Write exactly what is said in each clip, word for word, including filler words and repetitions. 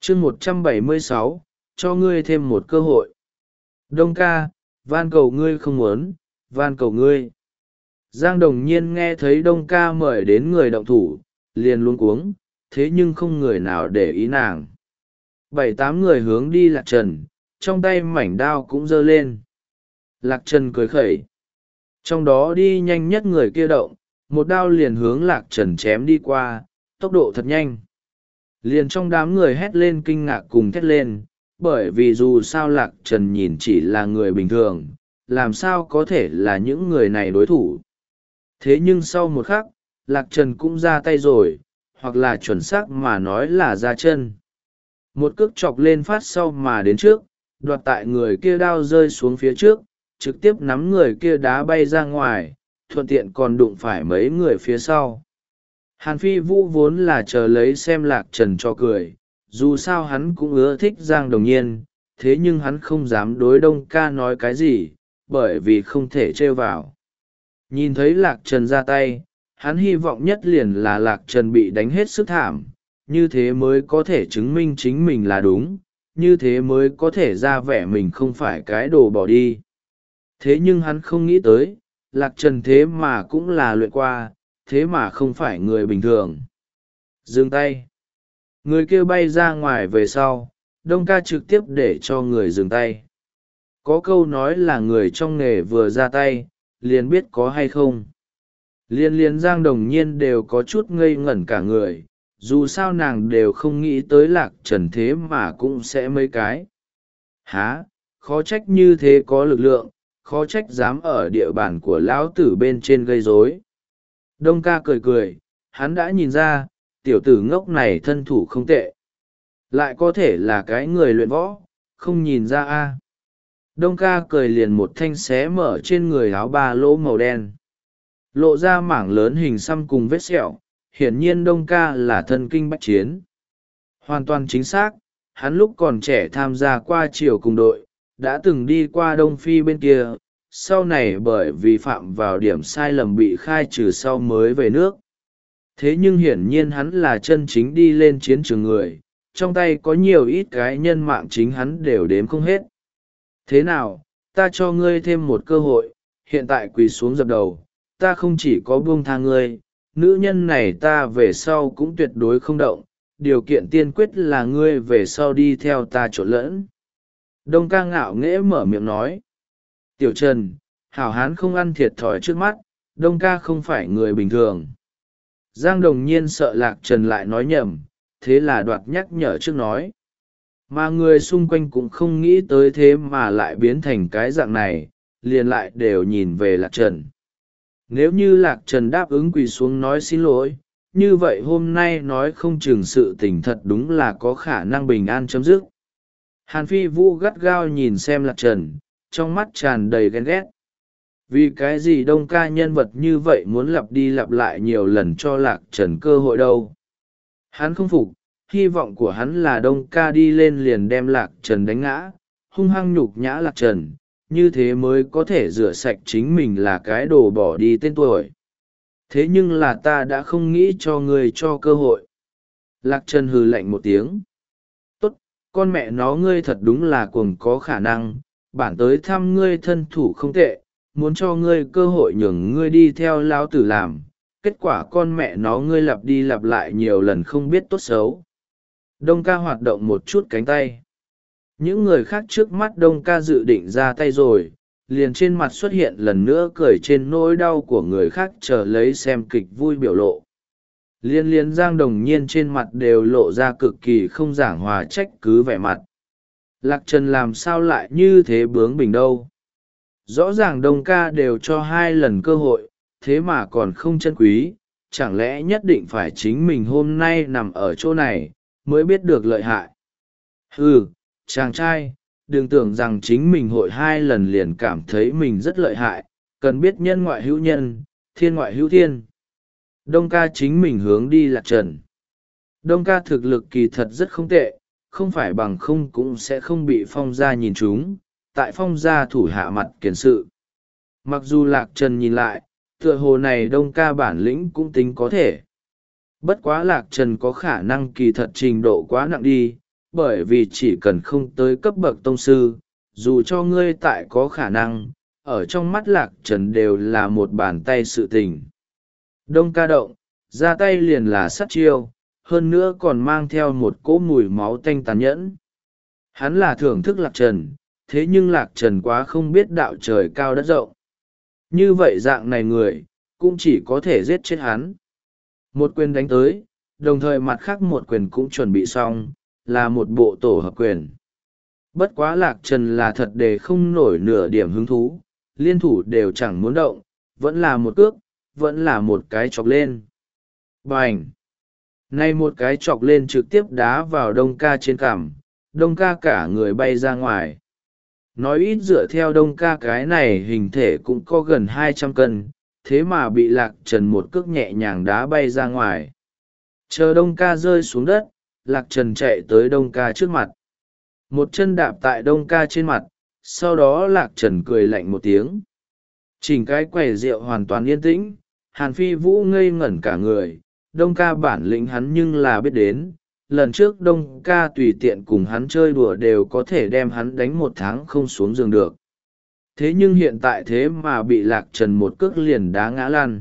chương một trăm bảy mươi sáu, cho ngươi thêm một cơ hội. Đông ca, van cầu ngươi không muốn, van cầu ngươi. Giang Đồng Nhiên nghe thấy Đông ca mời đến người động thủ, liền luống cuống, thế nhưng không người nào để ý nàng. Bảy tám người hướng đi Lạc Trần, trong tay mảnh đao cũng giơ lên. Lạc Trần cười khẩy. Trong đó đi nhanh nhất người kia động, một đao liền hướng Lạc Trần chém đi qua, tốc độ thật nhanh. Liền trong đám người hét lên kinh ngạc cùng thét lên, bởi vì dù sao Lạc Trần nhìn chỉ là người bình thường, làm sao có thể là những người này đối thủ. Thế nhưng sau một khắc, Lạc Trần cũng ra tay rồi, hoặc là chuẩn xác mà nói là ra chân. Một cước chọc lên phát sau mà đến trước, đoạt tại người kia đao rơi xuống phía trước, trực tiếp nắm người kia đá bay ra ngoài, thuận tiện còn đụng phải mấy người phía sau. Hàn Phi Vũ vốn là chờ lấy xem Lạc Trần cho cười, dù sao hắn cũng ưa thích Giang Đồng Nhiên, thế nhưng hắn không dám đối Đông ca nói cái gì, bởi vì không thể trêu vào. Nhìn thấy Lạc Trần ra tay, hắn hy vọng nhất liền là Lạc Trần bị đánh hết sức thảm, như thế mới có thể chứng minh chính mình là đúng, như thế mới có thể ra vẻ mình không phải cái đồ bỏ đi. Thế nhưng hắn không nghĩ tới, Lạc Trần thế mà cũng là luyện qua, thế mà không phải người bình thường. Dừng tay. Người kia bay ra ngoài về sau, Đông ca trực tiếp để cho người dừng tay. Có câu nói là người trong nghề vừa ra tay, liền biết có hay không. Liên liên Giang Đồng Nhiên đều có chút ngây ngẩn cả người, dù sao nàng đều không nghĩ tới Lạc Trần thế mà cũng sẽ mấy cái. Há, khó trách như thế có lực lượng, khó trách dám ở địa bàn của lão tử bên trên gây rối. Đông ca cười cười, hắn đã nhìn ra, tiểu tử ngốc này thân thủ không tệ. Lại có thể là cái người luyện võ, không nhìn ra a. Đông ca cười liền một thanh xé mở trên người áo ba lỗ màu đen. Lộ ra mảng lớn hình xăm cùng vết sẹo, hiển nhiên Đông ca là thân kinh bách chiến. Hoàn toàn chính xác, hắn lúc còn trẻ tham gia qua triều cùng đội, đã từng đi qua Đông Phi bên kia, sau này bởi vì phạm vào điểm sai lầm bị khai trừ sau mới về nước. Thế nhưng hiển nhiên hắn là chân chính đi lên chiến trường người, trong tay có nhiều ít cái nhân mạng chính hắn đều đếm không hết. Thế nào, ta cho ngươi thêm một cơ hội, hiện tại quỳ xuống dập đầu, ta không chỉ có buông tha ngươi, nữ nhân này ta về sau cũng tuyệt đối không động, điều kiện tiên quyết là ngươi về sau đi theo ta trộn lẫn. Đông ca ngạo nghễ mở miệng nói. Tiểu Trần, hảo hán không ăn thiệt thòi trước mắt, Đông ca không phải người bình thường. Giang Đồng Nhiên sợ Lạc Trần lại nói nhầm, thế là đoạt nhắc nhở trước nói. Mà người xung quanh cũng không nghĩ tới thế mà lại biến thành cái dạng này, liền lại đều nhìn về Lạc Trần. Nếu như Lạc Trần đáp ứng quỳ xuống nói xin lỗi, như vậy hôm nay nói không chừng sự tình thật đúng là có khả năng bình an chấm dứt. Hàn Phi Vũ gắt gao nhìn xem Lạc Trần, trong mắt tràn đầy ghen ghét. Vì cái gì Đông ca nhân vật như vậy muốn lặp đi lặp lại nhiều lần cho Lạc Trần cơ hội đâu. Hắn không phục, hy vọng của hắn là Đông ca đi lên liền đem Lạc Trần đánh ngã, hung hăng nhục nhã Lạc Trần, như thế mới có thể rửa sạch chính mình là cái đồ bỏ đi tên tuổi. Thế nhưng là ta đã không nghĩ cho ngươi cho cơ hội. Lạc Trần hừ lạnh một tiếng. Tốt, con mẹ nó ngươi thật đúng là cuồng có khả năng, bản tới thăm ngươi thân thủ không tệ, muốn cho ngươi cơ hội nhường ngươi đi theo lão tử làm, kết quả con mẹ nó ngươi lặp đi lặp lại nhiều lần không biết tốt xấu. Đông ca hoạt động một chút cánh tay. Những người khác trước mắt Đông ca dự định ra tay rồi, liền trên mặt xuất hiện lần nữa cười trên nỗi đau của người khác chờ lấy xem kịch vui biểu lộ. Liên liên Giang Đồng Nhiên trên mặt đều lộ ra cực kỳ không giảng hòa trách cứ vẻ mặt. Lạc Trần làm sao lại như thế bướng bỉnh đâu. Rõ ràng Đông ca đều cho hai lần cơ hội, thế mà còn không chân quý, chẳng lẽ nhất định phải chính mình hôm nay nằm ở chỗ này, mới biết được lợi hại. Ừ, chàng trai, đừng tưởng rằng chính mình hội hai lần liền cảm thấy mình rất lợi hại, cần biết nhân ngoại hữu nhân, thiên ngoại hữu thiên. Đông ca chính mình hướng đi Lạc Trần. Đông ca thực lực kỳ thật rất không tệ, không phải bằng không cũng sẽ không bị Phong gia nhìn chúng, tại Phong gia thủ hạ mặt kiền sự. Mặc dù Lạc Trần nhìn lại, tựa hồ này Đông ca bản lĩnh cũng tính có thể. Bất quá Lạc Trần có khả năng kỳ thật trình độ quá nặng đi, bởi vì chỉ cần không tới cấp bậc tông sư, dù cho ngươi tại có khả năng, ở trong mắt lạc trần đều là một bàn tay sự tình. Đông ca động, ra tay liền là sát chiêu, hơn nữa còn mang theo một cỗ mùi máu tanh tàn nhẫn. Hắn là thưởng thức lạc trần, thế nhưng lạc trần quá không biết đạo trời cao đất rộng. Như vậy dạng này người, cũng chỉ có thể giết chết hắn. Một quyền đánh tới, đồng thời mặt khác một quyền cũng chuẩn bị xong, là một bộ tổ hợp quyền. Bất quá lạc trần là thật để không nổi nửa điểm hứng thú, liên thủ đều chẳng muốn động, vẫn là một cước, vẫn là một cái chọc lên. Bành! Nay một cái chọc lên trực tiếp đá vào đông ca trên cằm, đông ca cả người bay ra ngoài. Nói ít dựa theo đông ca cái này hình thể cũng có gần hai trăm cân, thế mà bị lạc trần một cước nhẹ nhàng đá bay ra ngoài. Chờ đông ca rơi xuống đất, lạc trần chạy tới đông ca trước mặt. Một chân đạp tại đông ca trên mặt, sau đó lạc trần cười lạnh một tiếng. Chỉnh cái quầy rượu hoàn toàn yên tĩnh, Hàn Phi Vũ ngây ngẩn cả người, đông ca bản lĩnh hắn nhưng là biết đến. Lần trước đông ca tùy tiện cùng hắn chơi đùa đều có thể đem hắn đánh một tháng không xuống giường được. Thế nhưng hiện tại thế mà bị lạc trần một cước liền đá ngã lăn.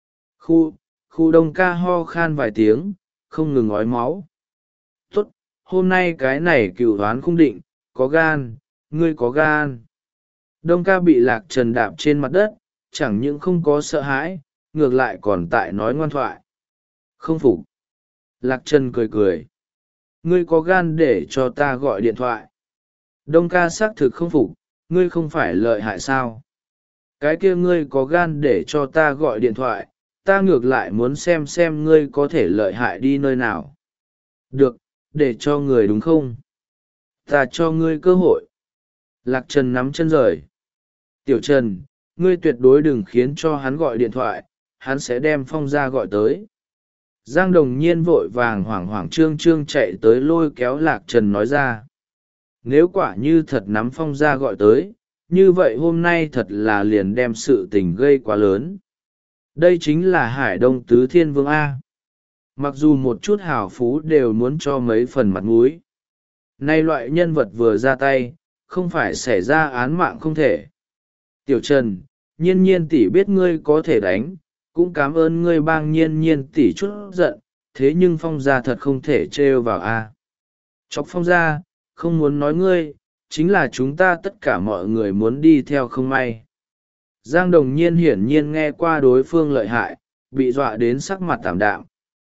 Khu, khu đông ca ho khan vài tiếng, không ngừng ói máu. Tốt, hôm nay cái này cựu đoán không định, có gan, ngươi có gan. Đông ca bị lạc trần đạp trên mặt đất, chẳng những không có sợ hãi, ngược lại còn tại nói ngoan thoại. Không phục. Lạc trần cười cười. Ngươi có gan để cho ta gọi điện thoại. Đông ca xác thực không phục, ngươi không phải lợi hại sao? Cái kia ngươi có gan để cho ta gọi điện thoại, ta ngược lại muốn xem xem ngươi có thể lợi hại đi nơi nào. Được, để cho người đúng không? Ta cho ngươi cơ hội. Lạc Trần nắm chân rời. Tiểu Trần, ngươi tuyệt đối đừng khiến cho hắn gọi điện thoại, hắn sẽ đem Phong ra gọi tới. Giang Đồng Nhiên vội vàng hoảng hoảng trương trương chạy tới lôi kéo Lạc Trần nói ra. Nếu quả như thật nắm Phong ra gọi tới, như vậy hôm nay thật là liền đem sự tình gây quá lớn. Đây chính là Hải Đông Tứ Thiên Vương A. Mặc dù một chút hào phú đều muốn cho mấy phần mặt mũi. Nay loại nhân vật vừa ra tay, không phải xảy ra án mạng không thể. Tiểu Trần, nhiên nhiên tỷ biết ngươi có thể đánh, cũng cảm ơn ngươi bang nhiên nhiên tỷ chút giận, thế nhưng Phong gia thật không thể trêu vào A. Chọc Phong gia, không muốn nói ngươi, chính là chúng ta tất cả mọi người muốn đi theo không may. Giang Đồng Nhiên hiển nhiên nghe qua đối phương lợi hại, bị dọa đến sắc mặt tảm đạm.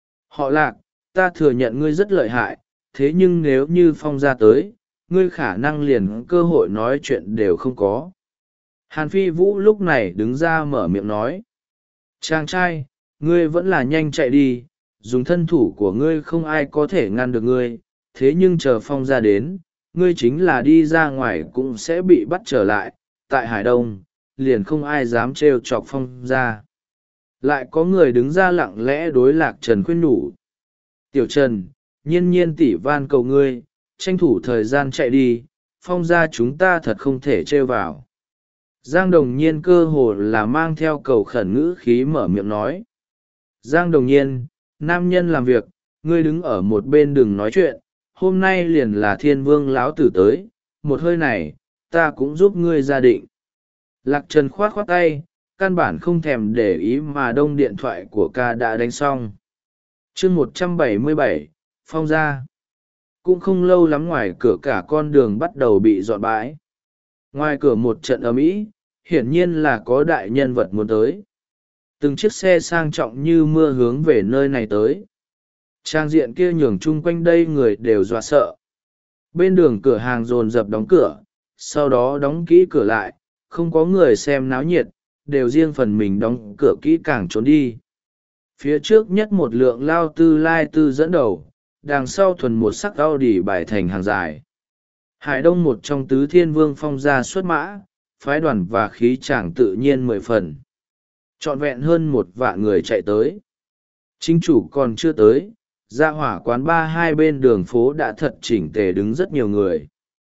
Họ Lạc, ta thừa nhận ngươi rất lợi hại, thế nhưng nếu như Phong gia tới, ngươi khả năng liền cơ hội nói chuyện đều không có. Hàn Phi Vũ lúc này đứng ra mở miệng nói. Chàng trai, ngươi vẫn là nhanh chạy đi, dùng thân thủ của ngươi không ai có thể ngăn được ngươi, thế nhưng chờ Phong gia đến, ngươi chính là đi ra ngoài cũng sẽ bị bắt trở lại, tại Hải Đông, liền không ai dám trêu chọc Phong gia. Lại có người đứng ra lặng lẽ đối Lạc Trần khuyên nhủ. Tiểu Trần, nhiên nhiên tỷ van cầu ngươi, tranh thủ thời gian chạy đi, Phong gia chúng ta thật không thể trêu vào. Giang Đồng Nhiên cơ hồ là mang theo cầu khẩn ngữ khí mở miệng nói. Giang Đồng Nhiên, nam nhân làm việc, ngươi đứng ở một bên đừng nói chuyện, hôm nay liền là Thiên Vương lão tử tới, một hơi này, ta cũng giúp ngươi gia định. Lạc Trần khoát khoát tay, căn bản không thèm để ý mà đông điện thoại của ca đã đánh xong. chương một trăm bảy mươi bảy, Phong ra. Cũng không lâu lắm ngoài cửa cả con đường bắt đầu bị dọn bãi. Ngoài cửa một trận ầm ĩ, hiển nhiên là có đại nhân vật muốn tới. Từng chiếc xe sang trọng như mưa hướng về nơi này tới. Trang diện kia nhường chung quanh đây người đều dọa sợ. Bên đường cửa hàng dồn dập đóng cửa, sau đó đóng kỹ cửa lại, không có người xem náo nhiệt, đều riêng phần mình đóng cửa kỹ càng trốn đi. Phía trước nhất một lượng lao tư lai tư dẫn đầu, đằng sau thuần một sắc Audi bài thành hàng dài. Hải Đông một trong tứ thiên vương Phong gia xuất mã, phái đoàn và khí tràng tự nhiên mười phần. Trọn vẹn hơn một vạn người chạy tới. Chính chủ còn chưa tới, dạ hỏa quán ba hai bên đường phố đã thật chỉnh tề đứng rất nhiều người.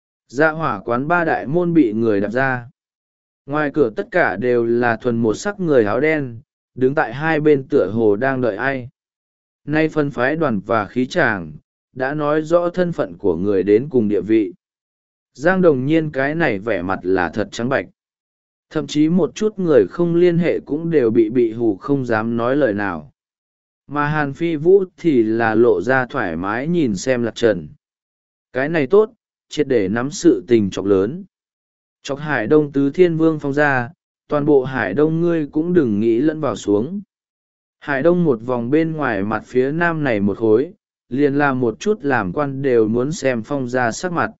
Dạ hỏa quán ba đại môn bị người đạp ra. Ngoài cửa tất cả đều là thuần một sắc người áo đen, đứng tại hai bên tựa hồ đang đợi ai. Nay phân phái đoàn và khí tràng, đã nói rõ thân phận của người đến cùng địa vị. Giang Đồng Nhiên cái này vẻ mặt là thật trắng bạch. Thậm chí một chút người không liên hệ cũng đều bị bị hù không dám nói lời nào. Mà Hàn Phi Vũ thì là lộ ra thoải mái nhìn xem Lạc Trần. Cái này tốt, triệt để nắm sự tình chọc lớn. Chọc Hải Đông tứ thiên vương phong ra, toàn bộ Hải Đông ngươi cũng đừng nghĩ lẫn vào xuống. Hải Đông một vòng bên ngoài mặt phía nam này một khối, liền làm một chút làm quan đều muốn xem phong ra sắc mặt.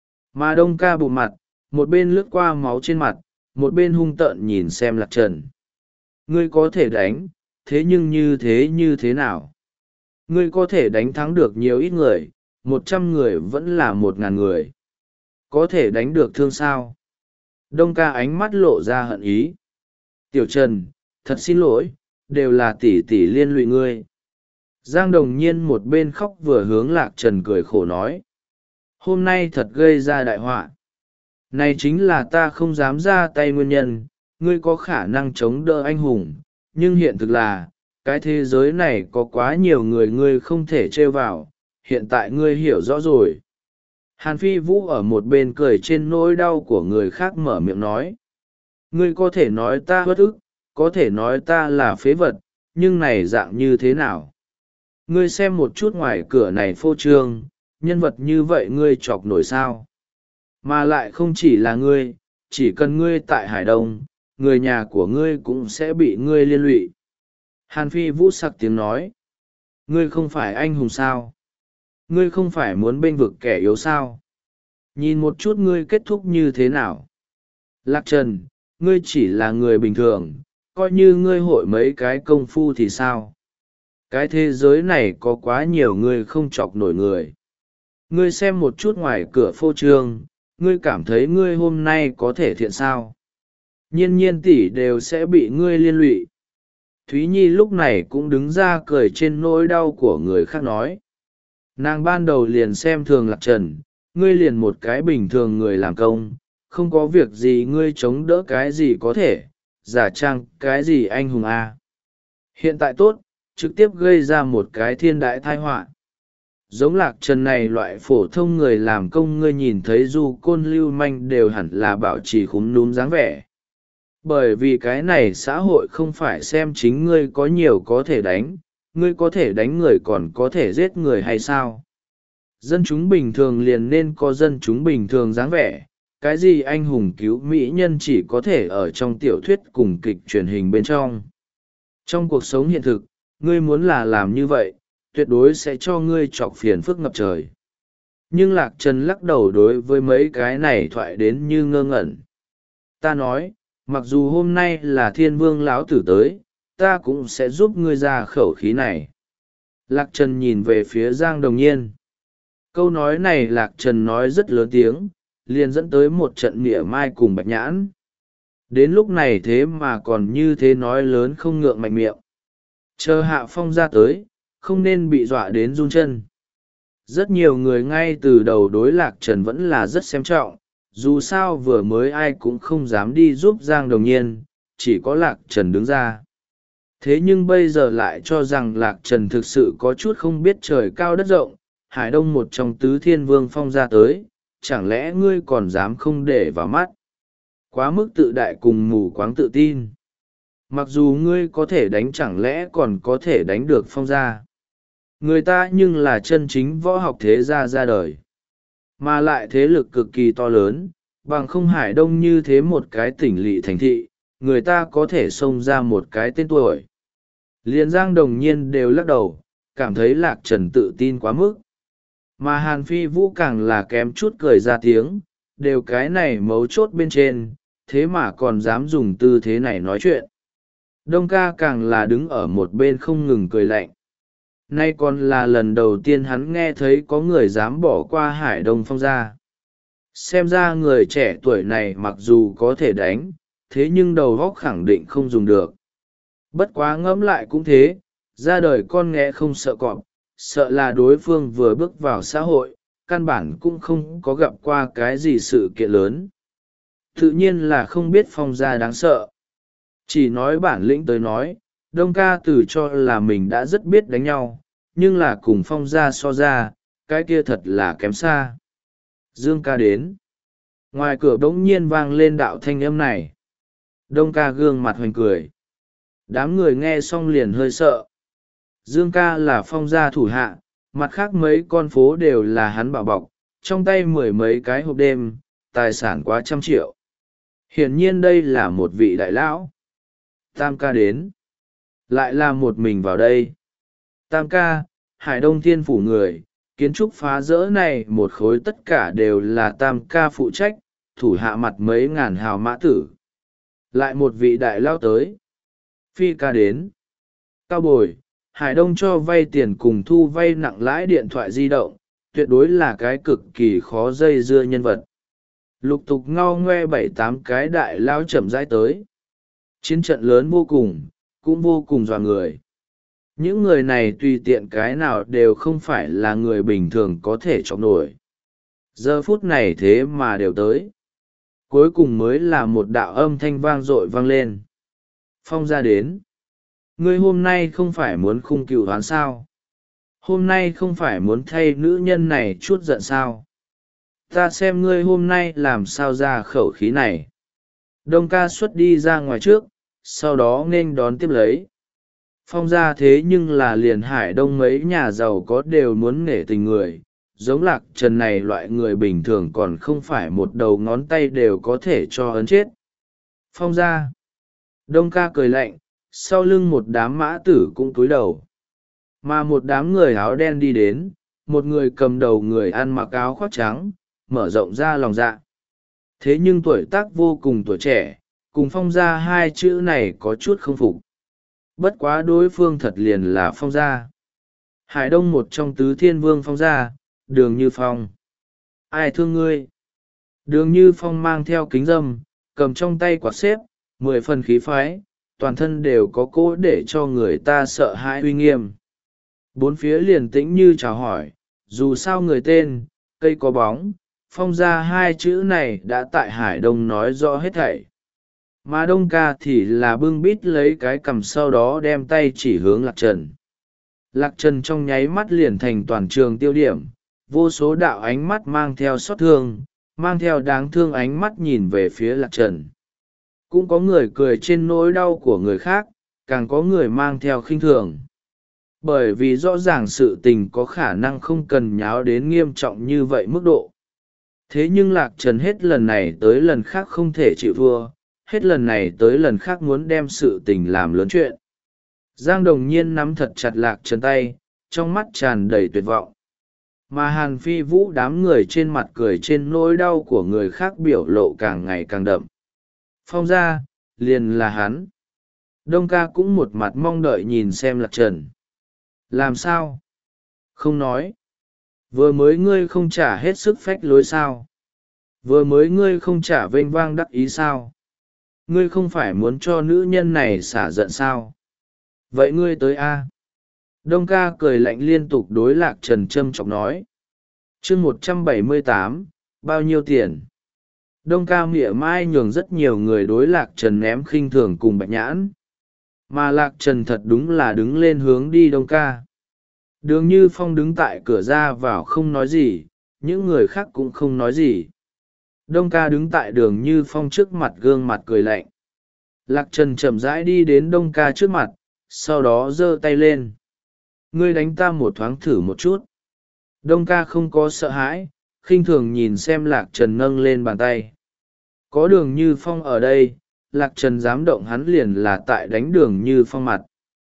Mà Đông ca bụng mặt, một bên lướt qua máu trên mặt, một bên hung tợn nhìn xem Lạc Trần. Ngươi có thể đánh, thế nhưng như thế như thế nào? Ngươi có thể đánh thắng được nhiều ít người, một trăm người vẫn là một ngàn người. Có thể đánh được thương sao? Đông ca ánh mắt lộ ra hận ý. Tiểu Trần, thật xin lỗi, đều là tỷ tỷ liên lụy ngươi. Giang Đồng Nhiên một bên khóc vừa hướng Lạc Trần cười khổ nói. Hôm nay thật gây ra đại họa. Này chính là ta không dám ra tay nguyên nhân, ngươi có khả năng chống đỡ anh hùng, nhưng hiện thực là, cái thế giới này có quá nhiều người ngươi không thể trêu vào, hiện tại ngươi hiểu rõ rồi. Hàn Phi Vũ ở một bên cười trên nỗi đau của người khác mở miệng nói. Ngươi có thể nói ta bất ức, có thể nói ta là phế vật, nhưng này dạng như thế nào? Ngươi xem một chút ngoài cửa này phô trương, nhân vật như vậy ngươi chọc nổi sao? Mà lại không chỉ là ngươi, chỉ cần ngươi tại Hải Đông, người nhà của ngươi cũng sẽ bị ngươi liên lụy. Hàn Phi Vũ sặc tiếng nói. Ngươi không phải anh hùng sao? Ngươi không phải muốn bênh vực kẻ yếu sao? Nhìn một chút ngươi kết thúc như thế nào? Lạc Trần, ngươi chỉ là người bình thường, coi như ngươi hội mấy cái công phu thì sao? Cái thế giới này có quá nhiều người không chọc nổi người. Ngươi xem một chút ngoài cửa phô trương, ngươi cảm thấy ngươi hôm nay có thể thiện sao? Nhiên nhiên tỷ đều sẽ bị ngươi liên lụy. Thúy Nhi lúc này cũng đứng ra cười trên nỗi đau của người khác nói. Nàng ban đầu liền xem thường Lạc Trần, ngươi liền một cái bình thường người làm công, không có việc gì ngươi chống đỡ cái gì có thể, giả trang cái gì anh hùng a. À. Hiện tại tốt, trực tiếp gây ra một cái thiên đại tai họa. Giống Lạc Trần này loại phổ thông người làm công ngươi nhìn thấy du côn lưu manh đều hẳn là bảo trì khúm núm dáng vẻ. Bởi vì cái này xã hội không phải xem chính ngươi có nhiều có thể đánh, ngươi có thể đánh người còn có thể giết người hay sao? Dân chúng bình thường liền nên có dân chúng bình thường dáng vẻ, cái gì anh hùng cứu mỹ nhân chỉ có thể ở trong tiểu thuyết cùng kịch truyền hình bên trong. Trong cuộc sống hiện thực, ngươi muốn là làm như vậy, tuyệt đối sẽ cho ngươi chọc phiền phức ngập trời. Nhưng Lạc Trần lắc đầu đối với mấy cái này thoại đến như ngơ ngẩn. Ta nói, mặc dù hôm nay là thiên vương lão tử tới, ta cũng sẽ giúp ngươi ra khẩu khí này. Lạc Trần nhìn về phía Giang Đồng Nhiên. Câu nói này Lạc Trần nói rất lớn tiếng, liền dẫn tới một trận mỉa mai cùng Bạch Nhãn. Đến lúc này thế mà còn như thế nói lớn không ngượng mạnh miệng. Chờ Hạ Phong ra tới, không nên bị dọa đến run chân. Rất nhiều người ngay từ đầu đối Lạc Trần vẫn là rất xem trọng, dù sao vừa mới ai cũng không dám đi giúp Giang Đồng Nhiên, chỉ có Lạc Trần đứng ra. Thế nhưng bây giờ lại cho rằng Lạc Trần thực sự có chút không biết trời cao đất rộng, Hải Đông một trong tứ thiên vương phong ra tới, chẳng lẽ ngươi còn dám không để vào mắt? Quá mức tự đại cùng mù quáng tự tin. Mặc dù ngươi có thể đánh chẳng lẽ còn có thể đánh được phong gia. Người ta nhưng là chân chính võ học thế gia ra đời. Mà lại thế lực cực kỳ to lớn, bằng không Hải Đông như thế một cái tỉnh lỵ thành thị, người ta có thể xông ra một cái tên tuổi. Liên Giang Đồng Nhiên đều lắc đầu, cảm thấy Lạc Trần tự tin quá mức. Mà Hàn Phi Vũ càng là kém chút cười ra tiếng, đều cái này mấu chốt bên trên, thế mà còn dám dùng tư thế này nói chuyện. Đông ca càng là đứng ở một bên không ngừng cười lạnh. Nay còn là lần đầu tiên hắn nghe thấy có người dám bỏ qua Hải Đông phong ra. Xem ra người trẻ tuổi này mặc dù có thể đánh, thế nhưng đầu óc khẳng định không dùng được. Bất quá ngẫm lại cũng thế, ra đời con nghe không sợ cọp, sợ là đối phương vừa bước vào xã hội, căn bản cũng không có gặp qua cái gì sự kiện lớn. Tự nhiên là không biết phong gia đáng sợ. Chỉ nói bản lĩnh tới nói, Đông ca từ cho là mình đã rất biết đánh nhau, nhưng là cùng phong gia so ra, cái kia thật là kém xa. Dương ca đến. Ngoài cửa bỗng nhiên vang lên đạo thanh âm này. Đông ca gương mặt hoành cười. Đám người nghe xong liền hơi sợ. Dương ca là Phong gia thủ hạ, mặt khác mấy con phố đều là hắn bảo bọc, trong tay mười mấy cái hộp đêm, tài sản quá trăm triệu. Hiển nhiên đây là một vị đại lão. Tam ca đến. Lại là một mình vào đây. Tam ca, Hải Đông Thiên phủ người, kiến trúc phá rỡ này một khối tất cả đều là tam ca phụ trách, thủ hạ mặt mấy ngàn hào mã tử. Lại một vị đại lao tới. Phi ca đến. Cao bồi, Hải Đông cho vay tiền cùng thu vay nặng lãi điện thoại di động, tuyệt đối là cái cực kỳ khó dây dưa nhân vật. Lục tục ngao ngoe bảy tám cái đại lao chậm rãi tới. Chiến trận lớn vô cùng, cũng vô cùng dọa người. Những người này tùy tiện cái nào đều không phải là người bình thường có thể chọc nổi. Giờ phút này thế mà đều tới. Cuối cùng mới là một đạo âm thanh vang dội vang lên. Phong gia đến. Ngươi hôm nay không phải muốn khung cựu đoán sao? Hôm nay không phải muốn thay nữ nhân này chút giận sao? Ta xem ngươi hôm nay làm sao ra khẩu khí này. Đông ca xuất đi ra ngoài trước, sau đó nghênh đón tiếp lấy. Phong gia thế nhưng là liền Hải Đông mấy nhà giàu có đều muốn nể tình người, giống Lạc Trần này loại người bình thường còn không phải một đầu ngón tay đều có thể cho ấn chết. Phong gia. Đông ca cười lạnh, sau lưng một đám mã tử cũng cúi đầu. Mà một đám người áo đen đi đến, một người cầm đầu người ăn mặc áo khoác trắng, mở rộng ra lòng dạ. Thế nhưng tuổi tác vô cùng tuổi trẻ, cùng Phong gia hai chữ này có chút không phục. Bất quá đối phương thật liền là Phong gia. Hải Đông một trong tứ thiên vương Phong gia, Đường Như Phong. Ai thương ngươi? Đường Như Phong mang theo kính dâm, cầm trong tay quạt xếp, mười phần khí phái, toàn thân đều có cỗ để cho người ta sợ hãi uy nghiêm. Bốn phía liền tĩnh như chào hỏi, dù sao người tên, cây có bóng, Phong gia hai chữ này đã tại Hải Đông nói rõ hết thảy. Mà Đông ca thì là bưng bít lấy cái cằm sau đó đem tay chỉ hướng Lạc Trần. Lạc Trần trong nháy mắt liền thành toàn trường tiêu điểm, vô số đạo ánh mắt mang theo xót thương, mang theo đáng thương ánh mắt nhìn về phía Lạc Trần. Cũng có người cười trên nỗi đau của người khác, càng có người mang theo khinh thường. Bởi vì rõ ràng sự tình có khả năng không cần nháo đến nghiêm trọng như vậy mức độ. Thế nhưng Lạc Trần hết lần này tới lần khác không thể chịu thua, hết lần này tới lần khác muốn đem sự tình làm lớn chuyện. Giang Đồng Nhiên nắm thật chặt Lạc Trần tay, trong mắt tràn đầy tuyệt vọng. Mà Hàn Phi Vũ đám người trên mặt cười trên nỗi đau của người khác biểu lộ càng ngày càng đậm. Phong gia, liền là hắn. Đông ca cũng một mặt mong đợi nhìn xem Lạc Trần. Làm sao? Không nói. Vừa mới ngươi không trả hết sức phách lối sao? Vừa mới ngươi không trả vênh vang đắc ý sao? Ngươi không phải muốn cho nữ nhân này xả giận sao? Vậy ngươi tới a? Đông ca cười lạnh liên tục đối Lạc Trần châm chọc nói. Chương một trăm bảy mươi tám, bao nhiêu tiền? Đông ca mỉa mai nhường rất nhiều người đối Lạc Trần ném khinh thường cùng bạch nhãn. Mà Lạc Trần thật đúng là đứng lên hướng đi Đông ca. Đường Như Phong đứng tại cửa ra vào không nói gì, những người khác cũng không nói gì. Đông ca đứng tại Đường Như Phong trước mặt gương mặt cười lạnh. Lạc Trần chậm rãi đi đến Đông ca trước mặt, sau đó giơ tay lên. Ngươi đánh ta một thoáng thử một chút. Đông ca không có sợ hãi, khinh thường nhìn xem Lạc Trần nâng lên bàn tay. Có Đường Như Phong ở đây, Lạc Trần dám động hắn liền là tại đánh Đường Như Phong mặt.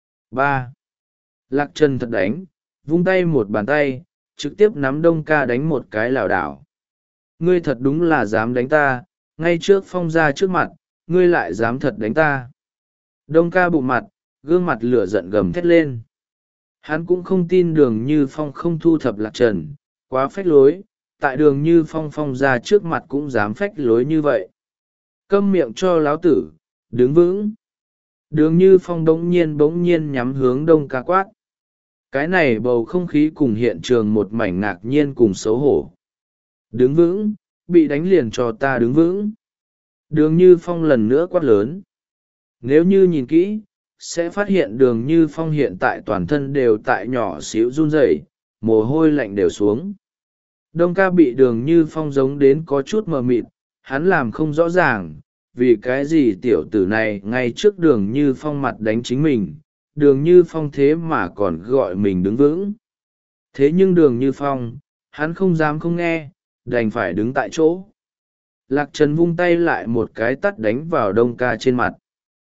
ba. Lạc Trần thật đánh, vung tay một bàn tay, trực tiếp nắm Đông ca đánh một cái lảo đảo. Ngươi thật đúng là dám đánh ta, ngay trước Phong gia trước mặt, ngươi lại dám thật đánh ta. Đông ca bụng mặt, gương mặt lửa giận gầm thét lên. Hắn cũng không tin Đường Như Phong không thu thập Lạc Trần, quá phách lối, tại Đường Như Phong Phong gia trước mặt cũng dám phách lối như vậy. Câm miệng cho láo tử, đứng vững. Đường Như Phong đống nhiên bỗng nhiên nhắm hướng Đông ca quát. Cái này bầu không khí cùng hiện trường một mảnh ngạc nhiên cùng xấu hổ. Đứng vững, bị đánh liền cho ta đứng vững. Đường Như Phong lần nữa quát lớn. Nếu như nhìn kỹ, sẽ phát hiện Đường Như Phong hiện tại toàn thân đều tại nhỏ xíu run rẩy, mồ hôi lạnh đều xuống. Đông ca bị đường như phong giống đến có chút mờ mịt, hắn làm không rõ ràng vì cái gì tiểu tử này ngay trước đường như phong mặt đánh chính mình, đường như phong thế mà còn gọi mình đứng vững. Thế nhưng đường như phong, hắn không dám không nghe, đành phải đứng tại chỗ. Lạc Trần vung tay lại một cái tắt đánh vào đông ca trên mặt.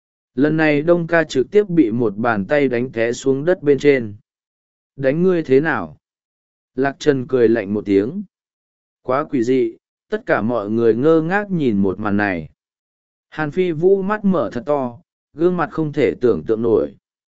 Lần này đông ca trực tiếp bị một bàn tay đánh té xuống đất bên trên. Đánh ngươi thế nào? Lạc Trần cười lạnh một tiếng. Quá quỷ dị, tất cả mọi người ngơ ngác nhìn một màn này. Hàn Phi Vũ mắt mở thật to, gương mặt không thể tưởng tượng nổi.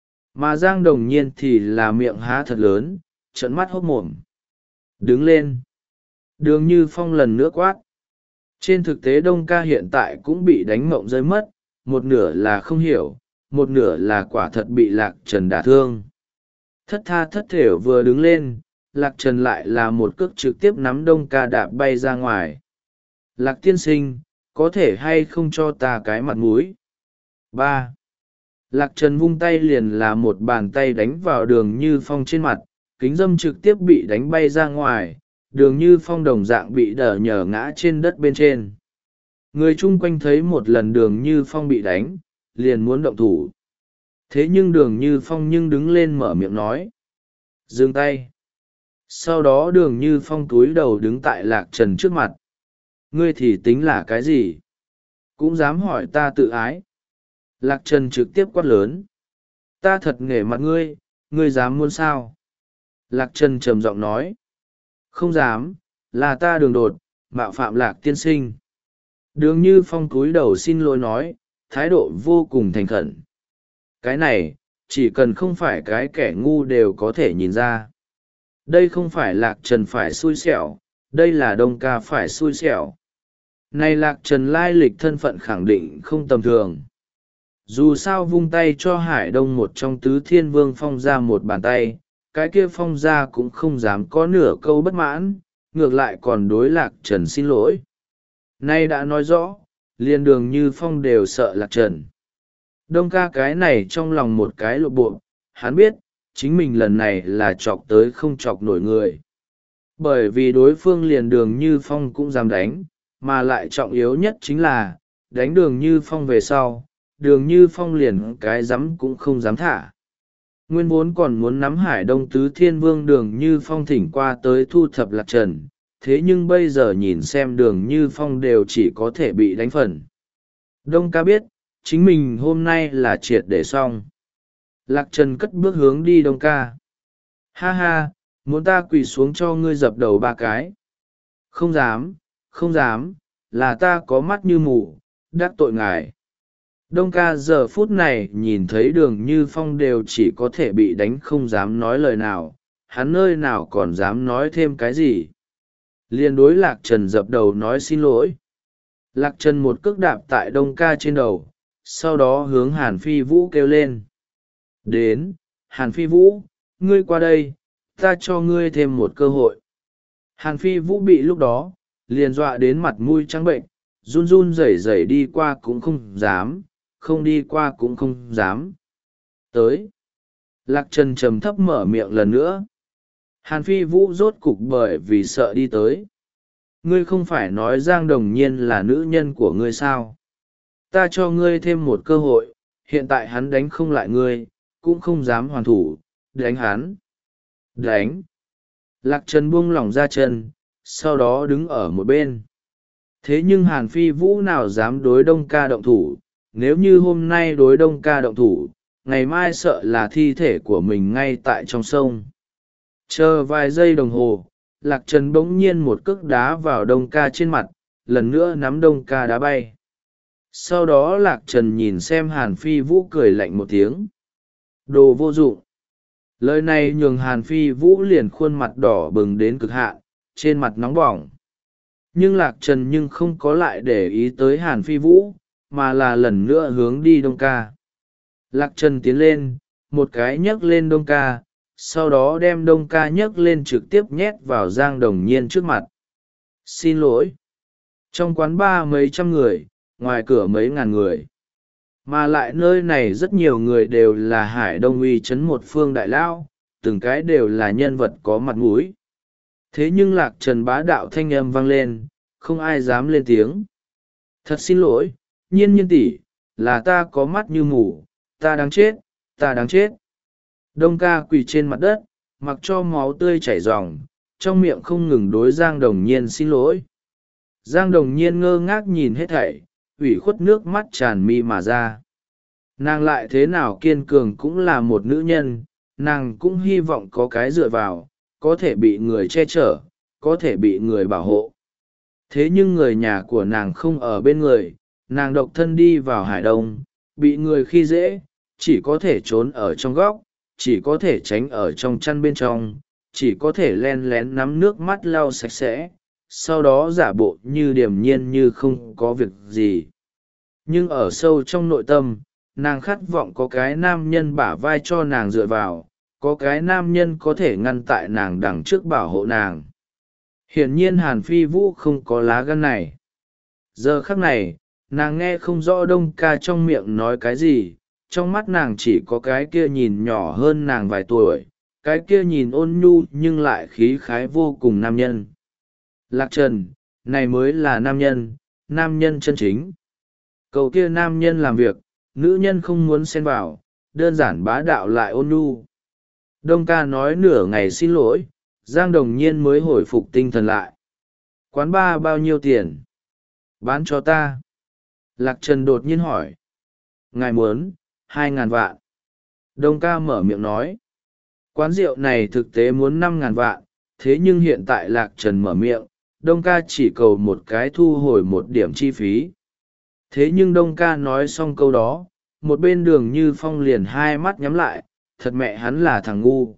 Mà Giang Đồng Nhiên thì là miệng há thật lớn, trợn mắt hốt mồm. Đứng lên. Đường Như Phong lần nữa quát. Trên thực tế đông ca hiện tại cũng bị đánh mộng rơi mất, một nửa là không hiểu, một nửa là quả thật bị Lạc Trần đả thương. Thất tha thất thểu vừa đứng lên, Lạc Trần lại là một cước trực tiếp nắm đông ca đạp bay ra ngoài. Lạc tiên sinh, có thể hay không cho ta cái mặt mũi? Ba. Lạc Trần vung tay liền là một bàn tay đánh vào đường Như Phong trên mặt, kính dâm trực tiếp bị đánh bay ra ngoài, đường Như Phong đồng dạng bị đờ nhờ ngã trên đất bên trên. Người chung quanh thấy một lần đường Như Phong bị đánh, liền muốn động thủ. Thế nhưng đường Như Phong nhưng đứng lên mở miệng nói. Dừng tay. Sau đó đường Như Phong cúi đầu đứng tại Lạc Trần trước mặt. Ngươi thì tính là cái gì? Cũng dám hỏi ta tự ái. Lạc Trần trực tiếp quát lớn. Ta thật nể mặt ngươi, ngươi dám muốn sao? Lạc Trần trầm giọng nói. Không dám, là ta đường đột, mạo phạm Lạc tiên sinh. Đường Như Phong cúi đầu xin lỗi nói, thái độ vô cùng thành khẩn. Cái này, chỉ cần không phải cái kẻ ngu đều có thể nhìn ra. Đây không phải Lạc Trần phải xui xẻo, đây là đông ca phải xui xẻo. Này Lạc Trần lai lịch thân phận khẳng định không tầm thường. Dù sao vung tay cho Hải Đông một trong tứ thiên vương phong ra một bàn tay, cái kia phong ra cũng không dám có nửa câu bất mãn, ngược lại còn đối Lạc Trần xin lỗi. Nay đã nói rõ, liền đường Như Phong đều sợ Lạc Trần. Đông ca cái này trong lòng một cái lộ bộ, hắn biết, chính mình lần này là chọc tới không chọc nổi người. Bởi vì đối phương liền đường Như Phong cũng dám đánh, mà lại trọng yếu nhất chính là, đánh đường Như Phong về sau, đường Như Phong liền cái dám cũng không dám thả. Nguyên vốn còn muốn nắm Hải Đông tứ thiên vương đường Như Phong thỉnh qua tới thu thập Lạc Trần, thế nhưng bây giờ nhìn xem đường Như Phong đều chỉ có thể bị đánh phần. Đông ca biết, chính mình hôm nay là triệt để xong. Lạc Trần cất bước hướng đi đông ca. Ha ha, muốn ta quỳ xuống cho ngươi dập đầu ba cái. Không dám, không dám, là ta có mắt như mù, đắc tội ngài. Đông ca giờ phút này nhìn thấy đường Như Phong đều chỉ có thể bị đánh không dám nói lời nào, hắn nơi nào còn dám nói thêm cái gì. Liên đối Lạc Trần dập đầu nói xin lỗi. Lạc Trần một cước đạp tại đông ca trên đầu, sau đó hướng Hàn Phi Vũ kêu lên. Đến, Hàn Phi Vũ, ngươi qua đây, ta cho ngươi thêm một cơ hội. Hàn Phi Vũ bị lúc đó, liền dọa đến mặt mũi trắng bệnh, run run rẩy rẩy đi qua cũng không dám, không đi qua cũng không dám. Tới. Lạc Trần trầm thấp mở miệng lần nữa. Hàn Phi Vũ rốt cục bởi vì sợ đi tới. Ngươi không phải nói Giang Đồng Nhiên là nữ nhân của ngươi sao? Ta cho ngươi thêm một cơ hội, hiện tại hắn đánh không lại ngươi, cũng không dám hoàn thủ, đánh hắn. Đánh. Lạc Trần buông lỏng ra chân, sau đó đứng ở một bên. Thế nhưng Hàn Phi Vũ nào dám đối đông ca động thủ, nếu như hôm nay đối đông ca động thủ, ngày mai sợ là thi thể của mình ngay tại trong sông. Chờ vài giây đồng hồ, Lạc Trần bỗng nhiên một cước đá vào đông ca trên mặt, lần nữa nắm đông ca đá bay. Sau đó Lạc Trần nhìn xem Hàn Phi Vũ cười lạnh một tiếng. Đồ vô dụng. Lời này nhường Hàn Phi Vũ liền khuôn mặt đỏ bừng đến cực hạn, trên mặt nóng bỏng. Nhưng Lạc Trần nhưng không có lại để ý tới Hàn Phi Vũ, mà là lần nữa hướng đi đông ca. Lạc Trần tiến lên, một cái nhấc lên đông ca, sau đó đem đông ca nhấc lên trực tiếp nhét vào Giang Đồng Nhiên trước mặt. Xin lỗi. Trong quán bar mấy trăm người, ngoài cửa mấy ngàn người. Mà lại nơi này rất nhiều người đều là Hải Đông uy chấn một phương đại lao, từng cái đều là nhân vật có mặt mũi. Thế nhưng Lạc Trần bá đạo thanh âm vang lên, không ai dám lên tiếng. Thật xin lỗi, Nhiên Nhiên tỷ, là ta có mắt như mù, ta đáng chết, ta đáng chết. Đông ca quỳ trên mặt đất, mặc cho máu tươi chảy ròng, trong miệng không ngừng đối Giang Đồng Nhiên xin lỗi. Giang Đồng Nhiên ngơ ngác nhìn hết thảy, ủy khuất nước mắt tràn mi mà ra. Nàng lại thế nào kiên cường cũng là một nữ nhân, nàng cũng hy vọng có cái dựa vào, có thể bị người che chở, có thể bị người bảo hộ. Thế nhưng người nhà của nàng không ở bên người, nàng độc thân đi vào Hải Đông, bị người khi dễ, chỉ có thể trốn ở trong góc, chỉ có thể tránh ở trong chăn bên trong, chỉ có thể len lén nắm nước mắt lau sạch sẽ, sau đó giả bộ như điềm nhiên như không có việc gì. Nhưng ở sâu trong nội tâm, nàng khát vọng có cái nam nhân bả vai cho nàng dựa vào, có cái nam nhân có thể ngăn tại nàng đằng trước bảo hộ nàng. Hiển nhiên Hàn Phi Vũ không có lá gan này. Giờ khắc này, nàng nghe không rõ Đông ca trong miệng nói cái gì, trong mắt nàng chỉ có cái kia nhìn nhỏ hơn nàng vài tuổi, cái kia nhìn ôn nhu nhưng lại khí khái vô cùng nam nhân. Lạc Trần, này mới là nam nhân, nam nhân chân chính. Cầu kia nam nhân làm việc, nữ nhân không muốn xen vào, đơn giản bá đạo lại ôn nhu. Đông ca nói nửa ngày xin lỗi, Giang Đồng Nhiên mới hồi phục tinh thần lại. Quán ba bao nhiêu tiền? Bán cho ta. Lạc Trần đột nhiên hỏi. Ngài muốn, hai ngàn vạn. Đông ca mở miệng nói. Quán rượu này thực tế muốn năm ngàn vạn, thế nhưng hiện tại Lạc Trần mở miệng, Đông ca chỉ cầu một cái thu hồi một điểm chi phí. Thế nhưng Đông ca nói xong câu đó, một bên Đường Như Phong liền hai mắt nhắm lại, thật mẹ hắn là thằng ngu.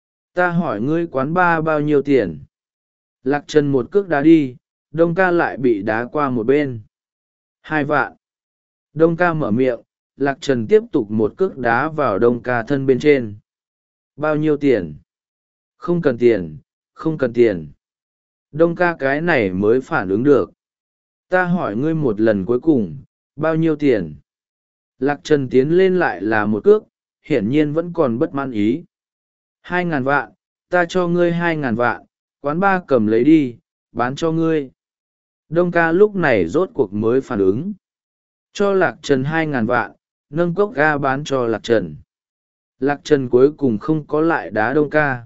Ta hỏi ngươi quán ba bao nhiêu tiền? Lạc Trần một cước đá đi, Đông ca lại bị đá qua một bên. Hai vạn. Đông ca mở miệng, Lạc Trần tiếp tục một cước đá vào Đông ca thân bên trên. Bao nhiêu tiền? Không cần tiền, không cần tiền. Đông ca cái này mới phản ứng được. Ta hỏi ngươi một lần cuối cùng, bao nhiêu tiền? Lạc Trần tiến lên lại là một cước, hiển nhiên vẫn còn bất mãn ý. Hai ngàn vạn, ta cho ngươi hai ngàn vạn, quán ba cầm lấy đi, bán cho ngươi. Đông ca lúc này rốt cuộc mới phản ứng. Cho Lạc Trần hai ngàn vạn, nâng cốc ga bán cho Lạc Trần. Lạc Trần cuối cùng không có lại đá Đông ca.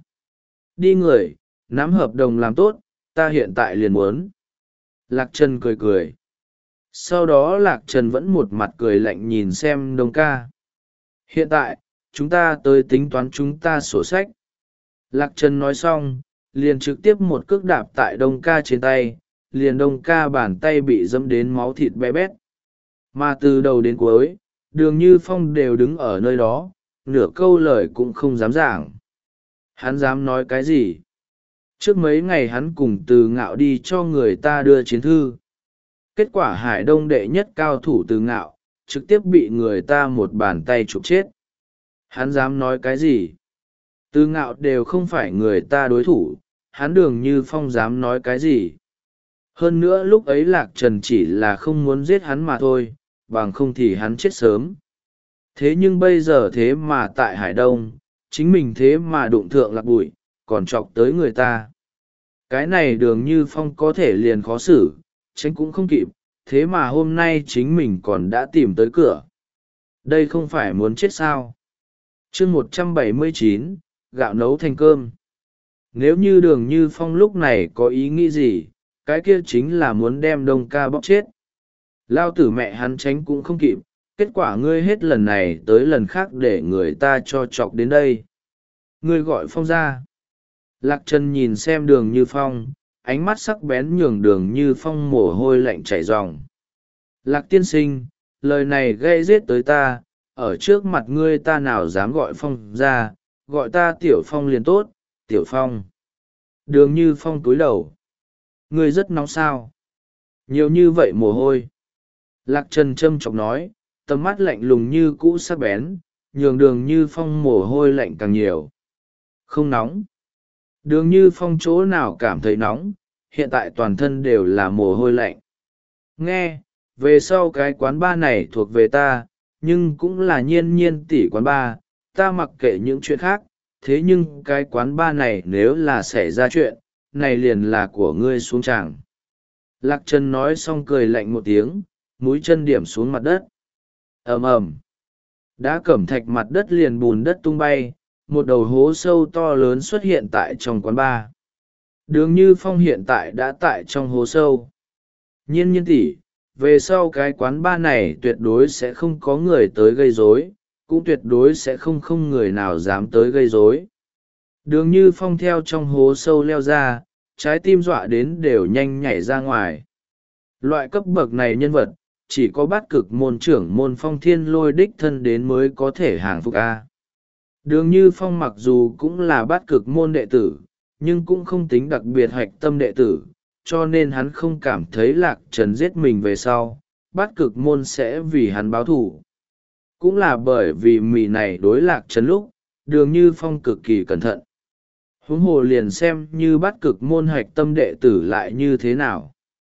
Đi người, nắm hợp đồng làm tốt, ta hiện tại liền muốn. Lạc Trần cười cười. Sau đó Lạc Trần vẫn một mặt cười lạnh nhìn xem Đông ca. Hiện tại, chúng ta tới tính toán chúng ta sổ sách. Lạc Trần nói xong, liền trực tiếp một cước đạp tại Đông ca trên tay, liền Đông ca bàn tay bị dẫm đến máu thịt bé bét. Mà từ đầu đến cuối, Đường Như Phong đều đứng ở nơi đó, nửa câu lời cũng không dám giảng. Hắn dám nói cái gì? Trước mấy ngày hắn cùng Từ Ngạo đi cho người ta đưa chiến thư. Kết quả Hải Đông đệ nhất cao thủ Từ Ngạo, trực tiếp bị người ta một bàn tay chụp chết. Hắn dám nói cái gì? Từ Ngạo đều không phải người ta đối thủ, hắn Đường Như Phong dám nói cái gì? Hơn nữa lúc ấy Lạc Trần chỉ là không muốn giết hắn mà thôi, bằng không thì hắn chết sớm. Thế nhưng bây giờ thế mà tại Hải Đông, chính mình thế mà đụng thượng Lạc Bụi, còn chọc tới người ta. Cái này Đường Như Phong có thể liền khó xử, tránh cũng không kịp, thế mà hôm nay chính mình còn đã tìm tới cửa. Đây không phải muốn chết sao? Chương một trăm bảy mươi chín, gạo nấu thành cơm. Nếu như Đường Như Phong lúc này có ý nghĩ gì, cái kia chính là muốn đem Đông ca bóc chết. Lao tử mẹ hắn tránh cũng không kịp, kết quả ngươi hết lần này tới lần khác để người ta cho chọc đến đây. Ngươi gọi Phong ra. Lạc Trần nhìn xem Đường Như Phong, ánh mắt sắc bén nhường Đường Như Phong mồ hôi lạnh chảy ròng. Lạc tiên sinh, lời này gây giết tới ta, ở trước mặt ngươi ta nào dám gọi Phong ra, gọi ta Tiểu Phong liền tốt, Tiểu Phong. Đường Như Phong cúi đầu. Ngươi rất nóng sao? Nhiều như vậy mồ hôi. Lạc Trần châm chọc nói, tầm mắt lạnh lùng như cũ sắc bén, nhường Đường Như Phong mồ hôi lạnh càng nhiều. Không nóng. Đường Như Phong chỗ nào cảm thấy nóng, hiện tại toàn thân đều là mồ hôi lạnh. Nghe, về sau cái quán ba này thuộc về ta, nhưng cũng là Nhiên Nhiên tỷ quán ba, ta mặc kệ những chuyện khác, thế nhưng cái quán bar này nếu là xảy ra chuyện này liền là của ngươi xuống tràng. Lạc Trần nói xong cười lạnh một tiếng, mũi chân điểm xuống mặt đất. Ầm ầm, đá cẩm thạch mặt đất liền bùn đất tung bay, một đầu hố sâu to lớn xuất hiện tại trong quán bar. Đường Như Phong hiện tại đã tại trong hố sâu. Nhiên nhiên tỷ, về sau cái quán bar này tuyệt đối sẽ không có người tới gây rối, cũng tuyệt đối sẽ không không người nào dám tới gây rối. Đường Như Phong theo trong hố sâu leo ra, trái tim dọa đến đều nhanh nhảy ra ngoài. Loại cấp bậc này nhân vật, chỉ có bát cực môn trưởng môn Phong Thiên Lôi đích thân đến mới có thể hàng phục A. Đường Như Phong mặc dù cũng là bát cực môn đệ tử, nhưng cũng không tính đặc biệt hoạch tâm đệ tử, cho nên hắn không cảm thấy Lạc Trần giết mình về sau, bát cực môn sẽ vì hắn báo thù. Cũng là bởi vì mị này đối Lạc Trần lúc, Đường Như Phong cực kỳ cẩn thận. Huống hồ liền xem như bát cực môn hoạch tâm đệ tử lại như thế nào,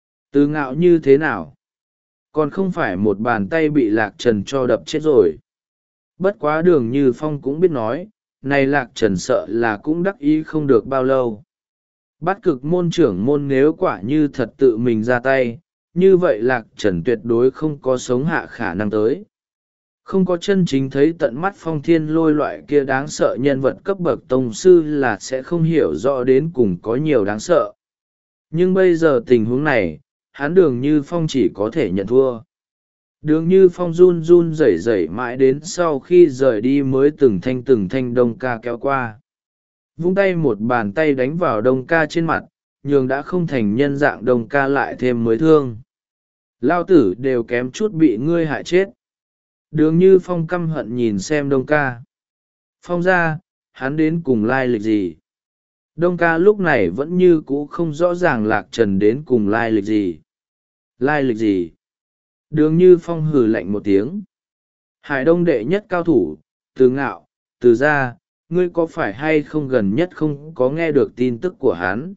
từ ngạo như thế nào, còn không phải một bàn tay bị Lạc Trần cho đập chết rồi. Bất quá Đường Như Phong cũng biết nói, này Lạc Trần sợ là cũng đắc ý không được bao lâu. Bát cực môn trưởng môn nếu quả như thật tự mình ra tay, như vậy Lạc Trần tuyệt đối không có sống hạ khả năng tới. Không có chân chính thấy tận mắt Phong Thiên Lôi loại kia đáng sợ nhân vật cấp bậc tông sư là sẽ không hiểu rõ đến cùng có nhiều đáng sợ. Nhưng bây giờ tình huống này, hắn Đường Như Phong chỉ có thể nhận thua. Đường Như Phong run run rẩy rẩy mãi đến sau khi rời đi mới từng thanh từng thanh Đông Ca kéo qua. Vung tay một bàn tay đánh vào Đông Ca trên mặt, nhường đã không thành nhân dạng Đông Ca lại thêm mới thương. Lao tử đều kém chút bị ngươi hại chết. Đường Như Phong căm hận nhìn xem Đông Ca. Phong ra, hắn đến cùng lai lịch gì? Đông Ca lúc này vẫn như cũ không rõ ràng Lạc Trần đến cùng lai lịch gì. Lai lịch gì? Đường Như Phong hừ lạnh một tiếng. Hải Đông đệ nhất cao thủ, Từ Ngạo, Từ Gia, ngươi có phải hay không gần nhất không có nghe được tin tức của hắn?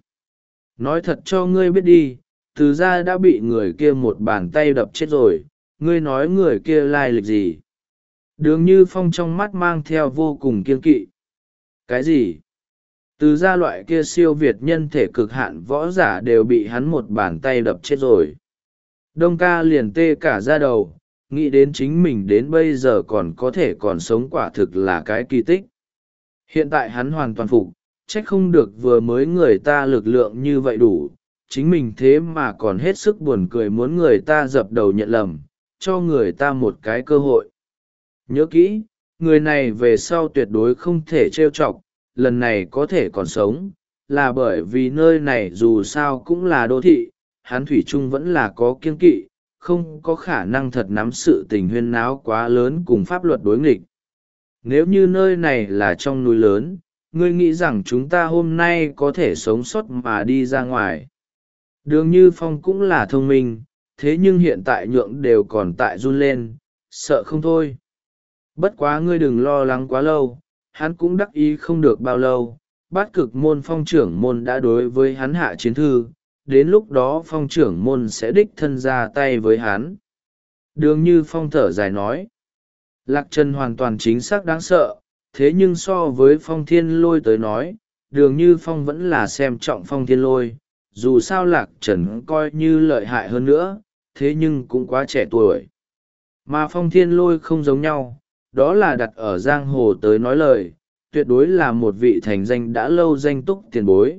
Nói thật cho ngươi biết đi, Từ Gia đã bị người kia một bàn tay đập chết rồi, ngươi nói người kia lai lịch gì? Đường Như Phong trong mắt mang theo vô cùng kiên kỵ. Cái gì? Từ Gia loại kia siêu việt nhân thể cực hạn võ giả đều bị hắn một bàn tay đập chết rồi. Đông Ca liền tê cả da đầu, nghĩ đến chính mình đến bây giờ còn có thể còn sống quả thực là cái kỳ tích. Hiện tại hắn hoàn toàn phục, trách không được vừa mới người ta lực lượng như vậy đủ, chính mình thế mà còn hết sức buồn cười muốn người ta dập đầu nhận lầm, cho người ta một cái cơ hội. Nhớ kỹ, người này về sau tuyệt đối không thể trêu chọc, lần này có thể còn sống, là bởi vì nơi này dù sao cũng là đô thị, hắn thủy chung vẫn là có kiêng kỵ, không có khả năng thật nắm sự tình huyên náo quá lớn cùng pháp luật đối nghịch. Nếu như nơi này là trong núi lớn, ngươi nghĩ rằng chúng ta hôm nay có thể sống sót mà đi ra ngoài. Đường Như Phong cũng là thông minh, thế nhưng hiện tại nhượng đều còn tại run lên, sợ không thôi. Bất quá ngươi đừng lo lắng quá lâu, hắn cũng đắc ý không được bao lâu, bát cực môn phong trưởng môn đã đối với hắn hạ chiến thư, đến lúc đó phong trưởng môn sẽ đích thân ra tay với hắn. Đường Như Phong thở dài nói, Lạc Trần hoàn toàn chính xác đáng sợ, thế nhưng so với Phong Thiên Lôi tới nói, Đường Như Phong vẫn là xem trọng Phong Thiên Lôi, dù sao Lạc Trần coi như lợi hại hơn nữa, thế nhưng cũng quá trẻ tuổi. Mà Phong Thiên Lôi không giống nhau, đó là đặt ở giang hồ tới nói lời, tuyệt đối là một vị thành danh đã lâu danh túc tiền bối.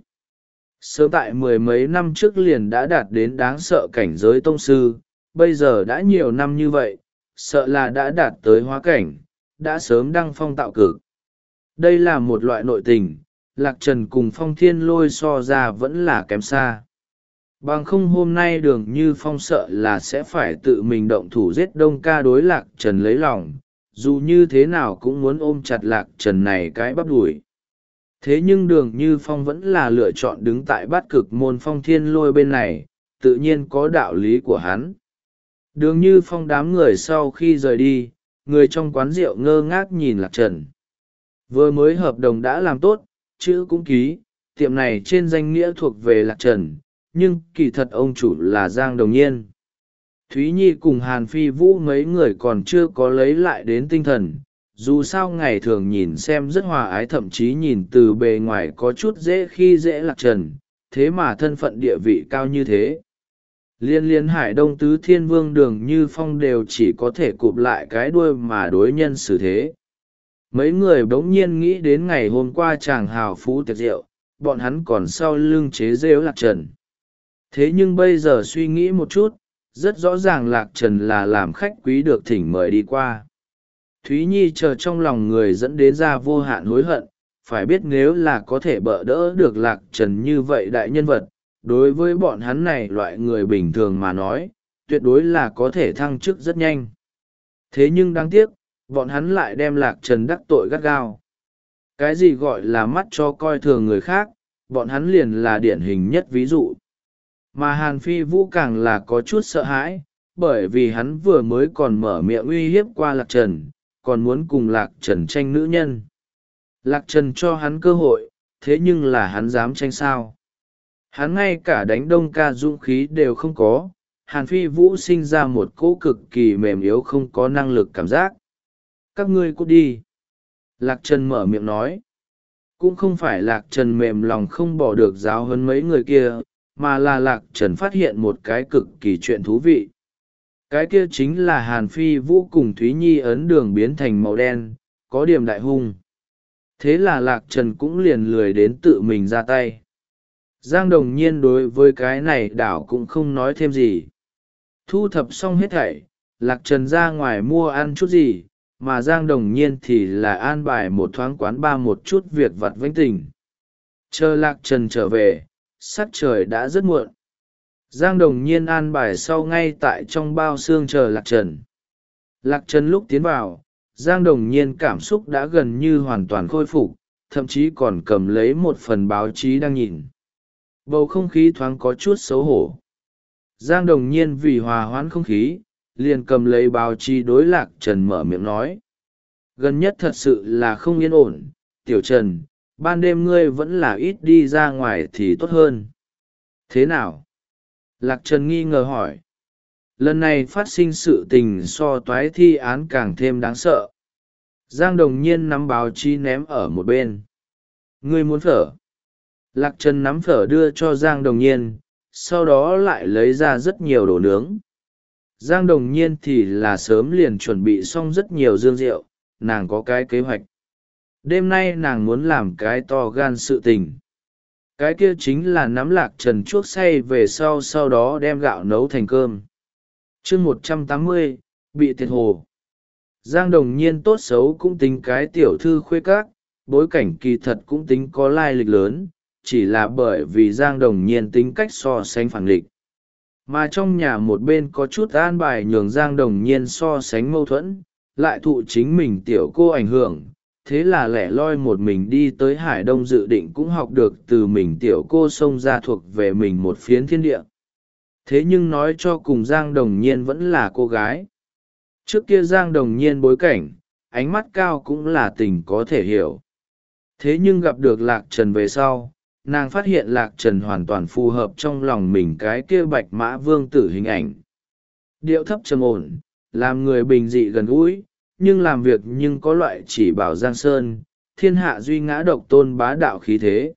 Sớm tại mười mấy năm trước liền đã đạt đến đáng sợ cảnh giới tông sư, bây giờ đã nhiều năm như vậy, sợ là đã đạt tới hóa cảnh, đã sớm đăng phong tạo cực. Đây là một loại nội tình, Lạc Trần cùng Phong Thiên Lôi so ra vẫn là kém xa. Bằng không hôm nay Đường Như Phong sợ là sẽ phải tự mình động thủ giết Đông Ca đối Lạc Trần lấy lòng, dù như thế nào cũng muốn ôm chặt Lạc Trần này cái bắp đùi. Thế nhưng Đường Như Phong vẫn là lựa chọn đứng tại bát cực môn Phong Thiên Lôi bên này, tự nhiên có đạo lý của hắn. Đường Như Phong đám người sau khi rời đi, người trong quán rượu ngơ ngác nhìn Lạc Trần. Vừa mới hợp đồng đã làm tốt, chữ cũng ký, tiệm này trên danh nghĩa thuộc về Lạc Trần, nhưng kỳ thật ông chủ là Giang Đồng Nhiên. Thúy Nhi cùng Hàn Phi Vũ mấy người còn chưa có lấy lại đến tinh thần, dù sao ngày thường nhìn xem rất hòa ái, thậm chí nhìn từ bề ngoài có chút dễ khi dễ lạc trần, thế mà thân phận địa vị cao như thế. Liên liên Hải Đông Tứ Thiên Vương Đường Như Phong đều chỉ có thể cụp lại cái đuôi mà đối nhân xử thế. Mấy người bỗng nhiên nghĩ đến ngày hôm qua chàng hào phú tiệc rượu, bọn hắn còn sau lưng chế rêu lạc trần. Thế nhưng bây giờ suy nghĩ một chút, rất rõ ràng lạc trần là làm khách quý được thỉnh mời đi qua. Thúy Nhi chờ trong lòng người dẫn đến ra vô hạn hối hận, phải biết nếu là có thể bỡ đỡ được lạc trần như vậy đại nhân vật, đối với bọn hắn này loại người bình thường mà nói, tuyệt đối là có thể thăng chức rất nhanh. Thế nhưng đáng tiếc, bọn hắn lại đem lạc trần đắc tội gắt gao. Cái gì gọi là mắt cho coi thường người khác, bọn hắn liền là điển hình nhất ví dụ. Mà Hàn Phi Vũ càng là có chút sợ hãi, bởi vì hắn vừa mới còn mở miệng uy hiếp qua lạc trần, còn muốn cùng lạc trần tranh nữ nhân. Lạc trần cho hắn cơ hội, thế nhưng là hắn dám tranh sao? Hắn ngay cả đánh Đông Ca dũng khí đều không có. Hàn Phi Vũ sinh ra một cỗ cực kỳ mềm yếu, không có năng lực cảm giác. Các ngươi cút đi. Lạc trần mở miệng nói. Cũng không phải lạc trần mềm lòng không bỏ được giáo huấn mấy người kia, mà là lạc trần phát hiện một cái cực kỳ chuyện thú vị. Cái kia chính là Hàn Phi Vũ cùng Thúy Nhi ấn đường biến thành màu đen, có điểm đại hung. Thế là lạc trần cũng liền lười đến tự mình ra tay. Giang Đồng Nhiên đối với cái này đảo cũng không nói thêm gì. Thu thập xong hết thảy, lạc trần ra ngoài mua ăn chút gì, mà Giang Đồng Nhiên thì là an bài một thoáng quán ba một chút việc vặt vãnh tình. Chờ lạc trần trở về, sắc trời đã rất muộn. Giang Đồng Nhiên an bài sau ngay tại trong bao xương chờ lạc trần. Lạc trần lúc tiến vào, Giang Đồng Nhiên cảm xúc đã gần như hoàn toàn khôi phục, thậm chí còn cầm lấy một phần báo chí đang nhìn. Bầu không khí thoáng có chút xấu hổ. Giang Đồng Nhiên vì hòa hoãn không khí, liền cầm lấy báo chí đối lạc trần mở miệng nói. Gần nhất thật sự là không yên ổn, Tiểu Trần, ban đêm ngươi vẫn là ít đi ra ngoài thì tốt hơn. Thế nào? Lạc Trần nghi ngờ hỏi. Lần này phát sinh sự tình so toái thi án càng thêm đáng sợ. Giang Đồng Nhiên nắm báo chí ném ở một bên. Ngươi muốn phở? Lạc Trần nắm phở đưa cho Giang Đồng Nhiên, sau đó lại lấy ra rất nhiều đồ nướng. Giang Đồng Nhiên thì là sớm liền chuẩn bị xong rất nhiều dương rượu, nàng có cái kế hoạch. Đêm nay nàng muốn làm cái to gan sự tình. Cái kia chính là nắm lạc trần chuốc say về sau sau đó đem gạo nấu thành cơm. chương một trăm tám mươi, bị thiệt hồ. Giang Đồng Nhiên tốt xấu cũng tính cái tiểu thư khuê các, bối cảnh kỳ thật cũng tính có lai lịch lớn, chỉ là bởi vì Giang Đồng Nhiên tính cách so sánh phản nghịch. Mà trong nhà một bên có chút an bài nhường Giang Đồng Nhiên so sánh mâu thuẫn, lại thụ chính mình tiểu cô ảnh hưởng, thế là lẻ loi một mình đi tới Hải Đông dự định cũng học được từ mình tiểu cô xông ra thuộc về mình một phiến thiên địa. Thế nhưng nói cho cùng Giang Đồng Nhiên vẫn là cô gái. Trước kia Giang Đồng Nhiên bối cảnh, ánh mắt cao cũng là tình có thể hiểu. Thế nhưng gặp được Lạc Trần về sau, nàng phát hiện Lạc Trần hoàn toàn phù hợp trong lòng mình cái kia bạch mã vương tử hình ảnh. Điệu thấp trầm ổn, làm người bình dị gần gũi, nhưng làm việc nhưng có loại chỉ bảo Giang Sơn, thiên hạ duy ngã độc tôn bá đạo khí thế.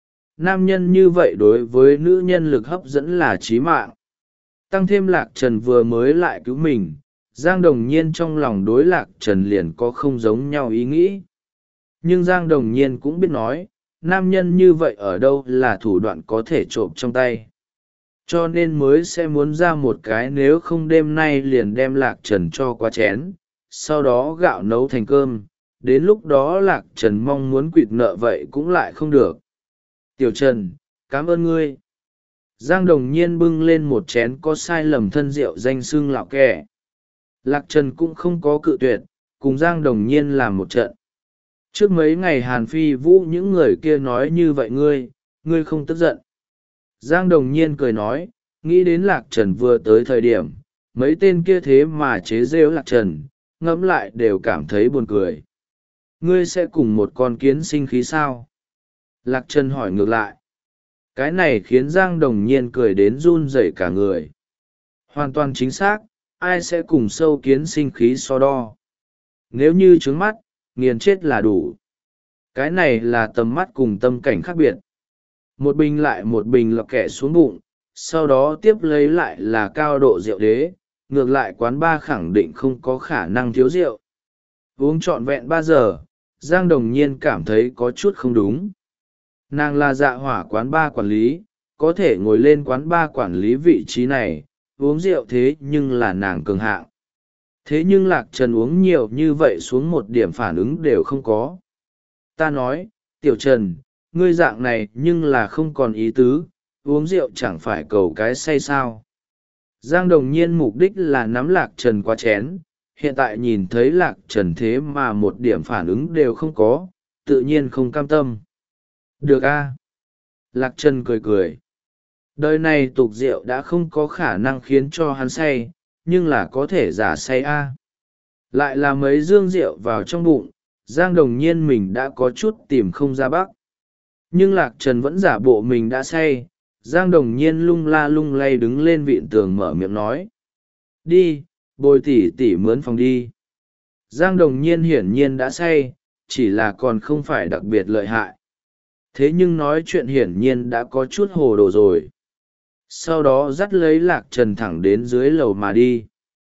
Nam nhân như vậy đối với nữ nhân lực hấp dẫn là chí mạng. Tăng thêm Lạc Trần vừa mới lại cứu mình, Giang Đồng Nhiên trong lòng đối Lạc Trần liền có không giống nhau ý nghĩ. Nhưng Giang Đồng Nhiên cũng biết nói, nam nhân như vậy ở đâu là thủ đoạn có thể trộm trong tay. Cho nên mới sẽ muốn ra một cái nếu không đêm nay liền đem Lạc Trần cho qua chén, sau đó gạo nấu thành cơm, đến lúc đó Lạc Trần mong muốn quỵt nợ vậy cũng lại không được. Tiểu Trần, cảm ơn ngươi. Giang Đồng Nhiên bưng lên một chén có sai lầm thân rượu danh xưng lạo kè. Lạc Trần cũng không có cự tuyệt, cùng Giang Đồng Nhiên làm một trận. Trước mấy ngày Hàn Phi Vũ những người kia nói như vậy ngươi, ngươi không tức giận. Giang Đồng Nhiên cười nói, nghĩ đến Lạc Trần vừa tới thời điểm, mấy tên kia thế mà chế rêu Lạc Trần, ngẫm lại đều cảm thấy buồn cười. Ngươi sẽ cùng một con kiến sinh khí sao? Lạc Trần hỏi ngược lại. Cái này khiến Giang Đồng Nhiên cười đến run rẩy cả người. Hoàn toàn chính xác, ai sẽ cùng sâu kiến sinh khí so đo. Nếu như trướng mắt, nghiền chết là đủ. Cái này là tầm mắt cùng tâm cảnh khác biệt. Một bình lại một bình lọc kẻ xuống bụng, sau đó tiếp lấy lại là cao độ rượu đế, ngược lại quán bar khẳng định không có khả năng thiếu rượu. Uống trọn vẹn ba giờ, Giang Đồng Nhiên cảm thấy có chút không đúng. Nàng là dạ hỏa quán bar quản lý, có thể ngồi lên quán bar quản lý vị trí này, uống rượu thế nhưng là nàng cường hạng. Thế nhưng Lạc Trần uống nhiều như vậy xuống một điểm phản ứng đều không có. Ta nói, Tiểu Trần, ngươi dạng này nhưng là không còn ý tứ, uống rượu chẳng phải cầu cái say sao. Giang Đồng Nhiên mục đích là nắm Lạc Trần qua chén, hiện tại nhìn thấy Lạc Trần thế mà một điểm phản ứng đều không có, tự nhiên không cam tâm. Được a. Lạc Trần cười cười. Đời này tục rượu đã không có khả năng khiến cho hắn say, nhưng là có thể giả say a. Lại là mấy dương rượu vào trong bụng, Giang Đồng Nhiên mình đã có chút tìm không ra bắc. Nhưng Lạc Trần vẫn giả bộ mình đã say. Giang Đồng Nhiên lung la lung lay đứng lên vịn tường mở miệng nói. Đi, bồi tỉ tỉ mướn phòng đi. Giang Đồng Nhiên hiển nhiên đã say, chỉ là còn không phải đặc biệt lợi hại. Thế nhưng nói chuyện hiển nhiên đã có chút hồ đồ rồi. Sau đó dắt lấy Lạc Trần thẳng đến dưới lầu mà đi.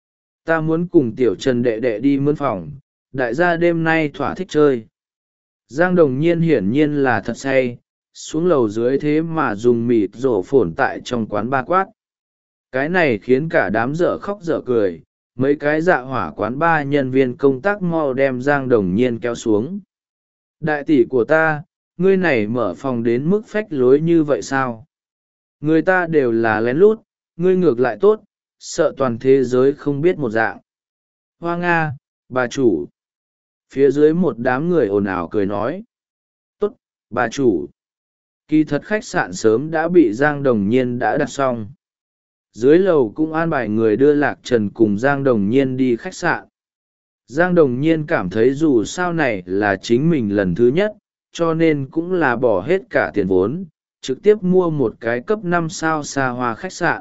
Ta muốn cùng Tiểu Trần đệ đệ đi mướn phòng, đại gia đêm nay thỏa thích chơi. Giang Đồng Nhiên hiển nhiên là thật say, xuống lầu dưới thế mà dùng mịt rổ phồn tại trong quán ba quát. Cái này khiến cả đám dở khóc dở cười, mấy cái dạ hỏa quán ba nhân viên công tác mau đem Giang Đồng Nhiên kéo xuống. Đại tỷ của ta, ngươi này mở phòng đến mức phách lối như vậy sao? Người ta đều là lén lút, ngươi ngược lại tốt, sợ toàn thế giới không biết một dạng. Hoa Nga, bà chủ. Phía dưới một đám người ồn ào cười nói. Tốt, bà chủ. Kỳ thật khách sạn sớm đã bị Giang Đồng Nhiên đã đặt xong. Dưới lầu cũng an bài người đưa Lạc Trần cùng Giang Đồng Nhiên đi khách sạn. Giang Đồng Nhiên cảm thấy dù sao này là chính mình lần thứ nhất, cho nên cũng là bỏ hết cả tiền vốn, trực tiếp mua một cái cấp năm sao xa hoa khách sạn.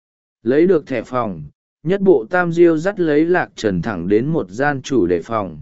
Lấy được thẻ phòng, nhất bộ tam diêu dắt lấy Lạc Trần thẳng đến một gian chủ đề phòng.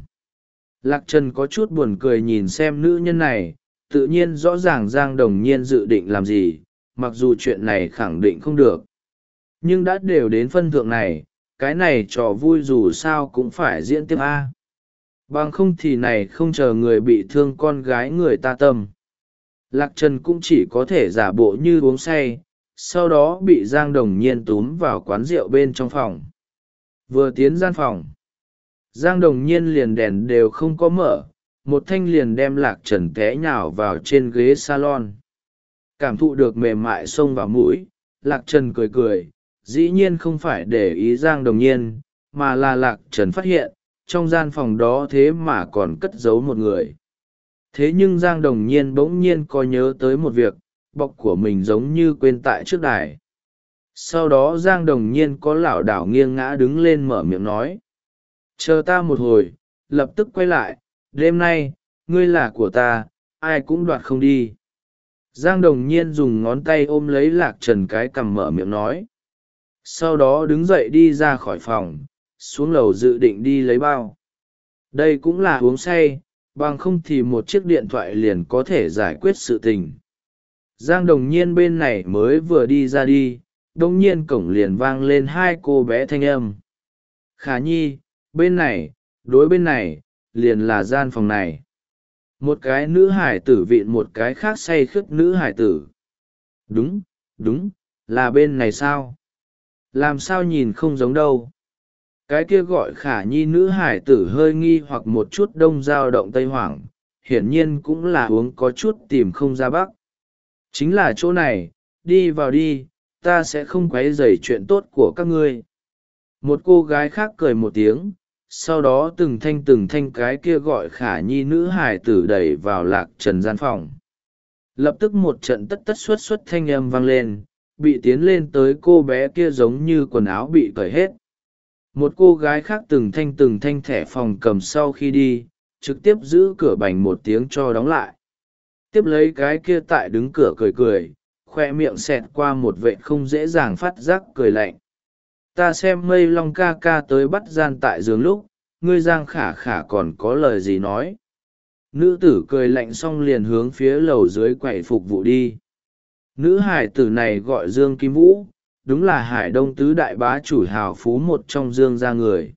Lạc Trần có chút buồn cười nhìn xem nữ nhân này, tự nhiên rõ ràng Giang Đồng Nhiên dự định làm gì, mặc dù chuyện này khẳng định không được. Nhưng đã đều đến phân thượng này, cái này trò vui dù sao cũng phải diễn tiếp A. Bằng không thì này không chờ người bị thương con gái người ta tâm. Lạc Trần cũng chỉ có thể giả bộ như uống say, sau đó bị Giang Đồng Nhiên túm vào quán rượu bên trong phòng. Vừa tiến gian phòng, Giang Đồng Nhiên liền đèn đều không có mở, một thanh liền đem Lạc Trần té nhào vào trên ghế salon. Cảm thụ được mềm mại xông vào mũi, Lạc Trần cười cười, dĩ nhiên không phải để ý Giang Đồng Nhiên, mà là Lạc Trần phát hiện, trong gian phòng đó thế mà còn cất giấu một người. Thế nhưng Giang Đồng Nhiên bỗng nhiên có nhớ tới một việc, bọc của mình giống như quên tại trước đài. Sau đó Giang Đồng Nhiên có lảo đảo nghiêng ngã đứng lên mở miệng nói. Chờ ta một hồi, lập tức quay lại, đêm nay, ngươi là của ta, ai cũng đoạt không đi. Giang Đồng Nhiên dùng ngón tay ôm lấy Lạc Trần cái cằm mở miệng nói. Sau đó đứng dậy đi ra khỏi phòng, xuống lầu dự định đi lấy bao. Đây cũng là uống say, bằng không thì một chiếc điện thoại liền có thể giải quyết sự tình. Giang Đồng Nhiên bên này mới vừa đi ra đi, đông nhiên cổng liền vang lên hai cô bé thanh âm. Khả Nhi, bên này, đối bên này, liền là gian phòng này. Một cái nữ hải tử vịn một cái khác say khướt nữ hải tử. Đúng, đúng, là bên này sao? Làm sao nhìn không giống đâu? Cái kia gọi Khả Nhi nữ hải tử hơi nghi hoặc một chút đông dao động tây hoảng, hiển nhiên cũng là uống có chút tìm không ra bắc. Chính là chỗ này, đi vào đi, ta sẽ không quấy rầy chuyện tốt của các ngươi. Một cô gái khác cười một tiếng, sau đó từng thanh từng thanh cái kia gọi Khả Nhi nữ hải tử đẩy vào Lạc Trần gian phòng. Lập tức một trận tất tất xuất xuất thanh âm vang lên, bị tiến lên tới cô bé kia giống như quần áo bị cởi hết. Một cô gái khác từng thanh từng thanh thẻ phòng cầm sau khi đi, trực tiếp giữ cửa bành một tiếng cho đóng lại. Tiếp lấy cái kia tại đứng cửa cười cười, khoe miệng xẹt qua một vệ không dễ dàng phát giác cười lạnh. Ta xem Mây Long ca ca tới bắt gian tại giường lúc, ngươi Giang Khả Khả còn có lời gì nói. Nữ tử cười lạnh xong liền hướng phía lầu dưới quầy phục vụ đi. Nữ hải tử này gọi Dương Kim Vũ, đúng là Hải Đông tứ đại bá chủ hào phú một trong Dương gia người.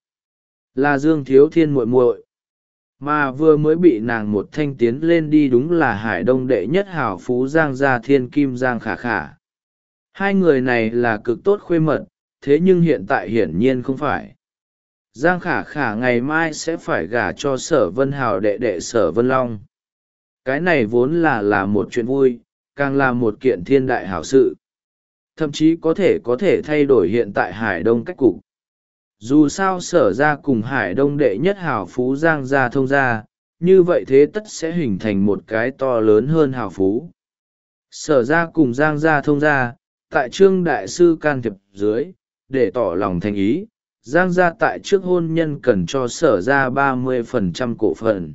Là Dương Thiếu Thiên muội muội, mà vừa mới bị nàng một thanh tiến lên đi đúng là Hải Đông đệ nhất hào phú Giang gia Thiên Kim Giang Khả Khả. Hai người này là cực tốt khuê mật, thế nhưng hiện tại hiển nhiên không phải. Giang Khả Khả ngày mai sẽ phải gả cho Sở Vân Hào đệ đệ Sở Vân Long. Cái này vốn là là một chuyện vui, càng là một kiện thiên đại hảo sự. Thậm chí có thể có thể thay đổi hiện tại Hải Đông cách cục. Dù sao Sở ra cùng Hải Đông đệ nhất hào phú Giang gia thông gia, như vậy thế tất sẽ hình thành một cái to lớn hơn hào phú. Sở ra cùng Giang gia thông gia, tại Trương Đại Sư can thiệp dưới, để tỏ lòng thành ý, Giang gia tại trước hôn nhân cần cho Sở ra ba mươi phần trăm cổ phần.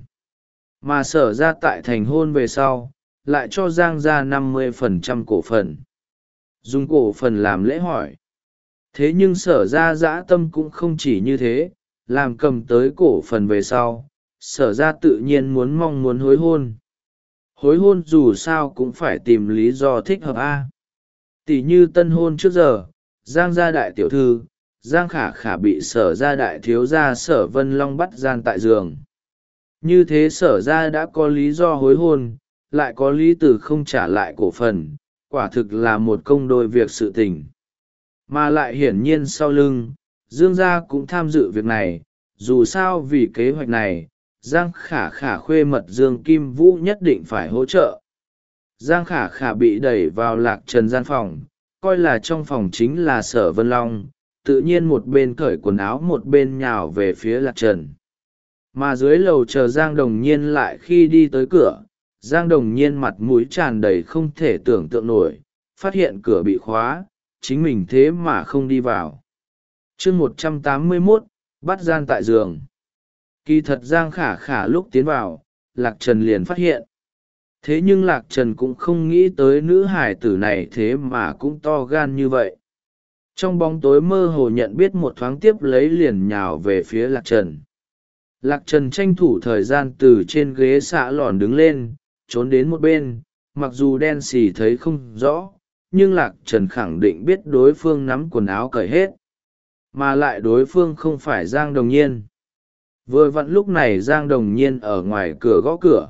Mà Sở ra tại thành hôn về sau, lại cho Giang gia năm mươi phần trăm cổ phần. Dùng cổ phần làm lễ hỏi. Thế nhưng Sở ra dã tâm cũng không chỉ như thế, làm cầm tới cổ phần về sau, Sở ra tự nhiên muốn mong muốn hối hôn. Hối hôn dù sao cũng phải tìm lý do thích hợp a. Tỷ như tân hôn trước giờ, Giang gia đại tiểu thư, Giang Khả Khả bị Sở gia đại thiếu gia Sở Vân Long bắt gian tại giường. Như thế Sở gia đã có lý do hối hôn, lại có lý từ không trả lại cổ phần, quả thực là một công đôi việc sự tình. Mà lại hiển nhiên sau lưng, Dương gia cũng tham dự việc này, dù sao vì kế hoạch này, Giang Khả Khả khuê mật Dương Kim Vũ nhất định phải hỗ trợ. Giang Khả Khả bị đẩy vào Lạc Trần gian phòng, coi là trong phòng chính là Sở Vân Long, tự nhiên một bên cởi quần áo một bên nhào về phía Lạc Trần. Mà dưới lầu chờ Giang Đồng Nhiên lại khi đi tới cửa, Giang Đồng Nhiên mặt mũi tràn đầy không thể tưởng tượng nổi, phát hiện cửa bị khóa, chính mình thế mà không đi vào. chương một trăm tám mươi mốt, bắt gian tại giường. Kỳ thật Giang Khả Khả lúc tiến vào, Lạc Trần liền phát hiện. Thế nhưng Lạc Trần cũng không nghĩ tới nữ hải tử này thế mà cũng to gan như vậy. Trong bóng tối mơ hồ nhận biết một thoáng tiếp lấy liền nhào về phía Lạc Trần. Lạc Trần tranh thủ thời gian từ trên ghế xạ lòn đứng lên, trốn đến một bên, mặc dù đen xì thấy không rõ, nhưng Lạc Trần khẳng định biết đối phương nắm quần áo cởi hết. Mà lại đối phương không phải Giang Đồng Nhiên. Vừa vặn lúc này Giang Đồng Nhiên ở ngoài cửa gõ cửa.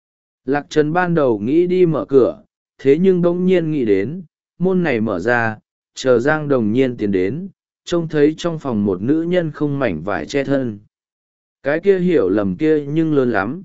Lạc Trần ban đầu nghĩ đi mở cửa, thế nhưng bỗng nhiên nghĩ đến, môn này mở ra, chờ Giang Đồng Nhiên tiến đến, trông thấy trong phòng một nữ nhân không mảnh vải che thân. Cái kia hiểu lầm kia nhưng lớn lắm.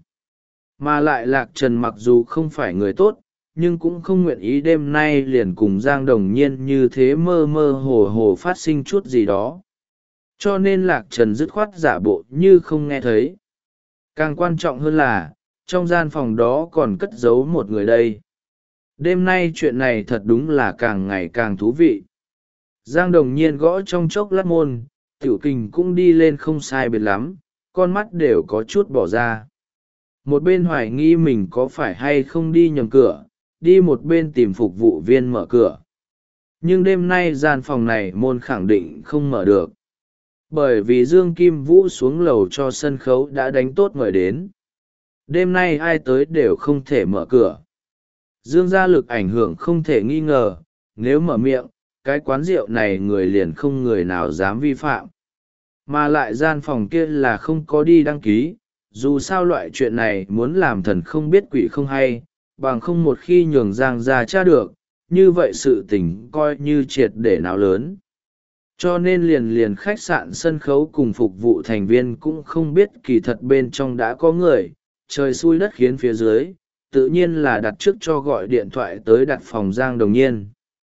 Mà lại Lạc Trần mặc dù không phải người tốt, nhưng cũng không nguyện ý đêm nay liền cùng Giang Đồng Nhiên như thế mơ mơ hồ hồ phát sinh chút gì đó. Cho nên Lạc Trần dứt khoát giả bộ như không nghe thấy. Càng quan trọng hơn là, trong gian phòng đó còn cất giấu một người đây. Đêm nay chuyện này thật đúng là càng ngày càng thú vị. Giang Đồng Nhiên gõ trong chốc lát môn, Tiểu Kình cũng đi lên không sai biệt lắm, con mắt đều có chút bỏ ra. Một bên hoài nghi mình có phải hay không đi nhầm cửa, đi một bên tìm phục vụ viên mở cửa. Nhưng đêm nay gian phòng này môn khẳng định không mở được. Bởi vì Dương Kim Vũ xuống lầu cho sân khấu đã đánh tốt mời đến. Đêm nay ai tới đều không thể mở cửa. Dương gia lực ảnh hưởng không thể nghi ngờ, nếu mở miệng, cái quán rượu này người liền không người nào dám vi phạm. Mà lại gian phòng kia là không có đi đăng ký, dù sao loại chuyện này muốn làm thần không biết quỷ không hay, bằng không một khi nhường Giang gia tra được, như vậy sự tình coi như triệt để nào lớn. Cho nên liền liền khách sạn sân khấu cùng phục vụ thành viên cũng không biết kỳ thật bên trong đã có người, trời xui đất khiến phía dưới, tự nhiên là đặt trước cho gọi điện thoại tới đặt phòng Giang Đồng Nhiên.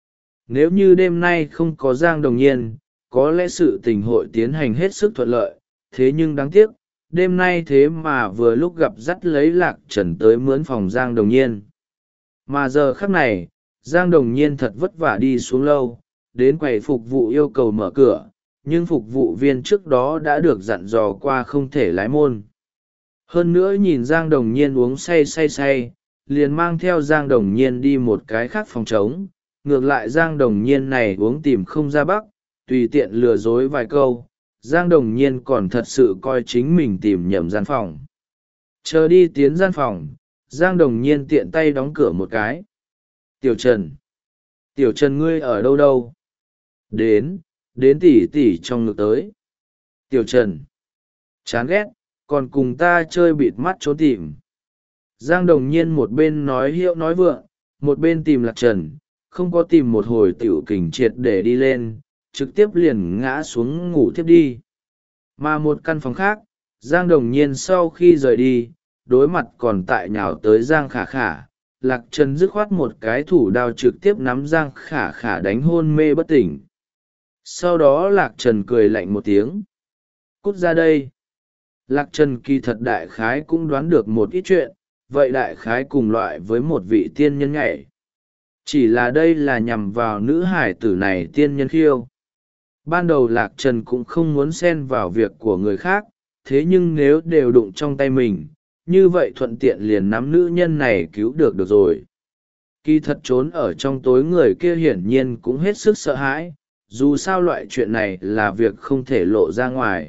Nếu như đêm nay không có Giang Đồng Nhiên, có lẽ sự tình hội tiến hành hết sức thuận lợi, thế nhưng đáng tiếc, đêm nay thế mà vừa lúc gặp dắt lấy Lạc Trần tới mướn phòng Giang Đồng Nhiên. Mà giờ khắc này, Giang Đồng Nhiên thật vất vả đi xuống lâu, đến quầy phục vụ yêu cầu mở cửa, nhưng phục vụ viên trước đó đã được dặn dò qua không thể lái môn. Hơn nữa nhìn Giang Đồng Nhiên uống say say say, liền mang theo Giang Đồng Nhiên đi một cái khác phòng trống. Ngược lại Giang Đồng Nhiên này uống tìm không ra bắc, tùy tiện lừa dối vài câu, Giang Đồng Nhiên còn thật sự coi chính mình tìm nhầm gian phòng. Chờ đi tiến gian phòng, Giang Đồng Nhiên tiện tay đóng cửa một cái. Tiểu Trần! Tiểu Trần ngươi ở đâu đâu? Đến, đến tỉ tỉ trong ngực tới. Tiểu Trần! Chán ghét, còn cùng ta chơi bịt mắt trốn tìm. Giang Đồng Nhiên một bên nói hiệu nói vượng, một bên tìm Lạc Trần, không có tìm một hồi tiểu kình triệt để đi lên, trực tiếp liền ngã xuống ngủ thiếp đi. Mà một căn phòng khác, Giang Đồng Nhiên sau khi rời đi, đối mặt còn tại nhào tới Giang Khả Khả, Lạc Trần dứt khoát một cái thủ đao trực tiếp nắm Giang Khả Khả đánh hôn mê bất tỉnh. Sau đó Lạc Trần cười lạnh một tiếng. Cút ra đây! Lạc Trần kỳ thật đại khái cũng đoán được một ít chuyện, vậy đại khái cùng loại với một vị tiên nhân nhảy. Chỉ là đây là nhằm vào nữ hải tử này tiên nhân khiêu. Ban đầu Lạc Trần cũng không muốn xen vào việc của người khác, thế nhưng nếu đều đụng trong tay mình, như vậy thuận tiện liền nắm nữ nhân này cứu được được rồi. Kỳ thật trốn ở trong tối người kia hiển nhiên cũng hết sức sợ hãi, dù sao loại chuyện này là việc không thể lộ ra ngoài.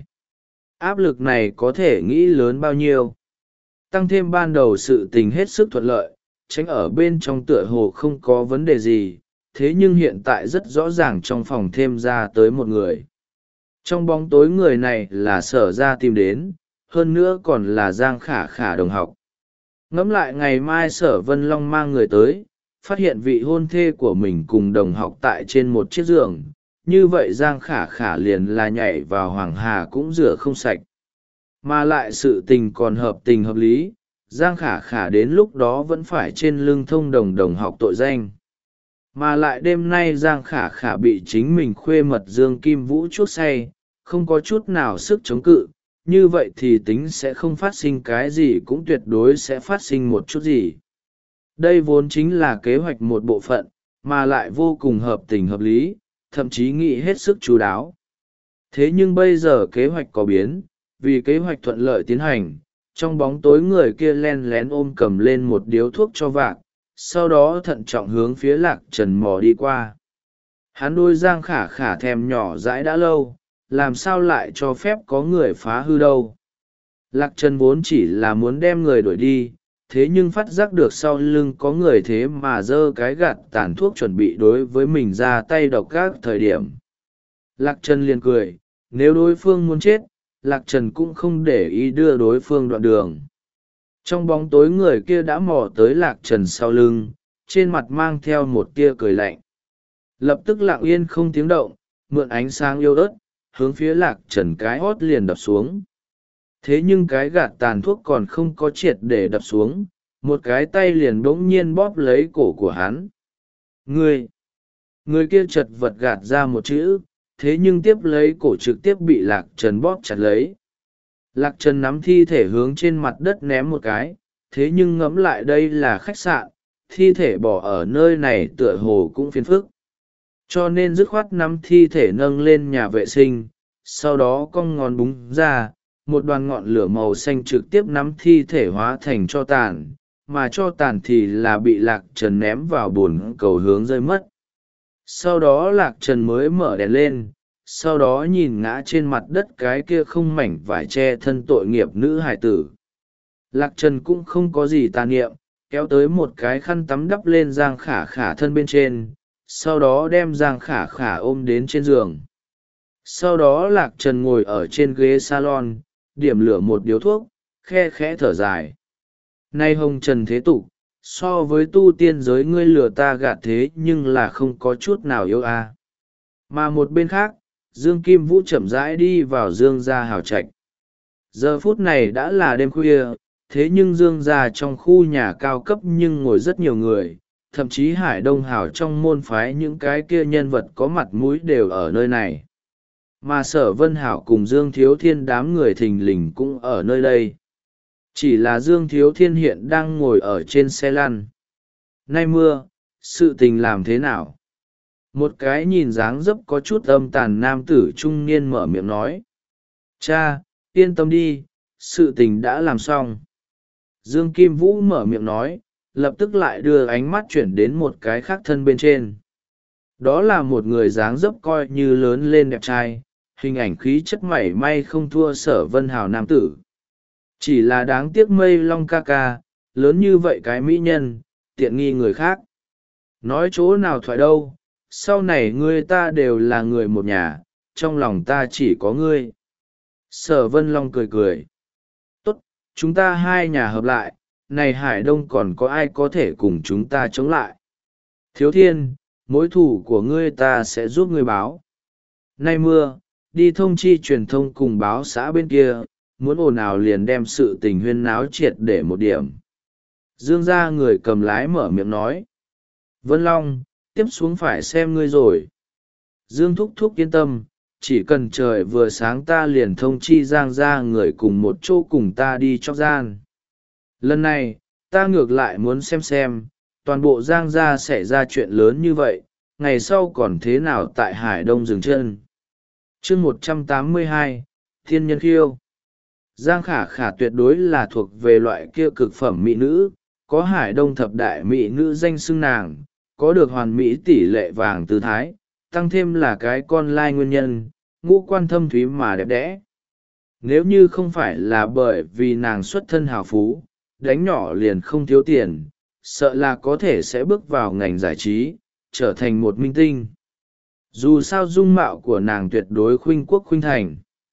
Áp lực này có thể nghĩ lớn bao nhiêu. Tăng thêm ban đầu sự tình hết sức thuận lợi, tránh ở bên trong tựa hồ không có vấn đề gì, thế nhưng hiện tại rất rõ ràng trong phòng thêm ra tới một người. Trong bóng tối người này là Sở ra tìm đến, hơn nữa còn là Giang Khả Khả đồng học. Ngẫm lại ngày mai Sở Vân Long mang người tới, phát hiện vị hôn thê của mình cùng đồng học tại trên một chiếc giường, như vậy Giang Khả Khả liền là nhảy vào Hoàng Hà cũng rửa không sạch. Mà lại sự tình còn hợp tình hợp lý, Giang Khả Khả đến lúc đó vẫn phải trên lưng thông đồng đồng học tội danh. Mà lại đêm nay Giang Khả Khả bị chính mình khuê mật Dương Kim Vũ chuốc say, không có chút nào sức chống cự, như vậy thì tính sẽ không phát sinh cái gì cũng tuyệt đối sẽ phát sinh một chút gì. Đây vốn chính là kế hoạch một bộ phận, mà lại vô cùng hợp tình hợp lý, thậm chí nghĩ hết sức chú đáo. Thế nhưng bây giờ kế hoạch có biến, vì kế hoạch thuận lợi tiến hành, trong bóng tối người kia len lén ôm cầm lên một điếu thuốc cho vạc, sau đó thận trọng hướng phía Lạc Trần mò đi qua. Hắn đôi Giang Khả Khả thèm nhỏ dãi đã lâu, làm sao lại cho phép có người phá hư đâu. Lạc Trần vốn chỉ là muốn đem người đuổi đi, thế nhưng phát giác được sau lưng có người thế mà giơ cái gạt tàn thuốc chuẩn bị đối với mình ra tay độc các thời điểm. Lạc Trần liền cười, nếu đối phương muốn chết, Lạc Trần cũng không để ý đưa đối phương đoạn đường. Trong bóng tối người kia đã mò tới Lạc Trần sau lưng, trên mặt mang theo một tia cười lạnh. Lập tức lặng yên không tiếng động, mượn ánh sáng yêu ớt, hướng phía Lạc Trần cái hót liền đập xuống. Thế nhưng cái gạt tàn thuốc còn không có triệt để đập xuống, một cái tay liền bỗng nhiên bóp lấy cổ của hắn. Người! Người kia chật vật gạt ra một chữ, thế nhưng tiếp lấy cổ trực tiếp bị Lạc Trần bóp chặt lấy. Lạc Trần nắm thi thể hướng trên mặt đất ném một cái, thế nhưng ngẫm lại đây là khách sạn, thi thể bỏ ở nơi này tựa hồ cũng phiền phức. Cho nên dứt khoát nắm thi thể nâng lên nhà vệ sinh, sau đó cong ngón búng ra, một đoàn ngọn lửa màu xanh trực tiếp nắm thi thể hóa thành tro tàn, mà tro tàn thì là bị Lạc Trần ném vào bồn cầu hướng rơi mất. Sau đó Lạc Trần mới mở đèn lên, sau đó nhìn ngã trên mặt đất cái kia không mảnh vải che thân tội nghiệp nữ hải tử. Lạc Trần cũng không có gì tà niệm, kéo tới một cái khăn tắm đắp lên Giang Khả Khả thân bên trên, sau đó đem Giang Khả Khả ôm đến trên giường. Sau đó Lạc Trần ngồi ở trên ghế salon, điểm lửa một điếu thuốc, khe khẽ thở dài. Nay hồng trần thế tục, so với tu tiên giới ngươi lừa ta gạt thế nhưng là không có chút nào yêu a. À. Mà một bên khác, Dương Kim Vũ chậm rãi đi vào Dương gia hào trạch. Giờ phút này đã là đêm khuya, thế nhưng Dương gia trong khu nhà cao cấp nhưng ngồi rất nhiều người, thậm chí Hải Đông Hào trong môn phái những cái kia nhân vật có mặt mũi đều ở nơi này. Mà Sở Vân Hảo cùng Dương Thiếu Thiên đám người thình lình cũng ở nơi đây. Chỉ là Dương Thiếu Thiên hiện đang ngồi ở trên xe lăn. Nay mưa, sự tình làm thế nào? Một cái nhìn dáng dấp có chút âm tàn nam tử trung niên mở miệng nói. Cha, yên tâm đi, sự tình đã làm xong. Dương Kim Vũ mở miệng nói, lập tức lại đưa ánh mắt chuyển đến một cái khác thân bên trên. Đó là một người dáng dấp coi như lớn lên đẹp trai, hình ảnh khí chất mảy may không thua Sở Vân Hào nam tử. Chỉ là đáng tiếc Mây Long ca ca, lớn như vậy cái mỹ nhân, tiện nghi người khác. Nói chỗ nào thoại đâu, sau này ngươi ta đều là người một nhà, trong lòng ta chỉ có ngươi. Sở Vân Long cười cười. Tốt, chúng ta hai nhà hợp lại, này Hải Đông còn có ai có thể cùng chúng ta chống lại. Thiếu Thiên, mối thù của ngươi ta sẽ giúp ngươi báo. Nay mưa, đi thông chi truyền thông cùng báo xã bên kia, muốn ồn ào liền đem sự tình huyên náo triệt để một điểm. Dương gia người cầm lái mở miệng nói. Vân Long, tiếp xuống phải xem ngươi rồi. Dương thúc thúc yên tâm, chỉ cần trời vừa sáng ta liền thông chi Giang gia người cùng một chỗ cùng ta đi chóc gian. Lần này, ta ngược lại muốn xem xem, toàn bộ Giang gia sẽ ra chuyện lớn như vậy, ngày sau còn thế nào tại Hải Đông dừng chân. Chương một trăm tám mươi hai, Thiên Nhân Khiêu. Giang Khả Khả tuyệt đối là thuộc về loại kia cực phẩm mỹ nữ, có Hải Đông thập đại mỹ nữ danh xưng nàng, có được hoàn mỹ tỷ lệ vàng tư thái, tăng thêm là cái con lai nguyên nhân, ngũ quan thâm thúy mà đẹp đẽ. Nếu như không phải là bởi vì nàng xuất thân hào phú, đánh nhỏ liền không thiếu tiền, sợ là có thể sẽ bước vào ngành giải trí, trở thành một minh tinh. Dù sao dung mạo của nàng tuyệt đối khuynh quốc khuynh thành,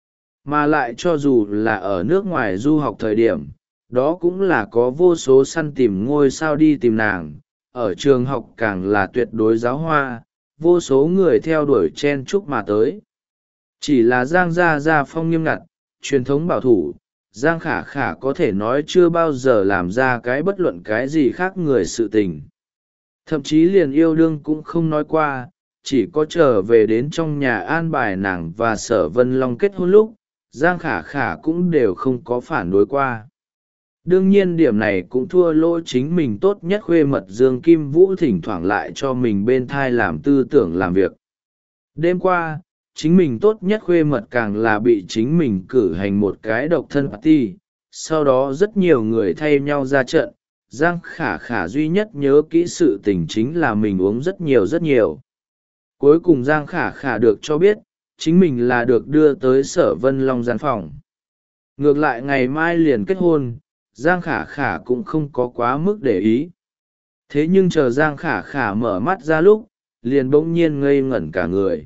mà lại cho dù là ở nước ngoài du học thời điểm, đó cũng là có vô số săn tìm ngôi sao đi tìm nàng, ở trường học càng là tuyệt đối giáo hoa, vô số người theo đuổi chen chúc mà tới. Chỉ là Giang gia gia phong nghiêm ngặt, truyền thống bảo thủ, Giang Khả Khả có thể nói chưa bao giờ làm ra cái bất luận cái gì khác người sự tình. Thậm chí liền yêu đương cũng không nói qua, chỉ có trở về đến trong nhà an bài nàng và Sở Vân Long kết hôn lúc, Giang Khả Khả cũng đều không có phản đối qua. Đương nhiên điểm này cũng thua lỗ chính mình tốt nhất khuê mật Dương Kim Vũ thỉnh thoảng lại cho mình bên thai làm tư tưởng làm việc. Đêm qua, chính mình tốt nhất khuê mật càng là bị chính mình cử hành một cái độc thân party, sau đó rất nhiều người thay nhau ra trận. Giang Khả Khả duy nhất nhớ kỹ sự tình chính là mình uống rất nhiều rất nhiều. Cuối cùng Giang Khả Khả được cho biết, chính mình là được đưa tới Sở Vân Long gian phòng. Ngược lại ngày mai liền kết hôn, Giang Khả Khả cũng không có quá mức để ý. Thế nhưng chờ Giang Khả Khả mở mắt ra lúc, liền bỗng nhiên ngây ngẩn cả người.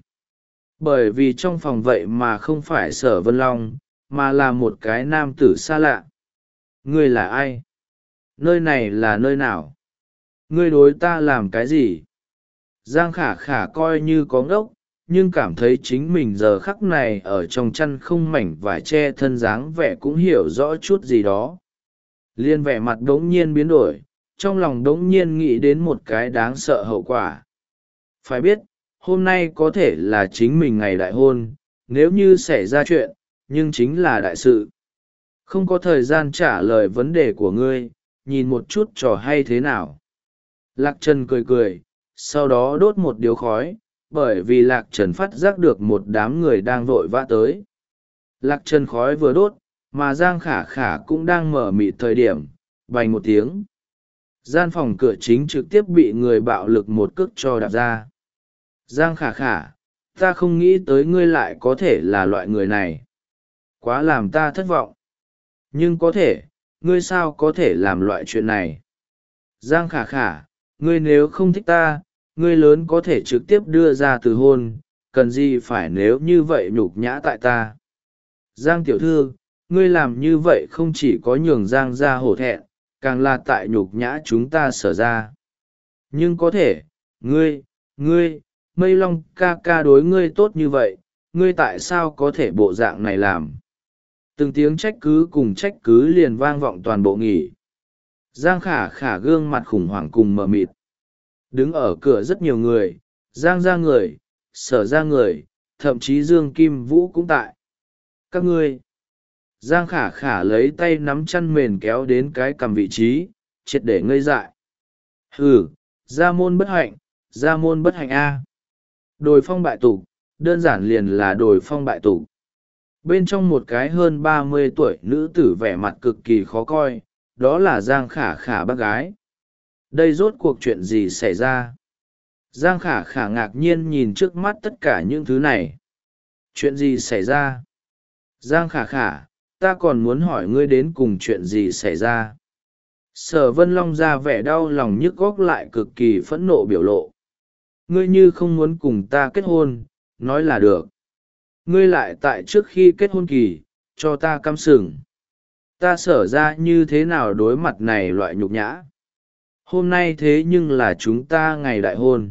Bởi vì trong phòng vậy mà không phải Sở Vân Long, mà là một cái nam tử xa lạ. Ngươi là ai? Nơi này là nơi nào? Ngươi đối ta làm cái gì? Giang Khả Khả coi như có ngốc, nhưng cảm thấy chính mình giờ khắc này ở trong chăn không mảnh vải che thân dáng vẻ cũng hiểu rõ chút gì đó. Liên vẻ mặt đống nhiên biến đổi, trong lòng đống nhiên nghĩ đến một cái đáng sợ hậu quả. Phải biết, hôm nay có thể là chính mình ngày đại hôn, nếu như xảy ra chuyện, nhưng chính là đại sự. Không có thời gian trả lời vấn đề của ngươi, nhìn một chút trò hay thế nào. Lạc Trần cười cười, sau đó đốt một điếu khói, bởi vì Lạc Trần phát giác được một đám người đang vội vã tới. Lạc Trần khói vừa đốt, mà Giang Khả Khả cũng đang mở mịt thời điểm, bành một tiếng. Gian phòng cửa chính trực tiếp bị người bạo lực một cước cho đạp ra. Giang Khả Khả, ta không nghĩ tới ngươi lại có thể là loại người này. Quá làm ta thất vọng. Nhưng có thể, ngươi sao có thể làm loại chuyện này? Giang Khả Khả, ngươi nếu không thích ta, ngươi lớn có thể trực tiếp đưa ra từ hôn, cần gì phải nếu như vậy nhục nhã tại ta. Giang tiểu thư, ngươi làm như vậy không chỉ có nhường Giang ra hổ thẹn, càng là tại nhục nhã chúng ta Sở ra. Nhưng có thể, ngươi, ngươi, Mây Long ca ca đối ngươi tốt như vậy, ngươi tại sao có thể bộ dạng này làm? Từng tiếng trách cứ cùng trách cứ liền vang vọng toàn bộ nghỉ. Giang Khả Khả gương mặt khủng hoảng cùng mờ mịt. Đứng ở cửa rất nhiều người, Giang ra người, Sở ra người, thậm chí Dương Kim Vũ cũng tại. Các ngươi. Giang Khả Khả lấy tay nắm chăn mền kéo đến cái cầm vị trí, triệt để ngây dại. Hừ, gia môn bất hạnh, gia môn bất hạnh A. Đồi phong bại tục, đơn giản liền là đồi phong bại tục. Bên trong một cái hơn ba mươi tuổi nữ tử vẻ mặt cực kỳ khó coi, đó là Giang Khả Khả bác gái. Đây rốt cuộc chuyện gì xảy ra? Giang Khả Khả ngạc nhiên nhìn trước mắt tất cả những thứ này. Chuyện gì xảy ra? Giang Khả Khả, ta còn muốn hỏi ngươi đến cùng chuyện gì xảy ra. Sở Vân Long ra vẻ đau lòng nhức góc lại cực kỳ phẫn nộ biểu lộ. Ngươi như không muốn cùng ta kết hôn, nói là được. Ngươi lại tại trước khi kết hôn kỳ, cho ta cắm sừng. Ta Sở ra như thế nào đối mặt này loại nhục nhã. Hôm nay thế nhưng là chúng ta ngày đại hôn.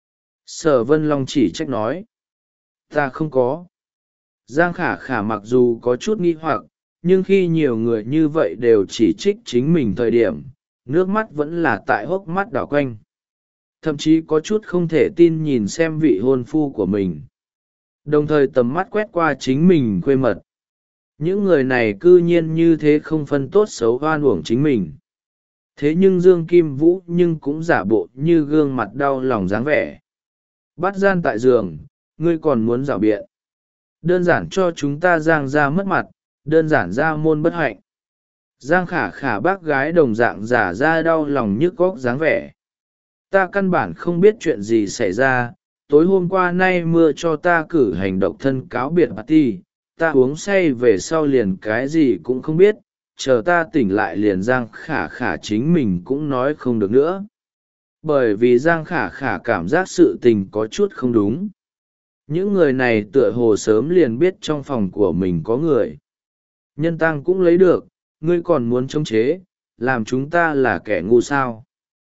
Sở Vân Long chỉ trách nói. Ta không có. Giang Khả Khả mặc dù có chút nghi hoặc, nhưng khi nhiều người như vậy đều chỉ trích chính mình thời điểm, nước mắt vẫn là tại hốc mắt đảo quanh. Thậm chí có chút không thể tin nhìn xem vị hôn phu của mình. Đồng thời tầm mắt quét qua chính mình khuê mật. Những người này cư nhiên như thế không phân tốt xấu oan uổng chính mình. Thế nhưng Dương Kim Vũ nhưng cũng giả bộ như gương mặt đau lòng dáng vẻ. Bắt gian tại giường, ngươi còn muốn rảo biện. Đơn giản cho chúng ta Giang ra mất mặt, đơn giản ra môn bất hạnh. Giang Khả Khả bác gái đồng dạng giả ra đau lòng nhức góc dáng vẻ. Ta căn bản không biết chuyện gì xảy ra, tối hôm qua nay mưa cho ta cử hành độc thân cáo biệt party, ta uống say về sau liền cái gì cũng không biết, chờ ta tỉnh lại liền Giang Khả Khả chính mình cũng nói không được nữa. Bởi vì Giang Khả Khả cảm giác sự tình có chút không đúng. Những người này tựa hồ sớm liền biết trong phòng của mình có người. Nhân tang cũng lấy được, ngươi còn muốn chống chế, làm chúng ta là kẻ ngu sao.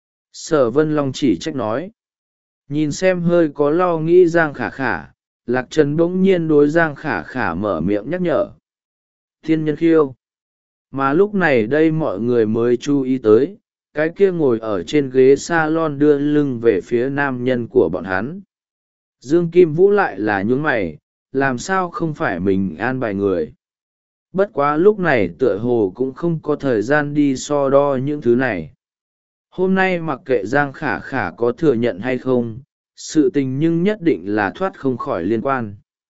Sở Vân Long chỉ trách nói. Nhìn xem hơi có lo nghĩ Giang Khả Khả, Lạc Trần bỗng nhiên đối Giang Khả Khả mở miệng nhắc nhở. Thiên nhân khiêu. Mà lúc này đây mọi người mới chú ý tới, cái kia ngồi ở trên ghế salon đưa lưng về phía nam nhân của bọn hắn. Dương Kim Vũ lại là nhún mày, làm sao không phải mình an bài người. Bất quá lúc này tựa hồ cũng không có thời gian đi so đo những thứ này. Hôm nay mặc kệ Giang Khả Khả có thừa nhận hay không, sự tình nhưng nhất định là thoát không khỏi liên quan.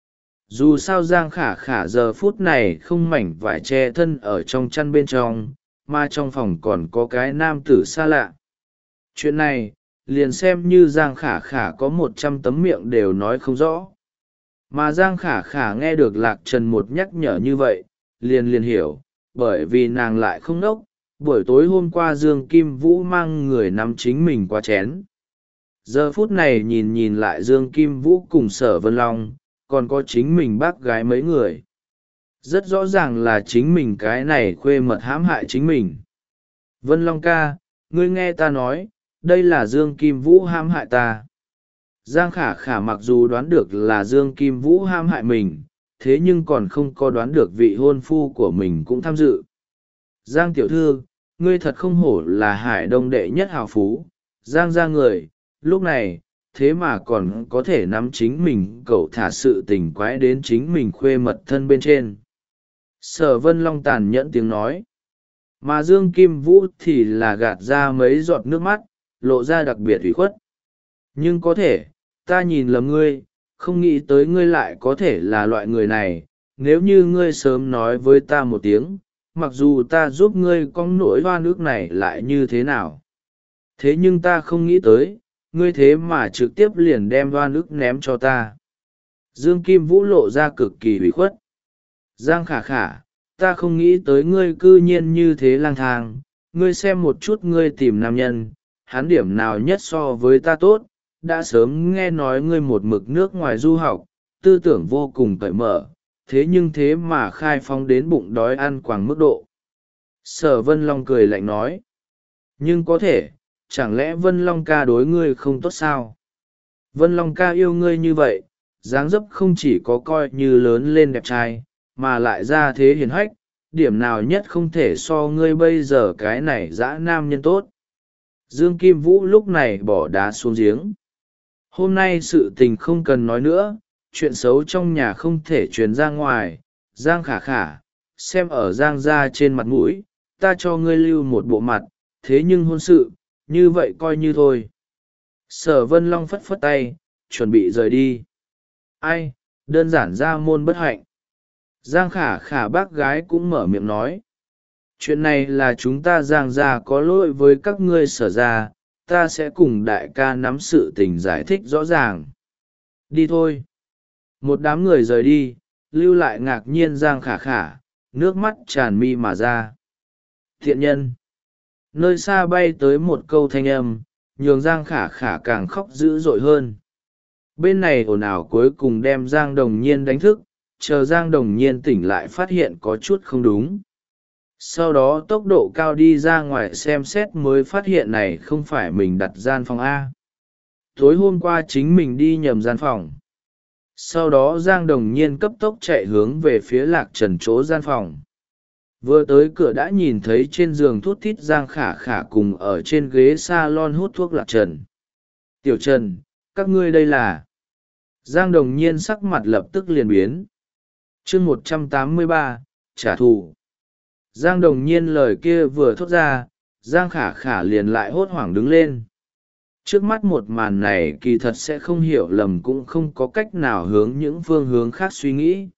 Dù sao Giang Khả Khả giờ phút này không mảnh vải che thân ở trong chăn bên trong, mà trong phòng còn có cái nam tử xa lạ. Chuyện này, liền xem như Giang Khả Khả có một trăm tấm miệng đều nói không rõ. Mà Giang Khả Khả nghe được Lạc Trần một nhắc nhở như vậy, liền liền hiểu, bởi vì nàng lại không đốc, buổi tối hôm qua Dương Kim Vũ mang người nắm chính mình qua chén. Giờ phút này nhìn nhìn lại Dương Kim Vũ cùng Sở Vân Long, còn có chính mình bác gái mấy người. Rất rõ ràng là chính mình cái này khuê mật hãm hại chính mình. Vân Long ca, ngươi nghe ta nói, đây là Dương Kim Vũ hãm hại ta. Giang Khả Khả mặc dù đoán được là Dương Kim Vũ hãm hại mình, thế nhưng còn không có đoán được vị hôn phu của mình cũng tham dự. Giang tiểu thư, ngươi thật không hổ là Hải Đông đệ nhất hào phú, Giang ra người, lúc này, thế mà còn có thể nắm chính mình cậu thả sự tình quái đến chính mình khuê mật thân bên trên. Sở Vân Long tàn nhẫn tiếng nói. Mà Dương Kim Vũ thì là gạt ra mấy giọt nước mắt, lộ ra đặc biệt ủy khuất. Nhưng có thể, ta nhìn lầm ngươi, không nghĩ tới ngươi lại có thể là loại người này, nếu như ngươi sớm nói với ta một tiếng, mặc dù ta giúp ngươi con nỗi oan ức này lại như thế nào. Thế nhưng ta không nghĩ tới, ngươi thế mà trực tiếp liền đem oan ức ném cho ta. Dương Kim Vũ lộ ra cực kỳ ủy khuất. Giang Khả Khả, ta không nghĩ tới ngươi cư nhiên như thế lang thang, ngươi xem một chút ngươi tìm nam nhân, hắn điểm nào nhất so với ta tốt, đã sớm nghe nói ngươi một mực nước ngoài du học, tư tưởng vô cùng cởi mở, thế nhưng thế mà khai phóng đến bụng đói ăn quàng mức độ. Sở Vân Long cười lạnh nói, nhưng có thể, chẳng lẽ Vân Long ca đối ngươi không tốt sao? Vân Long ca yêu ngươi như vậy, dáng dấp không chỉ có coi như lớn lên đẹp trai, mà lại ra thế hiền hách, điểm nào nhất không thể so ngươi bây giờ cái này dã nam nhân tốt. Dương Kim Vũ lúc này bỏ đá xuống giếng. Hôm nay sự tình không cần nói nữa, chuyện xấu trong nhà không thể truyền ra ngoài. Giang Khả Khả, xem ở Giang gia trên mặt mũi, ta cho ngươi lưu một bộ mặt, thế nhưng hôn sự, như vậy coi như thôi. Sở Vân Long phất phất tay, chuẩn bị rời đi. Ai, đơn giản ra môn bất hạnh. Giang Khả Khả bác gái cũng mở miệng nói. Chuyện này là chúng ta Giang gia có lỗi với các ngươi Sở gia, ta sẽ cùng đại ca nắm sự tình giải thích rõ ràng. Đi thôi. Một đám người rời đi, lưu lại ngạc nhiên Giang Khả Khả, nước mắt tràn mi mà ra. Thiện nhân! Nơi xa bay tới một câu thanh âm, nhường Giang Khả Khả càng khóc dữ dội hơn. Bên này ồn ào cuối cùng đem Giang Đồng Nhiên đánh thức, chờ Giang Đồng Nhiên tỉnh lại phát hiện có chút không đúng. Sau đó tốc độ cao đi ra ngoài xem xét mới phát hiện này không phải mình đặt gian phòng A. Tối hôm qua chính mình đi nhầm gian phòng. Sau đó Giang Đồng Nhiên cấp tốc chạy hướng về phía Lạc Trần chỗ gian phòng. Vừa tới cửa đã nhìn thấy trên giường thút thít Giang Khả Khả cùng ở trên ghế salon hút thuốc Lạc Trần. Tiểu Trần, các ngươi đây là... Giang Đồng Nhiên sắc mặt lập tức liền biến. chương một trăm tám mươi ba, trả thù. Giang Đồng Nhiên lời kia vừa thốt ra, Giang Khả Khả liền lại hốt hoảng đứng lên. Trước mắt một màn này kỳ thật sẽ không hiểu lầm cũng không có cách nào hướng những phương hướng khác suy nghĩ.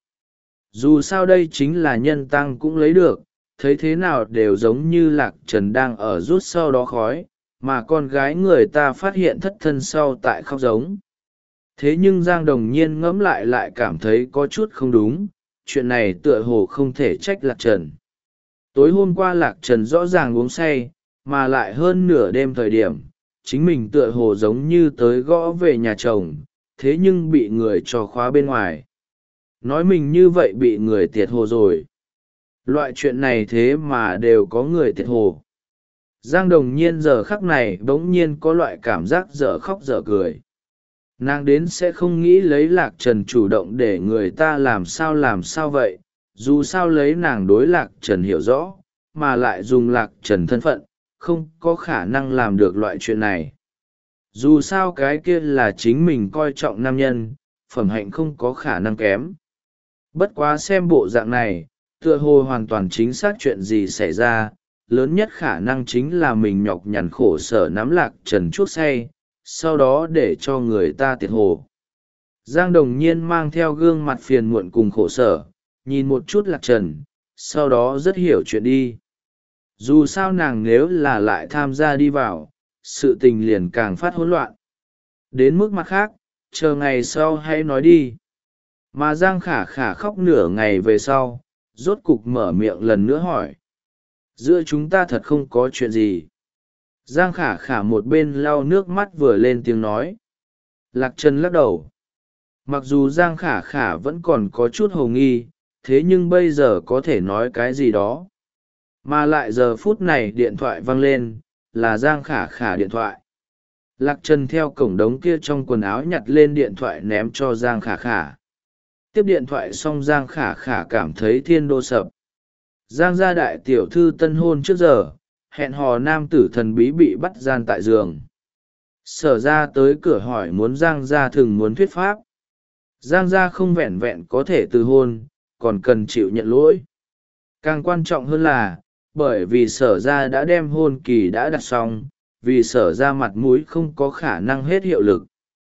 Dù sao đây chính là nhân tăng cũng lấy được, thấy thế nào đều giống như Lạc Trần đang ở rút sau đó khói, mà con gái người ta phát hiện thất thân sau tại khóc giống. Thế nhưng Giang Đồng Nhiên ngẫm lại lại cảm thấy có chút không đúng, chuyện này tựa hồ không thể trách Lạc Trần. Tối hôm qua Lạc Trần rõ ràng uống say, mà lại hơn nửa đêm thời điểm, chính mình tựa hồ giống như tới gõ về nhà chồng, thế nhưng bị người cho khóa bên ngoài. Nói mình như vậy bị người tiệt hồ rồi. Loại chuyện này thế mà đều có người tiệt hồ. Giang Đồng Nhiên giờ khắc này bỗng nhiên có loại cảm giác dở khóc dở cười. Nàng đến sẽ không nghĩ lấy Lạc Trần chủ động để người ta làm sao làm sao vậy, dù sao lấy nàng đối Lạc Trần hiểu rõ, mà lại dùng Lạc Trần thân phận, không có khả năng làm được loại chuyện này. Dù sao cái kia là chính mình coi trọng nam nhân, phẩm hạnh không có khả năng kém. Bất quá xem bộ dạng này, tựa hồ hoàn toàn chính xác chuyện gì xảy ra, lớn nhất khả năng chính là mình nhọc nhằn khổ sở nắm Lạc Trần chuốc say, sau đó để cho người ta tiệt hồ. Giang Đồng Nhiên mang theo gương mặt phiền muộn cùng khổ sở, nhìn một chút Lạc Trần, sau đó rất hiểu chuyện đi. Dù sao nàng nếu là lại tham gia đi vào, sự tình liền càng phát hỗn loạn. Đến mức mặt khác, chờ ngày sau hãy nói đi. Mà Giang Khả Khả khóc nửa ngày về sau, rốt cục mở miệng lần nữa hỏi. Giữa chúng ta thật không có chuyện gì. Giang Khả Khả một bên lau nước mắt vừa lên tiếng nói. Lạc Trần lắc đầu. Mặc dù Giang Khả Khả vẫn còn có chút hồ nghi, thế nhưng bây giờ có thể nói cái gì đó. Mà lại giờ phút này điện thoại vang lên, là Giang Khả Khả điện thoại. Lạc Trần theo cổng đống kia trong quần áo nhặt lên điện thoại ném cho Giang Khả Khả. Tiếp điện thoại xong Giang Khả Khả cảm thấy thiên đô sập. Giang gia đại tiểu thư tân hôn trước giờ, hẹn hò nam tử thần bí bị bắt gian tại giường. Sở ra tới cửa hỏi muốn Giang gia thường muốn thuyết pháp. Giang gia không vẹn vẹn có thể từ hôn, còn cần chịu nhận lỗi. Càng quan trọng hơn là, bởi vì sở ra đã đem hôn kỳ đã đặt xong, vì sở ra mặt mũi không có khả năng hết hiệu lực.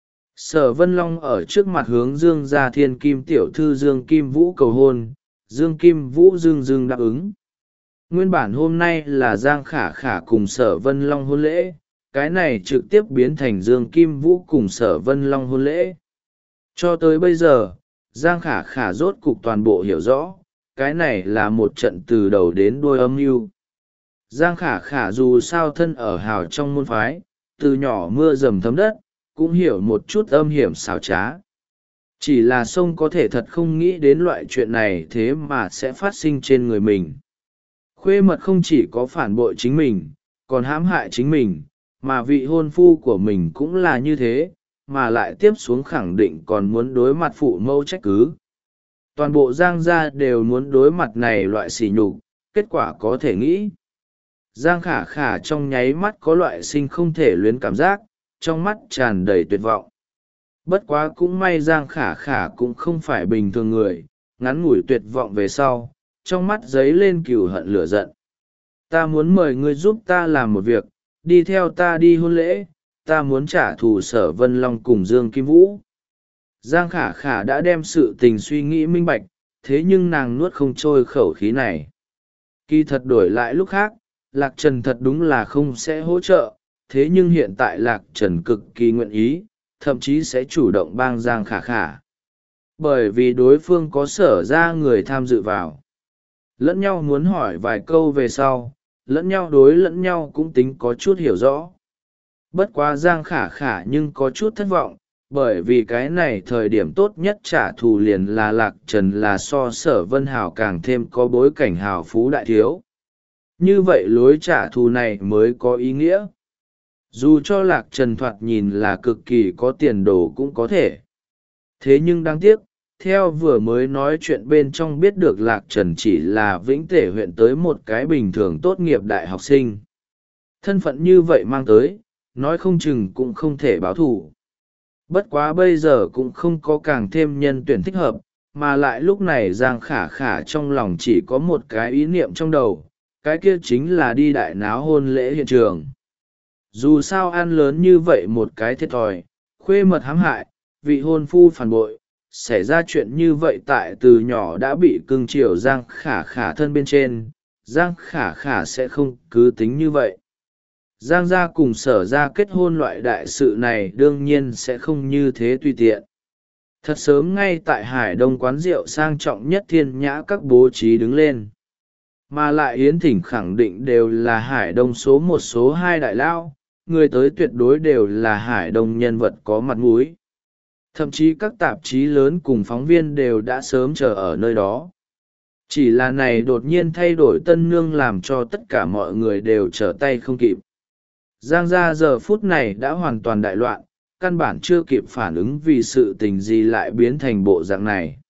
Sở Vân Long ở trước mặt hướng Dương gia thiên kim tiểu thư Dương Kim Vũ cầu hôn, Dương Kim Vũ dưng dưng đáp ứng. Nguyên bản hôm nay là Giang Khả Khả cùng Sở Vân Long hôn lễ, cái này trực tiếp biến thành Dương Kim Vũ cùng Sở Vân Long hôn lễ. Cho tới bây giờ, Giang Khả Khả rốt cục toàn bộ hiểu rõ, cái này là một trận từ đầu đến đuôi âm mưu. Giang Khả Khả dù sao thân ở hào trong môn phái, từ nhỏ mưa dầm thấm đất, cũng hiểu một chút âm hiểm xảo trá. Chỉ là sông có thể thật không nghĩ đến loại chuyện này thế mà sẽ phát sinh trên người mình. Khuê mật không chỉ có phản bội chính mình, còn hãm hại chính mình, mà vị hôn phu của mình cũng là như thế, mà lại tiếp xuống khẳng định còn muốn đối mặt phụ mẫu trách cứ. Toàn bộ Giang gia đều muốn đối mặt này loại sỉ nhục, kết quả có thể nghĩ. Giang Khả Khả trong nháy mắt có loại sinh không thể luyến cảm giác, trong mắt tràn đầy tuyệt vọng. Bất quá cũng may Giang Khả Khả cũng không phải bình thường người, ngắn ngủi tuyệt vọng về sau, trong mắt dấy lên cừu hận lửa giận. Ta muốn mời ngươi giúp ta làm một việc, đi theo ta đi hôn lễ, ta muốn trả thù Sở Vân Long cùng Dương Kim Vũ. Giang Khả Khả đã đem sự tình suy nghĩ minh bạch, thế nhưng nàng nuốt không trôi khẩu khí này. Kỳ thật đổi lại lúc khác, Lạc Trần thật đúng là không sẽ hỗ trợ, thế nhưng hiện tại Lạc Trần cực kỳ nguyện ý, thậm chí sẽ chủ động bang Giang Khả Khả. Bởi vì đối phương có sở ra người tham dự vào. lẫn nhau muốn hỏi vài câu về sau, lẫn nhau đối lẫn nhau cũng tính có chút hiểu rõ. Bất quá Giang Khả Khả nhưng có chút thất vọng, bởi vì cái này thời điểm tốt nhất trả thù liền là Lạc Trần là so Sở Vân Hào càng thêm có bối cảnh hào phú đại thiếu. Như vậy lối trả thù này mới có ý nghĩa. Dù cho Lạc Trần thoạt nhìn là cực kỳ có tiền đồ cũng có thể. Thế nhưng đáng tiếc, theo vừa mới nói chuyện bên trong biết được Lạc Trần chỉ là Vĩnh Tể huyện tới một cái bình thường tốt nghiệp đại học sinh. Thân phận như vậy mang tới, nói không chừng cũng không thể báo thù. Bất quá bây giờ cũng không có càng thêm nhân tuyển thích hợp, mà lại lúc này Giang Khả Khả trong lòng chỉ có một cái ý niệm trong đầu, cái kia chính là đi đại náo hôn lễ hiện trường. Dù sao ăn lớn như vậy một cái thiệt thòi, khuê mật hãm hại, vị hôn phu phản bội, xảy ra chuyện như vậy tại từ nhỏ đã bị cưng chiều Giang Khả Khả thân bên trên, Giang Khả Khả sẽ không cứ tính như vậy. Giang gia cùng Sở gia kết hôn loại đại sự này đương nhiên sẽ không như thế tùy tiện. Thật sớm ngay tại Hải Đông quán rượu sang trọng nhất Thiên Nhã các bố trí đứng lên. Mà lại Yến Thỉnh khẳng định đều là Hải Đông số một số hai đại lao, người tới tuyệt đối đều là Hải Đông nhân vật có mặt mũi. Thậm chí các tạp chí lớn cùng phóng viên đều đã sớm chờ ở nơi đó. Chỉ là này đột nhiên thay đổi tân nương làm cho tất cả mọi người đều trở tay không kịp. Giang gia giờ phút này đã hoàn toàn đại loạn, căn bản chưa kịp phản ứng vì sự tình gì lại biến thành bộ dạng này.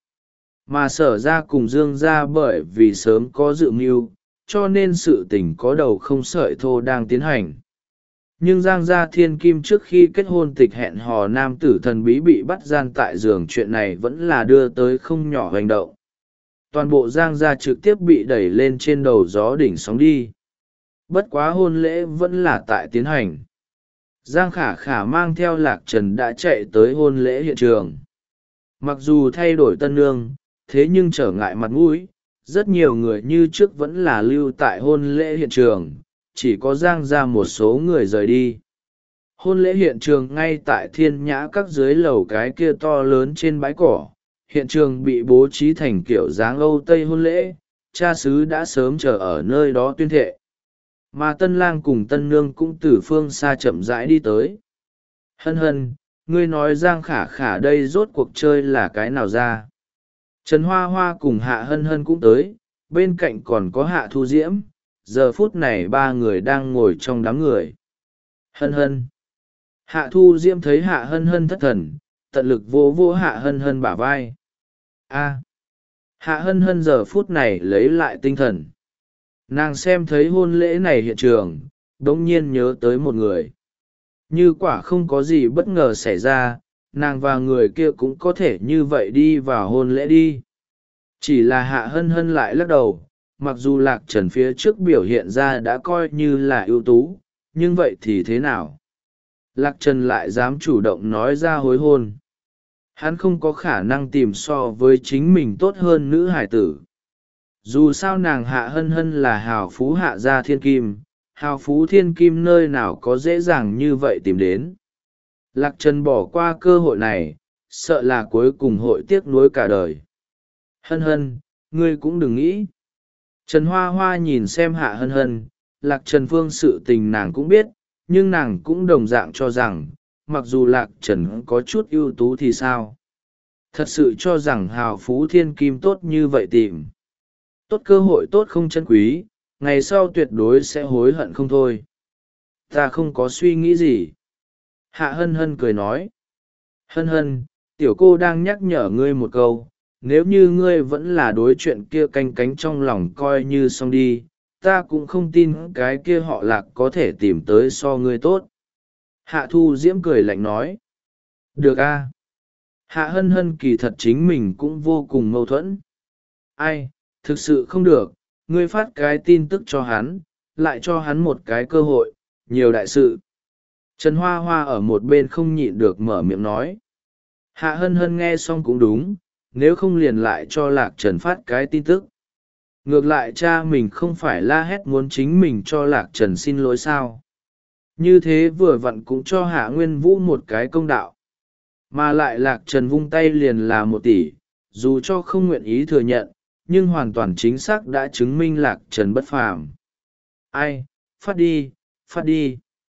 Mà Sở gia cùng Dương gia bởi vì sớm có dự mưu, cho nên sự tình có đầu không sợi thô đang tiến hành. Nhưng Giang gia thiên kim trước khi kết hôn tịch hẹn hò nam tử thần bí bị bắt gian tại giường chuyện này vẫn là đưa tới không nhỏ hành động. Toàn bộ Giang gia trực tiếp bị đẩy lên trên đầu gió đỉnh sóng đi. Bất quá hôn lễ vẫn là tại tiến hành. Giang Khả Khả mang theo Lạc Trần đã chạy tới hôn lễ hiện trường. Mặc dù thay đổi tân nương, thế nhưng trở ngại mặt mũi, rất nhiều người như trước vẫn là lưu tại hôn lễ hiện trường, chỉ có Giang ra một số người rời đi. Hôn lễ hiện trường ngay tại Thiên Nhã các dưới lầu cái kia to lớn trên bãi cỏ, hiện trường bị bố trí thành kiểu dáng Âu Tây hôn lễ, cha xứ đã sớm chờ ở nơi đó tuyên thệ. Mà tân lang cùng tân nương cũng từ phương xa chậm rãi đi tới. Hân hân, ngươi nói Giang Khả Khả đây rốt cuộc chơi là cái nào ra? Trần Hoa Hoa cùng Hạ Hân Hân cũng tới, bên cạnh còn có Hạ Thu Diễm, giờ phút này ba người đang ngồi trong đám người. Hân hân. Hạ Thu Diễm thấy Hạ Hân Hân thất thần, tận lực vỗ vỗ Hạ Hân Hân bả vai. A. Hạ Hân Hân giờ phút này lấy lại tinh thần. Nàng xem thấy hôn lễ này hiện trường, đống nhiên nhớ tới một người. Như quả không có gì bất ngờ xảy ra, nàng và người kia cũng có thể như vậy đi vào hôn lễ đi. Chỉ là Hạ Hân Hân lại lắc đầu, mặc dù Lạc Trần phía trước biểu hiện ra đã coi như là ưu tú, nhưng vậy thì thế nào? Lạc Trần lại dám chủ động nói ra hối hôn. Hắn không có khả năng tìm so với chính mình tốt hơn nữ hải tử. Dù sao nàng Hạ Hân Hân là hào phú hạ gia thiên kim, hào phú thiên kim nơi nào có dễ dàng như vậy tìm đến. Lạc Trần bỏ qua cơ hội này, sợ là cuối cùng hội tiếc nuối cả đời. Hân Hân, ngươi cũng đừng nghĩ. Trần Hoa Hoa nhìn xem Hạ Hân Hân, Lạc Trần Phương sự tình nàng cũng biết, nhưng nàng cũng đồng dạng cho rằng, mặc dù Lạc Trần có chút ưu tú thì sao? Thật sự cho rằng hào phú thiên kim tốt như vậy tìm. Tốt cơ hội tốt không chân quý, ngày sau tuyệt đối sẽ hối hận không thôi. Ta không có suy nghĩ gì. Hạ Hân Hân cười nói. Hân Hân, tiểu cô đang nhắc nhở ngươi một câu, nếu như ngươi vẫn là đối chuyện kia canh cánh trong lòng coi như xong đi, ta cũng không tin cái kia họ Lạc có thể tìm tới so ngươi tốt. Hạ Thu Diễm cười lạnh nói. Được a. Hạ Hân Hân kỳ thật chính mình cũng vô cùng mâu thuẫn. Ai, thực sự không được, ngươi phát cái tin tức cho hắn, lại cho hắn một cái cơ hội, nhiều đại sự. Trần Hoa Hoa ở một bên không nhịn được mở miệng nói. Hạ Hân Hân nghe xong cũng đúng, nếu không liền lại cho Lạc Trần phát cái tin tức. Ngược lại cha mình không phải la hét muốn chính mình cho Lạc Trần xin lỗi sao. Như thế vừa vặn cũng cho Hạ Nguyên Vũ một cái công đạo. Mà lại Lạc Trần vung tay liền là một tỷ, dù cho không nguyện ý thừa nhận, nhưng hoàn toàn chính xác đã chứng minh lạc trần bất phàm. Ai, phát đi, phát đi.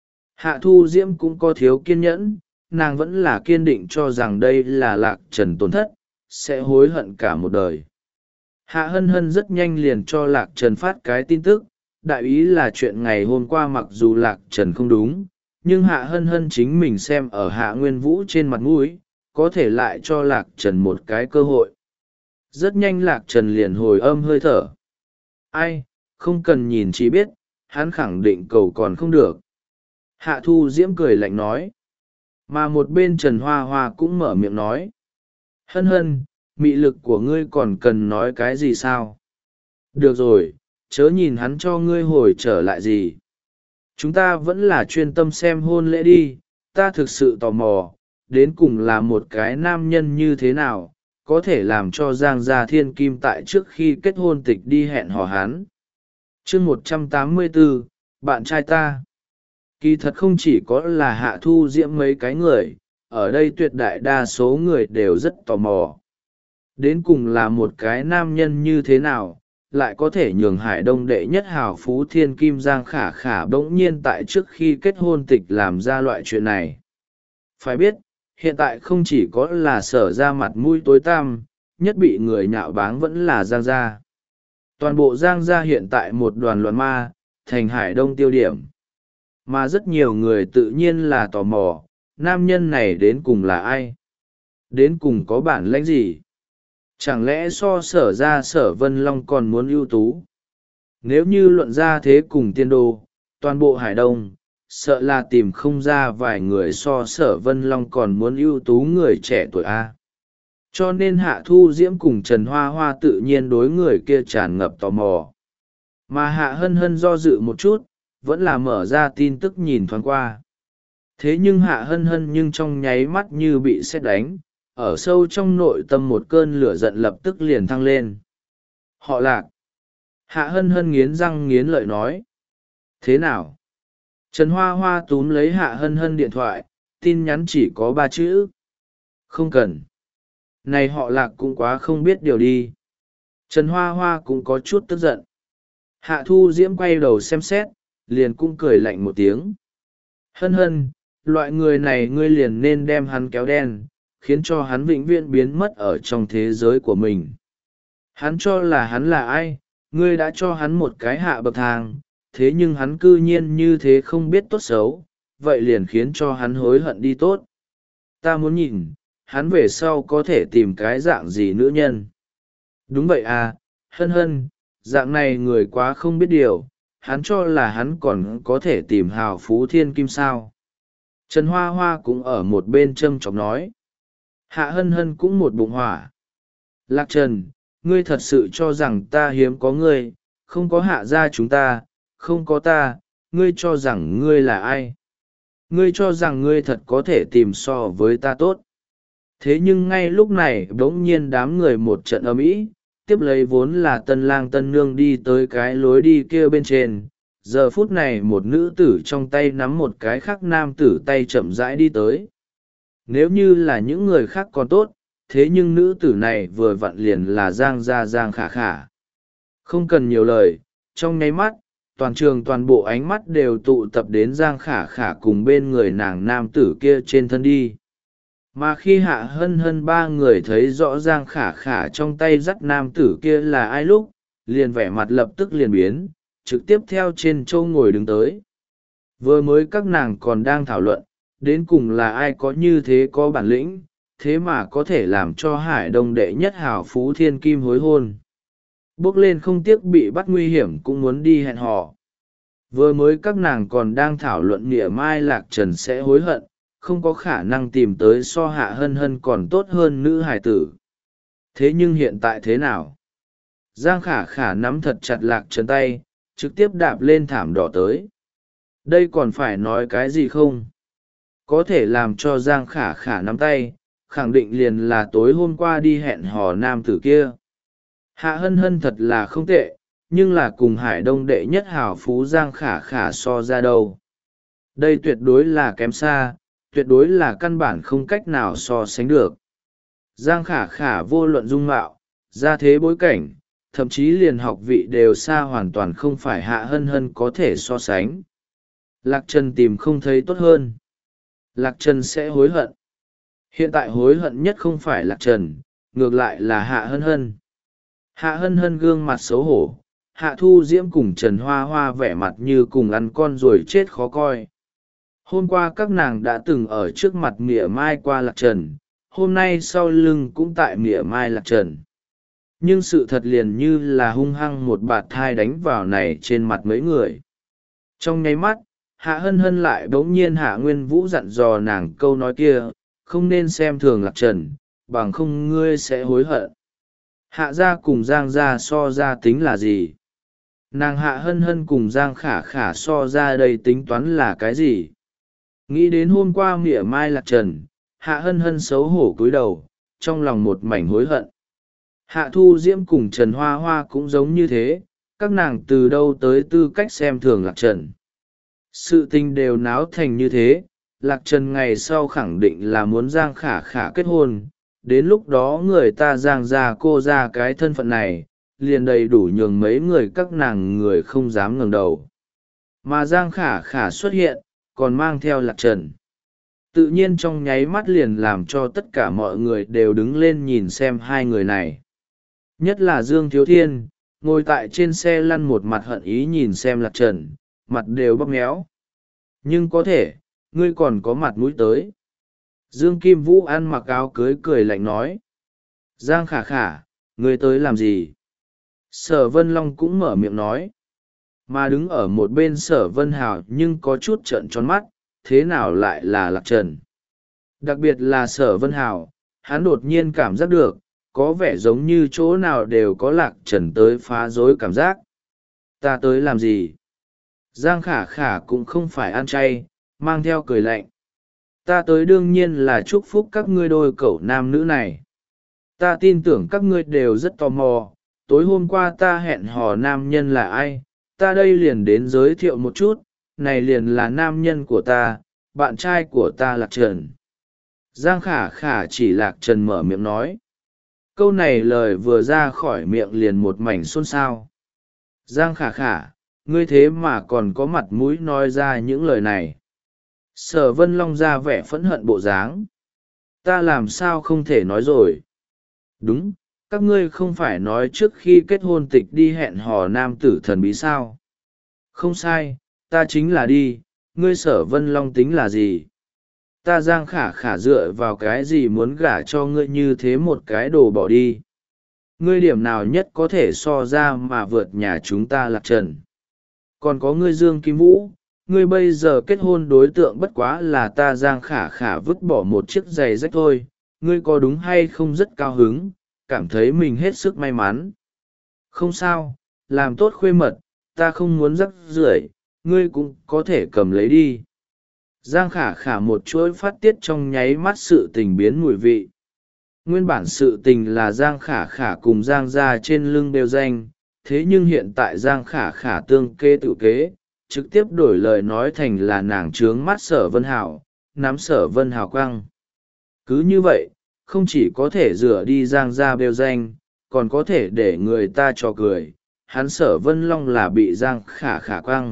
Hạ Thu Diễm cũng có thiếu kiên nhẫn, nàng vẫn là kiên định cho rằng đây là lạc trần tổn thất, sẽ hối hận cả một đời. Hạ Hân Hân rất nhanh liền cho lạc trần phát cái tin tức, đại ý là chuyện ngày hôm qua mặc dù lạc trần không đúng, nhưng Hạ Hân Hân chính mình xem ở Hạ Nguyên Vũ trên mặt mũi, có thể lại cho lạc trần một cái cơ hội. Rất nhanh lạc trần liền hồi âm hơi thở. Ai, không cần nhìn chỉ biết, hắn khẳng định cầu còn không được. Hạ Thu Diễm cười lạnh nói. Mà một bên Trần Hoa Hoa cũng mở miệng nói. Hân hân, mị lực của ngươi còn cần nói cái gì sao? Được rồi, chớ nhìn hắn cho ngươi hồi trở lại gì. Chúng ta vẫn là chuyên tâm xem hôn lễ đi, ta thực sự tò mò, đến cùng là một cái nam nhân như thế nào, có thể làm cho Giang Gia Thiên Kim tại trước khi kết hôn tịch đi hẹn hò hắn. Chương một trăm tám mươi bốn, bạn trai ta. Kỳ thật không chỉ có là Hạ Thu Diễm mấy cái người, ở đây tuyệt đại đa số người đều rất tò mò. Đến cùng là một cái nam nhân như thế nào, lại có thể nhường Hải Đông đệ nhất hào phú thiên kim Giang Khả Khả bỗng nhiên tại trước khi kết hôn tịch làm ra loại chuyện này. Phải biết, hiện tại không chỉ có là Sở ra mặt mũi tối tăm, nhất bị người nhạo báng vẫn là Giang gia. Toàn bộ Giang gia hiện tại một đoàn loạn ma, thành Hải Đông tiêu điểm. Mà rất nhiều người tự nhiên là tò mò, nam nhân này đến cùng là ai? Đến cùng có bản lĩnh gì? Chẳng lẽ so Sở ra Sở Vân Long còn muốn ưu tú? Nếu như luận ra thế cùng tiên đồ, toàn bộ Hải Đông, sợ là tìm không ra vài người so Sở Vân Long còn muốn ưu tú người trẻ tuổi A. Cho nên Hạ Thu Diễm cùng Trần Hoa Hoa tự nhiên đối người kia tràn ngập tò mò. Mà Hạ Hân Hân do dự một chút, vẫn là mở ra tin tức nhìn thoáng qua. Thế nhưng Hạ Hân Hân nhưng trong nháy mắt như bị sét đánh, ở sâu trong nội tâm một cơn lửa giận lập tức liền thăng lên. Họ Lạc. Hạ Hân Hân nghiến răng nghiến lợi nói. Thế nào? Trần Hoa Hoa túm lấy Hạ Hân Hân điện thoại, tin nhắn chỉ có ba chữ. Không cần. Này họ Lạc cũng quá không biết điều đi. Trần Hoa Hoa cũng có chút tức giận. Hạ Thu Diễm quay đầu xem xét, liền cũng cười lạnh một tiếng. Hân hân, loại người này ngươi liền nên đem hắn kéo đen, khiến cho hắn vĩnh viễn biến mất ở trong thế giới của mình. Hắn cho là hắn là ai, ngươi đã cho hắn một cái hạ bậc thang, thế nhưng hắn cư nhiên như thế không biết tốt xấu, vậy liền khiến cho hắn hối hận đi tốt. Ta muốn nhìn, hắn về sau có thể tìm cái dạng gì nữ nhân. Đúng vậy à, hân hân, dạng này người quá không biết điều, hắn cho là hắn còn có thể tìm hào phú thiên kim sao. Trần Hoa Hoa cũng ở một bên châm chọc nói. Hạ Hân Hân cũng một bụng hỏa. Lạc Trần, ngươi thật sự cho rằng ta hiếm có ngươi, không có hạ gia chúng ta, không có ta, ngươi cho rằng ngươi là ai? Ngươi cho rằng ngươi thật có thể tìm so với ta tốt. Thế nhưng ngay lúc này bỗng nhiên đám người một trận ầm ĩ, tiếp lấy vốn là tân lang tân nương đi tới cái lối đi kia bên trên. Giờ phút này một nữ tử trong tay nắm một cái khác nam tử tay chậm rãi đi tới. Nếu như là những người khác còn tốt, thế nhưng nữ tử này vừa vặn liền là Giang Gia Giang Khả Khả. Không cần nhiều lời, trong nháy mắt, toàn trường toàn bộ ánh mắt đều tụ tập đến Giang Khả Khả cùng bên người nàng nam tử kia trên thân đi. Mà khi Hạ Hân Hân ba người thấy rõ Giang Khả Khả trong tay dắt nam tử kia là ai lúc, liền vẻ mặt lập tức liền biến, trực tiếp theo trên châu ngồi đứng tới. Vừa mới các nàng còn đang thảo luận, đến cùng là ai có như thế có bản lĩnh, thế mà có thể làm cho Hải Đông đệ nhất hào phú thiên kim hối hôn. Bước lên không tiếc bị bắt nguy hiểm cũng muốn đi hẹn hò. Vừa mới các nàng còn đang thảo luận nghĩa mai Lạc Trần sẽ hối hận, không có khả năng tìm tới so Hạ Hân Hân còn tốt hơn nữ hài tử. Thế nhưng hiện tại thế nào? Giang Khả Khả nắm thật chặt Lạc Trần tay, trực tiếp đạp lên thảm đỏ tới. Đây còn phải nói cái gì không? Có thể làm cho Giang Khả Khả nắm tay, khẳng định liền là tối hôm qua đi hẹn hò nam tử kia. Hạ Hân Hân thật là không tệ, nhưng là cùng Hải Đông đệ nhất hào phú Giang Khả Khả so ra đâu. Đây tuyệt đối là kém xa, tuyệt đối là căn bản không cách nào so sánh được. Giang Khả Khả vô luận dung mạo, gia thế bối cảnh, thậm chí liền học vị đều xa hoàn toàn không phải Hạ Hân Hân có thể so sánh. Lạc Trần tìm không thấy tốt hơn. Lạc Trần sẽ hối hận. Hiện tại hối hận nhất không phải Lạc Trần, ngược lại là Hạ Hân Hân. Hạ Hân Hân gương mặt xấu hổ, Hạ Thu Diễm cùng Trần Hoa Hoa vẻ mặt như cùng ăn con ruồi chết khó coi. Hôm qua các nàng đã từng ở trước mặt mỉa mai qua Lạc Trần, hôm nay sau lưng cũng tại mỉa mai Lạc Trần. Nhưng sự thật liền như là hung hăng một bạt thai đánh vào này trên mặt mấy người. Trong nháy mắt, Hạ Hân Hân lại bỗng nhiên Hạ Nguyên Vũ dặn dò nàng câu nói kia, không nên xem thường Lạc Trần, bằng không ngươi sẽ hối hận. Hạ gia cùng Giang gia so ra tính là gì? Nàng Hạ Hân Hân cùng Giang Khả Khả so ra đây tính toán là cái gì? Nghĩ đến hôm qua mỉa mai Lạc Trần, Hạ Hân Hân xấu hổ cúi đầu, trong lòng một mảnh hối hận. Hạ Thu Diễm cùng Trần Hoa Hoa cũng giống như thế, các nàng từ đâu tới tư cách xem thường Lạc Trần. Sự tình đều náo thành như thế, Lạc Trần ngày sau khẳng định là muốn Giang Khả Khả kết hôn, đến lúc đó người ta Giang ra cô ra cái thân phận này, liền đầy đủ nhường mấy người các nàng người không dám ngẩng đầu. Mà Giang Khả Khả xuất hiện, còn mang theo Lạc Trần. Tự nhiên trong nháy mắt liền làm cho tất cả mọi người đều đứng lên nhìn xem hai người này. Nhất là Dương Thiếu Thiên, ngồi tại trên xe lăn một mặt hận ý nhìn xem Lạc Trần, mặt đều bóp méo. Nhưng có thể, ngươi còn có mặt mũi tới. Dương Kim Vũ ăn mặc áo cưới cười lạnh nói. Giang Khả Khả, ngươi tới làm gì? Sở Vân Long cũng mở miệng nói. Mà đứng ở một bên Sở Vân Hào nhưng có chút trợn tròn mắt, thế nào lại là Lạc Trần? Đặc biệt là Sở Vân Hào, hắn đột nhiên cảm giác được, có vẻ giống như chỗ nào đều có Lạc Trần tới phá rối cảm giác. Ta tới làm gì? Giang Khả Khả cũng không phải ăn chay, mang theo cười lạnh. Ta tới đương nhiên là chúc phúc các ngươi đôi cậu nam nữ này. Ta tin tưởng các ngươi đều rất tò mò, tối hôm qua ta hẹn hò nam nhân là ai, ta đây liền đến giới thiệu một chút, này liền là nam nhân của ta, bạn trai của ta Lạc Trần. Giang Khả Khả chỉ Lạc Trần mở miệng nói. Câu này lời vừa ra khỏi miệng liền một mảnh xôn xao. Giang Khả Khả, ngươi thế mà còn có mặt mũi nói ra những lời này. Sở Vân Long ra vẻ phẫn hận bộ dáng. Ta làm sao không thể nói rồi. Đúng, các ngươi không phải nói trước khi kết hôn tịch đi hẹn hò nam tử thần bí sao. Không sai, ta chính là đi, ngươi Sở Vân Long tính là gì? Ta Giang Khả Khả dựa vào cái gì muốn gả cho ngươi như thế một cái đồ bỏ đi? Ngươi điểm nào nhất có thể so ra mà vượt nhà chúng ta Lạc Trần? Còn có ngươi Dương Kim Vũ, ngươi bây giờ kết hôn đối tượng bất quá là ta Giang Khả Khả vứt bỏ một chiếc giày rách thôi, ngươi có đúng hay không rất cao hứng, cảm thấy mình hết sức may mắn. Không sao, làm tốt khuê mật, ta không muốn rắc rưởi, ngươi cũng có thể cầm lấy đi. Giang Khả Khả một chuỗi phát tiết trong nháy mắt sự tình biến mùi vị. Nguyên bản sự tình là Giang Khả Khả cùng Giang gia trên lưng đều danh, thế nhưng hiện tại Giang Khả Khả tương kê tự kế, trực tiếp đổi lời nói thành là nàng trướng mắt Sở Vân Hảo, nắm Sở Vân Hảo quăng. Cứ như vậy, không chỉ có thể rửa đi Giang gia bêu danh, còn có thể để người ta cho cười, hắn Sở Vân Long là bị Giang Khả Khả quăng.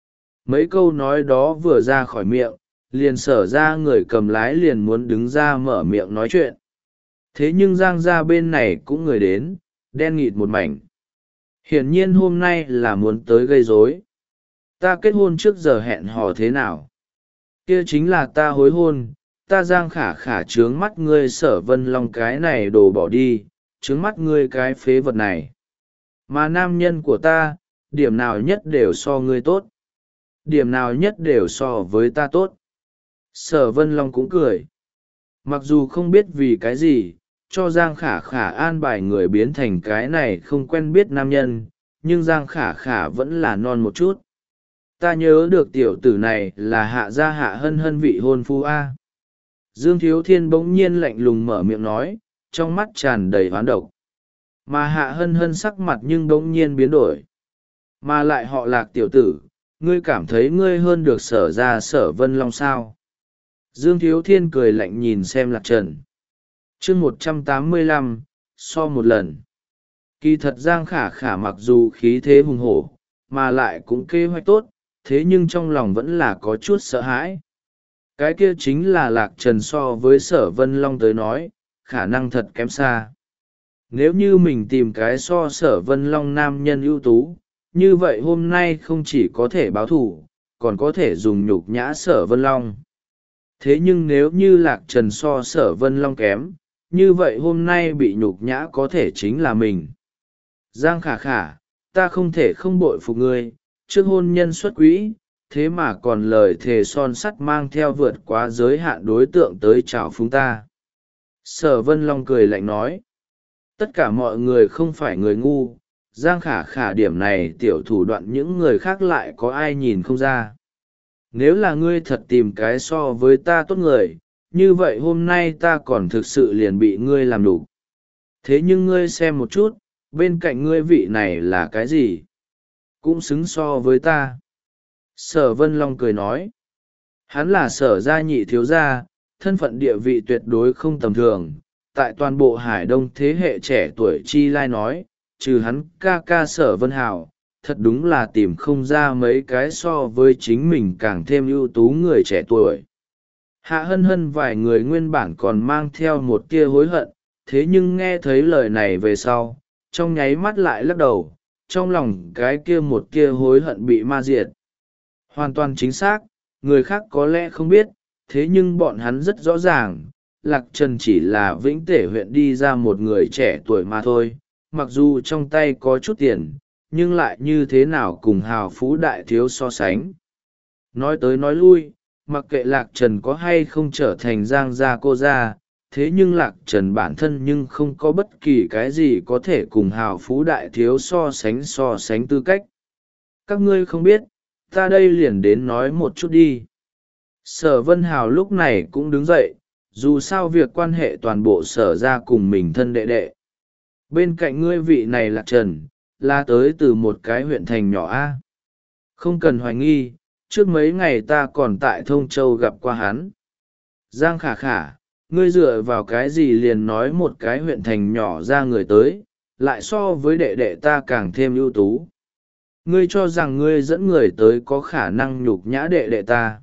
Mấy câu nói đó vừa ra khỏi miệng, liền Sở ra người cầm lái liền muốn đứng ra mở miệng nói chuyện. Thế nhưng Giang gia bên này cũng người đến, đen nghịt một mảnh. Hiển nhiên hôm nay là muốn tới gây rối. Ta kết hôn trước giờ hẹn hò thế nào? Kia chính là ta hối hôn, ta Giang Khả Khả trướng mắt ngươi Sở Vân Long cái này đổ bỏ đi, trướng mắt ngươi cái phế vật này. Mà nam nhân của ta, điểm nào nhất đều so ngươi tốt. Điểm nào nhất đều so với ta tốt. Sở Vân Long cũng cười. Mặc dù không biết vì cái gì, cho Giang Khả Khả an bài người biến thành cái này không quen biết nam nhân, nhưng Giang Khả Khả vẫn là non một chút. Ta nhớ được tiểu tử này là Hạ gia Hạ Hân Hân vị hôn phu A. Dương Thiếu Thiên bỗng nhiên lạnh lùng mở miệng nói, trong mắt tràn đầy hoán độc. Mà Hạ Hân Hân sắc mặt nhưng bỗng nhiên biến đổi. Mà lại họ Lạc tiểu tử, ngươi cảm thấy ngươi hơn được Sở ra Sở Vân Long sao? Dương Thiếu Thiên cười lạnh nhìn xem Lạc Trần. Chương một trăm tám mươi lăm, so một lần. Kỳ thật Giang Khả Khả mặc dù khí thế hùng hổ, mà lại cũng kế hoạch tốt, thế nhưng trong lòng vẫn là có chút sợ hãi. Cái kia chính là Lạc Trần so với Sở Vân Long tới nói, khả năng thật kém xa. Nếu như mình tìm cái so Sở Vân Long nam nhân ưu tú, như vậy hôm nay không chỉ có thể báo thù, còn có thể dùng nhục nhã Sở Vân Long. Thế nhưng nếu như Lạc Trần so Sở Vân Long kém, như vậy hôm nay bị nhục nhã có thể chính là mình. Giang Khả Khả, ta không thể không bội phục ngươi, trước hôn nhân xuất quỹ, thế mà còn lời thề son sắt mang theo vượt quá giới hạn đối tượng tới chào phúng ta. Sở Vân Long cười lạnh nói, tất cả mọi người không phải người ngu, Giang Khả Khả điểm này tiểu thủ đoạn những người khác lại có ai nhìn không ra. Nếu là ngươi thật tìm cái so với ta tốt người, như vậy hôm nay ta còn thực sự liền bị ngươi làm đủ. Thế nhưng ngươi xem một chút, bên cạnh ngươi vị này là cái gì? Cũng xứng so với ta. Sở Vân Long cười nói, hắn là Sở gia nhị thiếu gia, thân phận địa vị tuyệt đối không tầm thường, tại toàn bộ Hải Đông thế hệ trẻ tuổi chi lai nói, trừ hắn ca ca Sở Vân Hào, thật đúng là tìm không ra mấy cái so với chính mình càng thêm ưu tú người trẻ tuổi. Hạ hân hân vài người nguyên bản còn mang theo một tia hối hận, thế nhưng nghe thấy lời này về sau, trong nháy mắt lại lắc đầu, trong lòng cái kia một kia hối hận bị ma diệt. Hoàn toàn chính xác, người khác có lẽ không biết, thế nhưng bọn hắn rất rõ ràng, Lạc Trần chỉ là Vĩnh Tể huyện đi ra một người trẻ tuổi mà thôi, mặc dù trong tay có chút tiền, nhưng lại như thế nào cùng hào phú đại thiếu so sánh. Nói tới nói lui, mặc kệ Lạc Trần có hay không trở thành Giang gia cô gia, thế nhưng Lạc Trần bản thân nhưng không có bất kỳ cái gì có thể cùng hào phú đại thiếu so sánh so sánh tư cách. Các ngươi không biết, ta đây liền đến nói một chút đi. Sở Vân Hào lúc này cũng đứng dậy, dù sao việc quan hệ toàn bộ sở ra cùng mình thân đệ đệ. Bên cạnh ngươi vị này Lạc Trần, là tới từ một cái huyện thành nhỏ A. Không cần hoài nghi, trước mấy ngày ta còn tại Thông Châu gặp qua hắn. Giang Khả Khả, ngươi dựa vào cái gì liền nói một cái huyện thành nhỏ ra người tới, lại so với đệ đệ ta càng thêm ưu tú. Ngươi cho rằng ngươi dẫn người tới có khả năng nhục nhã đệ đệ ta.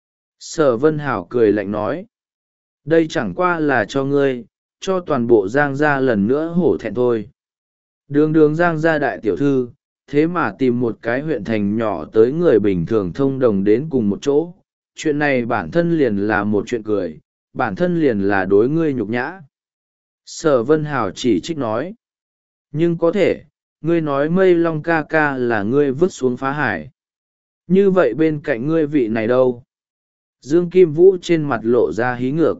Sở Vân Hảo cười lạnh nói, đây chẳng qua là cho ngươi, cho toàn bộ Giang gia lần nữa hổ thẹn thôi. Đường đường Giang gia đại tiểu thư, thế mà tìm một cái huyện thành nhỏ tới người bình thường thông đồng đến cùng một chỗ. Chuyện này bản thân liền là một chuyện cười, bản thân liền là đối ngươi nhục nhã. Sở Vân Hảo chỉ trích nói, nhưng có thể, ngươi nói Mây Long ca ca là ngươi vứt xuống phá hải. Như vậy bên cạnh ngươi vị này đâu? Dương Kim Vũ trên mặt lộ ra hí ngược.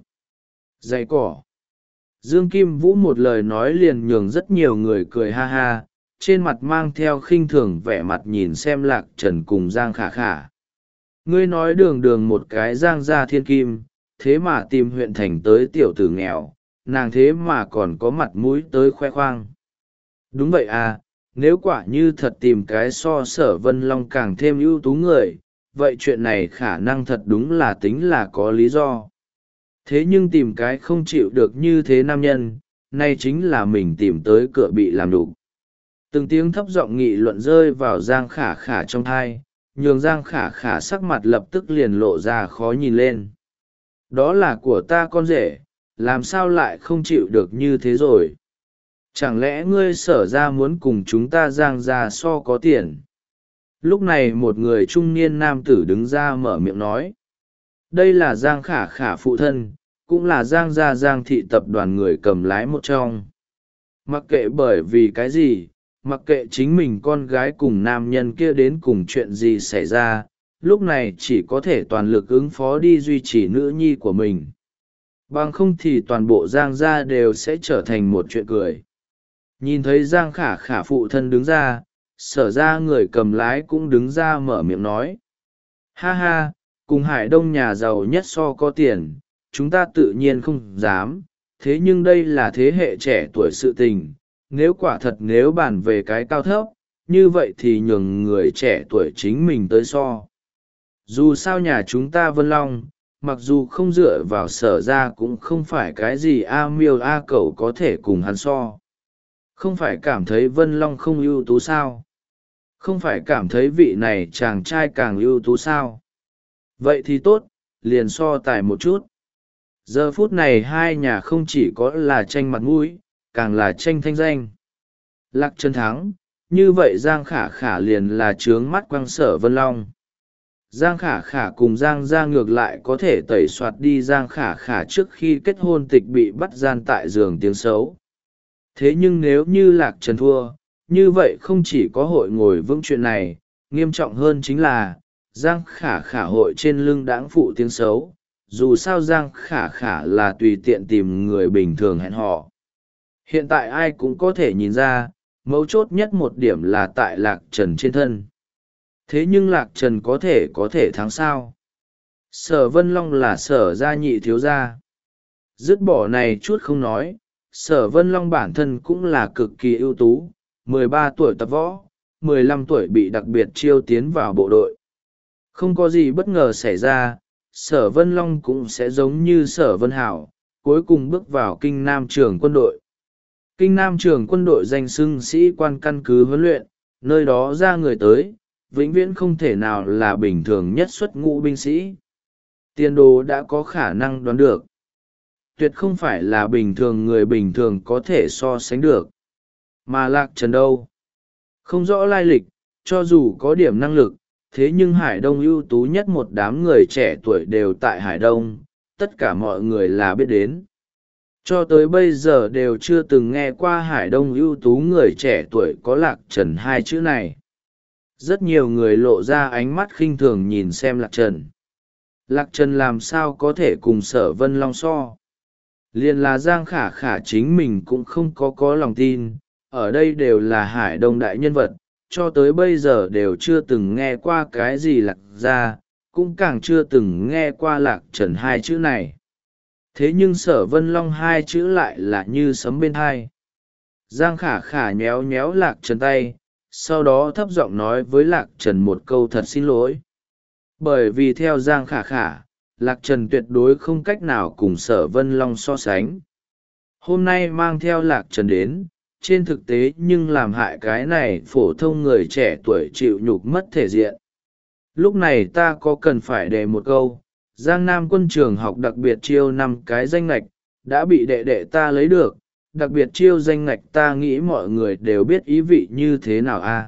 Dày cỏ. Dương Kim Vũ một lời nói liền nhường rất nhiều người cười ha ha, trên mặt mang theo khinh thường vẻ mặt nhìn xem Lạc Trần cùng Giang Khả Khả. Ngươi nói đường đường một cái Giang gia thiên kim, thế mà tìm huyện thành tới tiểu tử nghèo, nàng thế mà còn có mặt mũi tới khoe khoang. Đúng vậy à, nếu quả như thật tìm cái so Sở Vân Long càng thêm ưu tú người, vậy chuyện này khả năng thật đúng là tính là có lý do. Thế nhưng tìm cái không chịu được như thế nam nhân, nay chính là mình tìm tới cửa bị làm đủ. Từng tiếng thấp giọng nghị luận rơi vào Giang Khả Khả trong thai, nhường Giang Khả Khả sắc mặt lập tức liền lộ ra khó nhìn lên. Đó là của ta con rể, làm sao lại không chịu được như thế rồi? Chẳng lẽ ngươi Sở ra muốn cùng chúng ta Giang ra so có tiền? Lúc này một người trung niên nam tử đứng ra mở miệng nói. Đây là Giang Khả Khả phụ thân, cũng là Giang gia Giang thị tập đoàn người cầm lái một trong. Mặc kệ bởi vì cái gì, mặc kệ chính mình con gái cùng nam nhân kia đến cùng chuyện gì xảy ra, lúc này chỉ có thể toàn lực ứng phó đi duy trì nữ nhi của mình. Bằng không thì toàn bộ Giang gia đều sẽ trở thành một chuyện cười. Nhìn thấy Giang Khả Khả phụ thân đứng ra, Sở ra người cầm lái cũng đứng ra mở miệng nói. Ha ha, cùng Hải Đông nhà giàu nhất so có tiền, chúng ta tự nhiên không dám, thế nhưng đây là thế hệ trẻ tuổi sự tình, nếu quả thật nếu bàn về cái cao thấp, như vậy thì nhường người trẻ tuổi chính mình tới so. Dù sao nhà chúng ta Vân Long, mặc dù không dựa vào Sở ra cũng không phải cái gì A miêu A cẩu có thể cùng hắn so. Không phải cảm thấy Vân Long không ưu tú sao? Không phải cảm thấy vị này chàng trai càng ưu tú sao? Vậy thì tốt, liền so tài một chút. Giờ phút này hai nhà không chỉ có là tranh mặt mũi, càng là tranh thanh danh. Lạc Trần thắng, như vậy Giang Khả Khả liền là trướng mắt quăng Sở Vân Long. Giang Khả Khả cùng Giang gia ngược lại có thể tẩy soạt đi Giang Khả Khả trước khi kết hôn tịch bị bắt gian tại giường tiếng xấu. Thế nhưng nếu như Lạc Trần thua, như vậy không chỉ có hội ngồi vững chuyện này, nghiêm trọng hơn chính là Giang Khả Khả hội trên lưng đãng phụ tiếng xấu. Dù sao Giang Khả Khả là tùy tiện tìm người bình thường hẹn hò. Hiện tại ai cũng có thể nhìn ra, mấu chốt nhất một điểm là tại Lạc Trần trên thân. Thế nhưng Lạc Trần có thể có thể thắng sao? Sở Vân Long là Sở gia nhị thiếu gia. Dứt bỏ này chút không nói, Sở Vân Long bản thân cũng là cực kỳ ưu tú, mười ba tuổi tập võ, mười lăm tuổi bị đặc biệt chiêu tiến vào bộ đội. Không có gì bất ngờ xảy ra, Sở Vân Long cũng sẽ giống như Sở Vân Hảo, cuối cùng bước vào Kinh Nam trường quân đội. Kinh Nam trường quân đội danh xưng sĩ quan căn cứ huấn luyện, nơi đó ra người tới, vĩnh viễn không thể nào là bình thường nhất xuất ngũ binh sĩ. Tiền đồ đã có khả năng đoán được. Tuyệt không phải là bình thường người bình thường có thể so sánh được. Mà Lạc Trần đâu? Không rõ lai lịch, cho dù có điểm năng lực, thế nhưng Hải Đông ưu tú nhất một đám người trẻ tuổi đều tại Hải Đông, tất cả mọi người là biết đến. Cho tới bây giờ đều chưa từng nghe qua Hải Đông ưu tú người trẻ tuổi có Lạc Trần hai chữ này. Rất nhiều người lộ ra ánh mắt khinh thường nhìn xem Lạc Trần. Lạc Trần làm sao có thể cùng Sở Vân Long so? Liền là Giang Khả Khả chính mình cũng không có có lòng tin, ở đây đều là Hải Đông đại nhân vật, cho tới bây giờ đều chưa từng nghe qua cái gì Lạc gia, cũng càng chưa từng nghe qua Lạc Trần hai chữ này. Thế nhưng Sở Vân Long hai chữ lại là như sấm bên hai. Giang Khả Khả nhéo nhéo Lạc Trần tay, sau đó thấp giọng nói với Lạc Trần một câu thật xin lỗi. Bởi vì theo Giang Khả Khả, Lạc Trần tuyệt đối không cách nào cùng Sở Vân Long so sánh. Hôm nay mang theo Lạc Trần đến, trên thực tế nhưng làm hại cái này phổ thông người trẻ tuổi chịu nhục mất thể diện. Lúc này ta có cần phải đề một câu, Giang Nam quân trường học đặc biệt chiêu năm cái danh ngạch, đã bị đệ đệ ta lấy được, đặc biệt chiêu danh ngạch ta nghĩ mọi người đều biết ý vị như thế nào a.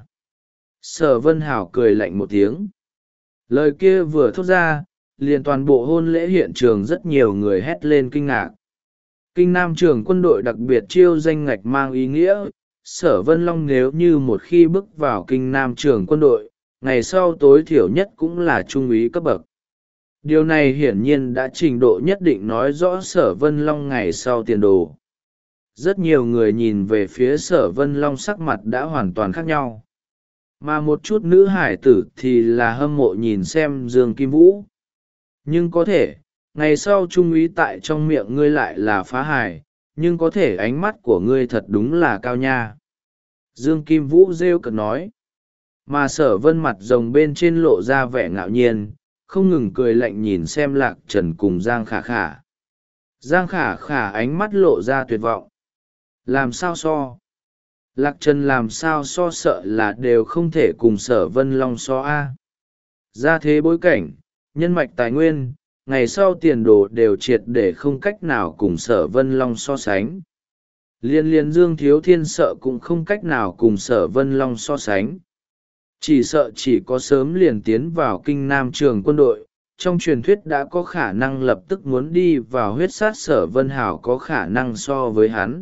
Sở Vân Hảo cười lạnh một tiếng. Lời kia vừa thốt ra, liền toàn bộ hôn lễ hiện trường rất nhiều người hét lên kinh ngạc. Kinh Nam trường quân đội đặc biệt chiêu danh ngạch mang ý nghĩa, Sở Vân Long nếu như một khi bước vào Kinh Nam trường quân đội, ngày sau tối thiểu nhất cũng là trung úy cấp bậc. Điều này hiển nhiên đã trình độ nhất định nói rõ Sở Vân Long ngày sau tiền đồ. Rất nhiều người nhìn về phía Sở Vân Long sắc mặt đã hoàn toàn khác nhau. Mà một chút nữ hải tử thì là hâm mộ nhìn xem Dương Kim Vũ. Nhưng có thể, ngày sau trung úy tại trong miệng ngươi lại là phá hài, nhưng có thể ánh mắt của ngươi thật đúng là cao nha. Dương Kim Vũ rêu cợt nói. Mà Sở Vân mặt rồng bên trên lộ ra vẻ ngạo nhiên, không ngừng cười lạnh nhìn xem Lạc Trần cùng Giang Khả Khả. Giang Khả Khả ánh mắt lộ ra tuyệt vọng. Làm sao so? Lạc Trần làm sao so sợ là đều không thể cùng Sở Vân Long so a. Ra thế bối cảnh, nhân mạch tài nguyên, ngày sau tiền đồ đều triệt để không cách nào cùng Sở Vân Long so sánh. Liên liên Dương Thiếu Thiên sợ cũng không cách nào cùng Sở Vân Long so sánh. Chỉ sợ chỉ có sớm liền tiến vào Kinh Nam trường quân đội, trong truyền thuyết đã có khả năng lập tức muốn đi vào huyết sát Sở Vân Hảo có khả năng so với hắn.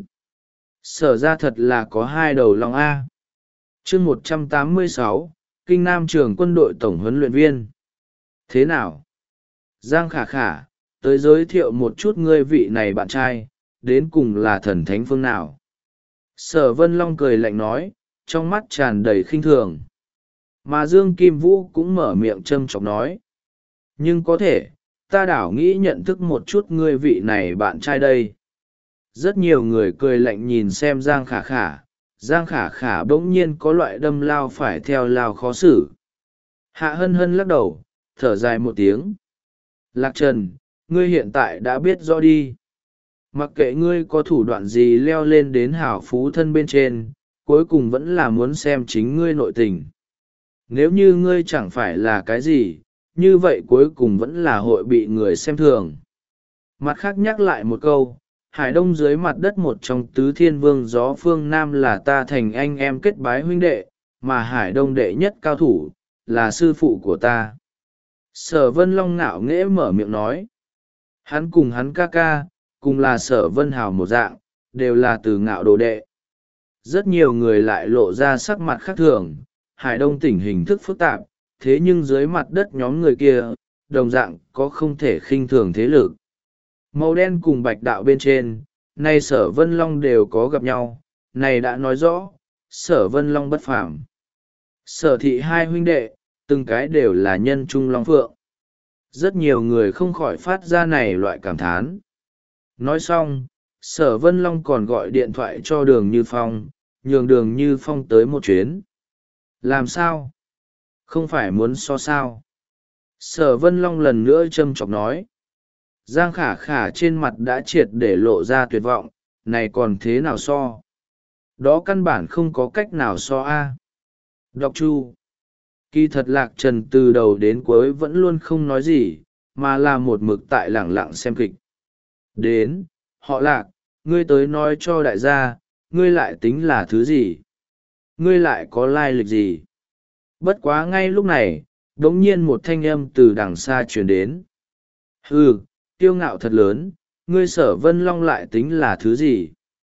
Sở ra thật là có hai đầu lòng A. Chương một trăm tám mươi sáu, Kinh Nam trường quân đội tổng huấn luyện viên. Thế nào? Giang Khả Khả, tới giới thiệu một chút ngươi vị này bạn trai, đến cùng là thần thánh phương nào? Sở Vân Long cười lạnh nói, trong mắt tràn đầy khinh thường. Mà Dương Kim Vũ cũng mở miệng châm chọc nói. Nhưng có thể, ta đảo nghĩ nhận thức một chút ngươi vị này bạn trai đây. Rất nhiều người cười lạnh nhìn xem Giang Khả Khả, Giang Khả Khả bỗng nhiên có loại đâm lao phải theo lao khó xử. Hạ Hân Hân lắc đầu, thở dài một tiếng. Lạc Trần, ngươi hiện tại đã biết rõ đi. Mặc kệ ngươi có thủ đoạn gì leo lên đến hảo phú thân bên trên, cuối cùng vẫn là muốn xem chính ngươi nội tình. Nếu như ngươi chẳng phải là cái gì, như vậy cuối cùng vẫn là hội bị người xem thường. Mặt khác nhắc lại một câu, Hải Đông dưới mặt đất một trong tứ thiên vương gió phương Nam là ta thành anh em kết bái huynh đệ, mà Hải Đông đệ nhất cao thủ, là sư phụ của ta. Sở Vân Long ngạo nghễ mở miệng nói. Hắn cùng hắn ca ca, cùng là Sở Vân Hào một dạng, đều là từ ngạo đồ đệ. Rất nhiều người lại lộ ra sắc mặt khác thường, Hải Đông tỉnh hình thức phức tạp, thế nhưng dưới mặt đất nhóm người kia, đồng dạng có không thể khinh thường thế lực. Màu đen cùng bạch đạo bên trên, nay Sở Vân Long đều có gặp nhau, này đã nói rõ, Sở Vân Long bất phàm. Sở thị hai huynh đệ, từng cái đều là nhân trung long phượng. Rất nhiều người không khỏi phát ra này loại cảm thán. Nói xong, Sở Vân Long còn gọi điện thoại cho Đường Như Phong, nhường Đường Như Phong tới một chuyến. Làm sao? Không phải muốn so sao? Sở Vân Long lần nữa châm chọc nói. Giang Khả Khả trên mặt đã triệt để lộ ra tuyệt vọng, này còn thế nào so? Đó căn bản không có cách nào so a. Đọc Chu. Kỳ thật Lạc Trần từ đầu đến cuối vẫn luôn không nói gì, mà là một mực tại lẳng lặng xem kịch. Đến, họ Lạc, ngươi tới nói cho đại gia, ngươi lại tính là thứ gì? Ngươi lại có lai lịch gì? Bất quá ngay lúc này, đống nhiên một thanh âm từ đằng xa truyền đến. Hừ, kiêu ngạo thật lớn, ngươi Sở Vân Long lại tính là thứ gì?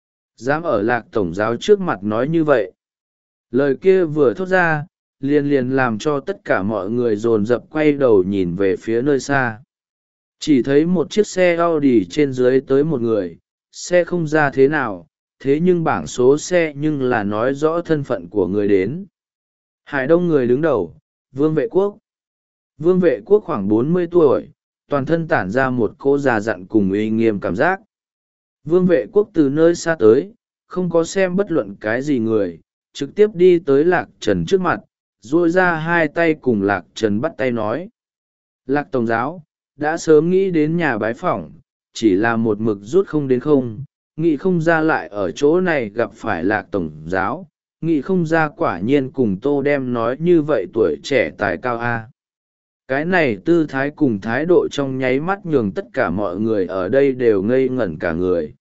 Dám ở Lạc tổng giáo trước mặt nói như vậy. Lời kia vừa thốt ra, liền liền làm cho tất cả mọi người dồn dập quay đầu nhìn về phía nơi xa. Chỉ thấy một chiếc xe Audi trên dưới tới một người, xe không ra thế nào, thế nhưng bảng số xe nhưng là nói rõ thân phận của người đến. Hải Đông người đứng đầu, Vương Vệ Quốc. Vương Vệ Quốc khoảng bốn mươi tuổi, toàn thân tản ra một cỗ già dặn cùng uy nghiêm cảm giác. Vương Vệ Quốc từ nơi xa tới, không có xem bất luận cái gì người, trực tiếp đi tới Lạc Trần trước mặt, duỗi ra hai tay cùng Lạc Trần bắt tay nói. Lạc tổng giáo, đã sớm nghĩ đến nhà bái phỏng, chỉ là một mực rút không đến không, nghĩ không ra lại ở chỗ này gặp phải Lạc tổng giáo, nghĩ không ra quả nhiên cùng Tô Đem nói như vậy tuổi trẻ tài cao a. Cái này tư thái cùng thái độ trong nháy mắt nhường tất cả mọi người ở đây đều ngây ngẩn cả người.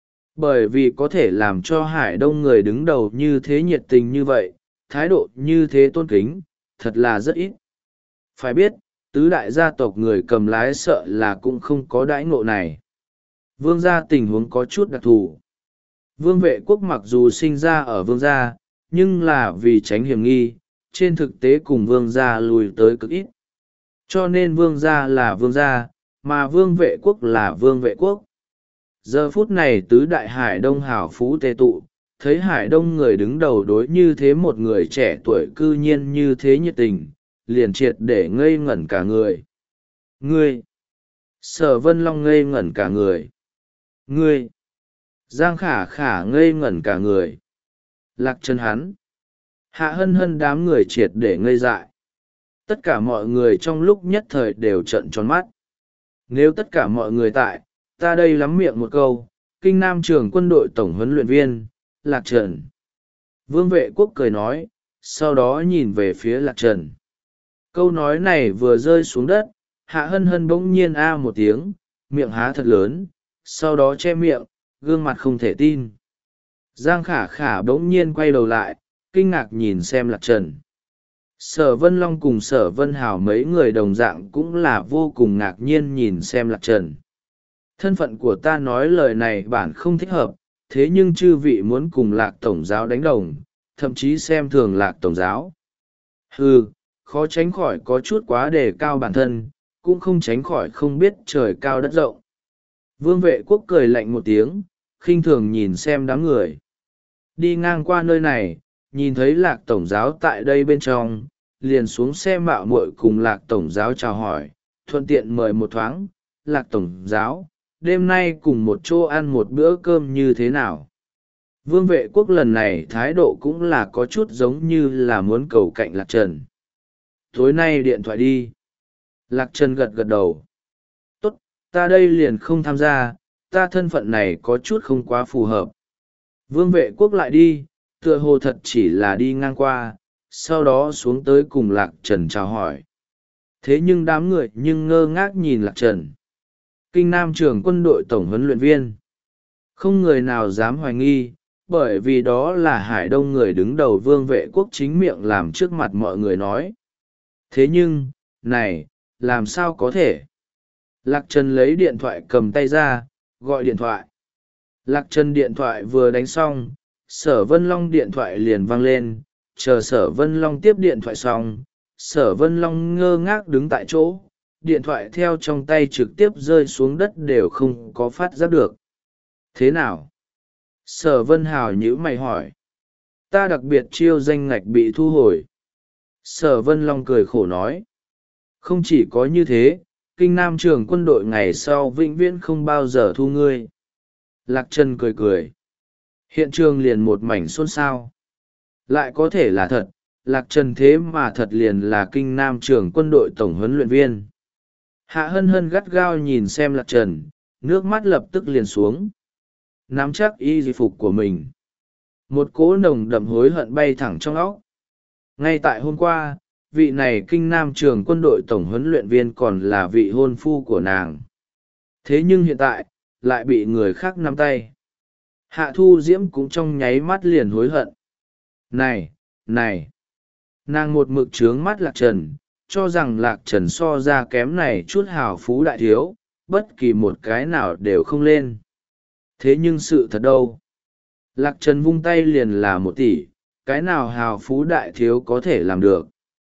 Bởi vì có thể làm cho Hải Đông người đứng đầu như thế nhiệt tình như vậy, thái độ như thế tôn kính, thật là rất ít. Phải biết, tứ đại gia tộc người cầm lái sợ là cũng không có đãi ngộ này. Vương gia tình huống có chút đặc thù. Vương Vệ Quốc mặc dù sinh ra ở vương gia, nhưng là vì tránh hiểm nghi, trên thực tế cùng vương gia lùi tới cực ít. Cho nên vương gia là vương gia, mà Vương Vệ Quốc là Vương Vệ Quốc. Giờ phút này tứ đại Hải Đông hảo phú tề tụ, thấy Hải Đông người đứng đầu đối như thế một người trẻ tuổi cư nhiên như thế nhiệt tình, liền triệt để ngây ngẩn cả người. Ngươi! Sở Vân Long ngây ngẩn cả người. Ngươi! Giang Khả Khả ngây ngẩn cả người. Lạc Trần hắn! Hạ Hân Hân đám người triệt để ngây dại. Tất cả mọi người trong lúc nhất thời đều trợn tròn mắt. Nếu tất cả mọi người tại, ta đây lắm miệng một câu, Kinh Nam trưởng quân đội tổng huấn luyện viên, Lạc Trần. Vương Vệ Quốc cười nói, sau đó nhìn về phía Lạc Trần. Câu nói này vừa rơi xuống đất, Hạ Hân Hân bỗng nhiên a một tiếng, miệng há thật lớn, sau đó che miệng, gương mặt không thể tin. Giang Khả Khả bỗng nhiên quay đầu lại, kinh ngạc nhìn xem Lạc Trần. Sở Vân Long cùng Sở Vân Hào mấy người đồng dạng cũng là vô cùng ngạc nhiên nhìn xem Lạc Trần. Thân phận của ta nói lời này bản không thích hợp, thế nhưng chư vị muốn cùng Lạc tổng giáo đánh đồng, thậm chí xem thường Lạc tổng giáo. Hừ, khó tránh khỏi có chút quá đề cao bản thân, cũng không tránh khỏi không biết trời cao đất rộng. Vương Vệ Quốc cười lạnh một tiếng, khinh thường nhìn xem đám người. Đi ngang qua nơi này, nhìn thấy Lạc tổng giáo tại đây bên trong, liền xuống xe mạo muội cùng Lạc tổng giáo chào hỏi, thuận tiện mời một thoáng. Lạc tổng giáo, đêm nay cùng một chỗ ăn một bữa cơm như thế nào? Vương Vệ Quốc lần này thái độ cũng là có chút giống như là muốn cầu cạnh Lạc Trần. Tối nay điện thoại đi. Lạc Trần gật gật đầu. Tốt, ta đây liền không tham gia, ta thân phận này có chút không quá phù hợp. Vương Vệ Quốc lại đi, tựa hồ thật chỉ là đi ngang qua, sau đó xuống tới cùng Lạc Trần chào hỏi. Thế nhưng đám người nhưng ngơ ngác nhìn Lạc Trần. Kinh Nam trưởng quân đội tổng huấn luyện viên. Không người nào dám hoài nghi, bởi vì đó là Hải Đông người đứng đầu Vương Vệ Quốc chính miệng làm trước mặt mọi người nói. Thế nhưng, này, làm sao có thể? Lạc Trần lấy điện thoại cầm tay ra, gọi điện thoại. Lạc Trần điện thoại vừa đánh xong, Sở Vân Long điện thoại liền vang lên, chờ Sở Vân Long tiếp điện thoại xong, Sở Vân Long ngơ ngác đứng tại chỗ, điện thoại theo trong tay trực tiếp rơi xuống đất đều không có phát giác được. Thế nào? Sở Vân Hào nhíu mày hỏi. Ta đặc biệt chiêu danh ngạch bị thu hồi. Sở Vân Long cười khổ nói. Không chỉ có như thế, Kinh Nam trường quân đội ngày sau vĩnh viễn không bao giờ thu ngươi. Lạc Trần cười cười. Hiện trường liền một mảnh xôn xao. Lại có thể là thật, Lạc Trần thế mà thật liền là Kinh Nam trường quân đội tổng huấn luyện viên. Hạ Hân Hân gắt gao nhìn xem Lạc Trần, nước mắt lập tức liền xuống. Nắm chắc y di phục của mình. Một cỗ nồng đậm hối hận bay thẳng trong óc. Ngay tại hôm qua, vị này Kinh Nam trường quân đội tổng huấn luyện viên còn là vị hôn phu của nàng. Thế nhưng hiện tại, lại bị người khác nắm tay. Hạ Thu Diễm cũng trong nháy mắt liền hối hận. Này, này! Nàng một mực trướng mắt Lạc Trần, cho rằng Lạc Trần so ra kém này chút hào phú đại thiếu, bất kỳ một cái nào đều không lên. Thế nhưng sự thật đâu? Lạc Trần vung tay liền là một tỷ, cái nào hào phú đại thiếu có thể làm được.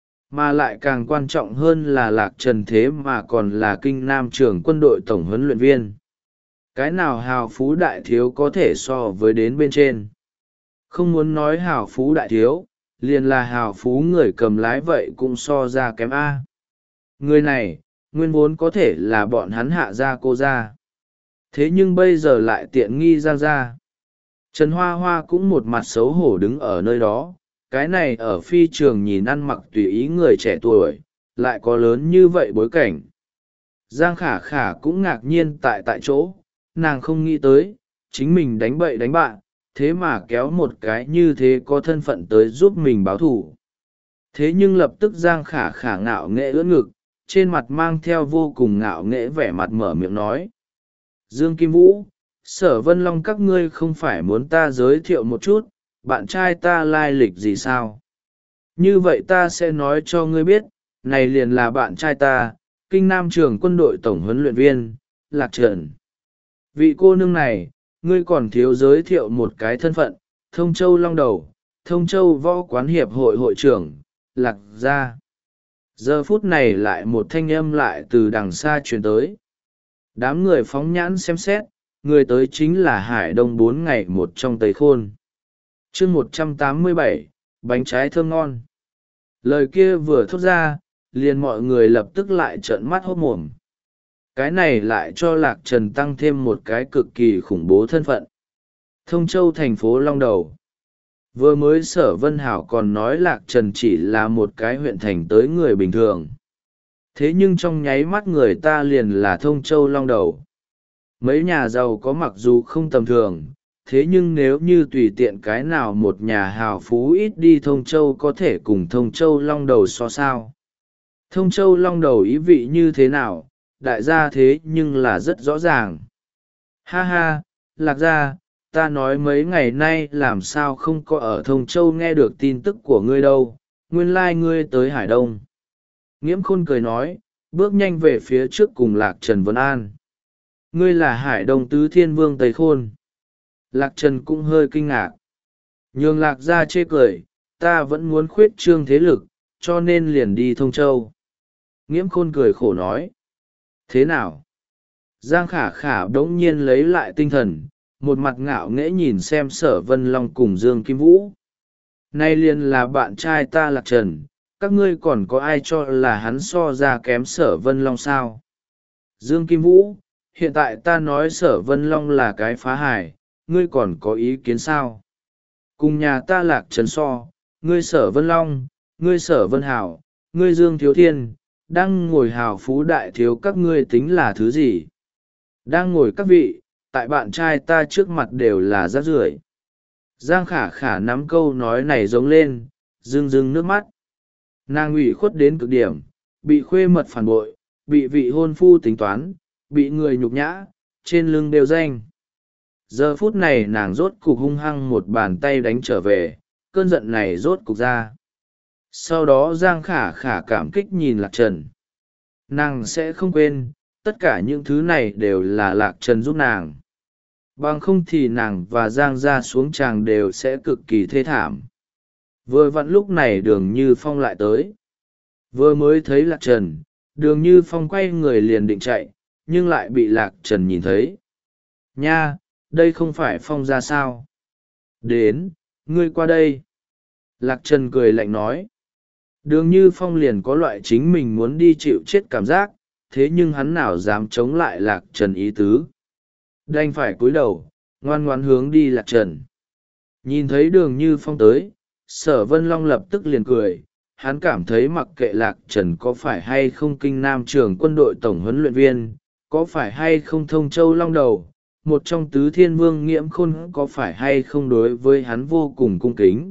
Mà lại càng quan trọng hơn là Lạc Trần thế mà còn là Kinh Nam trưởng quân đội tổng huấn luyện viên. Cái nào hào phú đại thiếu có thể so với đến bên trên. Không muốn nói hào phú đại thiếu, liền là hào phú người cầm lái vậy cũng so ra kém A. Người này, nguyên vốn có thể là bọn hắn hạ gia cô gia. Thế nhưng bây giờ lại tiện nghi Giang gia. Trần Hoa Hoa cũng một mặt xấu hổ đứng ở nơi đó, cái này ở phi trường nhìn ăn mặc tùy ý người trẻ tuổi, lại có lớn như vậy bối cảnh. Giang Khả Khả cũng ngạc nhiên tại tại chỗ, nàng không nghĩ tới, chính mình đánh bậy đánh bạn, thế mà kéo một cái như thế có thân phận tới giúp mình báo thù. Thế nhưng lập tức Giang Khả Khả ngạo nghễ ưỡn ngực, trên mặt mang theo vô cùng ngạo nghễ vẻ mặt mở miệng nói. Dương Kim Vũ, Sở Vân Long các ngươi không phải muốn ta giới thiệu một chút, bạn trai ta lai lịch gì sao? Như vậy ta sẽ nói cho ngươi biết, này liền là bạn trai ta, Kinh Nam trưởng quân đội tổng huấn luyện viên, Lạc Trần. Vị cô nương này, ngươi còn thiếu giới thiệu một cái thân phận, Thông Châu Long Đầu, Thông Châu Võ Quán Hiệp hội hội trưởng, Lạc Gia. Giờ phút này lại một thanh âm lại từ đằng xa truyền tới. Đám người phóng nhãn xem xét, người tới chính là Hải Đông bốn ngày một trong Tây Khôn. chương một trăm tám mươi bảy, bánh trái thơm ngon. Lời kia vừa thốt ra, liền mọi người lập tức lại trợn mắt hốt mồm. Cái này lại cho Lạc Trần tăng thêm một cái cực kỳ khủng bố thân phận. Thông Châu thành phố Long Đầu. Vừa mới Sở Vân Hảo còn nói Lạc Trần chỉ là một cái huyện thành tới người bình thường. Thế nhưng trong nháy mắt người ta liền là Thông Châu Long Đầu. Mấy nhà giàu có mặc dù không tầm thường, thế nhưng nếu như tùy tiện cái nào một nhà hào phú ít đi Thông Châu có thể cùng Thông Châu Long Đầu so sao. Thông Châu Long Đầu ý vị như thế nào, đại gia thế nhưng là rất rõ ràng. Ha ha, Lạc gia, ta nói mấy ngày nay làm sao không có ở Thông Châu nghe được tin tức của ngươi đâu, nguyên lai ngươi tới Hải Đông. Nghiễm Khôn cười nói, bước nhanh về phía trước cùng Lạc Trần Vân An. Ngươi là Hải Đông Tứ Thiên Vương Tây Khôn. Lạc Trần cũng hơi kinh ngạc. Nhường Lạc gia chê cười, ta vẫn muốn khuyết trương thế lực, cho nên liền đi Thông Châu. Nghiễm Khôn cười khổ nói. Thế nào? Giang Khả Khả đống nhiên lấy lại tinh thần, một mặt ngạo nghễ nhìn xem Sở Vân Long cùng Dương Kim Vũ. Nay liền là bạn trai ta Lạc Trần, các ngươi còn có ai cho là hắn so ra kém Sở Vân Long sao? Dương Kim Vũ, hiện tại ta nói Sở Vân Long là cái phá hài, ngươi còn có ý kiến sao? Cùng nhà ta Lạc Trần so, ngươi Sở Vân Long, ngươi Sở Vân Hảo, ngươi Dương Thiếu Thiên, đang ngồi hào phú đại thiếu các ngươi tính là thứ gì? Đang ngồi các vị, tại bạn trai ta trước mặt đều là rác rưởi. Giang khả khả nắm câu nói này giống lên, rưng rưng nước mắt. Nàng ủy khuất đến cực điểm, bị khuê mật phản bội, bị vị hôn phu tính toán, bị người nhục nhã, trên lưng đều danh. Giờ phút này nàng rốt cục hung hăng một bàn tay đánh trở về, cơn giận này rốt cục ra. Sau đó Giang khả khả cảm kích nhìn Lạc Trần. Nàng sẽ không quên, tất cả những thứ này đều là Lạc Trần giúp nàng. Bằng không thì nàng và Giang ra xuống tràng đều sẽ cực kỳ thê thảm. Vừa vặn lúc này Đường Như Phong lại tới. Vừa mới thấy Lạc Trần, Đường Như Phong quay người liền định chạy, nhưng lại bị Lạc Trần nhìn thấy. Nha, đây không phải Phong ra sao? Đến, ngươi qua đây. Lạc Trần cười lạnh nói. Đường Như Phong liền có loại chính mình muốn đi chịu chết cảm giác, thế nhưng hắn nào dám chống lại Lạc Trần ý tứ. Đành phải cúi đầu, ngoan ngoãn hướng đi Lạc Trần. Nhìn thấy Đường Như Phong tới, Sở Vân Long lập tức liền cười, hắn cảm thấy mặc kệ Lạc Trần có phải hay không kinh nam trưởng quân đội tổng huấn luyện viên, có phải hay không thông châu long đầu, một trong tứ thiên vương nghiễm khôn có phải hay không đối với hắn vô cùng cung kính.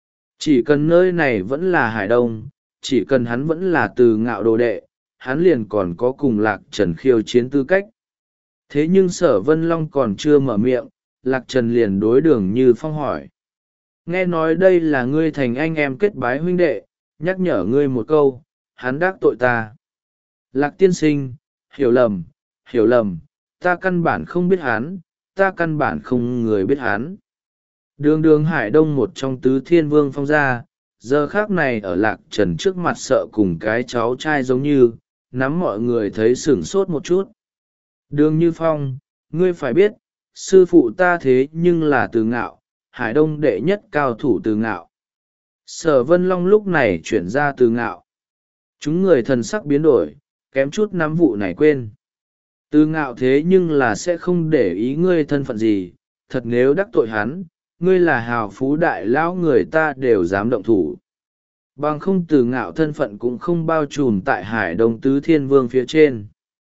Chỉ cần nơi này vẫn là Hải Đông, chỉ cần hắn vẫn là Từ Ngạo đồ đệ, hắn liền còn có cùng Lạc Trần khiêu chiến tư cách. Thế nhưng Sở Vân Long còn chưa mở miệng, Lạc Trần liền đối Đường Như Phong hỏi. Nghe nói đây là ngươi thành anh em kết bái huynh đệ, nhắc nhở ngươi một câu, hắn đắc tội ta. Lạc tiên sinh, hiểu lầm, hiểu lầm, ta căn bản không biết hắn, ta căn bản không người biết hắn. Đường đường Hải Đông một trong tứ thiên vương Phong gia, giờ khác này ở Lạc Trần trước mặt sợ cùng cái cháu trai giống như, nắm mọi người thấy sửng sốt một chút. Đường Như Phong, ngươi phải biết, sư phụ ta thế nhưng là Từ Ngạo, Hải Đông đệ nhất cao thủ Từ Ngạo. Sở Vân Long lúc này chuyển ra Từ Ngạo. Chúng người thần sắc biến đổi, kém chút nắm vụ này quên. Từ Ngạo thế nhưng là sẽ không để ý ngươi thân phận gì, thật nếu đắc tội hắn, ngươi là hào phú đại lão người ta đều dám động thủ. Bằng không Từ Ngạo thân phận cũng không bao trùm tại Hải Đông tứ thiên vương phía trên.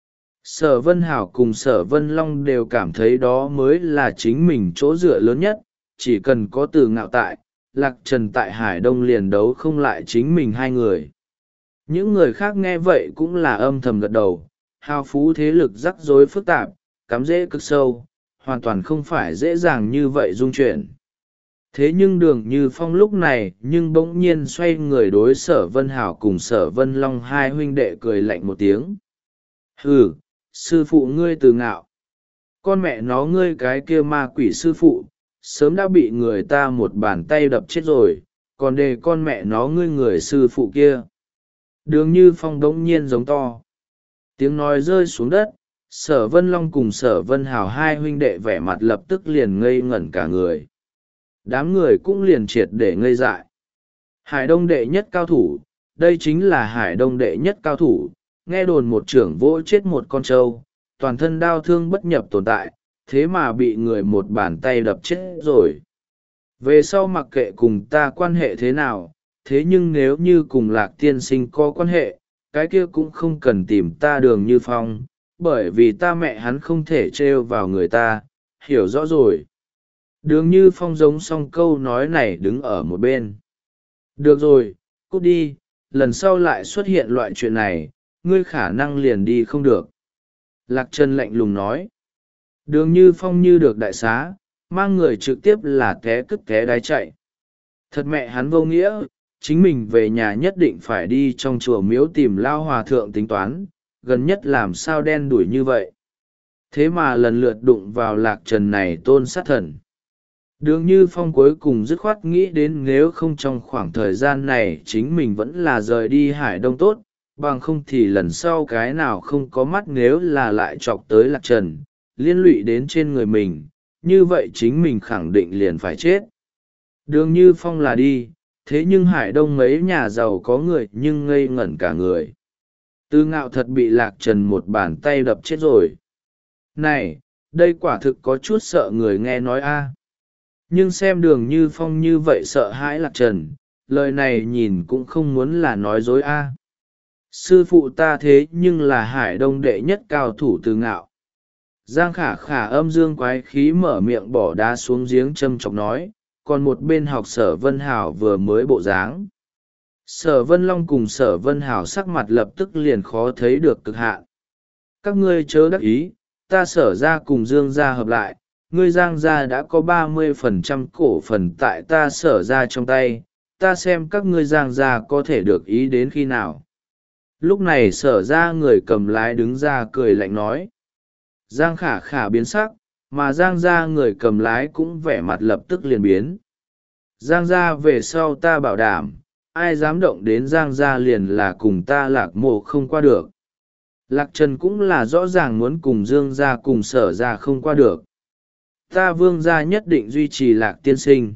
Sở Vân Hảo cùng Sở Vân Long đều cảm thấy đó mới là chính mình chỗ dựa lớn nhất, chỉ cần có Từ Ngạo tại, Lạc Trần tại Hải Đông liền đấu không lại chính mình hai người. Những người khác nghe vậy cũng là âm thầm gật đầu, hào phú thế lực rắc rối phức tạp, cắm rễ cực sâu, hoàn toàn không phải dễ dàng như vậy dung chuyển. Thế nhưng Đường Như Phong lúc này nhưng bỗng nhiên xoay người đối Sở Vân Hảo cùng Sở Vân Long hai huynh đệ cười lạnh một tiếng. Hừ, sư phụ ngươi Từ Ngạo. Con mẹ nó ngươi cái kia ma quỷ sư phụ, sớm đã bị người ta một bàn tay đập chết rồi, còn để con mẹ nó ngươi người sư phụ kia. Đường Như Phong đống nhiên giống to. Tiếng nói rơi xuống đất, Sở Vân Long cùng Sở Vân Hảo hai huynh đệ vẻ mặt lập tức liền ngây ngẩn cả người. Đám người cũng liền triệt để ngây dại. Hải Đông đệ nhất cao thủ, đây chính là Hải Đông đệ nhất cao thủ, nghe đồn một trưởng vỗ chết một con trâu, toàn thân đau thương bất nhập tồn tại, thế mà bị người một bàn tay đập chết rồi. Về sau mặc kệ cùng ta quan hệ thế nào, thế nhưng nếu như cùng Lạc tiên sinh có quan hệ, cái kia cũng không cần tìm ta Đường Như Phong, bởi vì ta mẹ hắn không thể trêu vào người ta, hiểu rõ rồi. Đường Như Phong giống xong câu nói này đứng ở một bên. Được rồi, cút đi, lần sau lại xuất hiện loại chuyện này, ngươi khả năng liền đi không được. Lạc Trần lạnh lùng nói. Đường Như Phong như được đại xá, mang người trực tiếp là té cứt té đái chạy. Thật mẹ hắn vô nghĩa, chính mình về nhà nhất định phải đi trong chùa miếu tìm lao hòa thượng tính toán, gần nhất làm sao đen đuổi như vậy. Thế mà lần lượt đụng vào Lạc Trần này tôn sát thần. Đường Như Phong cuối cùng dứt khoát nghĩ đến nếu không trong khoảng thời gian này chính mình vẫn là rời đi Hải Đông tốt, bằng không thì lần sau cái nào không có mắt nếu là lại chọc tới Lạc Trần, liên lụy đến trên người mình, như vậy chính mình khẳng định liền phải chết. Đường Như Phong là đi, thế nhưng Hải Đông mấy nhà giàu có người nhưng ngây ngẩn cả người. Từ Ngạo thật bị Lạc Trần một bàn tay đập chết rồi. Này, đây quả thực có chút sợ người nghe nói a. Nhưng xem Đường Như Phong như vậy sợ hãi Lạc Trần, lời này nhìn cũng không muốn là nói dối a. Sư phụ ta thế nhưng là Hải Đông đệ nhất cao thủ Từ Ngạo. Giang khả khả âm dương quái khí mở miệng bỏ đá xuống giếng châm chọc nói, còn một bên học Sở Vân Hảo vừa mới bộ dáng. Sở Vân Long cùng Sở Vân Hảo sắc mặt lập tức liền khó thấy được cực hạn. Các ngươi chớ đắc ý, ta Sở ra cùng Dương gia hợp lại, ngươi Giang gia đã có ba mươi phần trăm cổ phần tại ta Sở ra trong tay, ta xem các ngươi Giang gia có thể được ý đến khi nào. Lúc này Sở ra người cầm lái đứng ra cười lạnh nói. Giang khả khả biến sắc, mà Giang gia người cầm lái cũng vẻ mặt lập tức liền biến. Giang gia về sau ta bảo đảm, ai dám động đến Giang gia liền là cùng ta Lạc Mộ không qua được. Lạc Trần cũng là rõ ràng muốn cùng Dương gia cùng Sở gia không qua được. Ta Vương gia nhất định duy trì Lạc tiên sinh.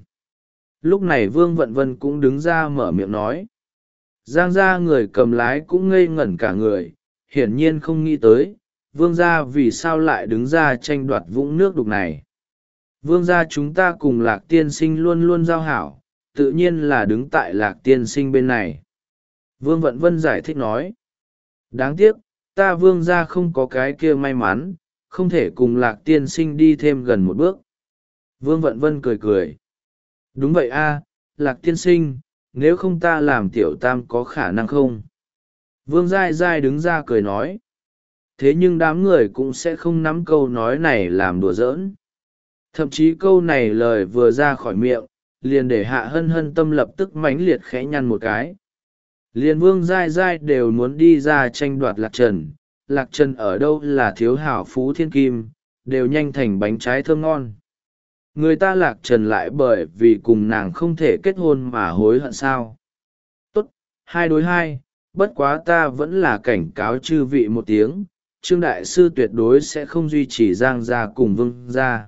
Lúc này Vương Vận Vân cũng đứng ra mở miệng nói. Giang gia người cầm lái cũng ngây ngẩn cả người, hiển nhiên không nghĩ tới, Vương gia vì sao lại đứng ra tranh đoạt vũng nước đục này. Vương gia chúng ta cùng Lạc tiên sinh luôn luôn giao hảo, tự nhiên là đứng tại Lạc tiên sinh bên này. Vương Vận Vân giải thích nói. Đáng tiếc, ta Vương gia không có cái kia may mắn, không thể cùng Lạc tiên sinh đi thêm gần một bước. Vương Vận Vân cười cười. Đúng vậy a, Lạc tiên sinh, nếu không ta làm tiểu tam có khả năng không? Vương Giai Giai đứng ra cười nói. Thế nhưng đám người cũng sẽ không nắm câu nói này làm đùa giỡn. Thậm chí câu này lời vừa ra khỏi miệng, liền để Hạ Hân Hân tâm lập tức mãnh liệt khẽ nhăn một cái. Liền Vương Giai Giai đều muốn đi ra tranh đoạt Lạc Trần. Lạc Trần ở đâu là thiếu hảo phú thiên kim, đều nhanh thành bánh trái thơm ngon. Người ta Lạc Trần lại bởi vì cùng nàng không thể kết hôn mà hối hận sao. Tốt, hai đối hai, bất quá ta vẫn là cảnh cáo chư vị một tiếng, Trương Đại Sư tuyệt đối sẽ không duy trì Giang gia cùng Vương gia.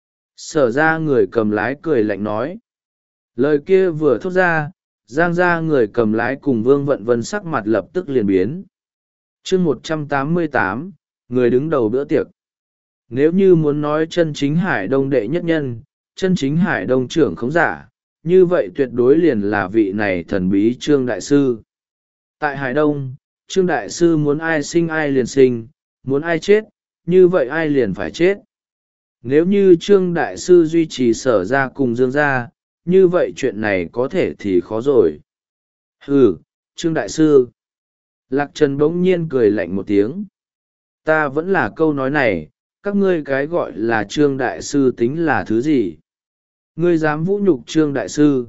Sở ra người cầm lái cười lạnh nói. Lời kia vừa thốt ra, Giang gia người cầm lái cùng Vương Vận Vân sắc mặt lập tức liền biến. Chương một trăm tám mươi tám, người đứng đầu bữa tiệc. Nếu như muốn nói chân chính Hải Đông đệ nhất nhân, chân chính Hải Đông trưởng khống giả, như vậy tuyệt đối liền là vị này thần bí Trương Đại Sư. Tại Hải Đông, Trương Đại Sư muốn ai sinh ai liền sinh, muốn ai chết, như vậy ai liền phải chết. Nếu như Trương Đại Sư duy trì Sở ra cùng Dương ra, như vậy chuyện này có thể thì khó rồi. Hừ, Trương Đại Sư. Lạc Trần bỗng nhiên cười lạnh một tiếng. Ta vẫn là câu nói này, các ngươi cái gọi là Trương Đại Sư tính là thứ gì? Ngươi dám vũ nhục Trương Đại Sư?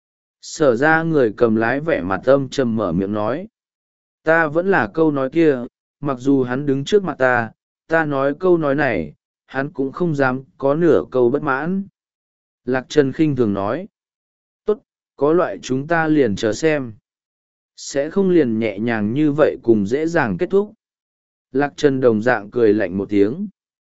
Sở ra người cầm lái vẻ mặt âm trầm mở miệng nói. Ta vẫn là câu nói kia, mặc dù hắn đứng trước mặt ta, ta nói câu nói này, hắn cũng không dám có nửa câu bất mãn. Lạc Trần khinh thường nói. Tốt, có loại chúng ta liền chờ xem. Sẽ không liền nhẹ nhàng như vậy cùng dễ dàng kết thúc. Lạc Trần đồng dạng cười lạnh một tiếng.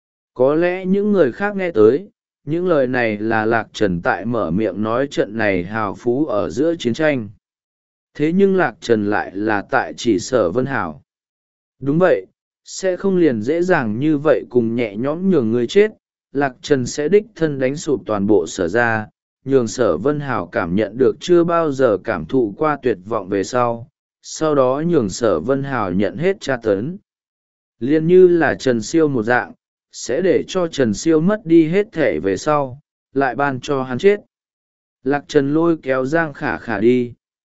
Có lẽ những người khác nghe tới, những lời này là Lạc Trần tại mở miệng nói trận này hào phú ở giữa chiến tranh. Thế nhưng Lạc Trần lại là tại chỉ Sở Vân Hảo. Đúng vậy, sẽ không liền dễ dàng như vậy cùng nhẹ nhõm nhường người chết. Lạc Trần sẽ đích thân đánh sụp toàn bộ Sở ra, nhường Sở Vân Hảo cảm nhận được chưa bao giờ cảm thụ qua tuyệt vọng về sau, sau đó nhường Sở Vân Hảo nhận hết tra tấn. Liên như là Trần Siêu một dạng, sẽ để cho Trần Siêu mất đi hết thể về sau, lại ban cho hắn chết. Lạc Trần lôi kéo Giang Khả Khả đi.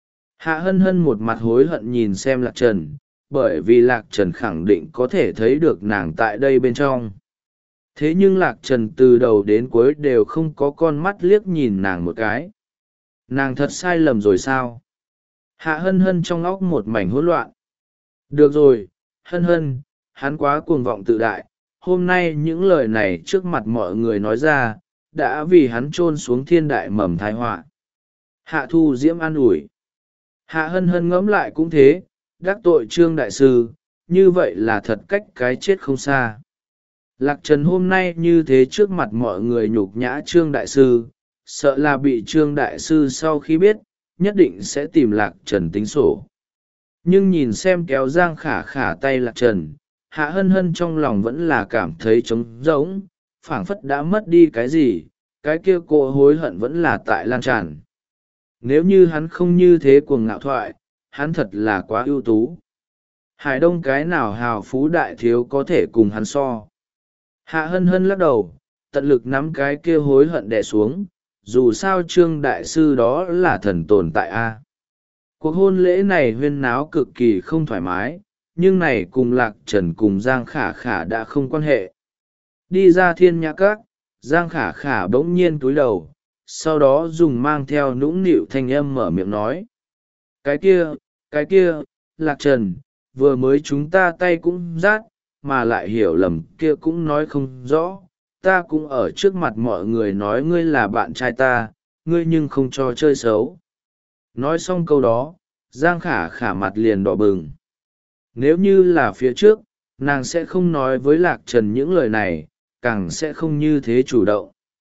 Hạ Hân Hân một mặt hối hận nhìn xem Lạc Trần, bởi vì Lạc Trần khẳng định có thể thấy được nàng tại đây bên trong. Thế nhưng Lạc Trần từ đầu đến cuối đều không có con mắt liếc nhìn nàng một cái. Nàng thật sai lầm rồi sao? Hạ Hân Hân trong óc một mảnh hỗn loạn. Được rồi, Hân Hân, hắn quá cuồng vọng tự đại. Hôm nay những lời này trước mặt mọi người nói ra, đã vì hắn chôn xuống thiên đại mầm tai họa. Hạ Thu Diễm an ủi. Hạ Hân Hân ngẫm lại cũng thế, đắc tội Trương Đại Sư, như vậy là thật cách cái chết không xa. Lạc Trần hôm nay như thế trước mặt mọi người nhục nhã Trương Đại Sư, sợ là bị Trương Đại Sư sau khi biết, nhất định sẽ tìm Lạc Trần tính sổ. Nhưng nhìn xem kéo Giang Khả Khả tay Lạc Trần, Hạ Hân Hân trong lòng vẫn là cảm thấy trống rỗng, phảng phất đã mất đi cái gì, cái kia cô hối hận vẫn là tại lan tràn. Nếu như hắn không như thế cuồng ngạo thoại, hắn thật là quá ưu tú. Hải Đông cái nào hào phú đại thiếu có thể cùng hắn so. Hạ hân hân lắc đầu, tận lực nắm cái kia hối hận đè xuống, dù sao Trương đại sư đó là thần tồn tại a. Cuộc hôn lễ này huyên náo cực kỳ không thoải mái, nhưng này cùng Lạc Trần cùng Giang Khả Khả đã không quan hệ. Đi ra Thiên Nhã Các, Giang Khả Khả bỗng nhiên cúi đầu, sau đó dùng mang theo nũng nịu thanh âm mở miệng nói. Cái kia, cái kia, Lạc Trần, vừa mới chúng ta tay cũng rát, mà lại hiểu lầm kia cũng nói không rõ. Ta cũng ở trước mặt mọi người nói ngươi là bạn trai ta, ngươi nhưng không cho chơi xấu. Nói xong câu đó, Giang Khả Khả mặt liền đỏ bừng. Nếu như là phía trước, nàng sẽ không nói với Lạc Trần những lời này, càng sẽ không như thế chủ động.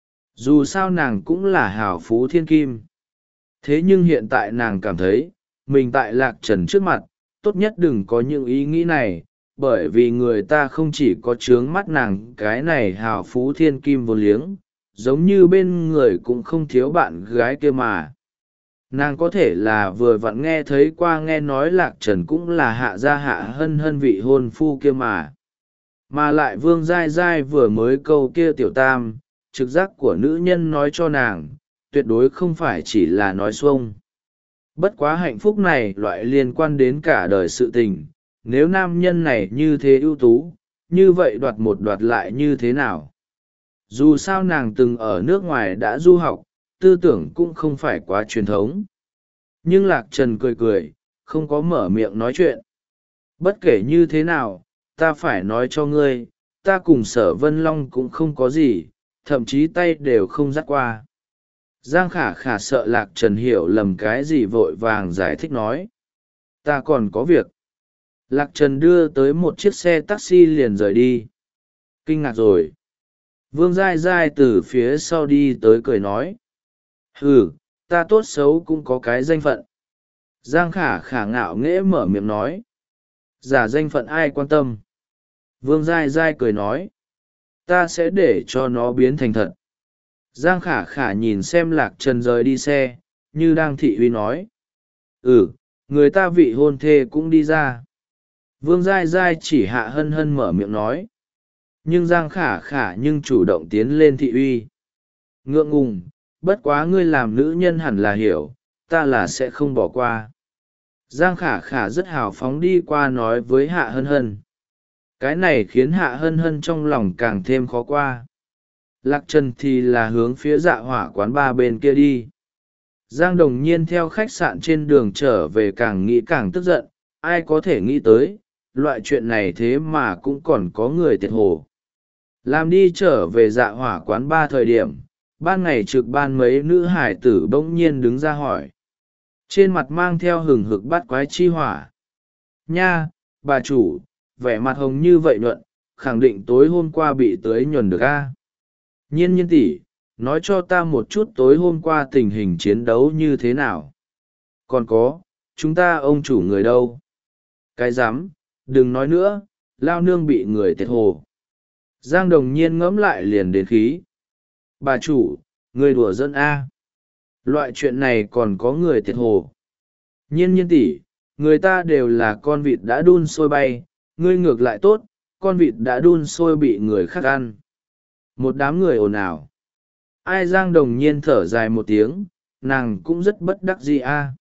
Dù sao nàng cũng là hào phú thiên kim. Thế nhưng hiện tại nàng cảm thấy, mình tại Lạc Trần trước mặt, tốt nhất đừng có những ý nghĩ này, bởi vì người ta không chỉ có trướng mắt nàng cái này hào phú thiên kim vô liếng, giống như bên người cũng không thiếu bạn gái kia mà. Nàng có thể là vừa vặn nghe thấy qua nghe nói Lạc Trần cũng là hạ gia hạ hân hân vị hôn phu kia mà. Mà lại Vương Giai Giai vừa mới câu kia tiểu tam, trực giác của nữ nhân nói cho nàng, tuyệt đối không phải chỉ là nói xuông. Bất quá hạnh phúc này loại liên quan đến cả đời sự tình, nếu nam nhân này như thế ưu tú, như vậy đoạt một đoạt lại như thế nào? Dù sao nàng từng ở nước ngoài đã du học, tư tưởng cũng không phải quá truyền thống. Nhưng Lạc Trần cười cười, không có mở miệng nói chuyện. Bất kể như thế nào, ta phải nói cho ngươi, ta cùng Sở Vân Long cũng không có gì, thậm chí tay đều không dắt qua. Giang Khả Khả sợ Lạc Trần hiểu lầm cái gì vội vàng giải thích nói. Ta còn có việc. Lạc Trần đưa tới một chiếc xe taxi liền rời đi. Kinh ngạc rồi. Vương Giai Giai từ phía sau đi tới cười nói. Ừ, ta tốt xấu cũng có cái danh phận. Giang Khả Khả ngạo nghễ mở miệng nói. Giả danh phận ai quan tâm. Vương Giai Giai cười nói. Ta sẽ để cho nó biến thành thật. Giang Khả Khả nhìn xem Lạc Trần rời đi xe, như đang thị uy nói. Ừ, người ta vị hôn thê cũng đi ra. Vương Giai Giai chỉ hạ hân hân mở miệng nói. Nhưng Giang Khả Khả nhưng chủ động tiến lên thị uy. Ngượng ngùng, bất quá ngươi làm nữ nhân hẳn là hiểu, ta là sẽ không bỏ qua. Giang Khả Khả rất hào phóng đi qua nói với hạ hân hân. Cái này khiến hạ hân hân trong lòng càng thêm khó qua. Lạc Trần thì là hướng phía dạ hỏa quán ba bên kia đi. Giang Đồng Nhiên theo khách sạn trên đường trở về càng nghĩ càng tức giận, ai có thể nghĩ tới, loại chuyện này thế mà cũng còn có người tiệt hồ. Làm đi trở về dạ hỏa quán ba thời điểm, ban ngày trực ban mấy nữ hải tử bỗng nhiên đứng ra hỏi. Trên mặt mang theo hừng hực bắt quái chi hỏa. Nha, bà chủ, vẻ mặt hồng như vậy nhuận, khẳng định tối hôm qua bị tưới nhuần được a. Nhiên nhiên tỷ, nói cho ta một chút tối hôm qua tình hình chiến đấu như thế nào. Còn có, chúng ta ông chủ người đâu? Cái dám, đừng nói nữa, lao nương bị người tiệt hồ. Giang Đồng Nhiên ngẫm lại liền đến khí. Bà chủ, người đùa dân a. Loại chuyện này còn có người tiệt hồ. Nhiên nhiên tỷ, người ta đều là con vịt đã đun sôi bay, ngươi ngược lại tốt, con vịt đã đun sôi bị người khác ăn. Một đám người ồn ào. Ai Giang Đồng Nhiên thở dài một tiếng, nàng cũng rất bất đắc dĩ a.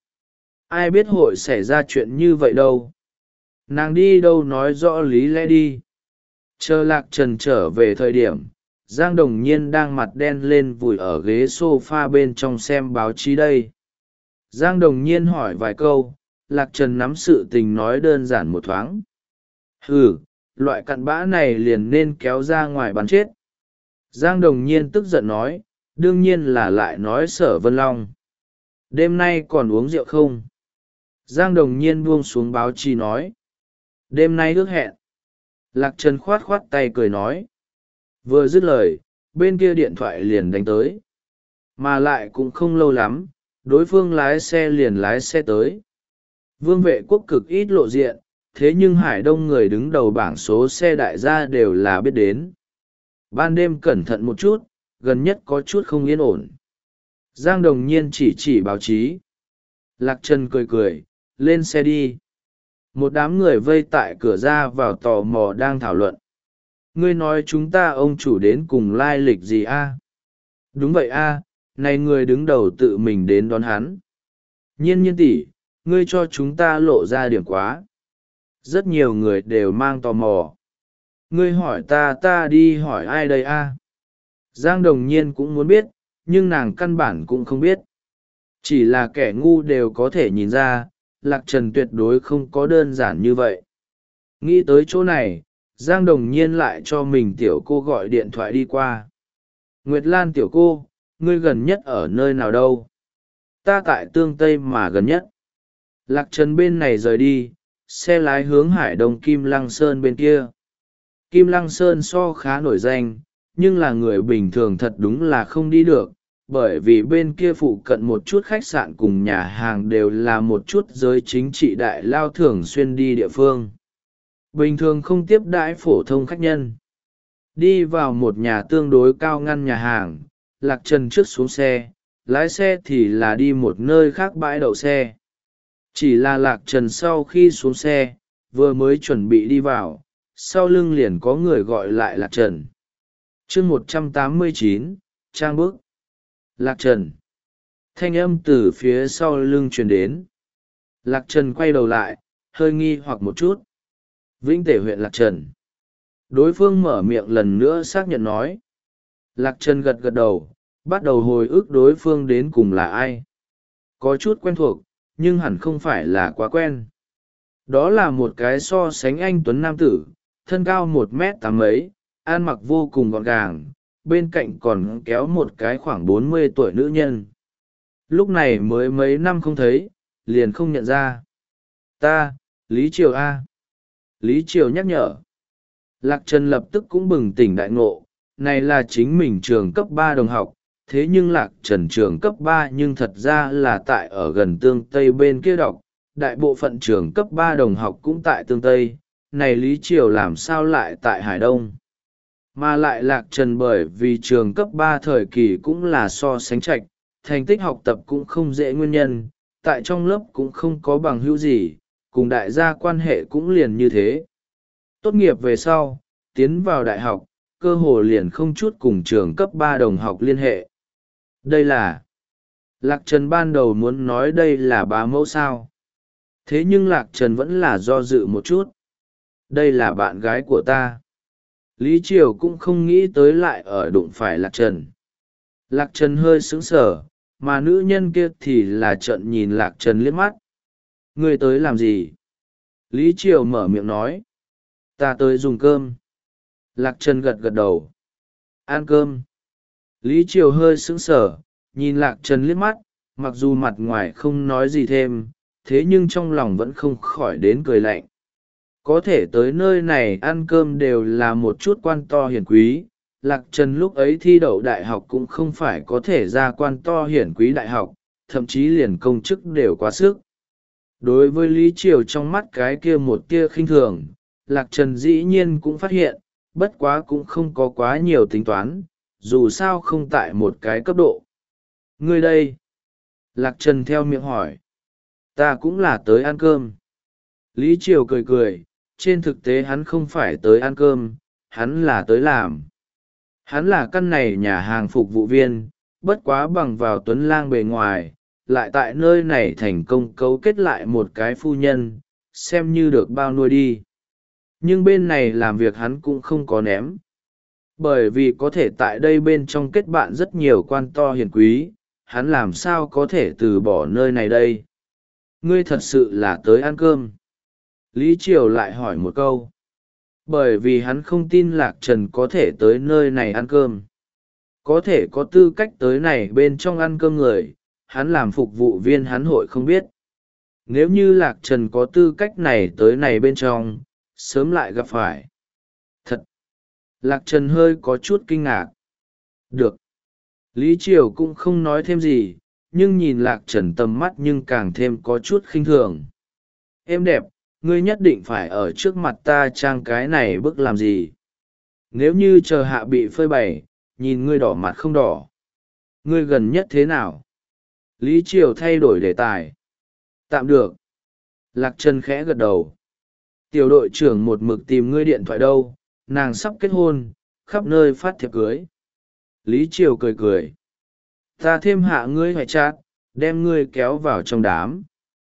Ai biết hội xảy ra chuyện như vậy đâu. Nàng đi đâu nói rõ lý lẽ đi. Chờ Lạc Trần trở về thời điểm, Giang Đồng Nhiên đang mặt đen lên vùi ở ghế sofa bên trong xem báo chí đây. Giang Đồng Nhiên hỏi vài câu, Lạc Trần nắm sự tình nói đơn giản một thoáng. Ừ, loại cặn bã này liền nên kéo ra ngoài bắn chết. Giang Đồng Nhiên tức giận nói, đương nhiên là lại nói Sở Vân Long. Đêm nay còn uống rượu không? Giang Đồng Nhiên buông xuống báo chí nói. Đêm nay ước hẹn. Lạc Trần khoát khoát tay cười nói. Vừa dứt lời, bên kia điện thoại liền đánh tới. Mà lại cũng không lâu lắm, đối phương lái xe liền lái xe tới. Vương Vệ Quốc cực ít lộ diện, thế nhưng Hải Đông người đứng đầu bảng số xe đại gia đều là biết đến. Ban đêm cẩn thận một chút, gần nhất có chút không yên ổn. Giang Đồng Nhiên chỉ chỉ báo chí. Lạc Trần cười cười, lên xe đi. Một đám người vây tại cửa ra vào tò mò đang thảo luận. ngươi nói chúng ta ông chủ đến cùng lai lịch gì a? Đúng vậy a, này người đứng đầu tự mình đến đón hắn. Nhiên nhiên tỷ, ngươi cho chúng ta lộ ra điểm quá. Rất nhiều người đều mang tò mò. Ngươi hỏi ta ta đi hỏi ai đây a? Giang Đồng Nhiên cũng muốn biết, nhưng nàng căn bản cũng không biết. Chỉ là kẻ ngu đều có thể nhìn ra, Lạc Trần tuyệt đối không có đơn giản như vậy. Nghĩ tới chỗ này, Giang Đồng Nhiên lại cho mình tiểu cô gọi điện thoại đi qua. Nguyệt Lan tiểu cô, ngươi gần nhất ở nơi nào đâu? Ta tại Tương Tây mà gần nhất. Lạc Trần bên này rời đi, xe lái hướng Hải Đông Kim Lăng Sơn bên kia. Kim Lăng Sơn so khá nổi danh, nhưng là người bình thường thật đúng là không đi được, bởi vì bên kia phụ cận một chút khách sạn cùng nhà hàng đều là một chút giới chính trị đại lao thường xuyên đi địa phương. Bình thường không tiếp đãi phổ thông khách nhân. Đi vào một nhà tương đối cao ngăn nhà hàng, Lạc Trần trước xuống xe, lái xe thì là đi một nơi khác bãi đậu xe. Chỉ là Lạc Trần sau khi xuống xe, vừa mới chuẩn bị đi vào, sau lưng liền có người gọi lại Lạc Trần. chương một trăm tám mươi chín, Trang Bức. Lạc Trần. Thanh âm từ phía sau lưng truyền đến. Lạc Trần quay đầu lại, hơi nghi hoặc một chút. Vĩnh Tể huyện Lạc Trần. Đối phương mở miệng lần nữa xác nhận nói. Lạc Trần gật gật đầu, bắt đầu hồi ức đối phương đến cùng là ai. Có chút quen thuộc, nhưng hẳn không phải là quá quen. Đó là một cái so sánh anh tuấn nam tử, thân cao một mét tám mấy, ăn mặc vô cùng gọn gàng, bên cạnh còn kéo một cái khoảng bốn mươi tuổi nữ nhân. Lúc này mới mấy năm không thấy, liền không nhận ra. Ta, Lý Triều A. Lý Triều nhắc nhở. Lạc Trần lập tức cũng bừng tỉnh đại ngộ, này là chính mình trường cấp ba đồng học, thế nhưng Lạc Trần trường cấp ba nhưng thật ra là tại ở gần Tương Tây bên kia đọc, đại bộ phận trường cấp ba đồng học cũng tại Tương Tây, này Lý Triều làm sao lại tại Hải Đông. Mà lại Lạc Trần bởi vì trường cấp ba thời kỳ cũng là so sánh chạch, thành tích học tập cũng không dễ nguyên nhân, tại trong lớp cũng không có bằng hữu gì, cùng đại gia quan hệ cũng liền như thế. Tốt nghiệp về sau, tiến vào đại học, cơ hồ liền không chút cùng trường cấp ba đồng học liên hệ. Đây là... Lạc Trần ban đầu muốn nói đây là bá mẫu sao. Thế nhưng Lạc Trần vẫn là do dự một chút. Đây là bạn gái của ta. Lý Triều cũng không nghĩ tới lại ở đụng phải Lạc Trần. Lạc Trần hơi sững sờ, mà nữ nhân kia thì là trợn nhìn Lạc Trần liếc mắt. Ngươi tới làm gì? Lý Triều mở miệng nói. Ta tới dùng cơm. Lạc Trần gật gật đầu. Ăn cơm. Lý Triều hơi sững sờ, nhìn Lạc Trần liếc mắt, mặc dù mặt ngoài không nói gì thêm, thế nhưng trong lòng vẫn không khỏi đến cười lạnh. Có thể tới nơi này ăn cơm đều là một chút quan to hiển quý. Lạc Trần lúc ấy thi đậu đại học cũng không phải có thể ra quan to hiển quý đại học, thậm chí liền công chức đều quá sức. Đối với Lý Triều trong mắt cái kia một tia khinh thường, Lạc Trần dĩ nhiên cũng phát hiện, bất quá cũng không có quá nhiều tính toán, dù sao không tại một cái cấp độ. Ngươi đây? Lạc Trần theo miệng hỏi. Ta cũng là tới ăn cơm. Lý Triều cười cười, trên thực tế hắn không phải tới ăn cơm, hắn là tới làm. Hắn là căn này nhà hàng phục vụ viên, bất quá bằng vào tuấn lang bề ngoài, lại tại nơi này thành công cấu kết lại một cái phu nhân, xem như được bao nuôi đi. Nhưng bên này làm việc hắn cũng không có ném. Bởi vì có thể tại đây bên trong kết bạn rất nhiều quan to hiền quý, hắn làm sao có thể từ bỏ nơi này đây. Ngươi thật sự là tới ăn cơm. Lý Triều lại hỏi một câu. Bởi vì hắn không tin Lạc Trần có thể tới nơi này ăn cơm. Có thể có tư cách tới này bên trong ăn cơm người, hắn làm phục vụ viên hắn hội không biết. Nếu như Lạc Trần có tư cách này tới này bên trong, sớm lại gặp phải. Thật! Lạc Trần hơi có chút kinh ngạc. Được! Lý Triều cũng không nói thêm gì, nhưng nhìn Lạc Trần tầm mắt nhưng càng thêm có chút khinh thường. Em đẹp, ngươi nhất định phải ở trước mặt ta trang cái này bức làm gì? Nếu như chờ hạ bị phơi bày, nhìn ngươi đỏ mặt không đỏ. Ngươi gần nhất thế nào? Lý Triều thay đổi đề tài. Tạm được. Lạc Trần khẽ gật đầu. Tiểu đội trưởng một mực tìm ngươi điện thoại đâu, nàng sắp kết hôn, khắp nơi phát thiệp cưới. Lý Triều cười cười. Ta thêm hạ ngươi hoại chát, đem ngươi kéo vào trong đám.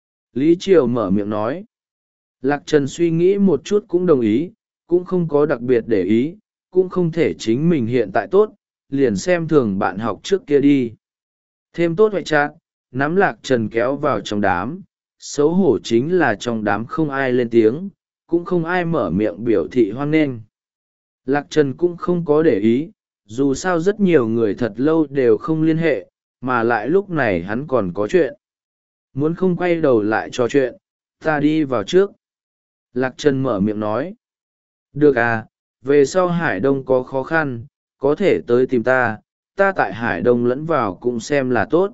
Lý Triều mở miệng nói. Lạc Trần suy nghĩ một chút cũng đồng ý, cũng không có đặc biệt để ý, cũng không thể chính mình hiện tại tốt, liền xem thường bạn học trước kia đi. Thêm tốt hoại chát, nắm Lạc Trần kéo vào trong đám, xấu hổ chính là trong đám không ai lên tiếng, cũng không ai mở miệng biểu thị hoan nghênh. Lạc Trần cũng không có để ý, dù sao rất nhiều người thật lâu đều không liên hệ, mà lại lúc này hắn còn có chuyện. Muốn không quay đầu lại trò chuyện, ta đi vào trước. Lạc Trần mở miệng nói. Được à, về sau Hải Đông có khó khăn, có thể tới tìm ta, ta tại Hải Đông lẫn vào cũng xem là tốt.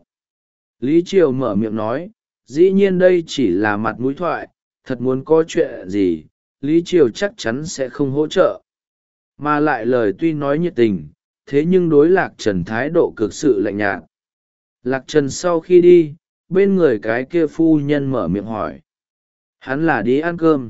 Lý Triều mở miệng nói, dĩ nhiên đây chỉ là mặt mũi thoại, thật muốn có chuyện gì, Lý Triều chắc chắn sẽ không hỗ trợ. Mà lại lời tuy nói nhiệt tình, thế nhưng đối Lạc Trần thái độ cực sự lạnh nhạt. Lạc Trần sau khi đi, bên người cái kia phu nhân mở miệng hỏi. Hắn là đi ăn cơm.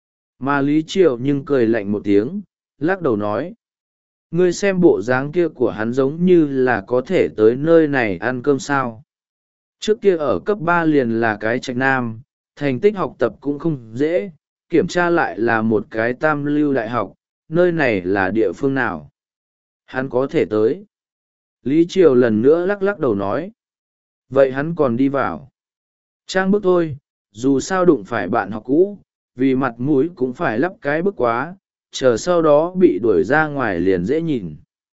Mà Lý Triều nhưng cười lạnh một tiếng, lắc đầu nói. Ngươi xem bộ dáng kia của hắn giống như là có thể tới nơi này ăn cơm sao. Trước kia ở cấp ba liền là cái trạch nam, thành tích học tập cũng không dễ, kiểm tra lại là một cái tam lưu đại học, nơi này là địa phương nào. Hắn có thể tới. Lý Triều lần nữa lắc lắc đầu nói. Vậy hắn còn đi vào. Trang bức thôi, dù sao đụng phải bạn học cũ, vì mặt mũi cũng phải lắp cái bức quá, chờ sau đó bị đuổi ra ngoài liền dễ nhìn.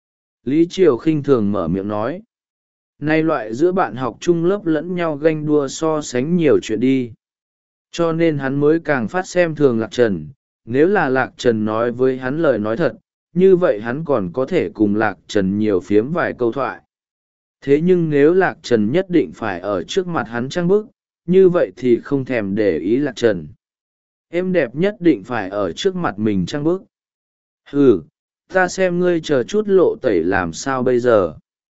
Lý Triều khinh thường mở miệng nói. Nay loại giữa bạn học chung lớp lẫn nhau ganh đua so sánh nhiều chuyện đi. Cho nên hắn mới càng phát xem thường Lạc Trần. Nếu là Lạc Trần nói với hắn lời nói thật, như vậy hắn còn có thể cùng Lạc Trần nhiều phiếm vài câu thoại. Thế nhưng nếu Lạc Trần nhất định phải ở trước mặt hắn trang bức, như vậy thì không thèm để ý Lạc Trần. Em đẹp nhất định phải ở trước mặt mình trang bức. Ừ, ta xem ngươi chờ chút lộ tẩy làm sao bây giờ.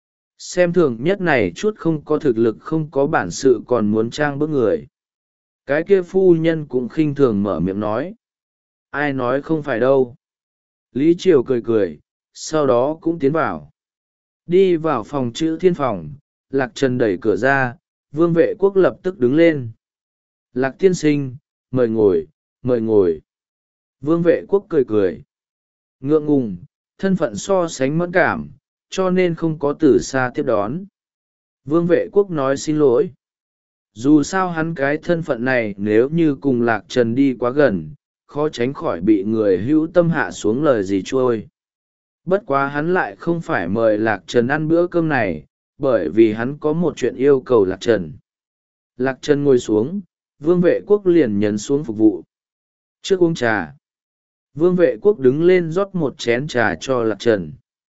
Xem thường nhất này chút không có thực lực không có bản sự còn muốn trang bức người. Cái kia phu nhân cũng khinh thường mở miệng nói. Ai nói không phải đâu. Lý Triều cười cười, sau đó cũng tiến vào. Đi vào phòng chữ thiên phòng, Lạc Trần đẩy cửa ra, Vương Vệ Quốc lập tức đứng lên. Lạc tiên sinh, mời ngồi, mời ngồi. Vương Vệ Quốc cười cười. Ngượng ngùng, thân phận so sánh mẫn cảm, cho nên không có từ xa tiếp đón. Vương Vệ Quốc nói xin lỗi. Dù sao hắn cái thân phận này nếu như cùng Lạc Trần đi quá gần, khó tránh khỏi bị người hữu tâm hạ xuống lời gì trôi. Bất quá hắn lại không phải mời Lạc Trần ăn bữa cơm này, bởi vì hắn có một chuyện yêu cầu Lạc Trần. Lạc Trần ngồi xuống, Vương Vệ Quốc liền nhấn xuống phục vụ. Trước uống trà, Vương Vệ Quốc đứng lên rót một chén trà cho Lạc Trần.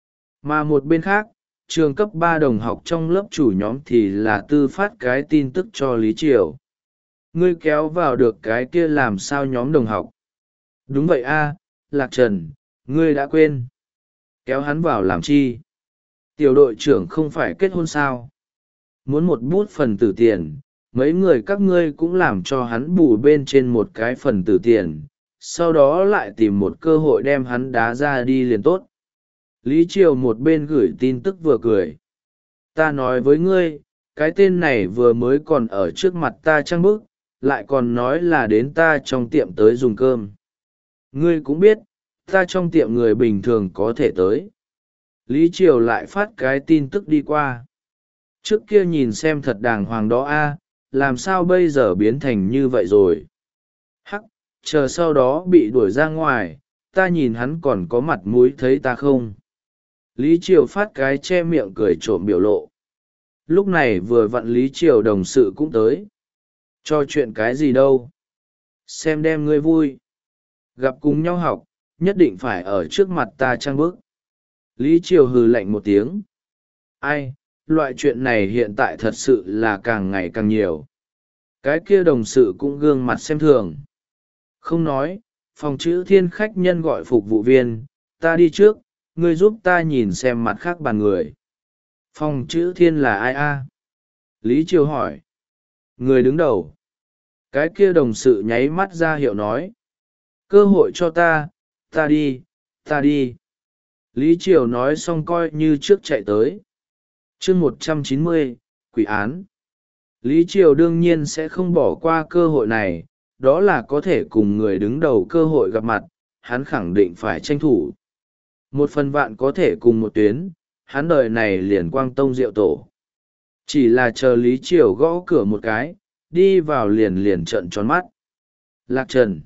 Mà một bên khác, trường cấp ba đồng học trong lớp chủ nhóm thì là tư phát cái tin tức cho Lý Triều. Ngươi kéo vào được cái kia làm sao nhóm đồng học? Đúng vậy a, Lạc Trần, ngươi đã quên. Kéo hắn vào làm chi? Tiểu đội trưởng không phải kết hôn sao? Muốn một bút phần tử tiền, mấy người các ngươi cũng làm cho hắn bù bên trên một cái phần tử tiền, sau đó lại tìm một cơ hội đem hắn đá ra đi liền tốt. Lý Triều một bên gửi tin tức vừa cười. Ta nói với ngươi, cái tên này vừa mới còn ở trước mặt ta trăng bức, lại còn nói là đến ta trong tiệm tới dùng cơm. Ngươi cũng biết, ta trong tiệm người bình thường có thể tới. Lý Triều lại phát cái tin tức đi qua. Trước kia nhìn xem thật đàng hoàng đó a, làm sao bây giờ biến thành như vậy rồi. Hắc, chờ sau đó bị đuổi ra ngoài, ta nhìn hắn còn có mặt mũi thấy ta không. Lý Triều phát cái che miệng cười trộm biểu lộ. Lúc này vừa vặn Lý Triều đồng sự cũng tới. Cho chuyện cái gì đâu. Xem đem ngươi vui. Gặp cùng nhau học, nhất định phải ở trước mặt ta trang bức. Lý Triều hừ lạnh một tiếng. Ai, loại chuyện này hiện tại thật sự là càng ngày càng nhiều. Cái kia đồng sự cũng gương mặt xem thường. Không nói, phòng chữ thiên khách nhân gọi phục vụ viên, ta đi trước, ngươi giúp ta nhìn xem mặt khác bàn người. Phòng chữ thiên là ai a? Lý Triều hỏi. Người đứng đầu. Cái kia đồng sự nháy mắt ra hiệu nói. Cơ hội cho ta, ta đi, Ta đi. Lý Triều nói xong coi như trước chạy tới. chương một trăm chín mươi, quỷ án. Lý Triều đương nhiên sẽ không bỏ qua cơ hội này, đó là có thể cùng người đứng đầu cơ hội gặp mặt, hắn khẳng định phải tranh thủ. Một phần vạn có thể cùng một tuyến, hắn đời này liền quang tông diệu tổ. Chỉ là chờ Lý Triều gõ cửa một cái, đi vào liền liền trợn tròn mắt. Lạc Trần.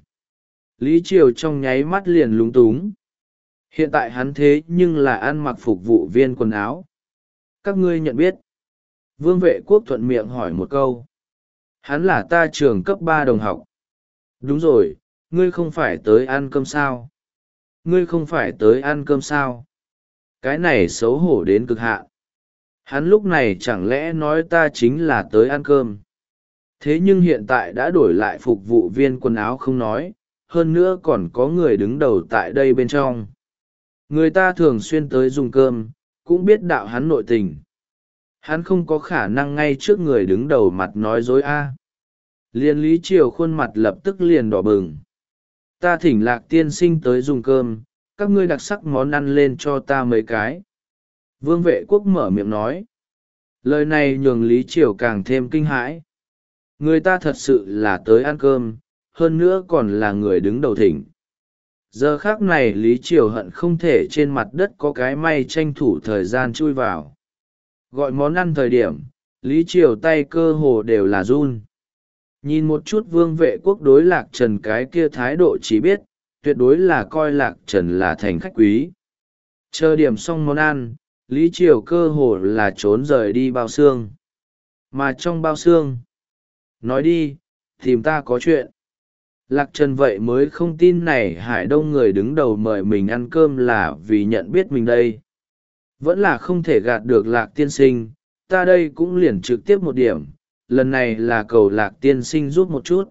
Lý Triều trong nháy mắt liền lúng túng. Hiện tại hắn thế nhưng là ăn mặc phục vụ viên quần áo. Các ngươi nhận biết. Vương Vệ Quốc thuận miệng hỏi một câu. Hắn là ta trường cấp ba đồng học. Đúng rồi, ngươi không phải tới ăn cơm sao? Ngươi không phải tới ăn cơm sao? Cái này xấu hổ đến cực hạn. Hắn lúc này chẳng lẽ nói ta chính là tới ăn cơm. Thế nhưng hiện tại đã đổi lại phục vụ viên quần áo không nói, hơn nữa còn có người đứng đầu tại đây bên trong. Người ta thường xuyên tới dùng cơm, cũng biết đạo hắn nội tình. Hắn không có khả năng ngay trước người đứng đầu mặt nói dối a. Liên Lý Triều khuôn mặt lập tức liền đỏ bừng. Ta thỉnh Lạc tiên sinh tới dùng cơm, các ngươi đặc sắc món ăn lên cho ta mấy cái. Vương Vệ Quốc mở miệng nói. Lời này nhường Lý Triều càng thêm kinh hãi. Người ta thật sự là tới ăn cơm, hơn nữa còn là người đứng đầu thỉnh. Giờ khác này Lý Triều hận không thể trên mặt đất có cái may tranh thủ thời gian chui vào. Gọi món ăn thời điểm, Lý Triều tay cơ hồ đều là run. Nhìn một chút Vương Vệ Quốc đối Lạc Trần cái kia thái độ chỉ biết, tuyệt đối là coi Lạc Trần là thành khách quý. Chờ điểm xong món ăn, Lý Triều cơ hồ là trốn rời đi bao xương. Mà trong bao xương, nói đi, tìm ta có chuyện. Lạc Trần vậy mới không tin này Hải Đông người đứng đầu mời mình ăn cơm là vì nhận biết mình đây. Vẫn là không thể gạt được Lạc tiên sinh, ta đây cũng liền trực tiếp một điểm, lần này là cầu Lạc tiên sinh giúp một chút.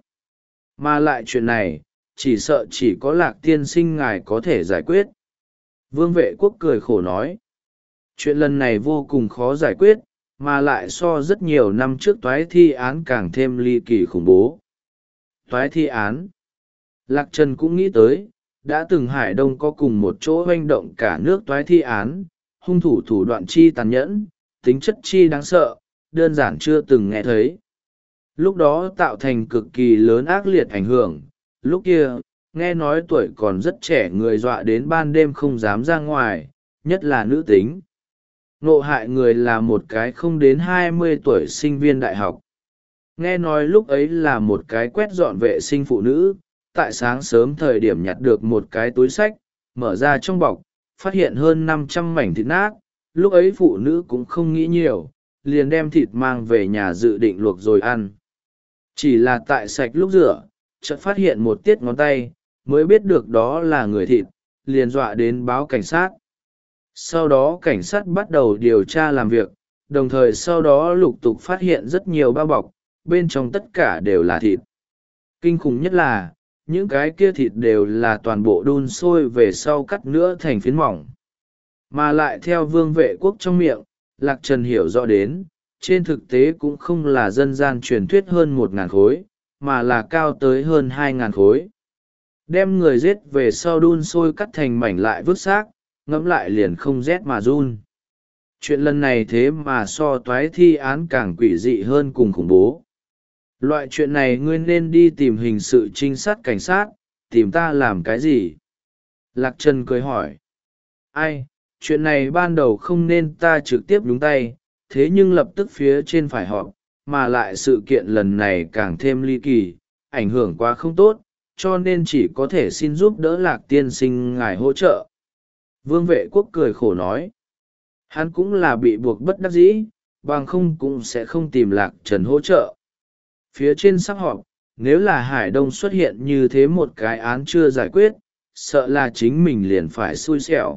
Mà lại chuyện này, chỉ sợ chỉ có Lạc tiên sinh ngài có thể giải quyết. Vương Vệ Quốc cười khổ nói. Chuyện lần này vô cùng khó giải quyết, mà lại so rất nhiều năm trước toái thi án càng thêm ly kỳ khủng bố. Toái thi án. Lạc Trần cũng nghĩ tới, đã từng Hải Đông có cùng một chỗ hoành động cả nước toái thi án, hung thủ thủ đoạn chi tàn nhẫn, tính chất chi đáng sợ, đơn giản chưa từng nghe thấy. Lúc đó tạo thành cực kỳ lớn ác liệt ảnh hưởng, lúc kia, nghe nói tuổi còn rất trẻ người dọa đến ban đêm không dám ra ngoài, nhất là nữ tính. Ngộ hại người là một cái không đến hai mươi tuổi sinh viên đại học. Nghe nói lúc ấy là một cái quét dọn vệ sinh phụ nữ, tại sáng sớm thời điểm nhặt được một cái túi xách, mở ra trong bọc, phát hiện hơn năm trăm mảnh thịt nát, lúc ấy phụ nữ cũng không nghĩ nhiều, liền đem thịt mang về nhà dự định luộc rồi ăn. Chỉ là tại sạch lúc rửa, chợt phát hiện một tiết ngón tay, mới biết được đó là người thịt, liền dọa đến báo cảnh sát. Sau đó cảnh sát bắt đầu điều tra làm việc, đồng thời sau đó lục tục phát hiện rất nhiều bao bọc, bên trong tất cả đều là thịt. Kinh khủng nhất là, những cái kia thịt đều là toàn bộ đun sôi về sau cắt nữa thành phiến mỏng. Mà lại theo Vương Vệ Quốc trong miệng, Lạc Trần hiểu rõ đến, trên thực tế cũng không là dân gian truyền thuyết hơn một ngàn khối, mà là cao tới hơn hai ngàn khối. Đem người giết về sau đun sôi cắt thành mảnh lại vứt xác, ngẫm lại liền không rét mà run. Chuyện lần này thế mà so toái thi án càng quỷ dị hơn cùng khủng bố. Loại chuyện này ngươi nên đi tìm hình sự trinh sát cảnh sát, tìm ta làm cái gì? Lạc Trần cười hỏi. Ai, chuyện này ban đầu không nên ta trực tiếp nhúng tay, thế nhưng lập tức phía trên phải họp, mà lại sự kiện lần này càng thêm ly kỳ, ảnh hưởng quá không tốt, cho nên chỉ có thể xin giúp đỡ Lạc tiên sinh ngài hỗ trợ. Vương Vệ Quốc cười khổ nói. Hắn cũng là bị buộc bất đắc dĩ, bằng không cũng sẽ không tìm Lạc Trần hỗ trợ. Phía trên sắp họp, nếu là Hải Đông xuất hiện như thế một cái án chưa giải quyết, sợ là chính mình liền phải xui xẻo.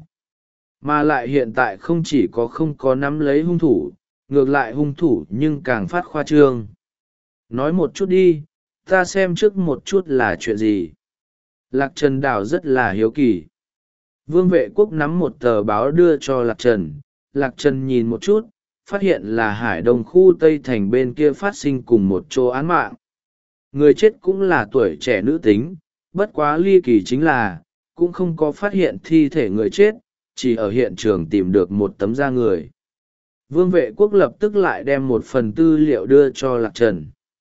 Mà lại hiện tại không chỉ có không có nắm lấy hung thủ, ngược lại hung thủ nhưng càng phát khoa trương. Nói một chút đi, ta xem trước một chút là chuyện gì. Lạc Trần Đào rất là hiếu kỳ. Vương Vệ Quốc nắm một tờ báo đưa cho Lạc Trần. Lạc Trần nhìn một chút, phát hiện là Hải Đông khu Tây Thành bên kia phát sinh cùng một chỗ án mạng. Người chết cũng là tuổi trẻ nữ tính, bất quá ly kỳ chính là, cũng không có phát hiện thi thể người chết, chỉ ở hiện trường tìm được một tấm da người. Vương Vệ Quốc lập tức lại đem một phần tư liệu đưa cho Lạc Trần.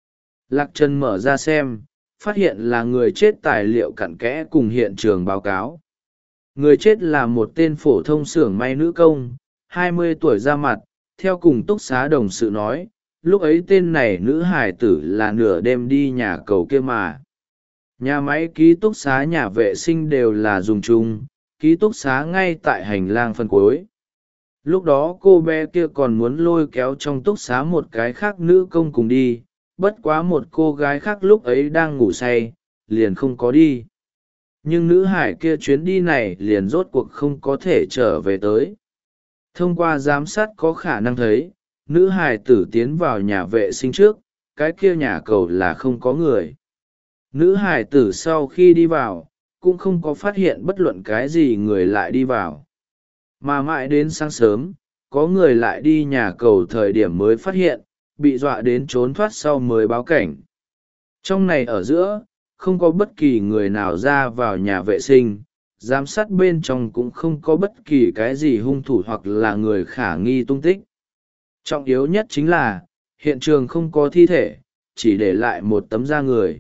Lạc Trần mở ra xem, phát hiện là người chết tài liệu cặn kẽ cùng hiện trường báo cáo. Người chết là một tên phổ thông xưởng may nữ công, hai mươi tuổi ra mặt, theo cùng túc xá đồng sự nói, lúc ấy tên này nữ hải tử là nửa đêm đi nhà cầu kia mà. Nhà máy ký túc xá nhà vệ sinh đều là dùng chung, ký túc xá ngay tại hành lang phân cuối. Lúc đó cô bé kia còn muốn lôi kéo trong túc xá một cái khác nữ công cùng đi, bất quá một cô gái khác lúc ấy đang ngủ say, liền không có đi. Nhưng nữ hải kia chuyến đi này liền rốt cuộc không có thể trở về tới. Thông qua giám sát có khả năng thấy, nữ hải tử tiến vào nhà vệ sinh trước, cái kia nhà cầu là không có người. Nữ hải tử sau khi đi vào, cũng không có phát hiện bất luận cái gì người lại đi vào. Mà mãi đến sáng sớm, có người lại đi nhà cầu thời điểm mới phát hiện, bị dọa đến trốn thoát sau mới báo cảnh. Trong này ở giữa, không có bất kỳ người nào ra vào nhà vệ sinh, giám sát bên trong cũng không có bất kỳ cái gì hung thủ hoặc là người khả nghi tung tích. Trọng yếu nhất chính là, hiện trường không có thi thể, chỉ để lại một tấm da người.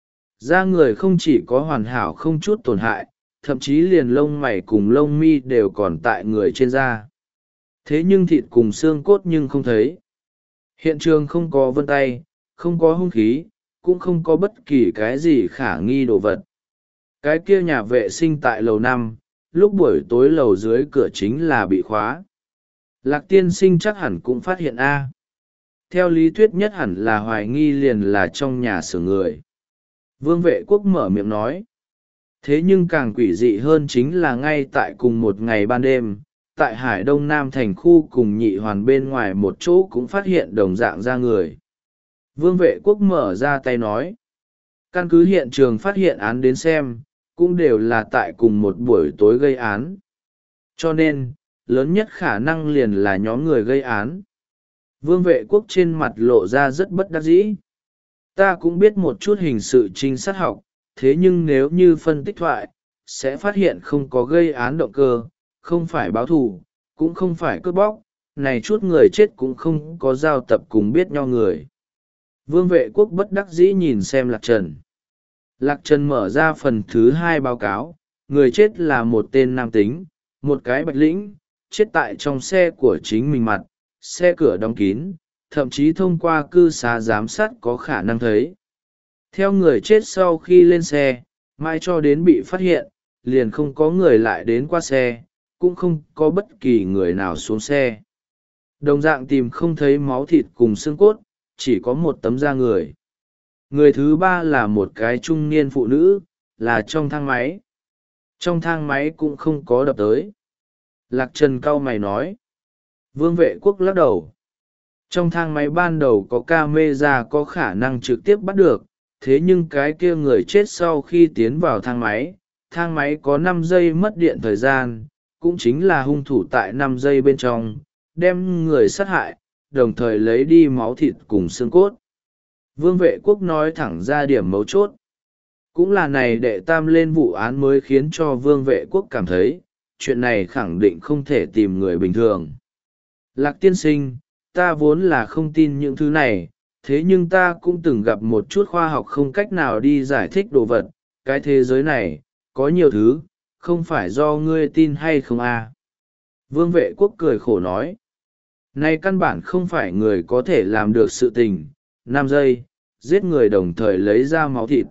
Da người không chỉ có hoàn hảo không chút tổn hại, thậm chí liền lông mày cùng lông mi đều còn tại người trên da. Thế nhưng thịt cùng xương cốt nhưng không thấy. Hiện trường không có vân tay, không có hung khí, cũng không có bất kỳ cái gì khả nghi đồ vật. Cái kia nhà vệ sinh tại lầu năm, lúc buổi tối lầu dưới cửa chính là bị khóa. Lạc tiên sinh chắc hẳn cũng phát hiện A. Theo lý thuyết nhất hẳn là hoài nghi liền là trong nhà xưởng người. Vương Vệ Quốc mở miệng nói. Thế nhưng càng quỷ dị hơn chính là ngay tại cùng một ngày ban đêm, tại Hải Đông Nam thành khu cùng nhị hoàn bên ngoài một chỗ cũng phát hiện đồng dạng da người. Vương Vệ Quốc mở ra tay nói. Căn cứ hiện trường phát hiện án đến xem, cũng đều là tại cùng một buổi tối gây án. Cho nên, lớn nhất khả năng liền là nhóm người gây án. Vương Vệ Quốc trên mặt lộ ra rất bất đắc dĩ. Ta cũng biết một chút hình sự trinh sát học, thế nhưng nếu như phân tích thoại, sẽ phát hiện không có gây án động cơ, không phải báo thù, cũng không phải cướp bóc, này chút người chết cũng không có giao tập cùng biết nhau người. Vương Vệ Quốc bất đắc dĩ nhìn xem Lạc Trần. Lạc Trần mở ra phần thứ hai báo cáo, người chết là một tên nam tính, một cái bạch lĩnh, chết tại trong xe của chính mình mặt, xe cửa đóng kín, thậm chí thông qua cư xá giám sát có khả năng thấy. Theo người chết sau khi lên xe, mãi cho đến bị phát hiện, liền không có người lại đến qua xe, cũng không có bất kỳ người nào xuống xe. Đồng dạng tìm không thấy máu thịt cùng xương cốt, chỉ có một tấm da người. Người thứ ba là một cái trung niên phụ nữ, là trong thang máy. Trong thang máy cũng không có đập tới. Lạc Trần cau mày nói. Vương Vệ Quốc lắc đầu. Trong thang máy ban đầu có camera có khả năng trực tiếp bắt được, thế nhưng cái kia người chết sau khi tiến vào thang máy, thang máy có năm giây mất điện thời gian, cũng chính là hung thủ tại năm giây bên trong, đem người sát hại, đồng thời lấy đi máu thịt cùng xương cốt. Vương Vệ Quốc nói thẳng ra điểm mấu chốt. Cũng là này đệ tam lên vụ án mới khiến cho Vương Vệ Quốc cảm thấy, chuyện này khẳng định không thể tìm người bình thường. Lạc tiên sinh, ta vốn là không tin những thứ này, thế nhưng ta cũng từng gặp một chút khoa học không cách nào đi giải thích đồ vật. Cái thế giới này, có nhiều thứ, không phải do ngươi tin hay không à. Vương Vệ Quốc cười khổ nói. Này căn bản không phải người có thể làm được sự tình, năm giây, giết người đồng thời lấy ra máu thịt.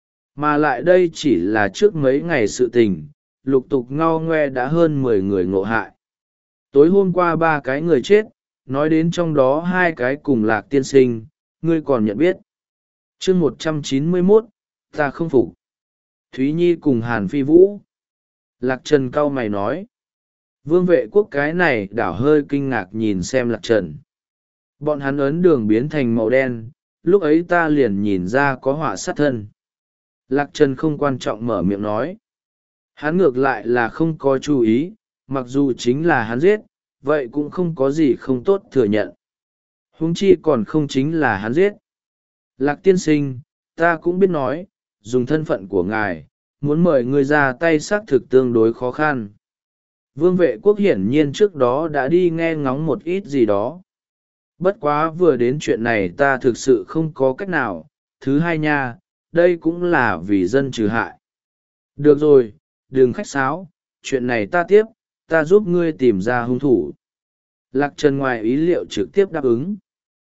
Mà lại đây chỉ là trước mấy ngày sự tình, lục tục ngao ngoe đã hơn mười người ngộ hại. Tối hôm qua ba cái người chết, nói đến trong đó hai cái cùng Lạc tiên sinh, ngươi còn nhận biết. chương một trăm chín mươi mốt, ta không phục. Thúy Nhi cùng Hàn Phi Vũ. Lạc Trần cau mày nói. Vương Vệ Quốc cái này đảo hơi kinh ngạc nhìn xem Lạc Trần. Bọn hắn ấn đường biến thành màu đen, lúc ấy ta liền nhìn ra có họa sát thân. Lạc Trần không quan trọng mở miệng nói. Hắn ngược lại là không có chú ý, mặc dù chính là hắn giết, vậy cũng không có gì không tốt thừa nhận. Huống chi còn không chính là hắn giết. Lạc tiên sinh, ta cũng biết nói, dùng thân phận của ngài, muốn mời ngươi ra tay xác thực tương đối khó khăn. Vương Vệ Quốc hiển nhiên trước đó đã đi nghe ngóng một ít gì đó. Bất quá vừa đến chuyện này ta thực sự không có cách nào. Thứ hai nha, đây cũng là vì dân trừ hại. Được rồi, đừng khách sáo, chuyện này ta tiếp, ta giúp ngươi tìm ra hung thủ. Lạc Trần ngoài ý liệu trực tiếp đáp ứng.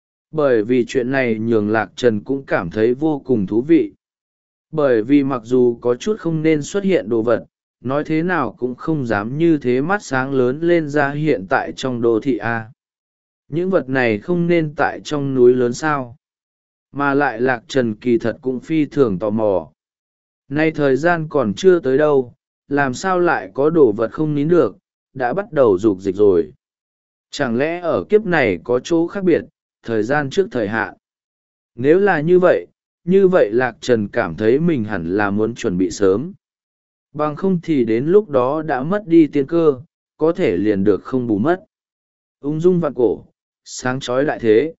Bởi vì chuyện này nhường Lạc Trần cũng cảm thấy vô cùng thú vị. Bởi vì mặc dù có chút không nên xuất hiện đồ vật, nói thế nào cũng không dám như thế mắt sáng lớn lên ra hiện tại trong đô thị A. Những vật này không nên tại trong núi lớn sao. Mà lại Lạc Trần kỳ thật cũng phi thường tò mò. Nay thời gian còn chưa tới đâu, làm sao lại có đồ vật không nín được, đã bắt đầu rục dịch rồi. Chẳng lẽ ở kiếp này có chỗ khác biệt, thời gian trước thời hạn? Nếu là như vậy, như vậy Lạc Trần cảm thấy mình hẳn là muốn chuẩn bị sớm. Bằng không thì đến lúc đó đã mất đi tiên cơ, có thể liền được không bù mất. Ung dung vạn cổ, sáng chói lại thế.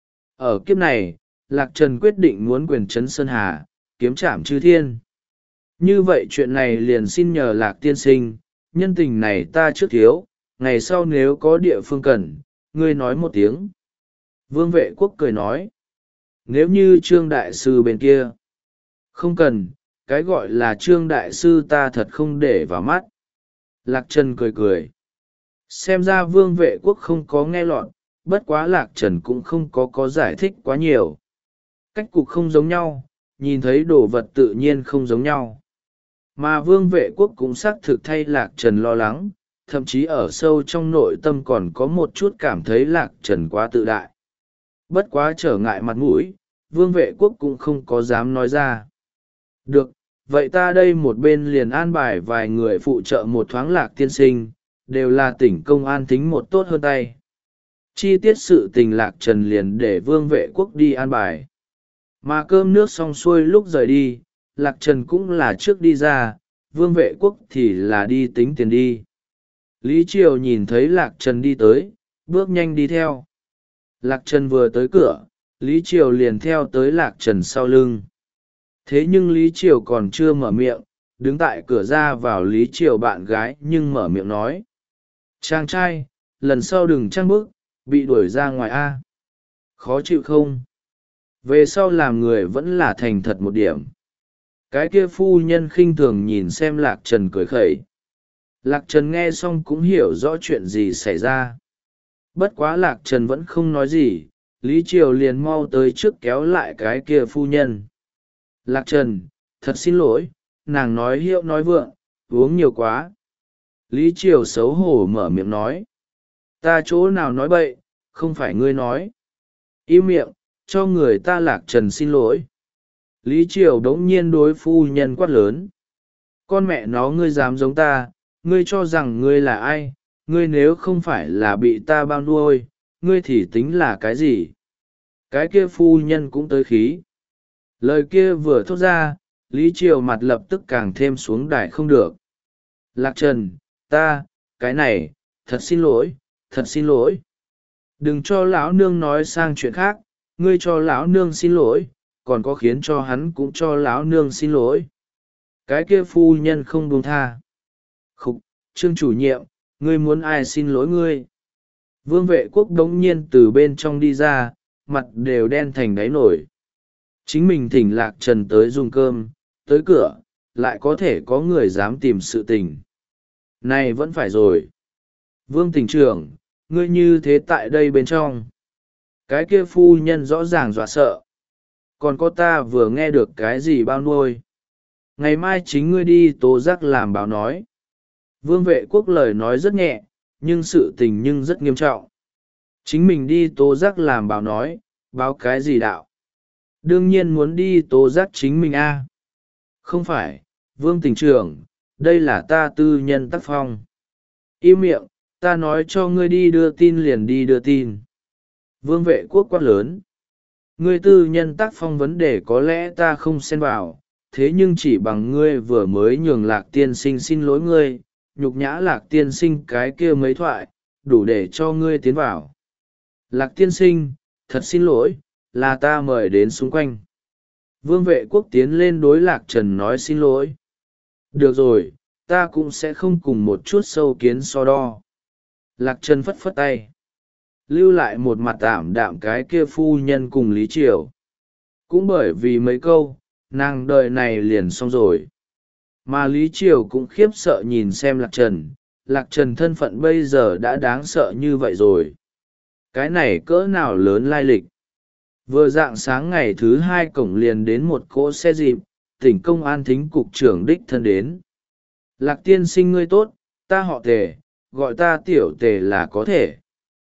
Ở kiếp này, Lạc Trần quyết định muốn quyền trấn Sơn Hà, kiếm trảm chư thiên. Như vậy chuyện này liền xin nhờ Lạc tiên sinh, nhân tình này ta trước thiếu, ngày sau nếu có địa phương cần, ngươi nói một tiếng. Vương Vệ Quốc cười nói, nếu như Trương Đại Sư bên kia, không cần, cái gọi là Trương Đại Sư ta thật không để vào mắt. Lạc Trần cười cười. Xem ra Vương Vệ Quốc không có nghe lọt, bất quá Lạc Trần cũng không có có giải thích quá nhiều. Cách cục không giống nhau, nhìn thấy đồ vật tự nhiên không giống nhau. Mà Vương Vệ Quốc cũng xác thực thay Lạc Trần lo lắng, thậm chí ở sâu trong nội tâm còn có một chút cảm thấy Lạc Trần quá tự đại. Bất quá trở ngại mặt mũi, Vương Vệ Quốc cũng không có dám nói ra. Được, vậy ta đây một bên liền an bài vài người phụ trợ một thoáng Lạc tiên sinh, đều là tỉnh công an tính một tốt hơn tay. Chi tiết sự tình Lạc Trần liền để Vương Vệ Quốc đi an bài. Mà cơm nước xong xuôi lúc rời đi, Lạc Trần cũng là trước đi ra, Vương Vệ Quốc thì là đi tính tiền đi. Lý Triều nhìn thấy Lạc Trần đi tới, bước nhanh đi theo. Lạc Trần vừa tới cửa, Lý Triều liền theo tới Lạc Trần sau lưng. Thế nhưng Lý Triều còn chưa mở miệng, đứng tại cửa ra vào Lý Triều bạn gái nhưng mở miệng nói. Chàng trai, lần sau đừng trăng bước, bị đuổi ra ngoài A. Khó chịu không? Về sau làm người vẫn là thành thật một điểm. Cái kia phu nhân khinh thường nhìn xem Lạc Trần cười khẩy. Lạc Trần nghe xong cũng hiểu rõ chuyện gì xảy ra. Bất quá Lạc Trần vẫn không nói gì, Lý Triều liền mau tới trước kéo lại cái kia phu nhân. Lạc Trần, thật xin lỗi, nàng nói hiệu nói vượng, uống nhiều quá. Lý Triều xấu hổ mở miệng nói. Ta chỗ nào nói bậy, không phải ngươi nói. Im miệng, cho người ta Lạc Trần xin lỗi. Lý Triều đống nhiên đối phu nhân quát lớn. Con mẹ nó ngươi dám giống ta, ngươi cho rằng ngươi là ai, ngươi nếu không phải là bị ta bao nuôi, ngươi thì tính là cái gì? Cái kia phu nhân cũng tới khí. Lời kia vừa thốt ra, Lý Triều mặt lập tức càng thêm xuống đài không được. Lạc Trần, ta, cái này, thật xin lỗi, thật xin lỗi. Đừng cho lão nương nói sang chuyện khác, ngươi cho lão nương xin lỗi, còn có khiến cho hắn cũng cho lão nương xin lỗi. Cái kia phu nhân không buông tha. Khục, Trương chủ nhiệm, ngươi muốn ai xin lỗi ngươi? Vương Vệ Quốc đống nhiên từ bên trong đi ra, mặt đều đen thành đáy nổi. Chính mình thỉnh Lạc Trần tới dùng cơm, tới cửa, lại có thể có người dám tìm sự tình. Này vẫn phải rồi. Vương tỉnh trưởng, ngươi như thế tại đây bên trong. Cái kia phu nhân rõ ràng dọa sợ. Còn có ta vừa nghe được cái gì bao nuôi. Ngày mai chính ngươi đi tố giác làm báo nói. Vương Vệ Quốc lời nói rất nhẹ, nhưng sự tình nhưng rất nghiêm trọng. Chính mình đi tố giác làm báo nói, báo cái gì đạo? Đương nhiên muốn đi tố giác chính mình a. Không phải, Vương tỉnh trưởng, đây là ta tư nhân tác phong. Im miệng, ta nói cho ngươi đi đưa tin liền đi đưa tin. Vương Vệ Quốc quát lớn. Ngươi tư nhân tác phong vấn đề có lẽ ta không xen vào, thế nhưng chỉ bằng ngươi vừa mới nhường Lạc tiên sinh xin lỗi ngươi, nhục nhã Lạc tiên sinh cái kia mấy thoại, đủ để cho ngươi tiến vào. Lạc tiên sinh, thật xin lỗi, là ta mời đến xung quanh. Vương Vệ Quốc tiến lên đối Lạc Trần nói xin lỗi. Được rồi, ta cũng sẽ không cùng một chút sâu kiến so đo. Lạc Trần phất phất tay, lưu lại một mặt ảm đạm cái kia phu nhân cùng Lý Triều. Cũng bởi vì mấy câu, nàng đời này liền xong rồi. Mà Lý Triều cũng khiếp sợ nhìn xem Lạc Trần, Lạc Trần thân phận bây giờ đã đáng sợ như vậy rồi. Cái này cỡ nào lớn lai lịch. Vừa rạng sáng ngày thứ hai cổng liền đến một cỗ xe dịp, tỉnh công an thính cục trưởng đích thân đến. Lạc tiên sinh ngươi tốt, ta họ Tề, gọi ta tiểu Tề là có thể.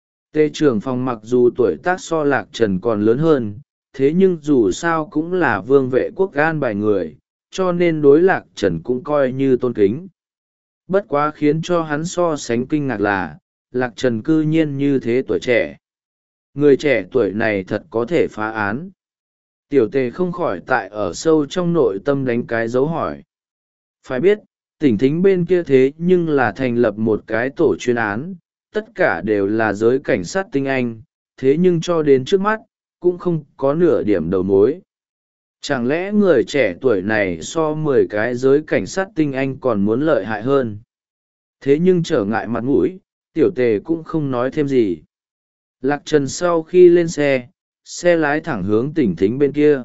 Tề trưởng phòng mặc dù tuổi tác so Lạc Trần còn lớn hơn, thế nhưng dù sao cũng là vương vệ quốc gan bài người, cho nên đối Lạc Trần cũng coi như tôn kính. Bất quá khiến cho hắn so sánh kinh ngạc là, Lạc Trần cư nhiên như thế tuổi trẻ. Người trẻ tuổi này thật có thể phá án. Tiểu Tề không khỏi tại ở sâu trong nội tâm đánh cái dấu hỏi. Phải biết, tỉnh thính bên kia thế nhưng là thành lập một cái tổ chuyên án, tất cả đều là giới cảnh sát tinh anh, thế nhưng cho đến trước mắt, cũng không có nửa điểm đầu mối. Chẳng lẽ người trẻ tuổi này so mười cái giới cảnh sát tinh anh còn muốn lợi hại hơn? Thế nhưng trở ngại mặt mũi, tiểu Tề cũng không nói thêm gì. Lạc Trần sau khi lên xe, xe lái thẳng hướng tỉnh thính bên kia.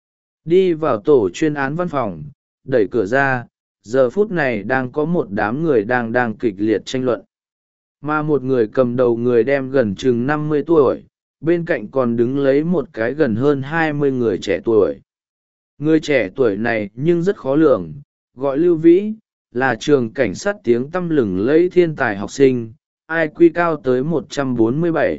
Đi vào tổ chuyên án văn phòng, đẩy cửa ra, giờ phút này đang có một đám người đang đang kịch liệt tranh luận. Mà một người cầm đầu người đem gần chừng năm mươi tuổi, bên cạnh còn đứng lấy một cái gần hơn hai mươi người trẻ tuổi. Người trẻ tuổi này nhưng rất khó lường, gọi Lưu Vĩ, là trường cảnh sát tiếng tăm lừng lẫy thiên tài học sinh, i kiu cao tới một trăm bốn mươi bảy.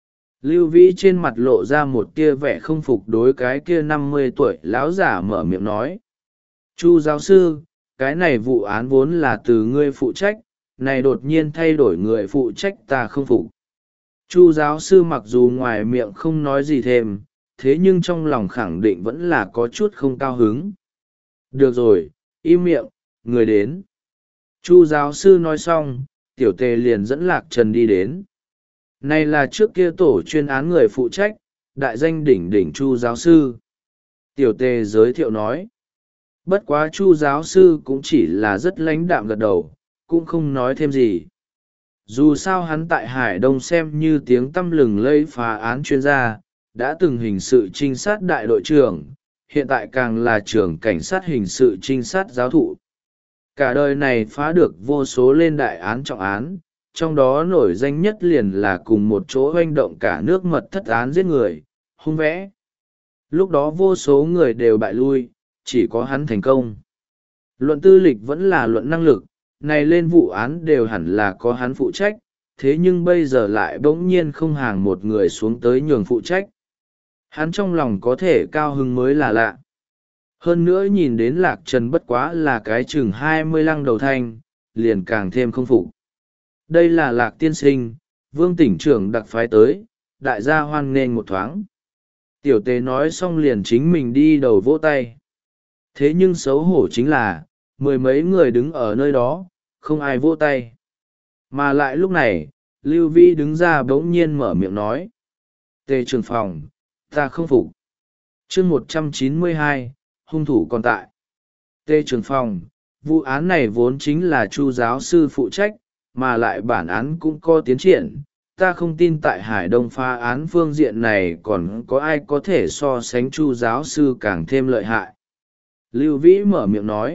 Lưu Vĩ trên mặt lộ ra một tia vẻ không phục đối cái kia năm mươi tuổi lão giả mở miệng nói. Chu giáo sư, cái này vụ án vốn là từ ngươi phụ trách, này đột nhiên thay đổi người phụ trách ta không phục. Chu giáo sư mặc dù ngoài miệng không nói gì thêm, thế nhưng trong lòng khẳng định vẫn là có chút không cao hứng. Được rồi, im miệng, người đến. Chu giáo sư nói xong, tiểu Tề liền dẫn Lạc Trần đi đến. Này là trước kia tổ chuyên án người phụ trách, đại danh đỉnh đỉnh Chu giáo sư. Tiểu Tề giới thiệu nói. Bất quá Chu giáo sư cũng chỉ là rất lãnh đạm gật đầu, cũng không nói thêm gì. Dù sao hắn tại Hải Đông xem như tiếng tăm lừng lẫy phá án chuyên gia, đã từng hình sự trinh sát đại đội trưởng, hiện tại càng là trưởng cảnh sát hình sự trinh sát giáo thụ. Cả đời này phá được vô số lên đại án trọng án, trong đó nổi danh nhất liền là cùng một chỗ hoành động cả nước mật thất án giết người, hung vẽ. Lúc đó vô số người đều bại lui, chỉ có hắn thành công. Luận tư lịch vẫn là luận năng lực, này lên vụ án đều hẳn là có hắn phụ trách, thế nhưng bây giờ lại bỗng nhiên không hàng một người xuống tới nhường phụ trách. Hắn trong lòng có thể cao hứng mới là lạ. Hơn nữa nhìn đến Lạc Trần bất quá là cái chừng hai mươi lăng đầu thanh, liền càng thêm không phục. Đây là Lạc tiên sinh, Vương tỉnh trưởng đặc phái tới, đại gia hoan nghênh một thoáng. Tiểu Tề nói xong liền chính mình đi đầu vỗ tay. Thế nhưng xấu hổ chính là, mười mấy người đứng ở nơi đó, không ai vỗ tay. Mà lại lúc này, Lưu Vĩ đứng ra bỗng nhiên mở miệng nói. Tề trưởng phòng, ta không phục. chương một trăm chín mươi hai, hung thủ còn tại. Tề trưởng phòng, vụ án này vốn chính là Chu giáo sư phụ trách, mà lại bản án cũng có tiến triển. Ta không tin tại Hải Đông phá án phương diện này còn có ai có thể so sánh Chu giáo sư càng thêm lợi hại. Lưu Vĩ mở miệng nói.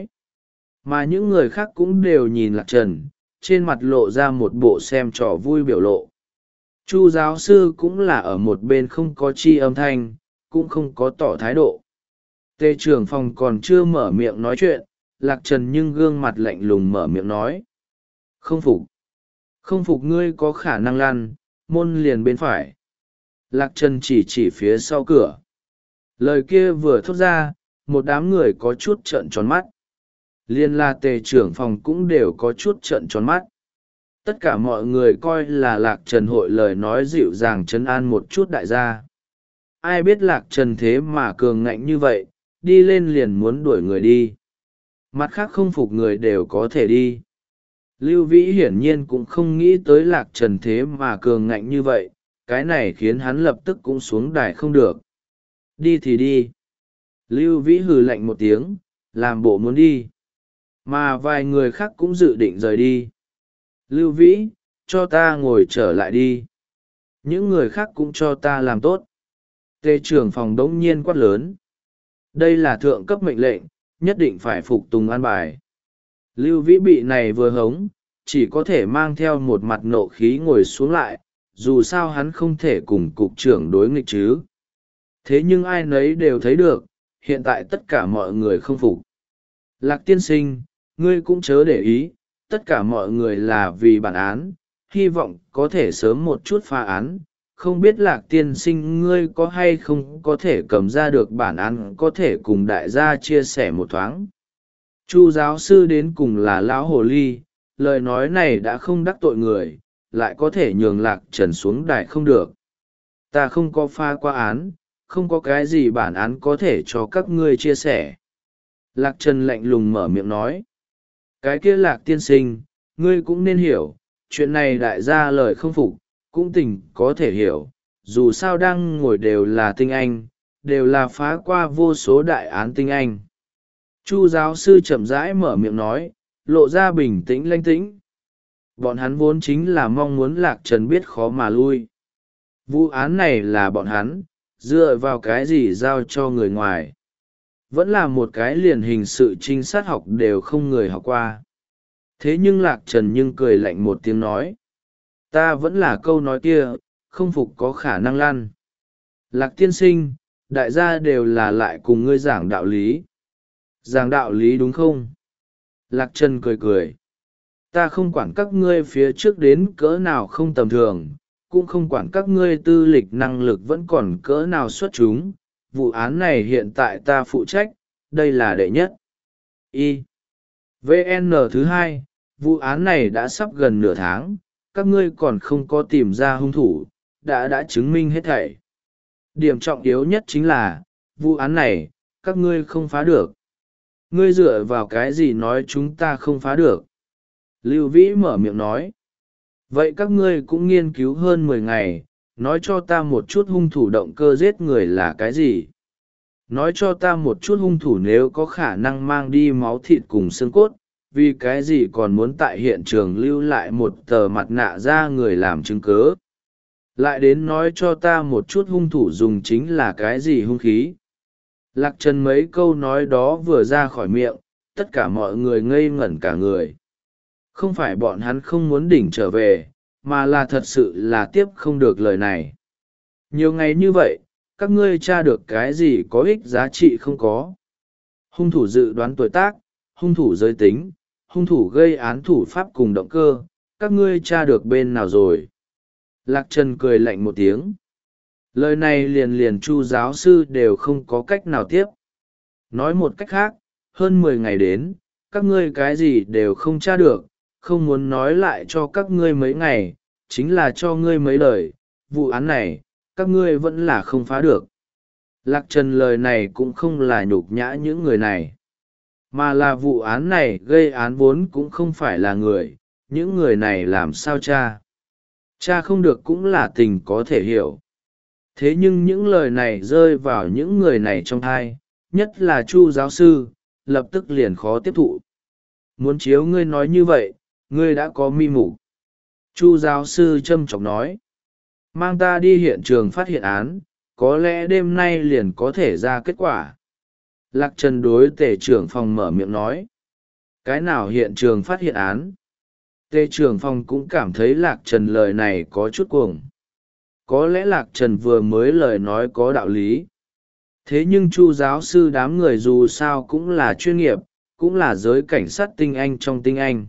Mà những người khác cũng đều nhìn Lạc Trần, trên mặt lộ ra một bộ xem trò vui biểu lộ. Chu giáo sư cũng là ở một bên không có chi âm thanh, cũng không có tỏ thái độ. Tề trưởng phòng còn chưa mở miệng nói chuyện, Lạc Trần nhưng gương mặt lạnh lùng mở miệng nói. Không phục. Không phục ngươi có khả năng lăn, môn liền bên phải. Lạc Trần chỉ chỉ phía sau cửa. Lời kia vừa thốt ra, một đám người có chút trợn tròn mắt. Liên la Tề trưởng phòng cũng đều có chút trợn tròn mắt. Tất cả mọi người coi là Lạc Trần hội lời nói dịu dàng trấn an một chút đại gia. Ai biết Lạc Trần thế mà cường ngạnh như vậy, đi lên liền muốn đuổi người đi. Mặt khác không phục người đều có thể đi. Lưu Vĩ hiển nhiên cũng không nghĩ tới Lạc Trần thế mà cường ngạnh như vậy, cái này khiến hắn lập tức cũng xuống đài không được. Đi thì đi. Lưu Vĩ hừ lạnh một tiếng, làm bộ muốn đi. mà vài người khác cũng dự định rời đi. Lưu Vĩ, cho ta ngồi trở lại đi. Những người khác cũng cho ta làm tốt. Tề trưởng phòng đống nhiên quát lớn. Đây là thượng cấp mệnh lệnh, nhất định phải phục tùng an bài. Lưu Vĩ bị này vừa hống, chỉ có thể mang theo một mặt nộ khí ngồi xuống lại, dù sao hắn không thể cùng cục trưởng đối nghịch chứ. Thế nhưng ai nấy đều thấy được, hiện tại tất cả mọi người không phục. Lạc tiên sinh, ngươi cũng chớ để ý, tất cả mọi người là vì bản án, hy vọng có thể sớm một chút phá án. Không biết Lạc tiên sinh ngươi có hay không có thể cầm ra được bản án có thể cùng đại gia chia sẻ một thoáng. Chu giáo sư đến cùng là lão hồ ly, lời nói này đã không đắc tội người, lại có thể nhường Lạc Trần xuống đài không được. Ta không có pha qua án, không có cái gì bản án có thể cho các ngươi chia sẻ. Lạc Trần lạnh lùng mở miệng nói. Cái kia Lạc tiên sinh, ngươi cũng nên hiểu, chuyện này đại gia lời không phục, cũng tình có thể hiểu, dù sao đang ngồi đều là tinh anh, đều là phá qua vô số đại án tinh anh. Chu giáo sư chậm rãi mở miệng nói, lộ ra bình tĩnh lanh tĩnh. Bọn hắn vốn chính là mong muốn Lạc Trần biết khó mà lui. Vụ án này là bọn hắn, dựa vào cái gì giao cho người ngoài. Vẫn là một cái liền hình sự trinh sát học đều không người học qua. Thế nhưng Lạc Trần nhưng cười lạnh một tiếng nói. Ta vẫn là câu nói kia, không phục có khả năng lăn. Lạc tiên sinh, đại gia đều là lại cùng ngươi giảng đạo lý. Giảng đạo lý đúng không? Lạc Trần cười cười. Ta không quản các ngươi phía trước đến cỡ nào không tầm thường, cũng không quản các ngươi tư lịch năng lực vẫn còn cỡ nào xuất chúng. Vụ án này hiện tại ta phụ trách, đây là đệ nhất. Y. vê en thứ hai, vụ án này đã sắp gần nửa tháng, các ngươi còn không có tìm ra hung thủ, đã đã chứng minh hết thảy. Điểm trọng yếu nhất chính là, vụ án này, các ngươi không phá được. Ngươi dựa vào cái gì nói chúng ta không phá được? Lưu Vĩ mở miệng nói. Vậy các ngươi cũng nghiên cứu hơn mười ngày, nói cho ta một chút hung thủ động cơ giết người là cái gì? Nói cho ta một chút hung thủ nếu có khả năng mang đi máu thịt cùng xương cốt, vì cái gì còn muốn tại hiện trường lưu lại một tờ mặt nạ ra người làm chứng cớ? Lại đến nói cho ta một chút hung thủ dùng chính là cái gì hung khí? Lạc Trần mấy câu nói đó vừa ra khỏi miệng, tất cả mọi người ngây ngẩn cả người. Không phải bọn hắn không muốn đỉnh trở về, mà là thật sự là tiếp không được lời này. Nhiều ngày như vậy, các ngươi tra được cái gì có ích giá trị không có. Hung thủ dự đoán tuổi tác, hung thủ giới tính, hung thủ gây án thủ pháp cùng động cơ, các ngươi tra được bên nào rồi. Lạc Trần cười lạnh một tiếng. Lời này liền liền Chu giáo sư đều không có cách nào tiếp. Nói một cách khác, hơn mười ngày đến, các ngươi cái gì đều không tra được, không muốn nói lại cho các ngươi mấy ngày, chính là cho ngươi mấy lời, vụ án này, các ngươi vẫn là không phá được. Lạc Trần lời này cũng không là nhục nhã những người này, mà là vụ án này gây án vốn cũng không phải là người, những người này làm sao tra. Tra không được cũng là tình có thể hiểu. Thế nhưng những lời này rơi vào những người này trong thai, nhất là Chu giáo sư, lập tức liền khó tiếp thụ. Muốn chiếu ngươi nói như vậy, ngươi đã có mi mục. Chu giáo sư châm chọc nói. Mang ta đi hiện trường phát hiện án, có lẽ đêm nay liền có thể ra kết quả. Lạc Trần đối tể trưởng phòng mở miệng nói. Cái nào hiện trường phát hiện án? Tể trưởng phòng cũng cảm thấy Lạc Trần lời này có chút cuồng. Có lẽ Lạc Trần vừa mới lời nói có đạo lý. Thế nhưng Chu giáo sư đám người dù sao cũng là chuyên nghiệp, cũng là giới cảnh sát tinh anh trong tinh anh.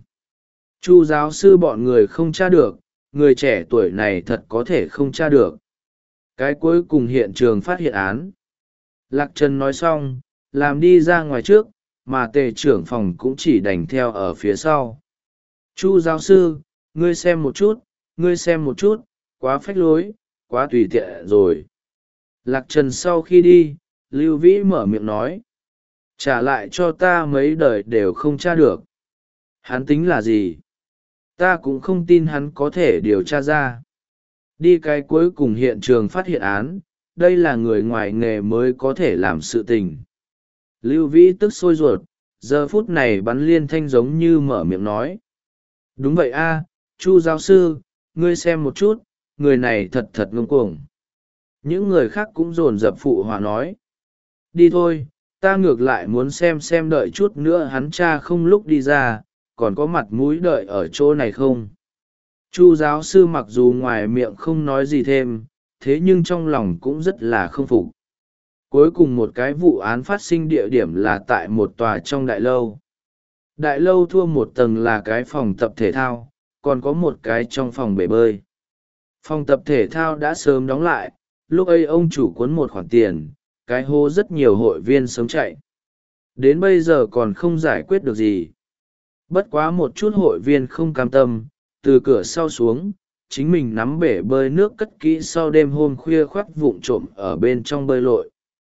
Chu giáo sư bọn người không tra được, người trẻ tuổi này thật có thể không tra được. Cái cuối cùng hiện trường phát hiện án. Lạc Trần nói xong, làm đi ra ngoài trước, mà tề trưởng phòng cũng chỉ đành theo ở phía sau. Chu giáo sư, ngươi xem một chút, ngươi xem một chút, quá phách lối, quá tùy tiện rồi. Lạc Trần sau khi đi, Lưu Vĩ mở miệng nói. Trả lại cho ta mấy đời đều không tra được. Hắn tính là gì? Ta cũng không tin hắn có thể điều tra ra. Đi cái cuối cùng hiện trường phát hiện án, đây là người ngoài nghề mới có thể làm sự tình. Lưu Vĩ tức sôi ruột, giờ phút này bắn liên thanh giống như mở miệng nói. Đúng vậy a, Chu giáo sư, ngươi xem một chút, người này thật thật ngông cuồng. Những người khác cũng dồn dập phụ họa nói. Đi thôi, ta ngược lại muốn xem xem đợi chút nữa hắn cha không lúc đi ra, còn có mặt mũi đợi ở chỗ này không. Chu giáo sư mặc dù ngoài miệng không nói gì thêm, thế nhưng trong lòng cũng rất là không phục. Cuối cùng một cái vụ án phát sinh địa điểm là tại một tòa trong đại lâu. Đại lâu thua một tầng là cái phòng tập thể thao, còn có một cái trong phòng bể bơi. Phòng tập thể thao đã sớm đóng lại, lúc ấy ông chủ cuốn một khoản tiền, cái hô rất nhiều hội viên sớm chạy. Đến bây giờ còn không giải quyết được gì. Bất quá một chút hội viên không cam tâm, từ cửa sau xuống, chính mình nắm bể bơi nước cất kỹ sau đêm hôm khuya khoắt vụng trộm ở bên trong bơi lội.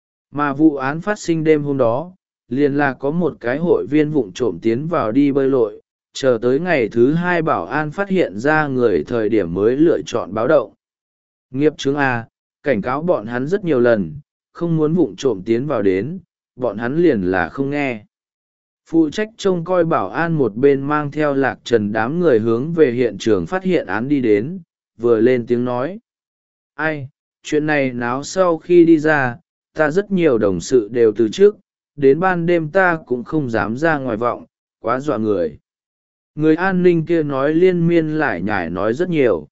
Mà vụ án phát sinh đêm hôm đó, liền là có một cái hội viên vụng trộm tiến vào đi bơi lội, chờ tới ngày thứ hai bảo an phát hiện ra người thời điểm mới lựa chọn báo động. Nghiệp chướng A, cảnh cáo bọn hắn rất nhiều lần, không muốn vụng trộm tiến vào đến, bọn hắn liền là không nghe. Phụ trách trông coi bảo an một bên mang theo Lạc Trần đám người hướng về hiện trường phát hiện án đi đến, vừa lên tiếng nói. Ai, chuyện này náo sau khi đi ra, ta rất nhiều đồng sự đều từ trước, đến ban đêm ta cũng không dám ra ngoài vọng, quá dọa người. Người an ninh kia nói liên miên lại nhải nói rất nhiều.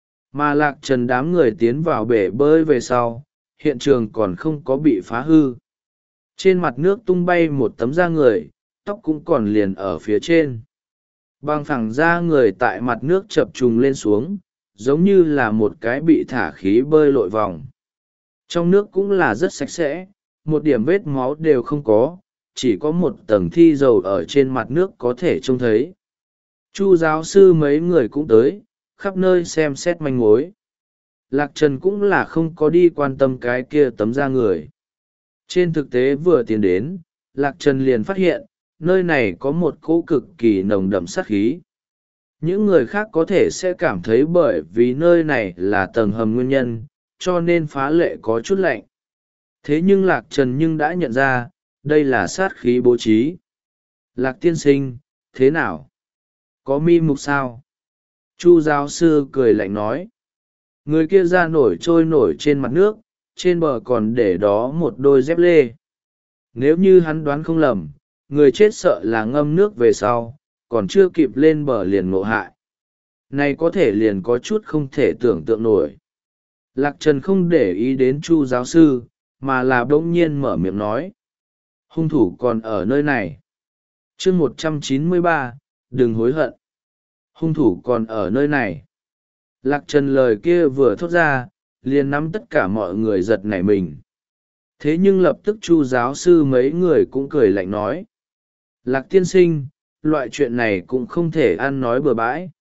Mà Lạc Trần đám người tiến vào bể bơi về sau, hiện trường còn không có bị phá hư. Trên mặt nước tung bay một tấm da người, tóc cũng còn liền ở phía trên. Bằng phẳng da người tại mặt nước chập trùng lên xuống, giống như là một cái bị thả khí bơi lội vòng. Trong nước cũng là rất sạch sẽ, một điểm vết máu đều không có, chỉ có một tầng thi dầu ở trên mặt nước có thể trông thấy. Chu giáo sư mấy người cũng tới, khắp nơi xem xét manh mối. Lạc Trần cũng là không có đi quan tâm cái kia tấm da người. Trên thực tế vừa tiến đến, Lạc Trần liền phát hiện, nơi này có một cỗ cực kỳ nồng đậm sát khí. Những người khác có thể sẽ cảm thấy bởi vì nơi này là tầng hầm nguyên nhân, cho nên phá lệ có chút lạnh. Thế nhưng Lạc Trần nhưng đã nhận ra, đây là sát khí bố trí. Lạc tiên sinh, thế nào? Có mi mục sao? Chu giáo sư cười lạnh nói. Người kia ra nổi trôi nổi trên mặt nước, trên bờ còn để đó một đôi dép lê. Nếu như hắn đoán không lầm, người chết sợ là ngâm nước về sau, còn chưa kịp lên bờ liền ngộ hại. Này có thể liền có chút không thể tưởng tượng nổi. Lạc Trần không để ý đến Chu giáo sư, mà là bỗng nhiên mở miệng nói. Hung thủ còn ở nơi này. chương một trăm chín mươi ba, đừng hối hận. Hung thủ còn ở nơi này. Lạc Trần lời kia vừa thốt ra, liền nắm tất cả mọi người giật nảy mình. Thế nhưng lập tức Chu giáo sư mấy người cũng cười lạnh nói. Lạc tiên sinh, loại chuyện này cũng không thể ăn nói bừa bãi.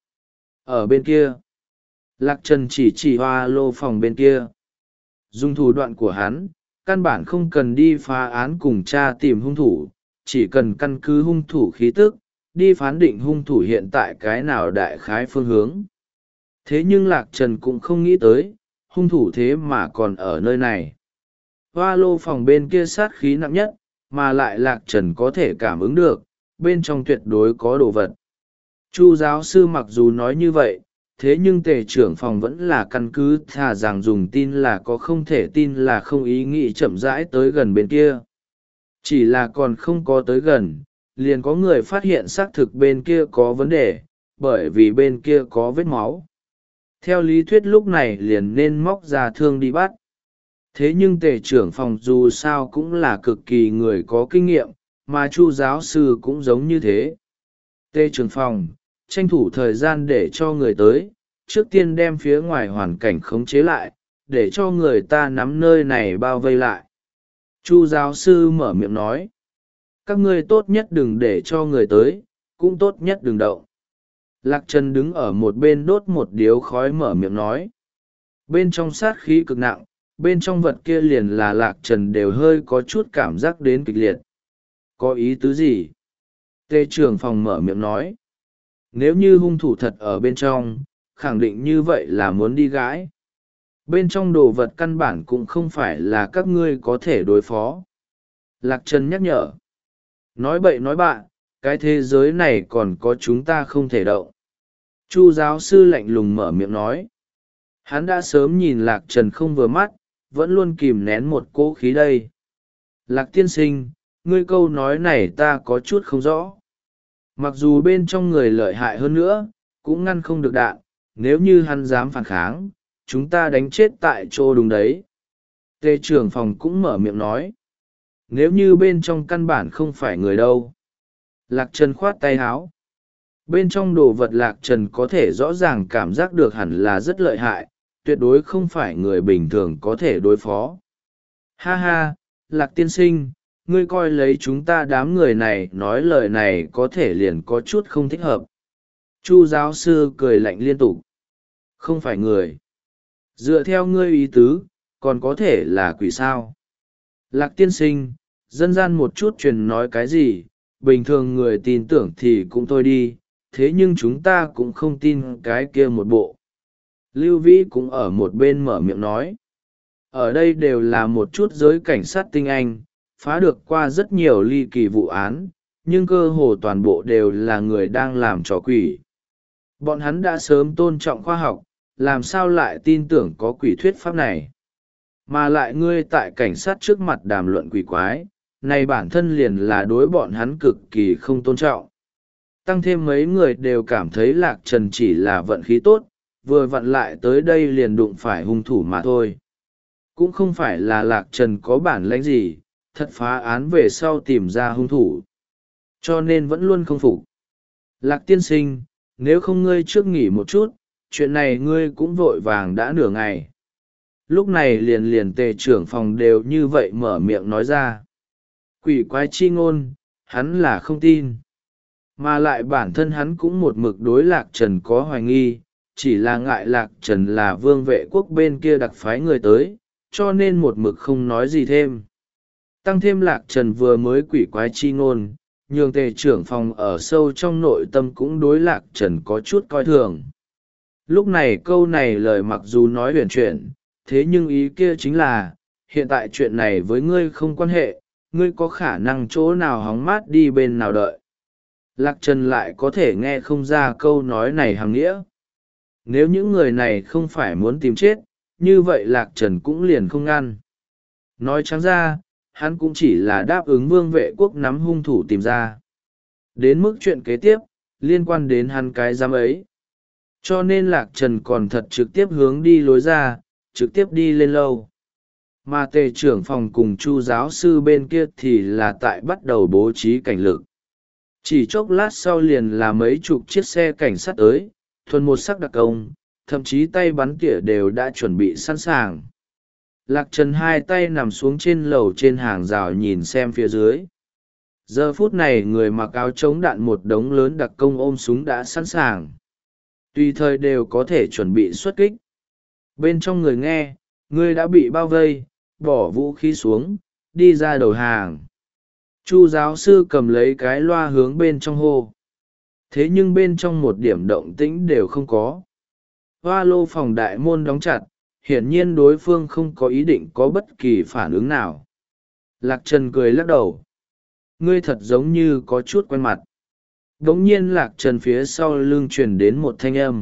Ở bên kia, Lạc Trần chỉ chỉ hoa lô phòng bên kia. Dùng thủ đoạn của hắn, căn bản không cần đi phá án cùng tra tìm hung thủ, chỉ cần căn cứ hung thủ khí tức, đi phán định hung thủ hiện tại cái nào đại khái phương hướng. Thế nhưng Lạc Trần cũng không nghĩ tới, hung thủ thế mà còn ở nơi này. Hoa lô phòng bên kia sát khí nặng nhất, mà lại Lạc Trần có thể cảm ứng được, bên trong tuyệt đối có đồ vật. Chu giáo sư mặc dù nói như vậy, thế nhưng tề trưởng phòng vẫn là căn cứ thà rằng dùng tin là có không thể tin là không ý nghĩ chậm rãi tới gần bên kia. Chỉ là còn không có tới gần, liền có người phát hiện xác thực bên kia có vấn đề, bởi vì bên kia có vết máu. Theo lý thuyết lúc này liền nên móc ra thương đi bắt. Thế nhưng tề trưởng phòng dù sao cũng là cực kỳ người có kinh nghiệm, mà Chu giáo sư cũng giống như thế. Tề trưởng phòng, tranh thủ thời gian để cho người tới, trước tiên đem phía ngoài hoàn cảnh khống chế lại, để cho người ta nắm nơi này bao vây lại. Chu giáo sư mở miệng nói. Các ngươi tốt nhất đừng để cho người tới, cũng tốt nhất đừng động. Lạc Trần đứng ở một bên đốt một điếu khói mở miệng nói. Bên trong sát khí cực nặng, bên trong vật kia liền là Lạc Trần đều hơi có chút cảm giác đến kịch liệt. Có ý tứ gì? Tề trưởng phòng mở miệng nói. Nếu như hung thủ thật ở bên trong, khẳng định như vậy là muốn đi gãi. Bên trong đồ vật căn bản cũng không phải là các ngươi có thể đối phó. Lạc Trần nhắc nhở. nói bậy nói bạ, cái thế giới này còn có chúng ta không thể động. Chu giáo sư lạnh lùng mở miệng nói. Hắn đã sớm nhìn Lạc Trần không vừa mắt, vẫn luôn kìm nén một cỗ khí đây. Lạc tiên sinh, ngươi câu nói này ta có chút không rõ. Mặc dù bên trong người lợi hại hơn nữa, cũng ngăn không được đạn, nếu như hắn dám phản kháng, chúng ta đánh chết tại chỗ đúng đấy. Tề trưởng phòng cũng mở miệng nói. Nếu như bên trong căn bản không phải người đâu. Lạc Trần khoát tay háo. Bên trong đồ vật Lạc Trần có thể rõ ràng cảm giác được hẳn là rất lợi hại, tuyệt đối không phải người bình thường có thể đối phó. Ha ha, Lạc tiên sinh, ngươi coi lấy chúng ta đám người này nói lời này có thể liền có chút không thích hợp. Chu giáo sư cười lạnh liên tục. Không phải người. Dựa theo ngươi ý tứ, còn có thể là quỷ sao. Lạc tiên sinh, dân gian một chút truyền nói cái gì, bình thường người tin tưởng thì cũng thôi đi, thế nhưng chúng ta cũng không tin cái kia một bộ. Lưu Vĩ cũng ở một bên mở miệng nói. Ở đây đều là một chút giới cảnh sát tinh anh, phá được qua rất nhiều ly kỳ vụ án, nhưng cơ hồ toàn bộ đều là người đang làm trò quỷ. Bọn hắn đã sớm tôn trọng khoa học, làm sao lại tin tưởng có quỷ thuyết pháp này. Mà lại ngươi tại cảnh sát trước mặt đàm luận quỷ quái, này bản thân liền là đối bọn hắn cực kỳ không tôn trọng. Tăng thêm mấy người đều cảm thấy Lạc Trần chỉ là vận khí tốt, vừa vặn lại tới đây liền đụng phải hung thủ mà thôi. Cũng không phải là Lạc Trần có bản lĩnh gì, thật phá án về sau tìm ra hung thủ. Cho nên vẫn luôn không phục. Lạc tiên sinh, nếu không ngươi trước nghỉ một chút, chuyện này ngươi cũng vội vàng đã nửa ngày. Lúc này liền liền tề trưởng phòng đều như vậy mở miệng nói ra. Quỷ quái chi ngôn, hắn là không tin. Mà lại bản thân hắn cũng một mực đối Lạc Trần có hoài nghi, chỉ là ngại Lạc Trần là vương vệ quốc bên kia đặc phái người tới, cho nên một mực không nói gì thêm. Tăng thêm Lạc Trần vừa mới quỷ quái chi ngôn, nhường tề trưởng phòng ở sâu trong nội tâm cũng đối Lạc Trần có chút coi thường. Lúc này câu này lời mặc dù nói huyền chuyển, thế nhưng ý kia chính là, hiện tại chuyện này với ngươi không quan hệ, ngươi có khả năng chỗ nào hóng mát đi bên nào đợi. Lạc Trần lại có thể nghe không ra câu nói này hàng nghĩa. Nếu những người này không phải muốn tìm chết, như vậy Lạc Trần cũng liền không ngăn. Nói trắng ra, hắn cũng chỉ là đáp ứng vương vệ quốc nắm hung thủ tìm ra. Đến mức chuyện kế tiếp, liên quan đến hắn cái giám ấy. Cho nên Lạc Trần còn thật trực tiếp hướng đi lối ra, trực tiếp đi lên lâu. Mà tề trưởng phòng cùng Chu giáo sư bên kia thì là tại bắt đầu bố trí cảnh lực. Chỉ chốc lát sau liền là mấy chục chiếc xe cảnh sát tới, thuần một sắc đặc công, thậm chí tay bắn tỉa đều đã chuẩn bị sẵn sàng. Lạc Trần hai tay nằm xuống trên lầu trên hàng rào nhìn xem phía dưới. Giờ phút này người mặc áo chống đạn một đống lớn đặc công ôm súng đã sẵn sàng. Tùy thời đều có thể chuẩn bị xuất kích. Bên trong người nghe, ngươi đã bị bao vây, bỏ vũ khí xuống, đi ra đầu hàng. Chu giáo sư cầm lấy cái loa hướng bên trong hô. Thế nhưng bên trong một điểm động tĩnh đều không có. Hoa lô phòng đại môn đóng chặt, hiển nhiên đối phương không có ý định có bất kỳ phản ứng nào. Lạc Trần cười lắc đầu. Ngươi thật giống như có chút quen mặt. Đống nhiên Lạc Trần phía sau lưng truyền đến một thanh âm.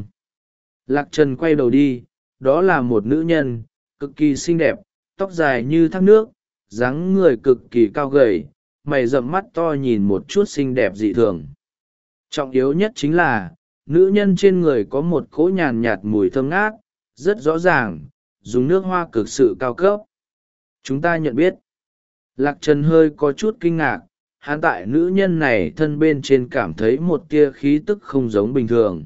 Lạc Trần quay đầu đi, đó là một nữ nhân, cực kỳ xinh đẹp, tóc dài như thác nước, dáng người cực kỳ cao gầy, mày rậm mắt to nhìn một chút xinh đẹp dị thường. Trọng yếu nhất chính là, nữ nhân trên người có một cỗ nhàn nhạt mùi thơm ngát, rất rõ ràng, dùng nước hoa cực sự cao cấp. Chúng ta nhận biết. Lạc Trần hơi có chút kinh ngạc, hắn tại nữ nhân này thân bên trên cảm thấy một tia khí tức không giống bình thường.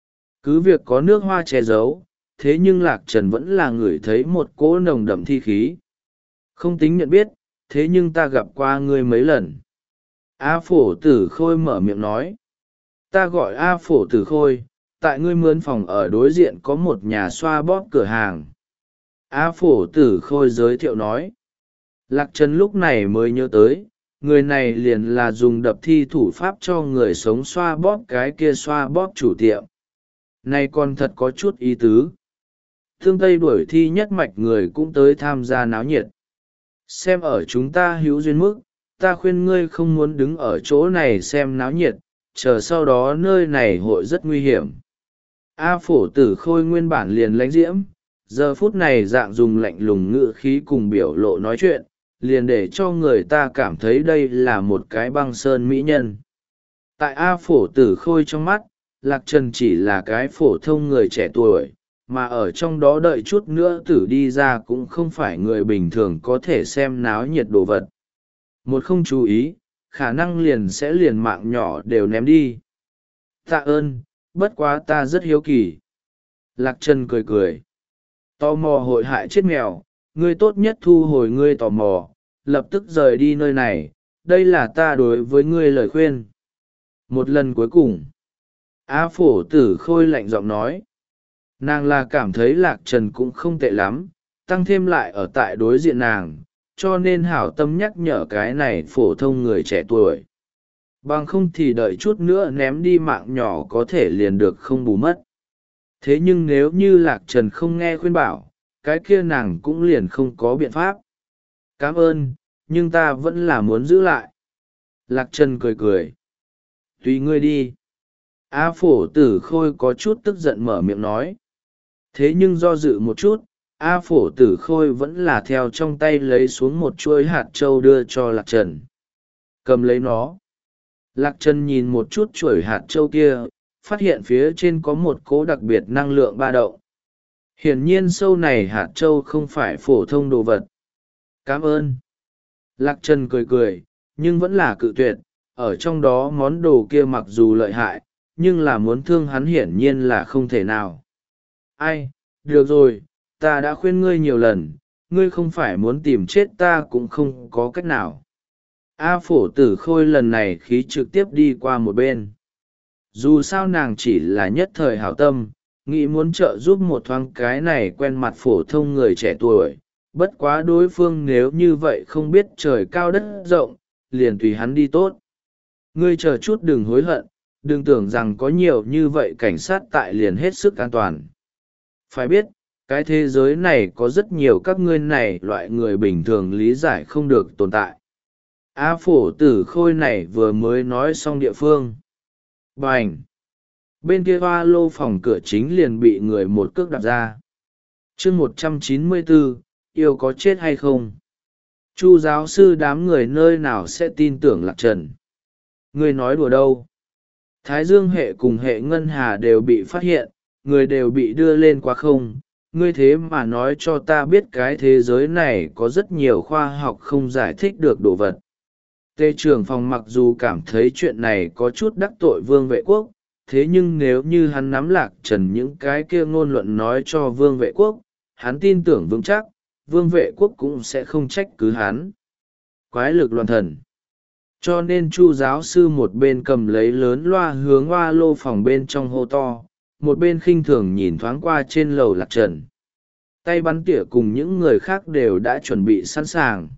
Cứ việc có nước hoa che giấu, thế nhưng Lạc Trần vẫn là ngửi thấy một cỗ nồng đậm thi khí. Không tính nhận biết, thế nhưng ta gặp qua ngươi mấy lần. A Phổ Tử Khôi mở miệng nói. Ta gọi A Phổ Tử Khôi, tại ngươi mướn phòng ở đối diện có một nhà xoa bóp cửa hàng. A Phổ Tử Khôi giới thiệu nói. Lạc Trần lúc này mới nhớ tới, người này liền là dùng đập thi thủ pháp cho người sống xoa bóp cái kia xoa bóp chủ tiệm. Này còn thật có chút ý tứ. Thương Tây đuổi thi nhất mạch người cũng tới tham gia náo nhiệt. Xem ở chúng ta hữu duyên mức, ta khuyên ngươi không muốn đứng ở chỗ này xem náo nhiệt, chờ sau đó nơi này hội rất nguy hiểm. A Phổ Tử Khôi nguyên bản liền lãnh diễm, giờ phút này dạng dùng lạnh lùng ngữ khí cùng biểu lộ nói chuyện, liền để cho người ta cảm thấy đây là một cái băng sơn mỹ nhân. Tại A Phổ Tử Khôi trong mắt, Lạc Trần chỉ là cái phổ thông người trẻ tuổi, mà ở trong đó đợi chút nữa tử đi ra cũng không phải người bình thường có thể xem náo nhiệt đồ vật. Một không chú ý, khả năng liền sẽ liền mạng nhỏ đều ném đi. Tạ ơn, bất quá ta rất hiếu kỳ. Lạc Trần cười cười. Tò mò hội hại chết mèo, ngươi tốt nhất thu hồi ngươi tò mò, lập tức rời đi nơi này, đây là ta đối với ngươi lời khuyên. Một lần cuối cùng, A Phổ Tử Khôi lạnh giọng nói. Nàng là cảm thấy Lạc Trần cũng không tệ lắm, tăng thêm lại ở tại đối diện nàng, cho nên hảo tâm nhắc nhở cái này phổ thông người trẻ tuổi. Bằng không thì đợi chút nữa ném đi mạng nhỏ có thể liền được không bù mất. Thế nhưng nếu như Lạc Trần không nghe khuyên bảo, cái kia nàng cũng liền không có biện pháp. Cảm ơn, nhưng ta vẫn là muốn giữ lại. Lạc Trần cười cười. Tùy ngươi đi. A Phổ Tử Khôi có chút tức giận mở miệng nói. Thế nhưng do dự một chút, A Phổ Tử Khôi vẫn là theo trong tay lấy xuống một chuỗi hạt trâu đưa cho Lạc Trần. Cầm lấy nó. Lạc Trần nhìn một chút chuỗi hạt trâu kia, phát hiện phía trên có một cỗ đặc biệt năng lượng ba động. Hiển nhiên sâu này hạt trâu không phải phổ thông đồ vật. Cảm ơn. Lạc Trần cười cười, nhưng vẫn là cự tuyệt, ở trong đó món đồ kia mặc dù lợi hại, nhưng là muốn thương hắn hiển nhiên là không thể nào. Ai, được rồi, ta đã khuyên ngươi nhiều lần, ngươi không phải muốn tìm chết ta cũng không có cách nào. A Phổ Tử Khôi lần này khí trực tiếp đi qua một bên. Dù sao nàng chỉ là nhất thời hảo tâm, nghĩ muốn trợ giúp một thoáng cái này quen mặt phổ thông người trẻ tuổi, bất quá đối phương nếu như vậy không biết trời cao đất rộng, liền tùy hắn đi tốt. Ngươi chờ chút đừng hối hận, đừng tưởng rằng có nhiều như vậy cảnh sát tại liền hết sức an toàn. Phải biết, cái thế giới này có rất nhiều các ngươi này loại người bình thường lý giải không được tồn tại. A Phổ Tử Khôi này vừa mới nói xong địa phương. Bành! Bên kia hoa lô phòng cửa chính liền bị người một cước đạp ra. chương một trăm chín mươi bốn, yêu có chết hay không? Chu giáo sư đám người nơi nào sẽ tin tưởng Lạc Trần? Người nói đùa đâu? Thái Dương hệ cùng hệ ngân hà đều bị phát hiện, người đều bị đưa lên quá không. Ngươi thế mà nói cho ta biết cái thế giới này có rất nhiều khoa học không giải thích được đồ vật. Tê trưởng phòng mặc dù cảm thấy chuyện này có chút đắc tội Vương Vệ Quốc, thế nhưng nếu như hắn nắm Lạc Trần những cái kia ngôn luận nói cho Vương Vệ Quốc, hắn tin tưởng vững chắc, Vương Vệ Quốc cũng sẽ không trách cứ hắn. Quái lực loạn thần. Cho nên Chu giáo sư một bên cầm lấy lớn loa hướng hoa lô phòng bên trong hô to, một bên khinh thường nhìn thoáng qua trên lầu Lạc Trần. Tay bắn tỉa cùng những người khác đều đã chuẩn bị sẵn sàng.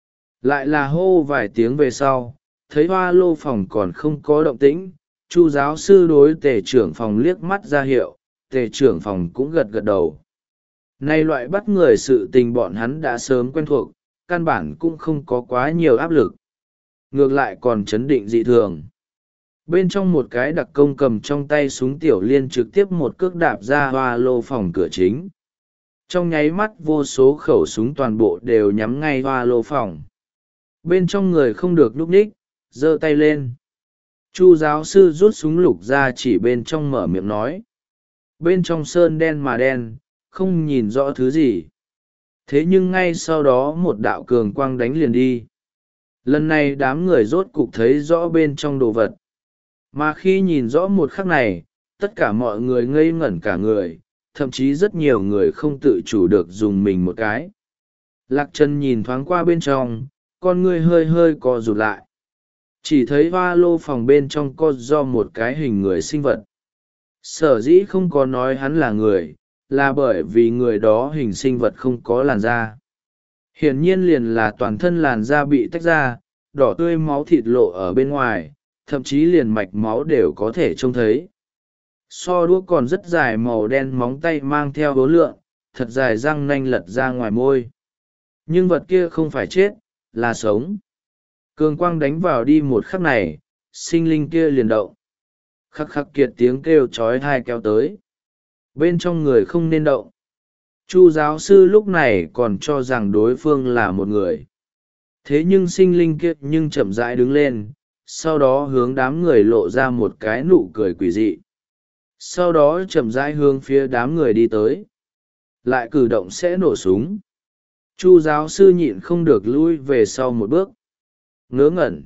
Lại là hô vài tiếng về sau, thấy hoa lô phòng còn không có động tĩnh, Chu giáo sư đối tề trưởng phòng liếc mắt ra hiệu, tề trưởng phòng cũng gật gật đầu. Nay loại bắt người sự tình bọn hắn đã sớm quen thuộc, căn bản cũng không có quá nhiều áp lực. Ngược lại còn chấn định dị thường. Bên trong một cái đặc công cầm trong tay súng tiểu liên trực tiếp một cước đạp ra hoa lô phòng cửa chính. Trong nháy mắt vô số khẩu súng toàn bộ đều nhắm ngay hoa lô phòng. Bên trong người không được núp ních, giơ tay lên. Chu giáo sư rút súng lục ra chỉ bên trong mở miệng nói. Bên trong sơn đen mà đen, không nhìn rõ thứ gì. Thế nhưng ngay sau đó một đạo cường quang đánh liền đi. Lần này đám người rốt cục thấy rõ bên trong đồ vật. Mà khi nhìn rõ một khắc này, tất cả mọi người ngây ngẩn cả người, thậm chí rất nhiều người không tự chủ được dùng mình một cái. Lạc Trần nhìn thoáng qua bên trong, con người hơi hơi co rụt lại. Chỉ thấy hoa lô phòng bên trong có do một cái hình người sinh vật. Sở dĩ không có nói hắn là người, là bởi vì người đó hình sinh vật không có làn da. Hiển nhiên liền là toàn thân làn da bị tách ra, đỏ tươi máu thịt lộ ở bên ngoài, thậm chí liền mạch máu đều có thể trông thấy. So đũa còn rất dài màu đen móng tay mang theo hố lượng, thật dài răng nanh lật ra ngoài môi. Nhưng vật kia không phải chết, là sống. Cường quang đánh vào đi một khắc này, sinh linh kia liền động. Khắc khắc kiệt tiếng kêu chói tai kéo tới. Bên trong người không nên động. Chu giáo sư lúc này còn cho rằng đối phương là một người. Thế nhưng sinh linh kia nhưng chậm rãi đứng lên, sau đó hướng đám người lộ ra một cái nụ cười quỷ dị. Sau đó chậm rãi hướng phía đám người đi tới. Lại cử động sẽ nổ súng. Chu giáo sư nhịn không được lui về sau một bước. Ngớ ngẩn.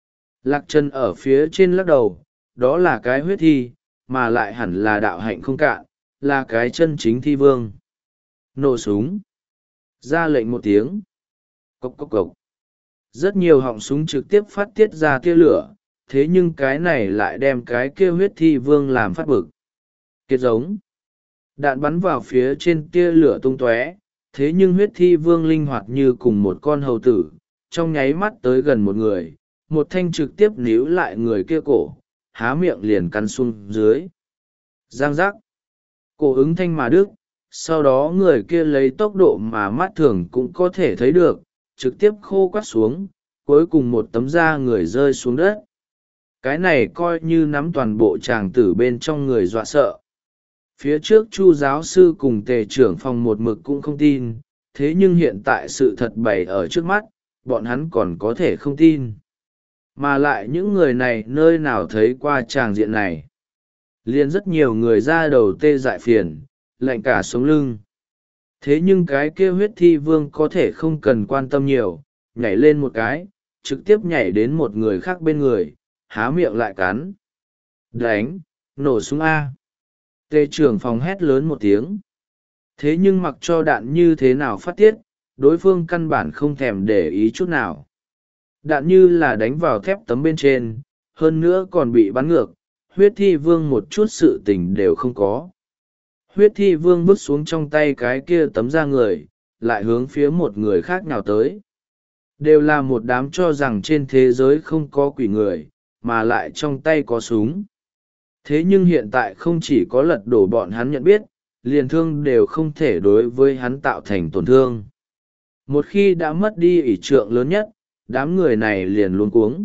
Lạc Trần ở phía trên lắc đầu, đó là cái huyết thi, mà lại hẳn là đạo hạnh không cạn, là cái chân chính thi vương. Nổ súng. Ra lệnh một tiếng. Cốc cốc cốc. Rất nhiều họng súng trực tiếp phát tiết ra tia lửa, thế nhưng cái này lại đem cái kia huyết thi vương làm phát bực. Kiệt giống. Đạn bắn vào phía trên tia lửa tung tóe, thế nhưng huyết thi vương linh hoạt như cùng một con hầu tử, trong nháy mắt tới gần một người, một thanh trực tiếp níu lại người kia cổ, há miệng liền cắn xuống dưới. Giang giác. Cổ ứng thanh mà đứt, sau đó người kia lấy tốc độ mà mắt thường cũng có thể thấy được, trực tiếp khô quắt xuống, cuối cùng một tấm da người rơi xuống đất. Cái này coi như nắm toàn bộ tràng tử bên trong người dọa sợ. Phía trước Chu giáo sư cùng tề trưởng phòng một mực cũng không tin, thế nhưng hiện tại sự thật bày ở trước mắt, bọn hắn còn có thể không tin. Mà lại những người này nơi nào thấy qua tràng diện này. Liền rất nhiều người ra đầu tê dại phiền, lạnh cả sống lưng. Thế nhưng cái kia huyết thi vương có thể không cần quan tâm nhiều, nhảy lên một cái, trực tiếp nhảy đến một người khác bên người, há miệng lại cắn. Đánh, nổ súng A. Tề trưởng phòng hét lớn một tiếng. Thế nhưng mặc cho đạn như thế nào phát tiết, đối phương căn bản không thèm để ý chút nào. Đạn như là đánh vào thép tấm bên trên, hơn nữa còn bị bắn ngược, huyết thi vương một chút sự tình đều không có. Huyết thi vương vứt xuống trong tay cái kia tấm da người, lại hướng phía một người khác nào tới. Đều là một đám cho rằng trên thế giới không có quỷ người, mà lại trong tay có súng. Thế nhưng hiện tại không chỉ có lật đổ bọn hắn nhận biết, liền thương đều không thể đối với hắn tạo thành tổn thương. Một khi đã mất đi ỷ trượng lớn nhất, đám người này liền luống cuống.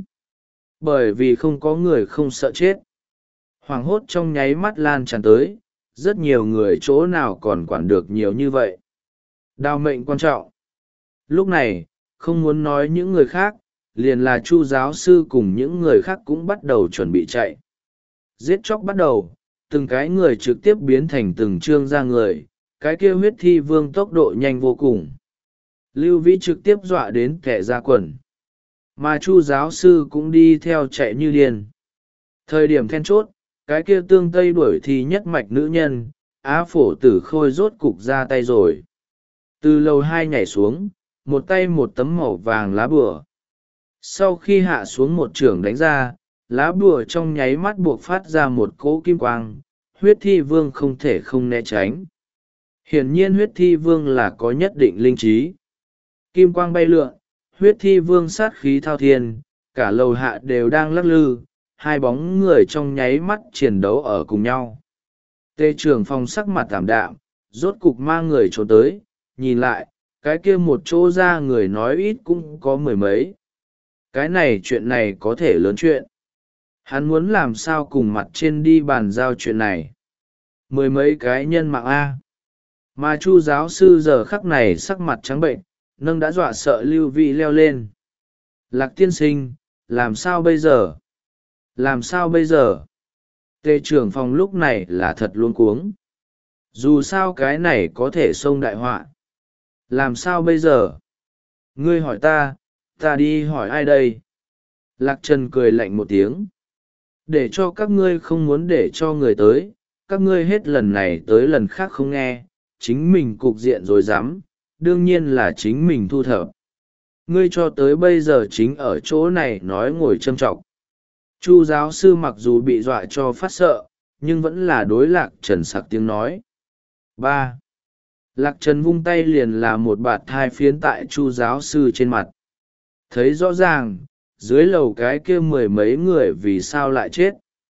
Bởi vì không có người không sợ chết. Hoảng hốt trong nháy mắt lan tràn tới, rất nhiều người chỗ nào còn quản được nhiều như vậy. Đào mệnh quan trọng. Lúc này, không muốn nói những người khác, liền là Chu giáo sư cùng những người khác cũng bắt đầu chuẩn bị chạy. Giết chóc bắt đầu, từng cái người trực tiếp biến thành từng trương ra người, cái kia huyết thi vương tốc độ nhanh vô cùng. Lưu Vĩ trực tiếp dọa đến kẻ ra quần. Mà Chu giáo sư cũng đi theo chạy như điên. Thời điểm then chốt, cái kia tương tây đuổi thì nhất mạch nữ nhân, Á Phổ Tử Khôi rốt cục ra tay rồi. Từ lầu hai nhảy xuống, một tay một tấm màu vàng lá bùa. Sau khi hạ xuống một trường đánh ra, lá bùa trong nháy mắt buộc phát ra một cỗ kim quang, huyết thi vương không thể không né tránh. Hiển nhiên huyết thi vương là có nhất định linh trí. Kim quang bay lượn, huyết thi vương sát khí thao thiên, cả lầu hạ đều đang lắc lư, hai bóng người trong nháy mắt chiến đấu ở cùng nhau. Tề trưởng phòng sắc mặt tảm đạm, rốt cục mang người trốn tới, nhìn lại, cái kia một chỗ ra người nói ít cũng có mười mấy. Cái này chuyện này có thể lớn chuyện. Hắn muốn làm sao cùng mặt trên đi bàn giao chuyện này. Mười mấy cái nhân mạng A. Mà Chu giáo sư giờ khắc này sắc mặt trắng bệnh, nâng đã dọa sợ Lưu Vĩ leo lên. Lạc tiên sinh, làm sao bây giờ? Làm sao bây giờ? Tề trưởng phòng lúc này là thật luống cuống. Dù sao cái này có thể xông đại họa. Làm sao bây giờ? Ngươi hỏi ta, ta đi hỏi ai đây? Lạc Trần cười lạnh một tiếng. Để cho các ngươi không muốn để cho người tới, các ngươi hết lần này tới lần khác không nghe, chính mình cục diện rồi dám, đương nhiên là chính mình thu thập. Ngươi cho tới bây giờ chính ở chỗ này nói ngồi châm trọng. Chu giáo sư mặc dù bị dọa cho phát sợ, nhưng vẫn là đối Lạc Trần sặc tiếng nói. ba. Lạc Trần vung tay liền là một bạt thai phiến tại Chu giáo sư trên mặt. Thấy rõ ràng, dưới lầu cái kia mười mấy người vì sao lại chết.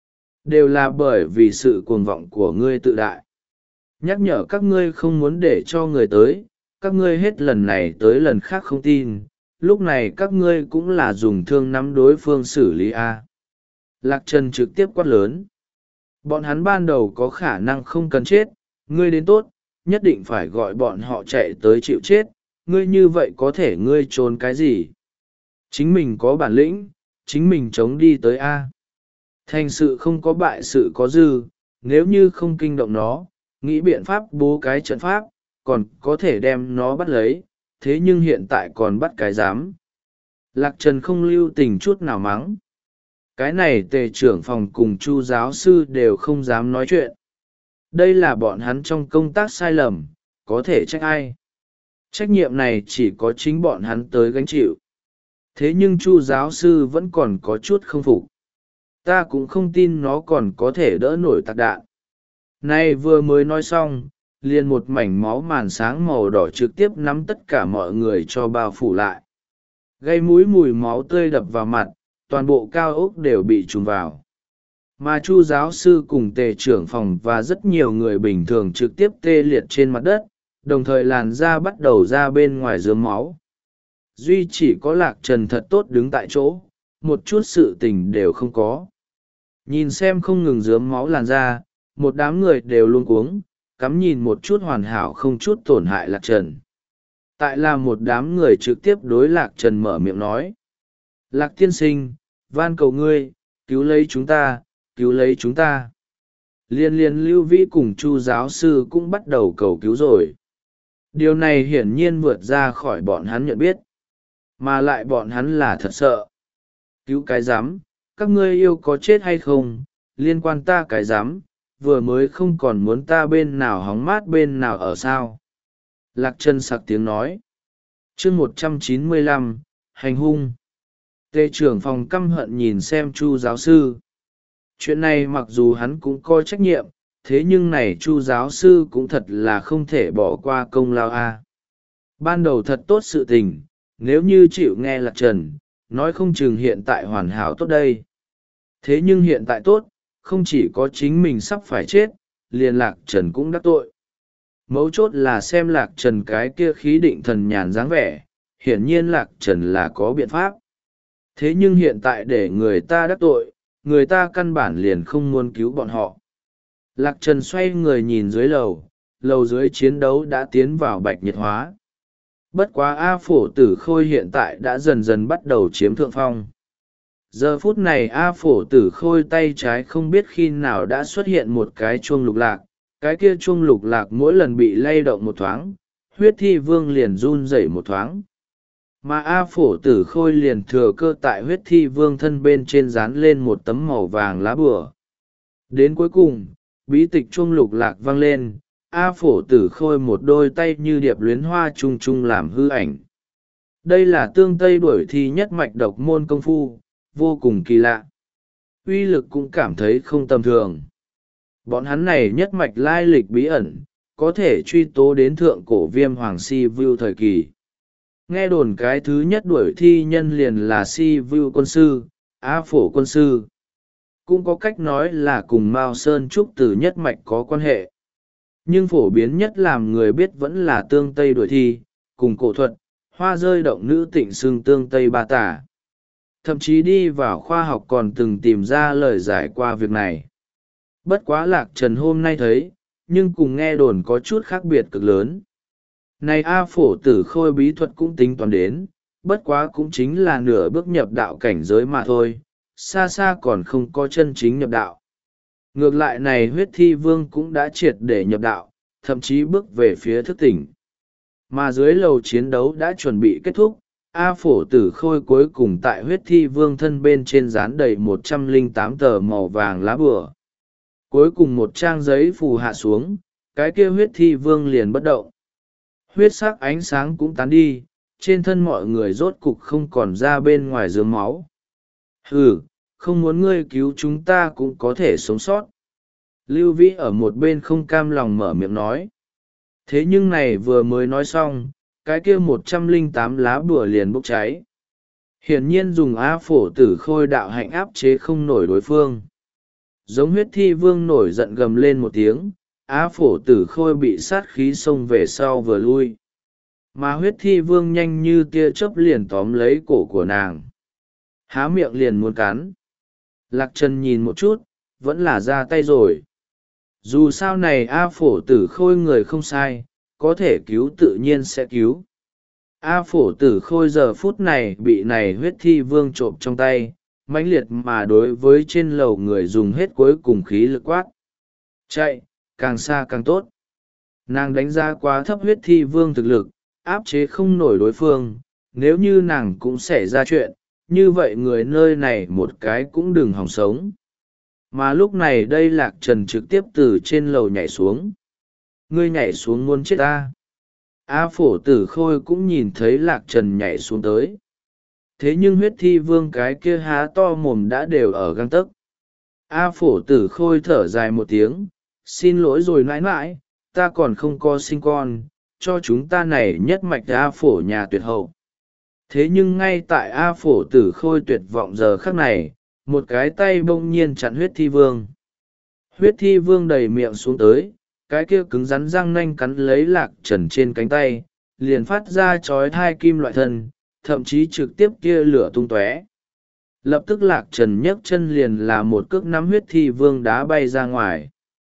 Đều là bởi vì sự cuồng vọng của ngươi tự đại. Nhắc nhở các ngươi không muốn để cho người tới, các ngươi hết lần này tới lần khác không tin, lúc này các ngươi cũng là dùng thương nắm đối phương xử lý a. Lạc Trần trực tiếp quát lớn. Bọn hắn ban đầu có khả năng không cần chết, ngươi đến tốt, nhất định phải gọi bọn họ chạy tới chịu chết, ngươi như vậy có thể ngươi trốn cái gì? Chính mình có bản lĩnh, chính mình chống đi tới A. Thành sự không có bại sự có dư, nếu như không kinh động nó, nghĩ biện pháp bố cái trận pháp, còn có thể đem nó bắt lấy, thế nhưng hiện tại còn bắt cái dám. Lạc Trần không lưu tình chút nào mắng. Cái này tề trưởng phòng cùng chu giáo sư đều không dám nói chuyện. Đây là bọn hắn trong công tác sai lầm, có thể trách ai. Trách nhiệm này chỉ có chính bọn hắn tới gánh chịu. Thế nhưng chu giáo sư vẫn còn có chút không phục. Ta cũng không tin nó còn có thể đỡ nổi tạc đạn. Nay vừa mới nói xong, liền một mảnh máu màn sáng màu đỏ trực tiếp nắm tất cả mọi người cho bao phủ lại. Gây mũi mùi máu tươi đập vào mặt, toàn bộ cao ốc đều bị trùm vào. Mà chu giáo sư cùng tề trưởng phòng và rất nhiều người bình thường trực tiếp tê liệt trên mặt đất, đồng thời làn da bắt đầu ra bên ngoài rớm máu. Duy chỉ có Lạc Trần thật tốt đứng tại chỗ, một chút sự tình đều không có. Nhìn xem không ngừng rớm máu làn da, một đám người đều luống cuống, cắm nhìn một chút hoàn hảo không chút tổn hại Lạc Trần. Tại là một đám người trực tiếp đối Lạc Trần mở miệng nói. Lạc tiên sinh, van cầu ngươi, cứu lấy chúng ta, cứu lấy chúng ta. Liên liên Lưu Vĩ cùng chu giáo sư cũng bắt đầu cầu cứu rồi. Điều này hiển nhiên vượt ra khỏi bọn hắn nhận biết. Mà lại bọn hắn là thật sợ. Cứu cái rắm, các ngươi yêu có chết hay không, liên quan ta cái rắm, vừa mới không còn muốn ta bên nào hóng mát bên nào ở sao. Lạc Trần sặc tiếng nói. chương một trăm chín mươi lăm, hành hung. Tề trưởng phòng căm hận nhìn xem chu giáo sư. Chuyện này mặc dù hắn cũng có trách nhiệm, thế nhưng này chu giáo sư cũng thật là không thể bỏ qua công lao a. Ban đầu thật tốt sự tình, nếu như chịu nghe Lạc Trần, nói không chừng hiện tại hoàn hảo tốt đây. Thế nhưng hiện tại tốt, không chỉ có chính mình sắp phải chết, liền Lạc Trần cũng đắc tội. Mấu chốt là xem Lạc Trần cái kia khí định thần nhàn dáng vẻ, hiển nhiên Lạc Trần là có biện pháp. Thế nhưng hiện tại để người ta đắc tội, người ta căn bản liền không muốn cứu bọn họ. Lạc Trần xoay người nhìn dưới lầu, lầu dưới chiến đấu đã tiến vào bạch nhiệt hóa. Bất quá A Phổ Tử Khôi hiện tại đã dần dần bắt đầu chiếm thượng phong. Giờ phút này A Phổ Tử Khôi tay trái không biết khi nào đã xuất hiện một cái chuông lục lạc, cái kia chuông lục lạc mỗi lần bị lay động một thoáng, huyết thi vương liền run rẩy một thoáng. Mà A Phổ Tử Khôi liền thừa cơ tại huyết thi vương thân bên trên dán lên một tấm màu vàng lá bùa. Đến cuối cùng, bí tịch chuông lục lạc vang lên, A Phổ Tử Khôi một đôi tay như điệp luyến hoa chung chung làm hư ảnh. Đây là tương tây đuổi thi nhất mạch độc môn công phu, vô cùng kỳ lạ. Uy lực cũng cảm thấy không tầm thường. Bọn hắn này nhất mạch lai lịch bí ẩn, có thể truy tố đến thượng cổ viêm hoàng si view thời kỳ. Nghe đồn cái thứ nhất đuổi thi nhân liền là si view quân sư, A Phổ quân sư. Cũng có cách nói là cùng Mao Sơn Trúc từ nhất mạch có quan hệ. Nhưng phổ biến nhất làm người biết vẫn là tương tây đuổi thi, cùng cổ thuật, hoa rơi động nữ tịnh xưng tương tây ba tả. Thậm chí đi vào khoa học còn từng tìm ra lời giải qua việc này. Bất quá Lạc Trần hôm nay thấy, nhưng cùng nghe đồn có chút khác biệt cực lớn. Này A Phổ Tử Khôi bí thuật cũng tính toán đến, bất quá cũng chính là nửa bước nhập đạo cảnh giới mà thôi, xa xa còn không có chân chính nhập đạo. Ngược lại này huyết thi vương cũng đã triệt để nhập đạo, thậm chí bước về phía thức tỉnh. Mà dưới lầu chiến đấu đã chuẩn bị kết thúc, A Phổ Tử Khôi cuối cùng tại huyết thi vương thân bên trên dán đầy một trăm lẻ tám tờ màu vàng lá bùa. Cuối cùng một trang giấy phù hạ xuống, cái kia huyết thi vương liền bất động. Huyết sắc ánh sáng cũng tán đi, trên thân mọi người rốt cục không còn ra bên ngoài rớm máu. Hừ, không muốn ngươi cứu chúng ta cũng có thể sống sót. Lưu Vĩ ở một bên không cam lòng mở miệng nói. Thế nhưng này vừa mới nói xong, cái kia một trăm lẻ tám lá bùa liền bốc cháy. Hiển nhiên dùng A Phổ Tử Khôi đạo hạnh áp chế không nổi đối phương. Giống huyết thi vương nổi giận gầm lên một tiếng, A Phổ Tử Khôi bị sát khí xông về sau vừa lui. mà huyết thi vương nhanh như tia chớp liền tóm lấy cổ của nàng, há miệng liền muốn cắn. Lạc Trần nhìn một chút, vẫn là ra tay rồi. Dù sao này A Phổ Tử Khôi người không sai, có thể cứu tự nhiên sẽ cứu. A Phổ Tử Khôi giờ phút này bị này huyết thi vương trộm trong tay, mãnh liệt mà đối với trên lầu người dùng hết cuối cùng khí lực quát. Chạy, càng xa càng tốt. Nàng đánh giá quá thấp huyết thi vương thực lực, áp chế không nổi đối phương, nếu như nàng cũng xảy ra chuyện, như vậy người nơi này một cái cũng đừng hòng sống. Mà lúc này đây Lạc Trần trực tiếp từ trên lầu nhảy xuống. Ngươi nhảy xuống muốn chết ta. A Phổ Tử Khôi cũng nhìn thấy Lạc Trần nhảy xuống tới. Thế nhưng huyết thi vương cái kia há to mồm đã đều ở găng tấc. A Phổ Tử Khôi thở dài một tiếng, xin lỗi rồi nãi nãi, ta còn không có sinh con, cho chúng ta này nhất mạch A Phổ nhà tuyệt hậu. Thế nhưng ngay tại A Phổ Tử Khôi tuyệt vọng giờ khắc này, một cái tay bỗng nhiên chặn huyết thi vương. Huyết thi vương đầy miệng xuống tới, cái kia cứng rắn răng nanh cắn lấy Lạc Trần trên cánh tay, liền phát ra chói thai kim loại thân, thậm chí trực tiếp kia lửa tung tóe. Lập tức Lạc Trần nhấc chân liền là một cước nắm huyết thi vương đá bay ra ngoài.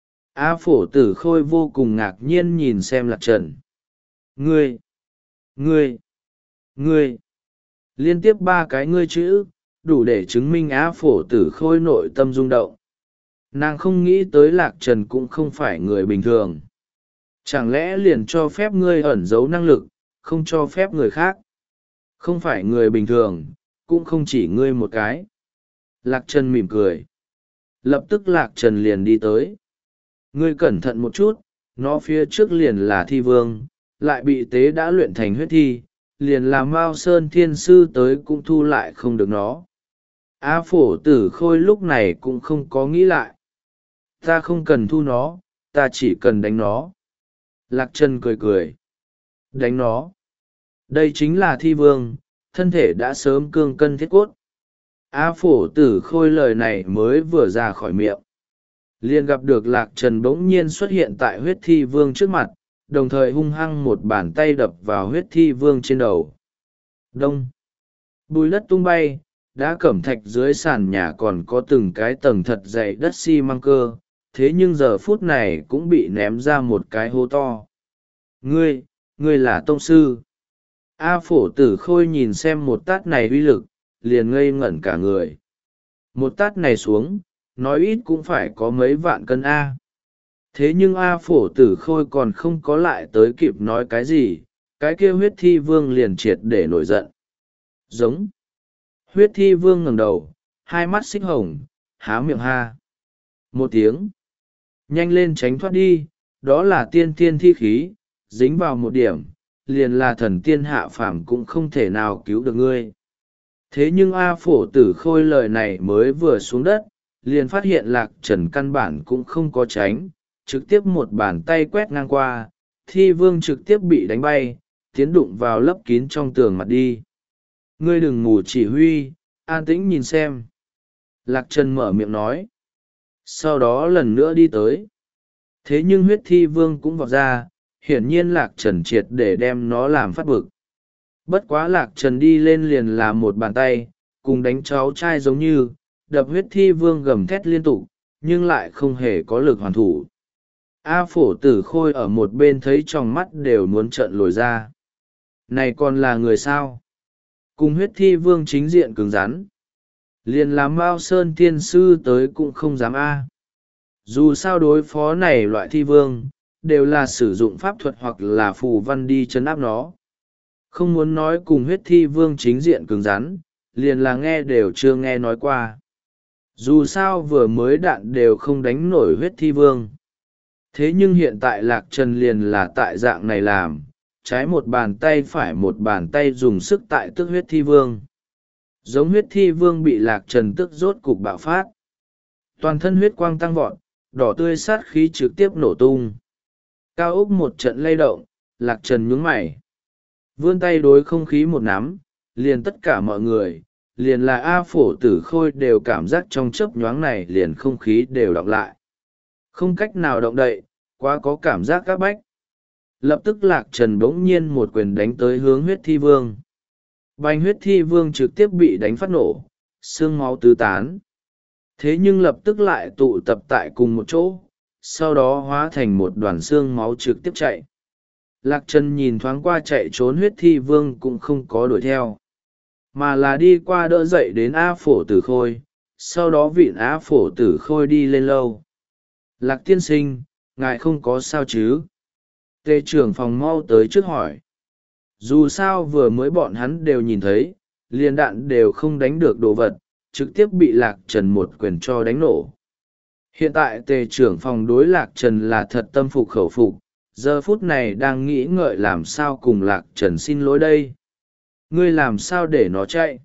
A Phổ Tử Khôi vô cùng ngạc nhiên nhìn xem Lạc Trần. Ngươi! Ngươi! Ngươi! Liên tiếp ba cái ngươi chữ, đủ để chứng minh A Phổ Tử Khôi nội tâm rung động. Nàng không nghĩ tới Lạc Trần cũng không phải người bình thường. Chẳng lẽ liền cho phép ngươi ẩn giấu năng lực, không cho phép người khác? Không phải người bình thường, cũng không chỉ ngươi một cái. Lạc Trần mỉm cười. Lập tức Lạc Trần liền đi tới. Ngươi cẩn thận một chút, nó phía trước liền là thi vương, lại bị tế đã luyện thành huyết thi, liền làm Mao Sơn Thiên Sư tới cũng thu lại không được nó. A Phổ Tử Khôi lúc này cũng không có nghĩ lại. Ta không cần thu nó, ta chỉ cần đánh nó. Lạc Trần cười cười. Đánh nó. Đây chính là thi vương, thân thể đã sớm cương cân thiết cốt. A Phổ Tử Khôi lời này mới vừa ra khỏi miệng, liền gặp được Lạc Trần bỗng nhiên xuất hiện tại huyết thi vương trước mặt, đồng thời hung hăng một bàn tay đập vào huyết thi vương trên đầu. Đông. Bùi đất tung bay, đá cẩm thạch dưới sàn nhà còn có từng cái tầng thật dày đất xi măng cơ, thế nhưng giờ phút này cũng bị ném ra một cái hố to. Ngươi, ngươi là tông sư. A Phổ Tử Khôi nhìn xem một tát này uy lực, liền ngây ngẩn cả người. Một tát này xuống, nói ít cũng phải có mấy vạn cân A. Thế nhưng A Phổ Tử Khôi còn không có lại tới kịp nói cái gì, cái kia huyết thi vương liền triệt để nổi giận. Giống. Huyết thi vương ngẩng đầu, hai mắt xích hồng, há miệng ha. Một tiếng. Nhanh lên tránh thoát đi, đó là tiên tiên thi khí, dính vào một điểm, liền là thần tiên hạ phàm cũng không thể nào cứu được ngươi. Thế nhưng A Phổ Tử Khôi lời này mới vừa xuống đất, liền phát hiện Lạc Trần căn bản cũng không có tránh, trực tiếp một bàn tay quét ngang qua, thi vương trực tiếp bị đánh bay, tiến đụng vào lấp kín trong tường mặt đi. Ngươi đừng ngủ chỉ huy, an tĩnh nhìn xem. Lạc Trần mở miệng nói. Sau đó lần nữa đi tới. Thế nhưng huyết thi vương cũng vọt ra, hiển nhiên Lạc Trần triệt để đem nó làm phát bực. Bất quá Lạc Trần đi lên liền là một bàn tay, cùng đánh cháu trai giống như, đập huyết thi vương gầm thét liên tục, nhưng lại không hề có lực hoàn thủ. A Phổ Tử Khôi ở một bên thấy trong mắt đều muốn trợn lồi ra. Này còn là người sao? Cùng huyết thi vương chính diện cứng rắn. Liền làm Mao Sơn Thiên Sư tới cũng không dám A. Dù sao đối phó này loại thi vương, đều là sử dụng pháp thuật hoặc là phù văn đi trấn áp nó. Không muốn nói cùng huyết thi vương chính diện cứng rắn, liền là nghe đều chưa nghe nói qua. Dù sao vừa mới đạn đều không đánh nổi huyết thi vương. Thế nhưng hiện tại Lạc Trần liền là tại dạng này làm, trái một bàn tay phải một bàn tay dùng sức tại tức huyết thi vương. Giống huyết thi vương bị Lạc Trần tức rốt cục bạo phát. Toàn thân huyết quang tăng vọt, đỏ tươi sát khí trực tiếp nổ tung. Cao ốc một trận lay động, Lạc Trần nhướng mày. Vươn tay đối không khí một nắm, liền tất cả mọi người, liền là A Phổ Tử Khôi đều cảm giác trong chớp nhoáng này liền không khí đều đọng lại. Không cách nào động đậy, quá có cảm giác các bách. Lập tức lạc trần bỗng nhiên một quyền đánh tới hướng huyết thi vương. Bành, huyết thi vương trực tiếp bị đánh phát nổ, xương máu tứ tán. Thế nhưng lập tức lại tụ tập tại cùng một chỗ, sau đó hóa thành một đoàn xương máu trực tiếp chạy. Lạc trần nhìn thoáng qua chạy trốn huyết thi vương cũng không có đuổi theo, mà là đi qua đỡ dậy đến A Phổ Tử Khôi, sau đó vịn A Phổ Tử Khôi đi lên lâu. Lạc tiên sinh, ngài không có sao chứ? Tề trưởng phòng mau tới trước hỏi. Dù sao vừa mới bọn hắn đều nhìn thấy, liền đạn đều không đánh được đồ vật, trực tiếp bị lạc trần một quyền cho đánh nổ. Hiện tại tề trưởng phòng đối lạc trần là thật tâm phục khẩu phục, giờ phút này đang nghĩ ngợi làm sao cùng lạc trần xin lỗi đây. Ngươi làm sao để nó chạy?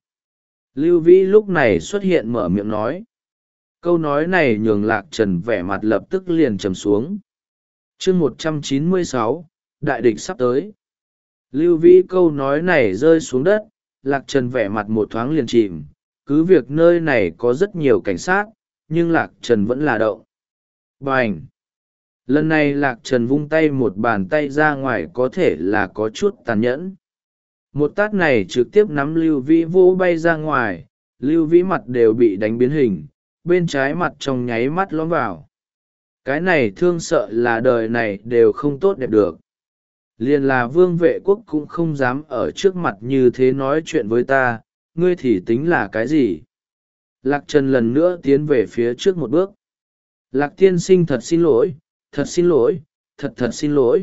Lưu Vĩ lúc này xuất hiện mở miệng nói. Câu nói này nhường lạc trần vẻ mặt lập tức liền trầm xuống. chương một trăm chín mươi sáu, đại địch sắp tới. Lưu Vĩ câu nói này rơi xuống đất, lạc trần vẻ mặt một thoáng liền chìm. Cứ việc nơi này có rất nhiều cảnh sát, nhưng lạc trần vẫn là động. Bành! Lần này lạc trần vung tay một bàn tay ra ngoài có thể là có chút tàn nhẫn. Một tát này trực tiếp nắm Lưu Vĩ vỗ bay ra ngoài, Lưu Vĩ mặt đều bị đánh biến hình, bên trái mặt trong nháy mắt lõm vào. Cái này thương sợ là đời này đều không tốt đẹp được. Liền là vương vệ quốc cũng không dám ở trước mặt như thế nói chuyện với ta, ngươi thì tính là cái gì? Lạc trần lần nữa tiến về phía trước một bước. Lạc tiên sinh thật xin lỗi, thật xin lỗi, thật thật xin lỗi.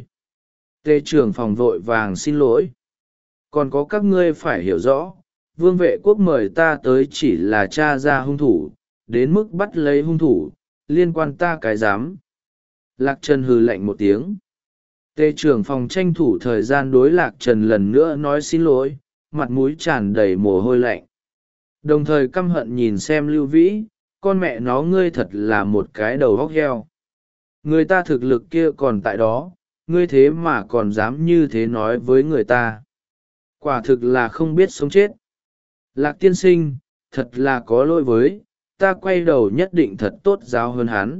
Tề trưởng phòng vội vàng xin lỗi. Còn có các ngươi phải hiểu rõ, vương vệ quốc mời ta tới chỉ là tra ra hung thủ, đến mức bắt lấy hung thủ, liên quan ta cái dám. Lạc trần hừ lạnh một tiếng. Tề trưởng phòng tranh thủ thời gian đối lạc trần lần nữa nói xin lỗi, mặt mũi tràn đầy mồ hôi lạnh. Đồng thời căm hận nhìn xem Lưu Vĩ, con mẹ nó ngươi thật là một cái đầu hóc heo. Người ta thực lực kia còn tại đó, ngươi thế mà còn dám như thế nói với người ta. Quả thực là không biết sống chết. Lạc tiên sinh, thật là có lỗi với, ta quay đầu nhất định thật tốt giáo hơn hắn.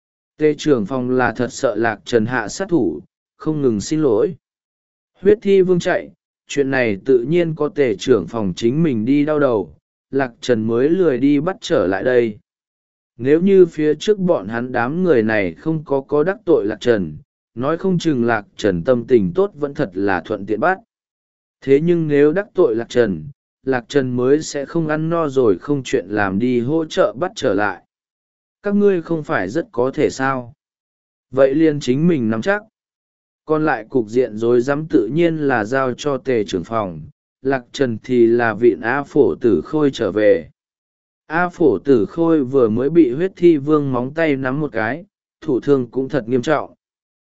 Tề trưởng phòng là thật sợ lạc trần hạ sát thủ, không ngừng xin lỗi. Huyết thi vương chạy, chuyện này tự nhiên có tề trưởng phòng chính mình đi đau đầu, lạc trần mới lười đi bắt trở lại đây. Nếu như phía trước bọn hắn đám người này không có có đắc tội lạc trần, nói không chừng lạc trần tâm tình tốt vẫn thật là thuận tiện bắt. Thế nhưng nếu đắc tội lạc trần, lạc trần mới sẽ không ăn no rồi không chuyện làm đi hỗ trợ bắt trở lại. Các ngươi không phải rất có thể sao? Vậy liền chính mình nắm chắc. Còn lại cục diện rối rắm tự nhiên là giao cho tề trưởng phòng, lạc trần thì là vịn A Phổ Tử Khôi trở về. A Phổ Tử Khôi vừa mới bị huyết thi vương móng tay nắm một cái, thủ thương cũng thật nghiêm trọng.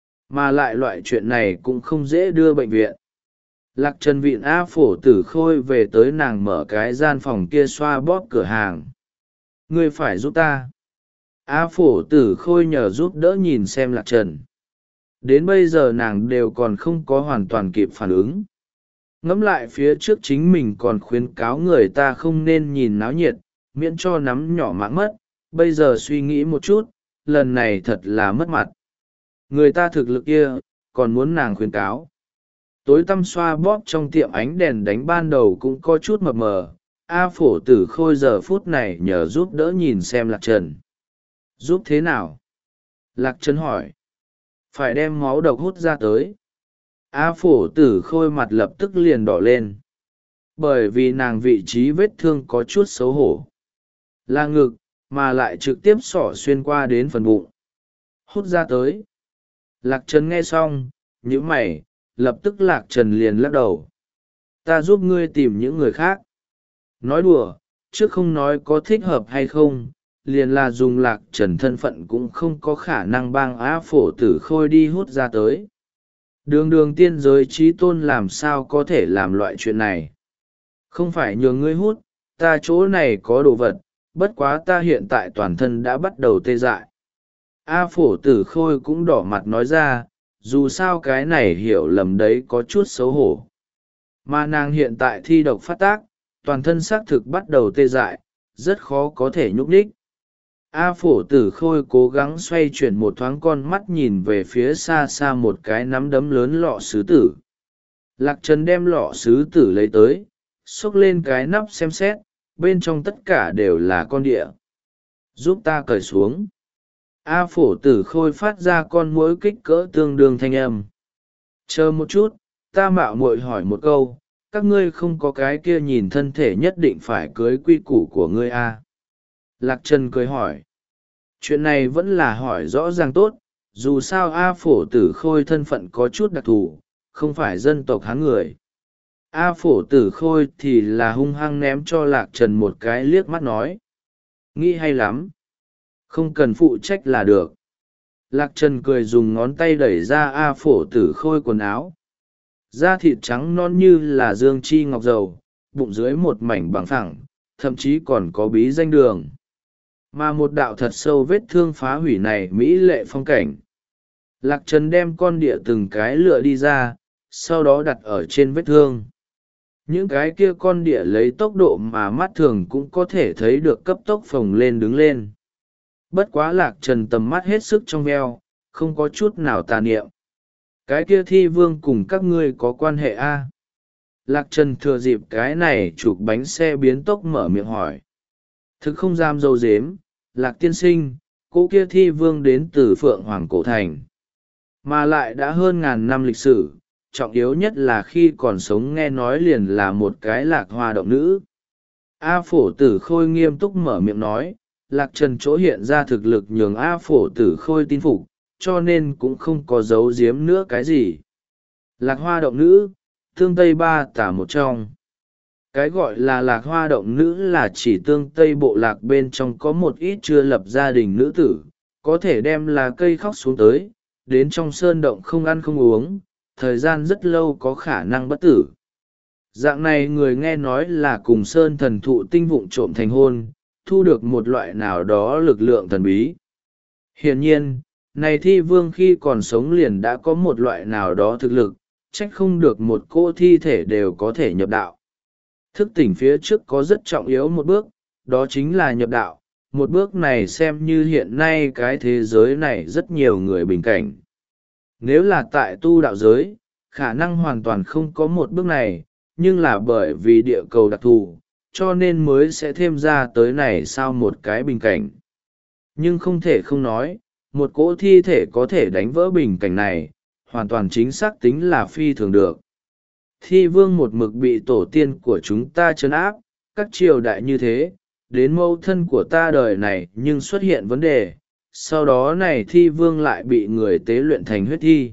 Mà lại loại chuyện này cũng không dễ đưa bệnh viện. Lạc trần vịn A Phổ Tử Khôi về tới nàng mở cái gian phòng kia xoa bóp cửa hàng. Ngươi phải giúp ta. A Phổ Tử Khôi nhờ giúp đỡ nhìn xem lạc trần. Đến bây giờ nàng đều còn không có hoàn toàn kịp phản ứng. Ngẫm lại phía trước chính mình còn khuyến cáo người ta không nên nhìn náo nhiệt, miễn cho nắm nhỏ mạng mất. Bây giờ suy nghĩ một chút, lần này thật là mất mặt. Người ta thực lực kia, còn muốn nàng khuyến cáo. Tối tăm xoa bóp trong tiệm ánh đèn đánh ban đầu cũng có chút mập mờ. A Phổ Tử Khôi giờ phút này nhờ giúp đỡ nhìn xem lạc trần. Giúp thế nào? Lạc trần hỏi. Phải đem máu độc hút ra tới. A Phổ Tử Khôi mặt lập tức liền đỏ lên. Bởi vì nàng vị trí vết thương có chút xấu hổ. Là ngực, mà lại trực tiếp xỏ xuyên qua đến phần bụng. Hút ra tới. Lạc trần nghe xong, nhíu mày, lập tức lạc trần liền lắc đầu. Ta giúp ngươi tìm những người khác. Nói đùa, chứ không nói có thích hợp hay không, liền là dùng lạc trần thân phận cũng không có khả năng bang A Phổ Tử Khôi đi hút ra tới. Đường đường tiên giới trí tôn làm sao có thể làm loại chuyện này. Không phải nhường ngươi hút, ta chỗ này có đồ vật, bất quá ta hiện tại toàn thân đã bắt đầu tê dại. A Phổ Tử Khôi cũng đỏ mặt nói ra, dù sao cái này hiểu lầm đấy có chút xấu hổ. Mà nàng hiện tại thi độc phát tác, toàn thân xác thực bắt đầu tê dại, rất khó có thể nhúc nhích. A phổ tử khôi cố gắng xoay chuyển một thoáng con mắt nhìn về phía xa xa một cái nắm đấm lớn lọ sứ tử. Lạc Trần đem lọ sứ tử lấy tới, xốc lên cái nắp xem xét, bên trong tất cả đều là con địa. Giúp ta cởi xuống. A phổ tử khôi phát ra con muỗi kích cỡ tương đương thanh âm. Chờ một chút, ta mạo muội hỏi một câu, các ngươi không có cái kia nhìn thân thể nhất định phải cưới quy củ của ngươi à? Lạc Trần cười hỏi. Chuyện này vẫn là hỏi rõ ràng tốt, dù sao A phổ tử khôi thân phận có chút đặc thù, không phải dân tộc Hán người. A phổ tử khôi thì là hung hăng ném cho Lạc Trần một cái liếc mắt nói. Nghĩ hay lắm. Không cần phụ trách là được. Lạc Trần cười dùng ngón tay đẩy ra A phổ tử khôi quần áo. Da thịt trắng non như là dương chi ngọc dầu, bụng dưới một mảnh bằng phẳng, thậm chí còn có bí danh đường. Mà một đạo thật sâu vết thương phá hủy này mỹ lệ phong cảnh. Lạc Trần đem con địa từng cái lựa đi ra, sau đó đặt ở trên vết thương. Những cái kia con địa lấy tốc độ mà mắt thường cũng có thể thấy được cấp tốc phồng lên đứng lên. Bất quá Lạc Trần tầm mắt hết sức trong veo, không có chút nào tà niệm. Cái kia thi vương cùng các ngươi có quan hệ a? Lạc Trần thừa dịp cái này chụp bánh xe biến tốc mở miệng hỏi. Thực không dám dâu dếm, Lạc tiên sinh, cô kia thi vương đến từ Phượng Hoàng Cổ Thành. Mà lại đã hơn ngàn năm lịch sử, trọng yếu nhất là khi còn sống nghe nói liền là một cái lạc hoa động nữ. A phổ tử khôi nghiêm túc mở miệng nói, Lạc Trần chỗ hiện ra thực lực nhường A phổ tử khôi tin phục, cho nên cũng không có giấu giếm nữa cái gì. Lạc hoa động nữ, tương tây ba tả một trong. Cái gọi là lạc hoa động nữ là chỉ tương tây bộ lạc bên trong có một ít chưa lập gia đình nữ tử, có thể đem lá cây khóc xuống tới, đến trong sơn động không ăn không uống, thời gian rất lâu có khả năng bất tử. Dạng này người nghe nói là cùng sơn thần thụ tinh vụng trộm thành hôn, thu được một loại nào đó lực lượng thần bí. Hiển nhiên, này thi vương khi còn sống liền đã có một loại nào đó thực lực, trách không được một cô thi thể đều có thể nhập đạo. Thức tỉnh phía trước có rất trọng yếu một bước, đó chính là nhập đạo. Một bước này xem như hiện nay cái thế giới này rất nhiều người bình cảnh. Nếu là tại tu đạo giới, khả năng hoàn toàn không có một bước này, nhưng là bởi vì địa cầu đặc thù, cho nên mới sẽ thêm ra tới này sau một cái bình cảnh. Nhưng không thể không nói, một cỗ thi thể có thể đánh vỡ bình cảnh này, hoàn toàn chính xác tính là phi thường được. Thi vương một mực bị tổ tiên của chúng ta trấn áp, các triều đại như thế, đến mâu thân của ta đời này nhưng xuất hiện vấn đề, sau đó này thi vương lại bị người tế luyện thành huyết thi.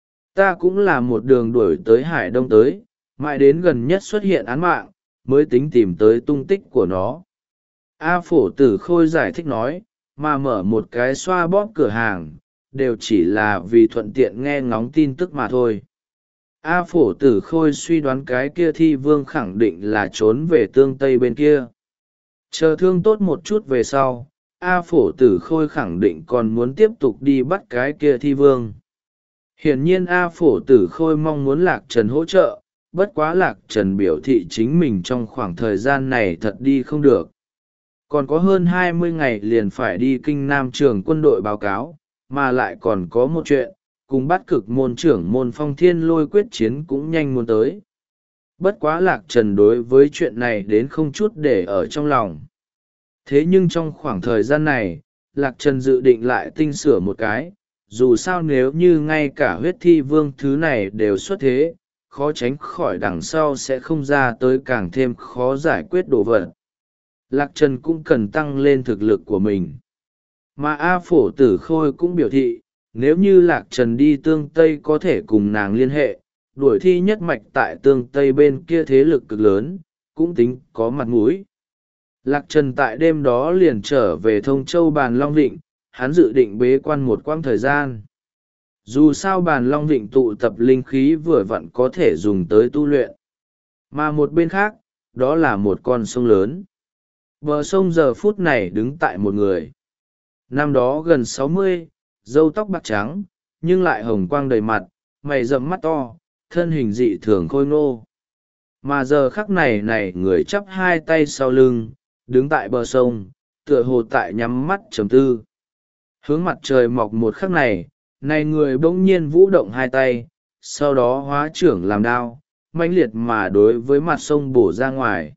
Ta cũng là một đường đuổi tới Hải Đông tới, mãi đến gần nhất xuất hiện án mạng, mới tính tìm tới tung tích của nó. A phổ tử khôi giải thích nói, mà mở một cái xoa bóp cửa hàng, đều chỉ là vì thuận tiện nghe ngóng tin tức mà thôi. A phổ tử khôi suy đoán cái kia thi vương khẳng định là trốn về tương tây bên kia. Chờ thương tốt một chút về sau, A phổ tử khôi khẳng định còn muốn tiếp tục đi bắt cái kia thi vương. Hiển nhiên A phổ tử khôi mong muốn Lạc Trần hỗ trợ, bất quá Lạc Trần biểu thị chính mình trong khoảng thời gian này thật đi không được. Còn có hơn hai mươi ngày liền phải đi kinh Nam trường quân đội báo cáo, mà lại còn có một chuyện, cùng bắt cực môn trưởng môn Phong Thiên Lôi quyết chiến cũng nhanh muốn tới. Bất quá Lạc Trần đối với chuyện này đến không chút để ở trong lòng. Thế nhưng trong khoảng thời gian này, Lạc Trần dự định lại tinh sửa một cái, dù sao nếu như ngay cả huyết thi vương thứ này đều xuất thế, khó tránh khỏi đằng sau sẽ không ra tới càng thêm khó giải quyết đồ vật. Lạc Trần cũng cần tăng lên thực lực của mình. Mà A phổ tử khôi cũng biểu thị, nếu như Lạc Trần đi tương Tây có thể cùng nàng liên hệ, đuổi thi nhất mạch tại tương Tây bên kia thế lực cực lớn, cũng tính có mặt mũi. Lạc Trần tại đêm đó liền trở về Thông Châu Bàn Long Vịnh, hắn dự định bế quan một quãng thời gian. Dù sao Bàn Long Vịnh tụ tập linh khí vừa vặn có thể dùng tới tu luyện. Mà một bên khác, đó là một con sông lớn. Bờ sông giờ phút này đứng tại một người. Năm đó gần sáu mươi, râu tóc bạc trắng, nhưng lại hồng quang đầy mặt, mày rậm mắt to, thân hình dị thường khôi ngô. Mà giờ khắc này này người chắp hai tay sau lưng, đứng tại bờ sông, tựa hồ tại nhắm mắt trầm tư. Hướng mặt trời mọc một khắc này, này người bỗng nhiên vũ động hai tay, sau đó hóa trưởng làm đao, mãnh liệt mà đối với mặt sông bổ ra ngoài.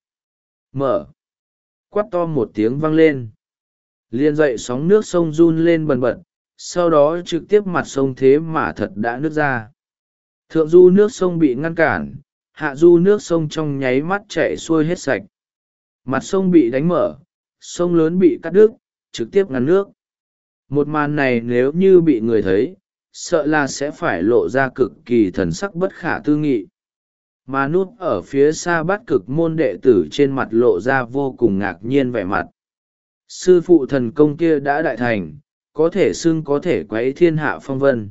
Mở! Quát to một tiếng vang lên. Liền dậy sóng nước sông run lên bần bật, sau đó trực tiếp mặt sông thế mà thật đã nứt ra. Thượng du nước sông bị ngăn cản, hạ du nước sông trong nháy mắt chảy xuôi hết sạch. Mặt sông bị đánh mở, sông lớn bị cắt đứt, trực tiếp ngăn nước. Một màn này nếu như bị người thấy, sợ là sẽ phải lộ ra cực kỳ thần sắc bất khả tư nghị. Mà núp ở phía xa Bát Cực môn đệ tử trên mặt lộ ra vô cùng ngạc nhiên vẻ mặt. Sư phụ thần công kia đã đại thành, có thể xưng có thể quấy thiên hạ phong vân.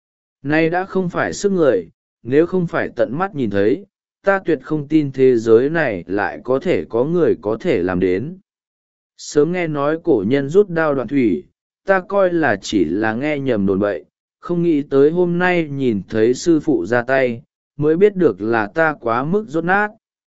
Nay đã không phải sức người, nếu không phải tận mắt nhìn thấy, ta tuyệt không tin thế giới này lại có thể có người có thể làm đến. Sớm nghe nói cổ nhân rút đao đoạn thủy, ta coi là chỉ là nghe nhầm đồn bậy, không nghĩ tới hôm nay nhìn thấy sư phụ ra tay, mới biết được là ta quá mức rốt nát.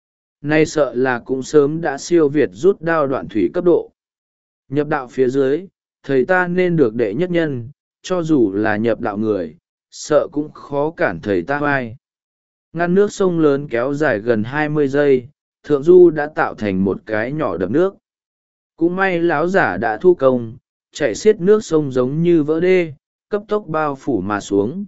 Nay sợ là cũng sớm đã siêu việt rút đao đoạn thủy cấp độ. Nhập đạo phía dưới, thầy ta nên được đệ nhất nhân, cho dù là nhập đạo người, sợ cũng khó cản thầy ta vai. Ngăn nước sông lớn kéo dài gần hai mươi giây, thượng du đã tạo thành một cái nhỏ đập nước. Cũng may lão giả đã thu công, chạy xiết nước sông giống như vỡ đê, cấp tốc bao phủ mà xuống.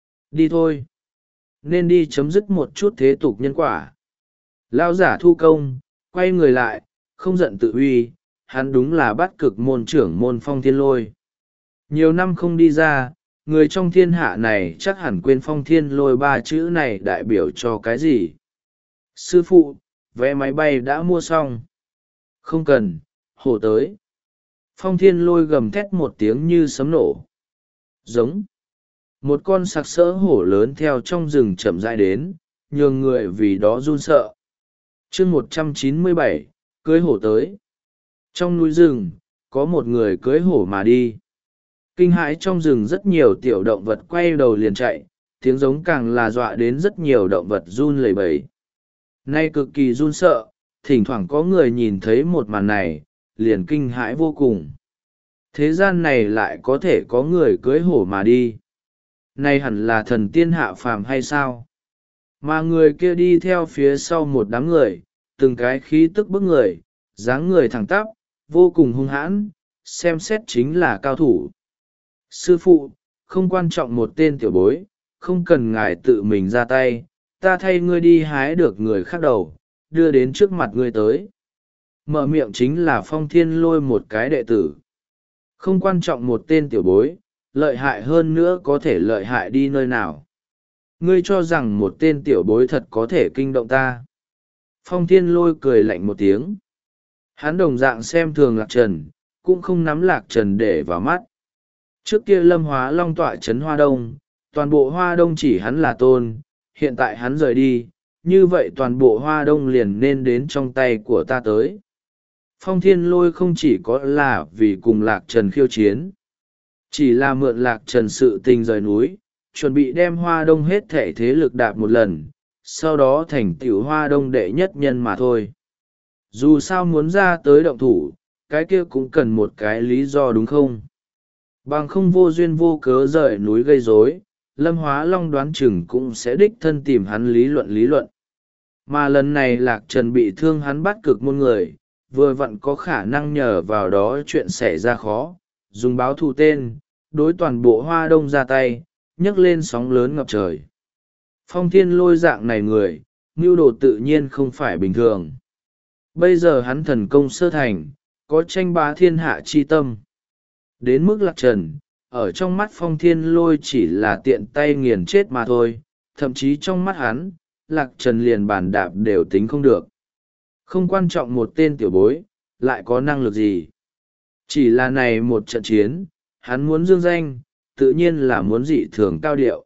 Đi thôi. Nên đi chấm dứt một chút thế tục nhân quả. Lão giả thu công, quay người lại, không giận tự uy, hắn đúng là Bát Cực môn trưởng môn Phong Thiên Lôi. Nhiều năm không đi ra, người trong thiên hạ này chắc hẳn quên Phong Thiên Lôi ba chữ này đại biểu cho cái gì. Sư phụ, vé máy bay đã mua xong. Không cần, hổ tới. Phong Thiên Lôi gầm thét một tiếng như sấm nổ. Giống. Một con sặc sỡ hổ lớn theo trong rừng chậm rãi đến, nhường người vì đó run sợ. chương một trăm chín mươi bảy, cưới hổ tới. Trong núi rừng, có một người cưới hổ mà đi. Kinh hãi trong rừng rất nhiều tiểu động vật quay đầu liền chạy, tiếng giống càng là dọa đến rất nhiều động vật run lẩy bẩy. Nay cực kỳ run sợ, thỉnh thoảng có người nhìn thấy một màn này, liền kinh hãi vô cùng. Thế gian này lại có thể có người cưới hổ mà đi. Này hẳn là thần tiên hạ phàm hay sao? Mà người kia đi theo phía sau một đám người, từng cái khí tức bức người, dáng người thẳng tắp, vô cùng hung hãn, xem xét chính là cao thủ. Sư phụ, không quan trọng một tên tiểu bối, không cần ngài tự mình ra tay, ta thay ngươi đi hái được người khác đầu, đưa đến trước mặt ngươi tới. Mở miệng chính là Phong Thiên Lôi một cái đệ tử. Không quan trọng một tên tiểu bối, lợi hại hơn nữa có thể lợi hại đi nơi nào. Ngươi cho rằng một tên tiểu bối thật có thể kinh động ta. Phong Thiên Lôi cười lạnh một tiếng. Hắn đồng dạng xem thường Lạc Trần, cũng không nắm Lạc Trần để vào mắt. Trước kia Lâm Hóa Long tọa trấn Hoa Đông, toàn bộ Hoa Đông chỉ hắn là tôn, hiện tại hắn rời đi, như vậy toàn bộ Hoa Đông liền nên đến trong tay của ta tới. Phong Thiên Lôi không chỉ có là vì cùng Lạc Trần khiêu chiến, chỉ là mượn Lạc Trần sự tình rời núi, chuẩn bị đem Hoa Đông hết thể thế lực đạp một lần, sau đó thành tiểu Hoa Đông đệ nhất nhân mà thôi. Dù sao muốn ra tới động thủ, cái kia cũng cần một cái lý do đúng không? Bằng không vô duyên vô cớ rời núi gây rối, Lâm Hóa Long đoán chừng cũng sẽ đích thân tìm hắn lý luận lý luận. Mà lần này Lạc Trần bị thương hắn Bắt Cực môn người, vừa vặn có khả năng nhờ vào đó chuyện xảy ra khó, dùng báo thù tên, đối toàn bộ Hoa Đông ra tay, nhấc lên sóng lớn ngập trời. Phong Thiên Lôi dạng này người, mưu đồ tự nhiên không phải bình thường. Bây giờ hắn thần công sơ thành, có tranh bá thiên hạ chi tâm. Đến mức Lạc Trần, ở trong mắt Phong Thiên Lôi chỉ là tiện tay nghiền chết mà thôi, thậm chí trong mắt hắn, Lạc Trần liền bàn đạp đều tính không được. Không quan trọng một tên tiểu bối, lại có năng lực gì. Chỉ là này một trận chiến, hắn muốn dương danh, tự nhiên là muốn dị thường cao điệu.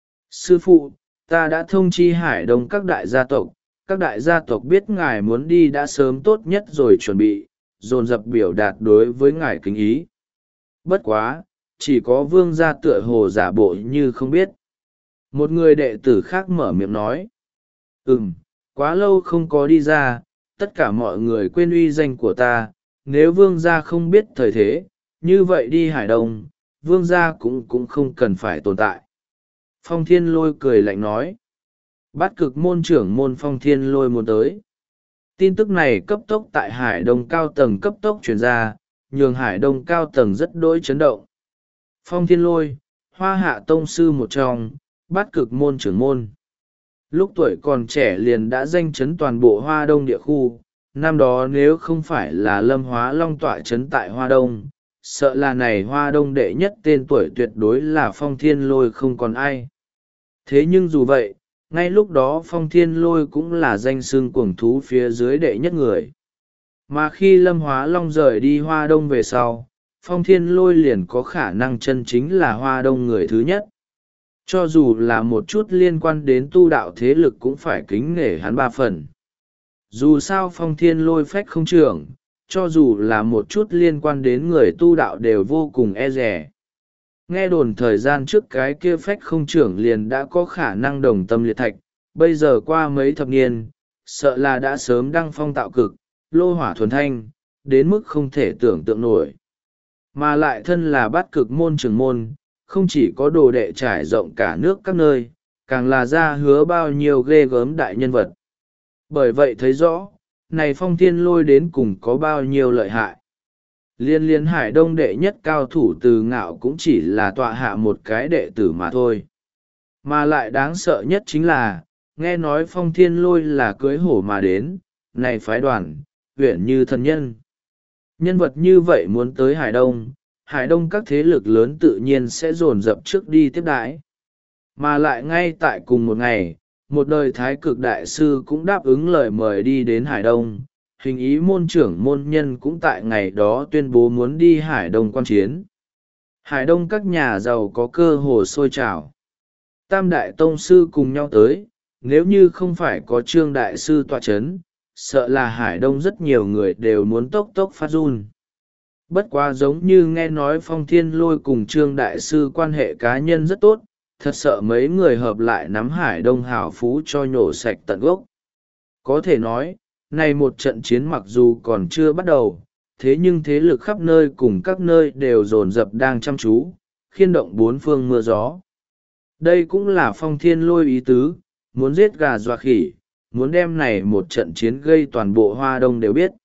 Sư phụ, ta đã thông chi Hải Đông các đại gia tộc, các đại gia tộc biết ngài muốn đi đã sớm tốt nhất rồi chuẩn bị, dồn dập biểu đạt đối với ngài kính ý. Bất quá, chỉ có vương gia tựa hồ giả bộ như không biết. Một người đệ tử khác mở miệng nói. Ừm, quá lâu không có đi ra, tất cả mọi người quên uy danh của ta, nếu vương gia không biết thời thế, như vậy đi Hải Đông, vương gia cũng cũng không cần phải tồn tại. Phong Thiên Lôi cười lạnh nói. Bát cực môn trưởng môn Phong Thiên Lôi muốn tới. Tin tức này cấp tốc tại Hải Đông cao tầng cấp tốc truyền ra, nhường Hải Đông cao tầng rất đỗi chấn động. Phong Thiên Lôi, Hoa Hạ tông sư một trong, bát cực môn trưởng môn. Lúc tuổi còn trẻ liền đã danh chấn toàn bộ Hoa Đông địa khu, năm đó nếu không phải là Lâm Hóa Long tọa chấn tại Hoa Đông, sợ là này Hoa Đông đệ nhất tên tuổi tuyệt đối là Phong Thiên Lôi không còn ai. Thế nhưng dù vậy, ngay lúc đó Phong Thiên Lôi cũng là danh xưng cuồng thú phía dưới đệ nhất người. Mà khi Lâm Hóa Long rời đi Hoa Đông về sau, Phong Thiên Lôi liền có khả năng chân chính là Hoa Đông người thứ nhất. Cho dù là một chút liên quan đến tu đạo thế lực cũng phải kính nể hắn ba phần. Dù sao Phong Thiên Lôi phách không trưởng, cho dù là một chút liên quan đến người tu đạo đều vô cùng e rẻ. Nghe đồn thời gian trước cái kia phách không trưởng liền đã có khả năng đồng tâm liệt thạch, bây giờ qua mấy thập niên, sợ là đã sớm đăng phong tạo cực, lô hỏa thuần thanh, đến mức không thể tưởng tượng nổi. Mà lại thân là bát cực môn trưởng môn, không chỉ có đồ đệ trải rộng cả nước các nơi, càng là ra hứa bao nhiêu ghê gớm đại nhân vật. Bởi vậy thấy rõ, này Phong Thiên Lôi đến cùng có bao nhiêu lợi hại. Liên liên Hải Đông đệ nhất cao thủ Từ Ngạo cũng chỉ là tọa hạ một cái đệ tử mà thôi. Mà lại đáng sợ nhất chính là, nghe nói Phong Thiên Lôi là cưới hổ mà đến, này phái đoàn, huyện như thần nhân. Nhân vật như vậy muốn tới Hải Đông, Hải Đông các thế lực lớn tự nhiên sẽ dồn dập trước đi tiếp đãi. Mà lại ngay tại cùng một ngày, một đời thái cực đại sư cũng đáp ứng lời mời đi đến Hải Đông, hình ý môn trưởng môn nhân cũng tại ngày đó tuyên bố muốn đi Hải Đông quan chiến. Hải Đông các nhà giàu có cơ hồ sôi trào. Tam đại tông sư cùng nhau tới, nếu như không phải có Trương đại sư tọa chấn, sợ là Hải Đông rất nhiều người đều muốn tốc tốc phát run. Bất quá giống như nghe nói Phong Thiên Lôi cùng Trương đại sư quan hệ cá nhân rất tốt, thật sợ mấy người hợp lại nắm Hải Đông hảo phú cho nhổ sạch tận gốc. Có thể nói, này một trận chiến mặc dù còn chưa bắt đầu, thế nhưng thế lực khắp nơi cùng các nơi đều dồn dập đang chăm chú, khiên động bốn phương mưa gió. Đây cũng là Phong Thiên Lôi ý tứ, muốn giết gà dọa khỉ, muốn đem này một trận chiến gây toàn bộ Hoa Đông đều biết.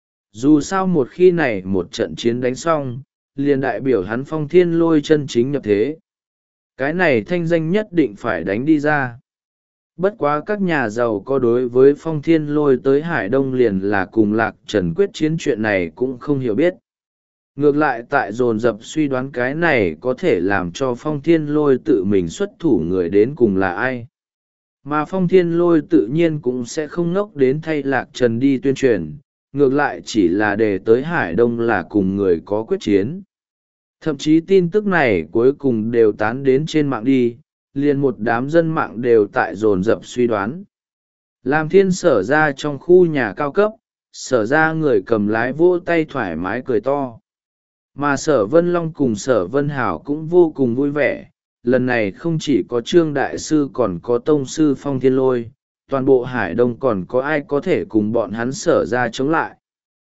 Dù sao một khi này một trận chiến đánh xong, liền đại biểu hắn Phong Thiên Lôi chân chính nhập thế. Cái này thanh danh nhất định phải đánh đi ra. Bất quá các nhà giàu có đối với Phong Thiên Lôi tới Hải Đông liền là cùng Lạc Trần quyết chiến chuyện này cũng không hiểu biết. Ngược lại tại dồn dập suy đoán cái này có thể làm cho Phong Thiên Lôi tự mình xuất thủ người đến cùng là ai. Mà Phong Thiên Lôi tự nhiên cũng sẽ không ngốc đến thay Lạc Trần đi tuyên truyền, ngược lại chỉ là để tới Hải Đông là cùng người có quyết chiến. Thậm chí tin tức này cuối cùng đều tán đến trên mạng đi, liền một đám dân mạng đều tại dồn dập suy đoán. Làm Thiên Sở ra trong khu nhà cao cấp, Sở ra người cầm lái vỗ tay thoải mái cười to. Mà Sở Vân Long cùng Sở Vân Hảo cũng vô cùng vui vẻ, lần này không chỉ có Trương Đại Sư còn có Tông Sư Phong Thiên Lôi, toàn bộ Hải Đông còn có ai có thể cùng bọn hắn Sở ra chống lại.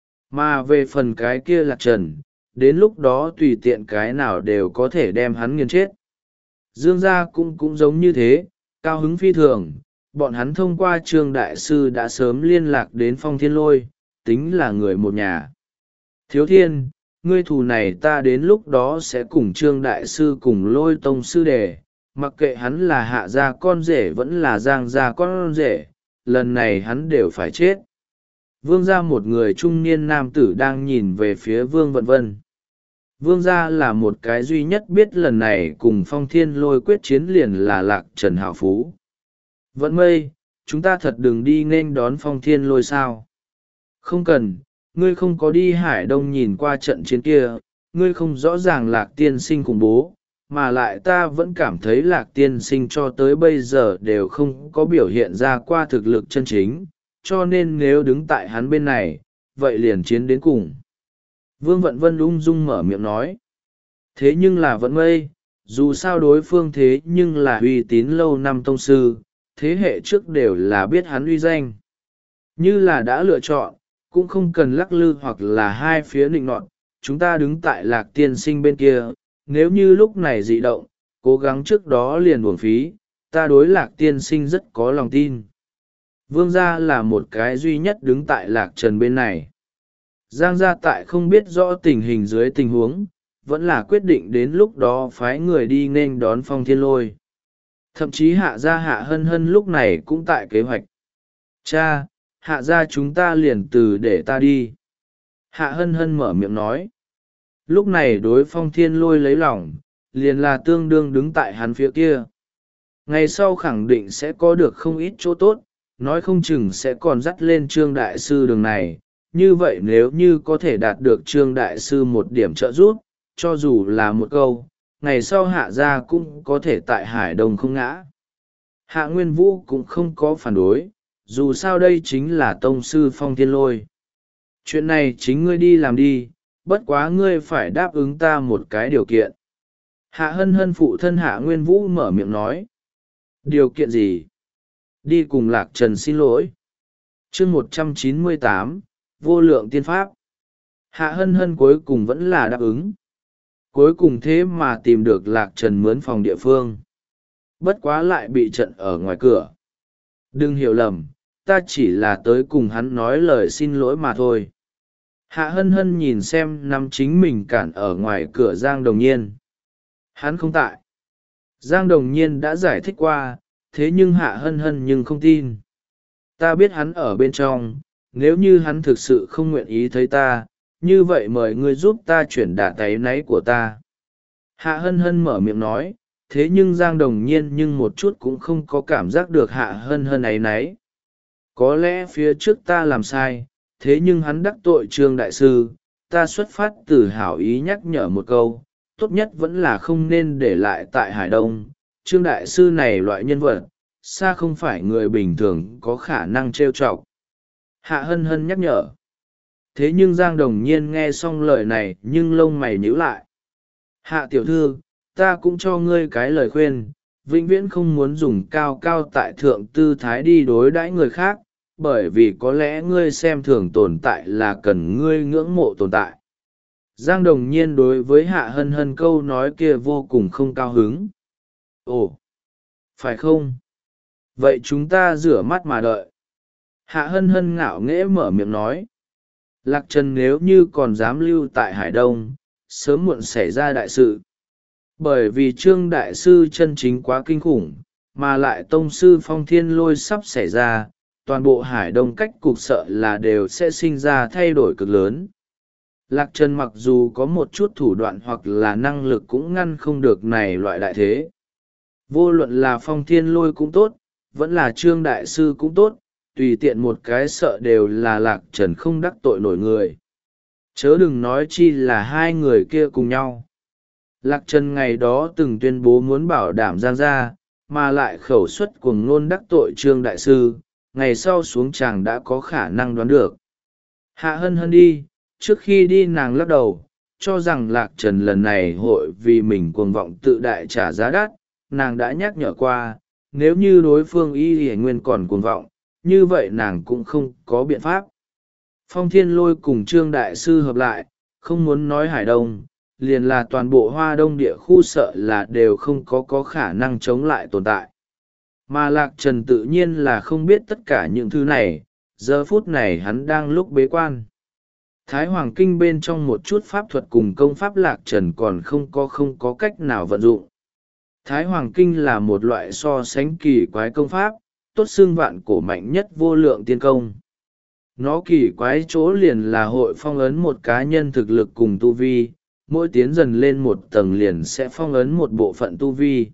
Mà về phần cái kia Lạc Trần, đến lúc đó tùy tiện cái nào đều có thể đem hắn nghiền chết. Dương gia cũng cũng giống như thế, cao hứng phi thường, bọn hắn thông qua Trương Đại Sư đã sớm liên lạc đến Phong Thiên Lôi, tính là người một nhà. Thiếu Thiên, ngươi thù này ta đến lúc đó sẽ cùng Trương Đại Sư cùng Lôi Tông Sư đề, mặc kệ hắn là hạ gia con rể vẫn là giang gia con rể, lần này hắn đều phải chết. Vương gia một người trung niên nam tử đang nhìn về phía Vương Vận Vân. Vương gia là một cái duy nhất biết lần này cùng Phong Thiên Lôi quyết chiến liền là Lạc Trần hảo phú. Vận Mây, chúng ta thật đừng đi nên đón Phong Thiên Lôi sao? Không cần, ngươi không có đi Hải Đông nhìn qua trận chiến kia, ngươi không rõ ràng Lạc tiên sinh khủng bố, mà lại ta vẫn cảm thấy Lạc tiên sinh cho tới bây giờ đều không có biểu hiện ra qua thực lực chân chính, cho nên nếu đứng tại hắn bên này, vậy liền chiến đến cùng. Vương Vận Vân ung dung mở miệng nói. Thế nhưng là Vận Mây, dù sao đối phương thế nhưng là uy tín lâu năm tông sư, thế hệ trước đều là biết hắn uy danh. Như là đã lựa chọn, cũng không cần lắc lư hoặc là hai phía nịnh nọt. Chúng ta đứng tại Lạc tiên sinh bên kia, nếu như lúc này dị động, cố gắng trước đó liền uổng phí. Ta đối Lạc tiên sinh rất có lòng tin. Vương gia là một cái duy nhất đứng tại Lạc Trần bên này. Giang gia tại không biết rõ tình hình dưới tình huống, vẫn là quyết định đến lúc đó phái người đi nghênh đón Phong Thiên Lôi. Thậm chí Hạ gia Hạ Hân Hân lúc này cũng tại kế hoạch. Cha, Hạ gia chúng ta liền từ để ta đi. Hạ Hân Hân mở miệng nói. Lúc này đối Phong Thiên Lôi lấy lòng, liền là tương đương đứng tại hắn phía kia. Ngày sau khẳng định sẽ có được không ít chỗ tốt, nói không chừng sẽ còn dắt lên Trương Đại Sư đường này. Như vậy nếu như có thể đạt được Trương Đại Sư một điểm trợ giúp, cho dù là một câu, ngày sau Hạ gia cũng có thể tại Hải Đông không ngã. Hạ Nguyên Vũ cũng không có phản đối, dù sao đây chính là tông sư Phong Thiên Lôi. Chuyện này chính ngươi đi làm đi, bất quá ngươi phải đáp ứng ta một cái điều kiện. Hạ Hân Hân phụ thân Hạ Nguyên Vũ mở miệng nói. Điều kiện gì? Đi cùng Lạc Trần xin lỗi. Chương một trăm chín mươi tám, vô lượng tiên pháp. Hạ Hân Hân cuối cùng vẫn là đáp ứng. Cuối cùng thế mà tìm được Lạc Trần mướn phòng địa phương. Bất quá lại bị trận ở ngoài cửa. Đừng hiểu lầm, ta chỉ là tới cùng hắn nói lời xin lỗi mà thôi. Hạ Hân Hân nhìn xem nắm chính mình cản ở ngoài cửa Giang Đồng Nhiên. Hắn không tại. Giang Đồng Nhiên đã giải thích qua, thế nhưng Hạ Hân Hân nhưng không tin. Ta biết hắn ở bên trong, nếu như hắn thực sự không nguyện ý thấy ta, như vậy mời ngươi giúp ta chuyển đạt áy náy của ta. Hạ Hân Hân mở miệng nói, thế nhưng Giang Đồng Nhiên nhưng một chút cũng không có cảm giác được Hạ Hân Hân áy náy. Có lẽ phía trước ta làm sai, thế nhưng hắn đắc tội Trương Đại Sư, ta xuất phát từ hảo ý nhắc nhở một câu, tốt nhất vẫn là không nên để lại tại Hải Đông. Trương Đại Sư này loại nhân vật, xa không phải người bình thường có khả năng trêu chọc. Hạ Hân Hân nhắc nhở. Thế nhưng Giang Đồng Nhiên nghe xong lời này nhưng lông mày nhíu lại. Hạ tiểu thư, ta cũng cho ngươi cái lời khuyên, vĩnh viễn không muốn dùng cao cao tại thượng tư thái đi đối đãi người khác, bởi vì có lẽ ngươi xem thường tồn tại là cần ngươi ngưỡng mộ tồn tại. Giang Đồng Nhiên đối với Hạ Hân Hân câu nói kia vô cùng không cao hứng. Ồ, phải không? Vậy chúng ta rửa mắt mà đợi. Hạ Hân Hân ngạo nghễ mở miệng nói. Lạc Trần nếu như còn dám lưu tại Hải Đông, sớm muộn xảy ra đại sự. Bởi vì Trương Đại Sư chân chính quá kinh khủng, mà lại Tông Sư Phong Thiên Lôi sắp xảy ra, toàn bộ Hải Đông cách cục sợ là đều sẽ sinh ra thay đổi cực lớn. Lạc Trần mặc dù có một chút thủ đoạn hoặc là năng lực cũng ngăn không được này loại đại thế. Vô luận là Phong Thiên Lôi cũng tốt, vẫn là Trương Đại Sư cũng tốt, tùy tiện một cái sợ đều là Lạc Trần không đắc tội nổi người. Chớ đừng nói chi là hai người kia cùng nhau. Lạc Trần ngày đó từng tuyên bố muốn bảo đảm Giang gia, mà lại khẩu suất cuồng ngôn đắc tội Trương Đại Sư, ngày sau xuống chàng đã có khả năng đoán được. Hạ Hân Hân đi, trước khi đi nàng lắc đầu, cho rằng Lạc Trần lần này hội vì mình cuồng vọng tự đại trả giá đắt, nàng đã nhắc nhở qua, nếu như đối phương y hề nguyên còn cuồng vọng, như vậy nàng cũng không có biện pháp. Phong Thiên Lôi cùng Trương Đại Sư hợp lại, không muốn nói Hải Đông, liền là toàn bộ Hoa Đông địa khu sợ là đều không có có khả năng chống lại tồn tại. Mà Lạc Trần tự nhiên là không biết tất cả những thứ này, giờ phút này hắn đang lúc bế quan. Thái Hoàng Kinh bên trong một chút pháp thuật cùng công pháp Lạc Trần còn không có không có cách nào vận dụng. Thái Hoàng Kinh là một loại so sánh kỳ quái công pháp, tốt xưng vạn cổ mạnh nhất vô lượng tiên công. Nó kỳ quái chỗ liền là hội phong ấn một cá nhân thực lực cùng tu vi, mỗi tiến dần lên một tầng liền sẽ phong ấn một bộ phận tu vi.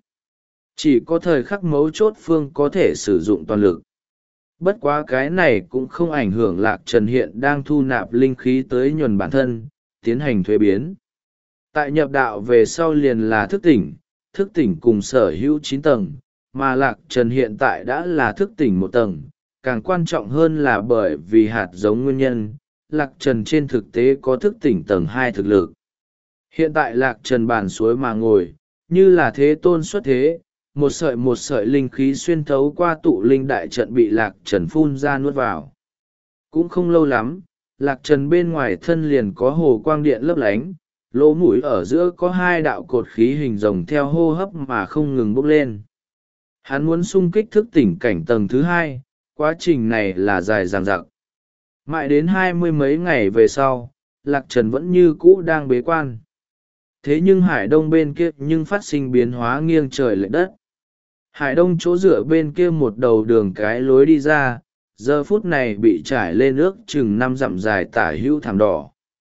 Chỉ có thời khắc mấu chốt phương có thể sử dụng toàn lực. Bất quá cái này cũng không ảnh hưởng Lạc Trần hiện đang thu nạp linh khí tới nhuần bản thân, tiến hành thuế biến. Tại nhập đạo về sau liền là thức tỉnh, thức tỉnh cùng sở hữu chín tầng, mà Lạc Trần hiện tại đã là thức tỉnh một tầng. Càng quan trọng hơn là bởi vì hạt giống nguyên nhân, Lạc Trần trên thực tế có thức tỉnh tầng hai thực lực. Hiện tại Lạc Trần bàn suối mà ngồi, như là thế tôn xuất thế, một sợi một sợi linh khí xuyên thấu qua tụ linh đại trận bị Lạc Trần phun ra nuốt vào. Cũng không lâu lắm, Lạc trần bên ngoài thân liền có hồ quang điện lấp lánh, lỗ mũi ở giữa có hai đạo cột khí hình rồng theo hô hấp mà không ngừng bốc lên. Hắn muốn xung kích thức tỉnh cảnh tầng thứ hai, quá trình này là dài dằng dặc. Mãi đến hai mươi mấy ngày về sau, Lạc Trần vẫn như cũ đang bế quan. Thế nhưng Hải Đông bên kia nhưng phát sinh biến hóa nghiêng trời lệch đất. Hải Đông chỗ dựa bên kia một đầu đường cái lối đi ra, giờ phút này bị trải lên ước chừng năm dặm dài tả hữu thảm đỏ.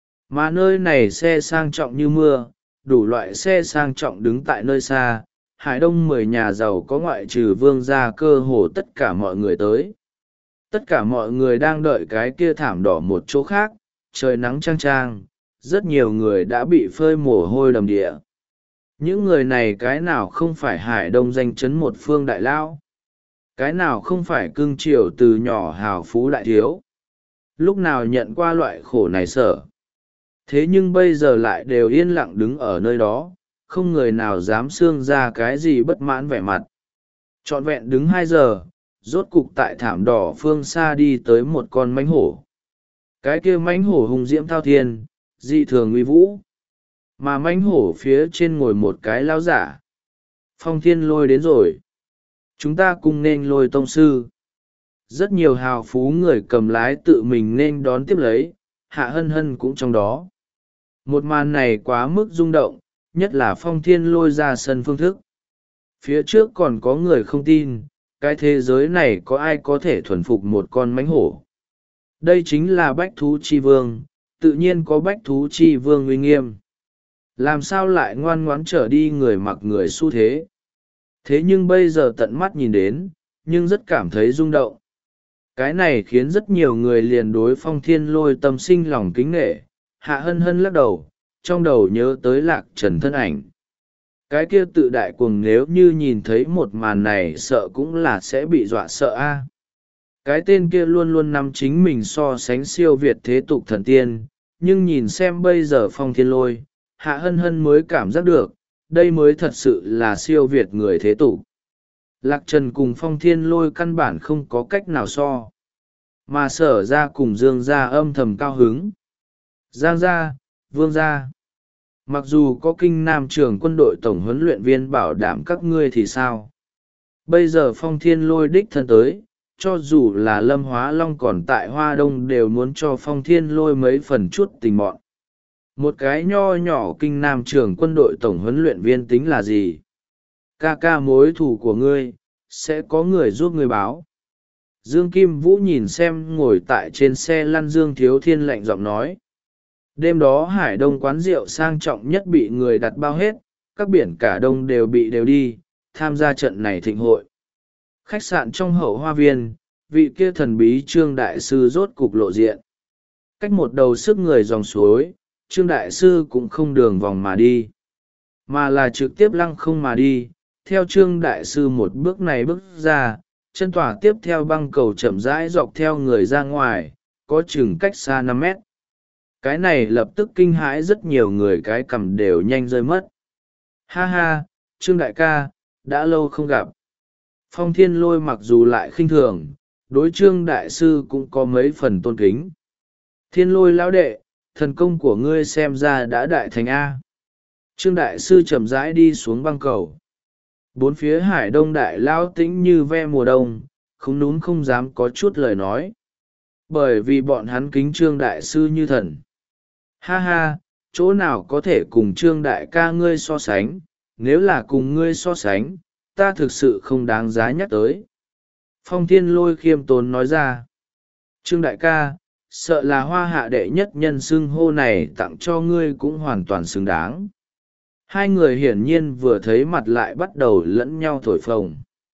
Mà nơi này xe sang trọng như mưa, đủ loại xe sang trọng đứng tại nơi xa. Hải Đông mười nhà giàu có ngoại trừ vương gia cơ hồ tất cả mọi người tới. Tất cả mọi người đang đợi cái kia thảm đỏ một chỗ khác, trời nắng chang chang, rất nhiều người đã bị phơi mồ hôi đầm địa. Những người này cái nào không phải Hải Đông danh chấn một phương đại lao, cái nào không phải cưng chiều từ nhỏ hào phú đại thiếu, lúc nào nhận qua loại khổ này sở. Thế nhưng bây giờ lại đều yên lặng đứng ở nơi đó, không người nào dám xương ra cái gì bất mãn vẻ mặt. Trọn vẹn đứng hai giờ, rốt cục tại thảm đỏ phương xa đi tới một con mãnh hổ. Cái kia mãnh hổ hùng diễm thao thiên, dị thường uy vũ. Mà mãnh hổ phía trên ngồi một cái lao giả. Phong Thiên Lôi đến rồi. Chúng ta cùng nên Lôi tông sư. Rất nhiều hào phú người cầm lái tự mình nên đón tiếp lấy, Hạ Hân Hân cũng trong đó. Một màn này quá mức rung động, nhất là Phong Thiên Lôi ra sân phương thức. Phía trước còn có người không tin, cái thế giới này có ai có thể thuần phục một con mãnh hổ. Đây chính là bách thú chi vương, tự nhiên có bách thú chi vương uy nghiêm. Làm sao lại ngoan ngoãn trở đi người mặc người xu thế. Thế nhưng bây giờ tận mắt nhìn đến, nhưng rất cảm thấy rung động. Cái này khiến rất nhiều người liền đối Phong Thiên Lôi tâm sinh lòng kính nghệ. Hạ Hân Hân lắc đầu, trong đầu nhớ tới Lạc Trần thân ảnh. Cái kia tự đại cuồng nếu như nhìn thấy một màn này sợ cũng là sẽ bị dọa sợ a. Cái tên kia luôn luôn nắm chính mình so sánh siêu việt thế tục thần tiên, nhưng nhìn xem bây giờ Phong Thiên Lôi, Hạ Hân Hân mới cảm giác được, đây mới thật sự là siêu việt người thế tục. Lạc Trần cùng Phong Thiên Lôi căn bản không có cách nào so. Mà Sở ra cùng Dương ra âm thầm cao hứng. Giang ra, Vương ra. Mặc dù có kinh nam trường quân đội tổng huấn luyện viên bảo đảm các ngươi thì sao? Bây giờ Phong Thiên Lôi đích thân tới, cho dù là Lâm Hóa Long còn tại Hoa Đông đều muốn cho Phong Thiên Lôi mấy phần chút tình mọn. Một cái nho nhỏ kinh nam trường quân đội tổng huấn luyện viên tính là gì? Ca ca mối thù của ngươi, sẽ có người giúp ngươi báo. Dương Kim Vũ nhìn xem ngồi tại trên xe lăn Dương Thiếu Thiên lạnh giọng nói. Đêm đó Hải Đông quán rượu sang trọng nhất bị người đặt bao hết, các biển cả đông đều bị đều đi, tham gia trận này thịnh hội. Khách sạn trong hậu hoa viên, vị kia thần bí Trương Đại Sư rốt cục lộ diện. Cách một đầu sức người dòng suối, Trương Đại Sư cũng không đường vòng mà đi, mà là trực tiếp lăng không mà đi. Theo Trương Đại Sư một bước này bước ra, chân tỏa tiếp theo băng cầu chậm rãi dọc theo người ra ngoài, có chừng cách xa năm mét. Cái này lập tức kinh hãi rất nhiều người, cái cằm đều nhanh rơi mất. Ha ha, Trương Đại ca, đã lâu không gặp. Phong Thiên Lôi mặc dù lại khinh thường, đối Trương Đại Sư cũng có mấy phần tôn kính. Thiên Lôi lão đệ, thần công của ngươi xem ra đã đại thành A. Trương Đại Sư chậm rãi đi xuống băng cầu. Bốn phía Hải Đông đại lao tĩnh như ve mùa đông, không núm không dám có chút lời nói. Bởi vì bọn hắn kính Trương Đại Sư như thần. Ha ha, chỗ nào có thể cùng Trương Đại ca ngươi so sánh, nếu là cùng ngươi so sánh, ta thực sự không đáng giá nhắc tới. Phong Thiên Lôi khiêm tốn nói ra. Trương Đại ca, sợ là hoa hạ đệ nhất nhân xưng hô này tặng cho ngươi cũng hoàn toàn xứng đáng. Hai người hiển nhiên vừa thấy mặt lại bắt đầu lẫn nhau thổi phồng.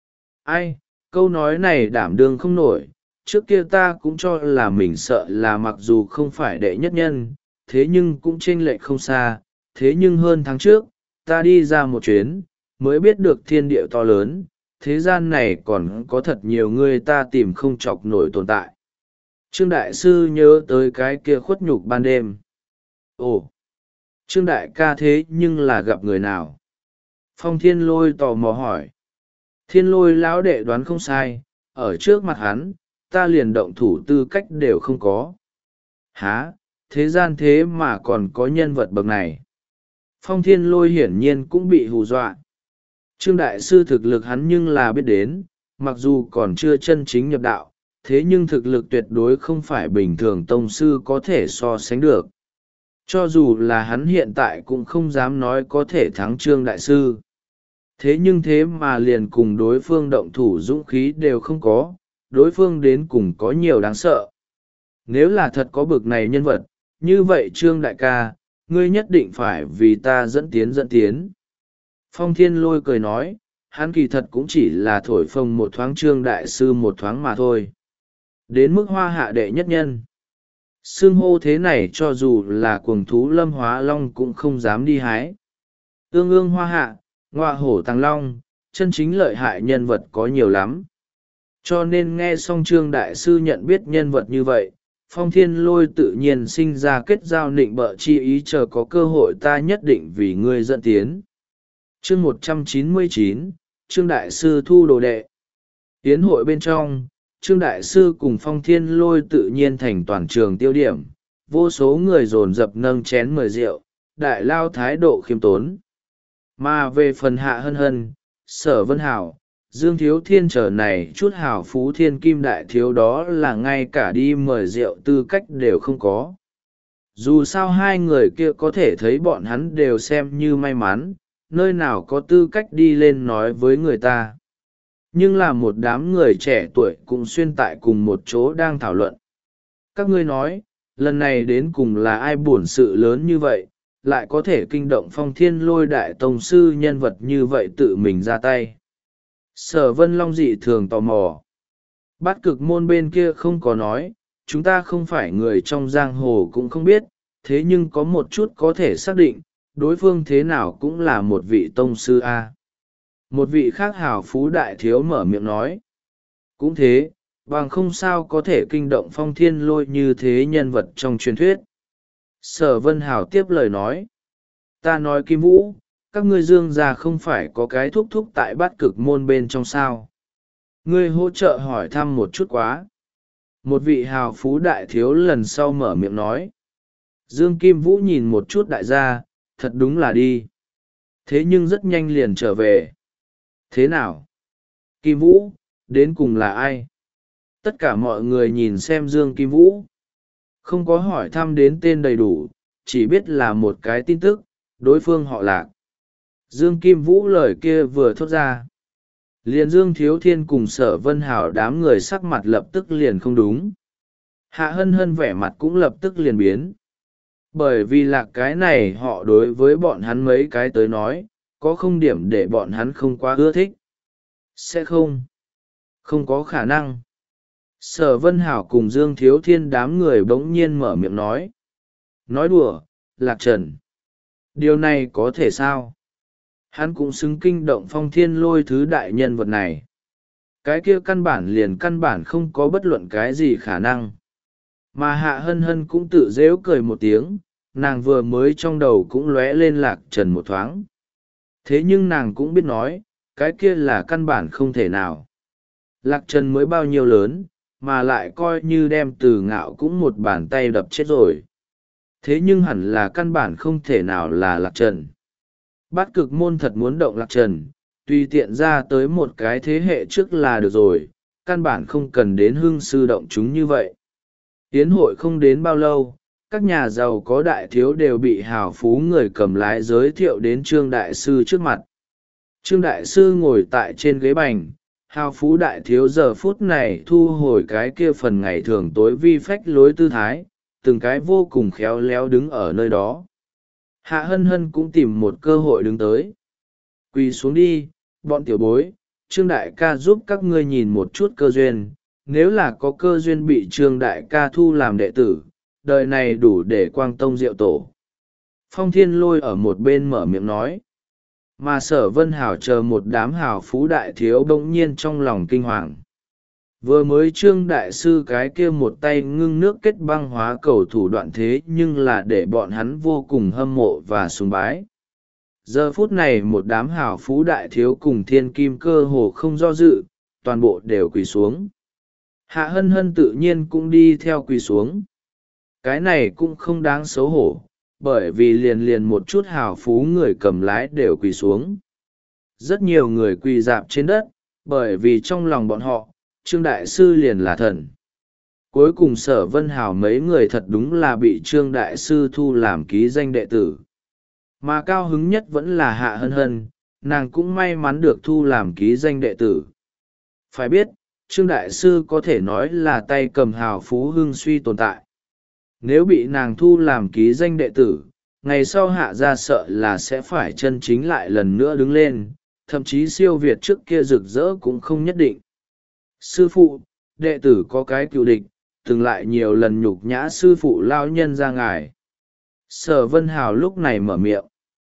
Ai, câu nói này đảm đương không nổi, trước kia ta cũng cho là mình sợ là mặc dù không phải đệ nhất nhân, thế nhưng cũng chênh lệch không xa, thế nhưng hơn tháng trước, ta đi ra một chuyến, mới biết được thiên địa to lớn, thế gian này còn có thật nhiều người ta tìm không chọc nổi tồn tại. Trương Đại Sư nhớ tới cái kia khuất nhục ban đêm. Ồ! Trương Đại ca thế nhưng là gặp người nào? Phong Thiên Lôi tò mò hỏi. Thiên Lôi lão đệ đoán không sai, ở trước mặt hắn, ta liền động thủ tư cách đều không có. Há, thế gian thế mà còn có nhân vật bậc này. Phong Thiên Lôi hiển nhiên cũng bị hù dọa. Trương Đại Sư thực lực hắn nhưng là biết đến, mặc dù còn chưa chân chính nhập đạo, thế nhưng thực lực tuyệt đối không phải bình thường tông sư có thể so sánh được. Cho dù là hắn hiện tại cũng không dám nói có thể thắng Trương Đại Sư. Thế nhưng thế mà liền cùng đối phương động thủ dũng khí đều không có, đối phương đến cùng có nhiều đáng sợ. Nếu là thật có bực này nhân vật, như vậy Trương Đại ca, ngươi nhất định phải vì ta dẫn tiến dẫn tiến. Phong Thiên Lôi cười nói, hắn kỳ thật cũng chỉ là thổi phồng một thoáng Trương Đại Sư một thoáng mà thôi. Đến mức hoa hạ đệ nhất nhân. Xưng hô thế này cho dù là cuồng thú Lâm Hóa Long cũng không dám đi hái. Ương ương hoa hạ, ngoa hổ tàng long, chân chính lợi hại nhân vật có nhiều lắm. Cho nên nghe xong Trương Đại Sư nhận biết nhân vật như vậy, Phong Thiên Lôi tự nhiên sinh ra kết giao nịnh bợ chi ý, chờ có cơ hội ta nhất định vì ngươi dẫn tiến. Chương một trăm chín mươi chín, Trương Đại Sư thu đồ đệ. Yến hội bên trong, Trương Đại Sư cùng Phong Thiên Lôi tự nhiên thành toàn trường tiêu điểm, vô số người dồn dập nâng chén mời rượu, đại lao thái độ khiêm tốn. Mà về phần Hạ Hân Hân, Sở Vân Hảo, Dương Thiếu Thiên trở này chút hảo phú thiên kim đại thiếu đó là ngay cả đi mời rượu tư cách đều không có. Dù sao hai người kia có thể thấy bọn hắn đều xem như may mắn, nơi nào có tư cách đi lên nói với người ta. Nhưng là một đám người trẻ tuổi cũng xuyên tại cùng một chỗ đang thảo luận. Các ngươi nói, lần này đến cùng là ai buồn sự lớn như vậy, lại có thể kinh động Phong Thiên Lôi đại tông sư nhân vật như vậy tự mình ra tay. Sở Vân Long dị thường tò mò. Bát Cực môn bên kia không có nói, chúng ta không phải người trong giang hồ cũng không biết, thế nhưng có một chút có thể xác định, đối phương thế nào cũng là một vị tông sư A. Một vị khác hào phú đại thiếu mở miệng nói. Cũng thế, bằng không sao có thể kinh động Phong Thiên Lôi như thế nhân vật trong truyền thuyết. Sở Vân Hảo tiếp lời nói. Ta nói Kim Vũ, các ngươi Dương gia không phải có cái thúc thúc tại Bát Cực môn bên trong sao. Ngươi hỗ trợ hỏi thăm một chút quá. Một vị hào phú đại thiếu lần sau mở miệng nói. Dương Kim Vũ nhìn một chút đại gia, thật đúng là đi. Thế nhưng rất nhanh liền trở về. Thế nào? Kim Vũ, đến cùng là ai? Tất cả mọi người nhìn xem Dương Kim Vũ. Không có hỏi thăm đến tên đầy đủ, chỉ biết là một cái tin tức, đối phương họ Lạc. Dương Kim Vũ lời kia vừa thốt ra. Liền Dương Thiếu Thiên cùng Sở Vân Hảo đám người sắc mặt lập tức liền không đúng. Hạ Hân Hân vẻ mặt cũng lập tức liền biến. Bởi vì Lạc cái này họ đối với bọn hắn mấy cái tới nói, có không điểm để bọn hắn không quá ưa thích. Sẽ không. Không có khả năng. Sở Vân Hảo cùng Dương Thiếu Thiên đám người bỗng nhiên mở miệng nói. Nói đùa, Lạc Trần. Điều này có thể sao? Hắn cũng xứng kinh động Phong Thiên Lôi thứ đại nhân vật này. Cái kia căn bản liền căn bản không có bất luận cái gì khả năng. Mà Hạ Hân Hân cũng tự dễu cười một tiếng, nàng vừa mới trong đầu cũng lóe lên Lạc Trần một thoáng. Thế nhưng nàng cũng biết nói, cái kia là căn bản không thể nào. Lạc Trần mới bao nhiêu lớn, mà lại coi như đem Từ Ngạo cũng một bàn tay đập chết rồi. Thế nhưng hẳn là căn bản không thể nào là Lạc Trần. Bát Cực môn thật muốn động Lạc Trần, tùy tiện ra tới một cái thế hệ trước là được rồi, căn bản không cần đến hương sư động chúng như vậy. Yến hội không đến bao lâu, các nhà giàu có đại thiếu đều bị hào phú người cầm lái giới thiệu đến Trương Đại Sư trước mặt. Trương Đại Sư ngồi tại trên ghế bành, hào phú đại thiếu giờ phút này thu hồi cái kia phần ngày thường tối vi phách lối tư thái, từng cái vô cùng khéo léo đứng ở nơi đó. Hạ Hân Hân cũng tìm một cơ hội đứng tới. Quỳ xuống đi, bọn tiểu bối, Trương Đại ca giúp các ngươi nhìn một chút cơ duyên, nếu là có cơ duyên bị Trương Đại ca thu làm đệ tử, đời này đủ để quang tông diệu tổ. Phong Thiên Lôi ở một bên mở miệng nói. Mà Sở Vân Hảo chờ một đám hào phú đại thiếu bỗng nhiên trong lòng kinh hoàng. Vừa mới Trương Đại Sư cái kia một tay ngưng nước kết băng hóa cầu thủ đoạn thế nhưng là để bọn hắn vô cùng hâm mộ và sùng bái. Giờ phút này một đám hào phú đại thiếu cùng thiên kim cơ hồ không do dự, toàn bộ đều quỳ xuống. Hạ Hân Hân tự nhiên cũng đi theo quỳ xuống. Cái này cũng không đáng xấu hổ, bởi vì liền liền một chút hào phú người cầm lái đều quỳ xuống. Rất nhiều người quỳ dạp trên đất, bởi vì trong lòng bọn họ, Trương Đại Sư liền là thần. Cuối cùng Sở Vân Hào mấy người thật đúng là bị Trương Đại Sư thu làm ký danh đệ tử. Mà cao hứng nhất vẫn là Hạ Hân Hân, nàng cũng may mắn được thu làm ký danh đệ tử. Phải biết, Trương Đại Sư có thể nói là tay cầm hào phú hưng suy tồn tại. Nếu bị nàng thu làm ký danh đệ tử, ngày sau Hạ gia sợ là sẽ phải chân chính lại lần nữa đứng lên, thậm chí siêu việt trước kia rực rỡ cũng không nhất định. Sư phụ, đệ tử có cái cựu địch, từng lại nhiều lần nhục nhã sư phụ lao nhân ra ngài. Sở Vân Hào lúc này mở miệng.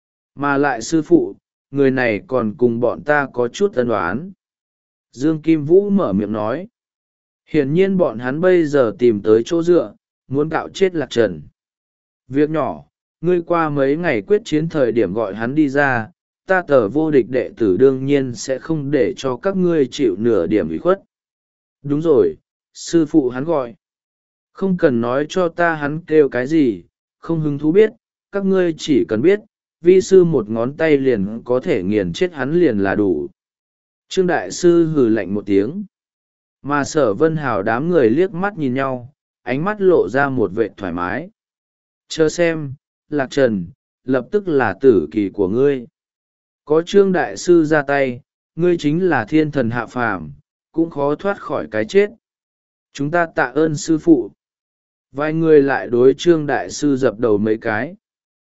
Mà lại sư phụ, người này còn cùng bọn ta có chút ân oán. Dương Kim Vũ mở miệng nói. Hiển nhiên bọn hắn bây giờ tìm tới chỗ dựa, muốn cạo chết Lạc Trần. Việc nhỏ, ngươi qua mấy ngày quyết chiến thời điểm gọi hắn đi ra, ta tờ vô địch đệ tử đương nhiên sẽ không để cho các ngươi chịu nửa điểm ủy khuất. Đúng rồi, sư phụ hắn gọi. Không cần nói cho ta hắn kêu cái gì, không hứng thú biết, các ngươi chỉ cần biết, vi sư một ngón tay liền có thể nghiền chết hắn liền là đủ. Trương Đại Sư hừ lạnh một tiếng. Mà Sở Vân Hào đám người liếc mắt nhìn nhau, ánh mắt lộ ra một vệ thoải mái. Chờ xem, Lạc Trần, lập tức là tử kỳ của ngươi. Có Trương Đại Sư ra tay, ngươi chính là thiên thần hạ phàm, cũng khó thoát khỏi cái chết. Chúng ta tạ ơn sư phụ. Vài người lại đối Trương Đại Sư dập đầu mấy cái.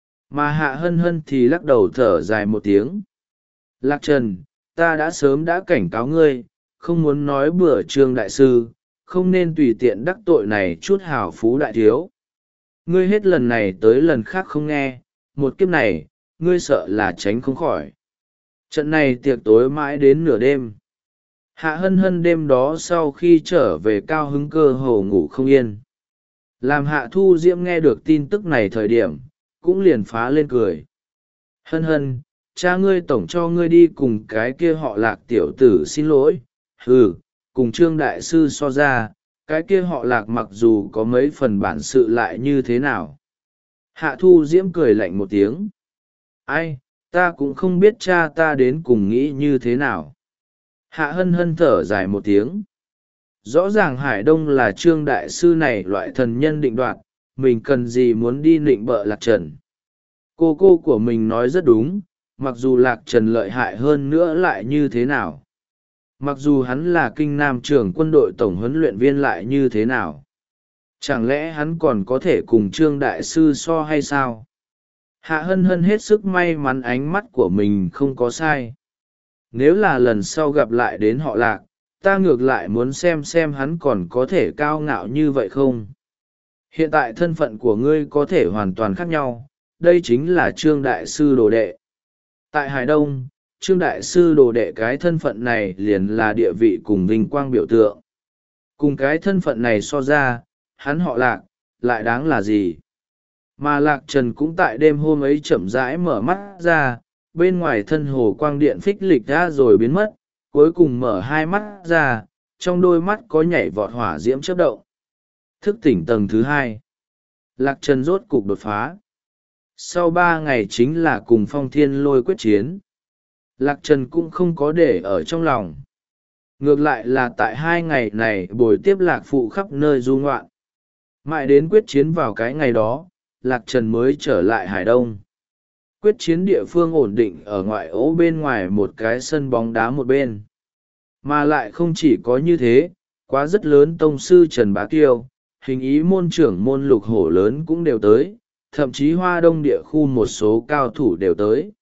Mà Hạ Hân Hân thì lắc đầu thở dài một tiếng. Lạc Trần, ta đã sớm đã cảnh cáo ngươi, không muốn nói bừa Trương Đại Sư, không nên tùy tiện đắc tội này chút hào phú đại thiếu. Ngươi hết lần này tới lần khác không nghe, một kiếp này, ngươi sợ là tránh không khỏi. Trận này tiệc tối mãi đến nửa đêm. Hạ Hân Hân đêm đó sau khi trở về cao hứng cơ hồ ngủ không yên. Làm Hạ Thu Diễm nghe được tin tức này thời điểm, cũng liền phá lên cười. Hân Hân, cha ngươi tổng cho ngươi đi cùng cái kia họ Lạc tiểu tử xin lỗi. Ừ, cùng Trương Đại Sư so ra, cái kia họ Lạc mặc dù có mấy phần bản sự lại như thế nào. Hạ Thu Diễm cười lạnh một tiếng. Ai, ta cũng không biết cha ta đến cùng nghĩ như thế nào. Hạ Hân Hân thở dài một tiếng. Rõ ràng Hải Đông là Trương Đại Sư này loại thần nhân định đoạt, mình cần gì muốn đi nịnh bợ Lạc Trần. Cô cô của mình nói rất đúng, mặc dù Lạc Trần lợi hại hơn nữa lại như thế nào. Mặc dù hắn là kinh nam trưởng quân đội tổng huấn luyện viên lại như thế nào. Chẳng lẽ hắn còn có thể cùng Trương Đại Sư so hay sao? Hạ Hân Hân hết sức may mắn ánh mắt của mình không có sai. Nếu là lần sau gặp lại đến họ Lạc, ta ngược lại muốn xem xem hắn còn có thể cao ngạo như vậy không. Hiện tại thân phận của ngươi có thể hoàn toàn khác nhau, đây chính là Trương Đại Sư đồ đệ. Tại Hải Đông, Trương Đại Sư đồ đệ cái thân phận này liền là địa vị cùng vinh quang biểu tượng. Cùng cái thân phận này so ra, hắn họ Lạc, lại đáng là gì? Mà Lạc Trần cũng tại đêm hôm ấy chậm rãi mở mắt ra, bên ngoài thân hồ quang điện phích lịch ra rồi biến mất, cuối cùng mở hai mắt ra, trong đôi mắt có nhảy vọt hỏa diễm chớp động. Thức tỉnh tầng thứ hai. Lạc Trần rốt cục đột phá. Sau ba ngày chính là cùng Phong Thiên Lôi quyết chiến. Lạc Trần cũng không có để ở trong lòng. Ngược lại là tại hai ngày này buổi tiếp Lạc Phụ khắp nơi du ngoạn. Mãi đến quyết chiến vào cái ngày đó, Lạc Trần mới trở lại Hải Đông. Quyết chiến địa phương ổn định ở ngoại ố bên ngoài một cái sân bóng đá một bên. Mà lại không chỉ có như thế, quá rất lớn tông sư Trần Bá Kiêu, hình ý môn trưởng môn lục hổ lớn cũng đều tới, thậm chí Hoa Đông địa khu một số cao thủ đều tới.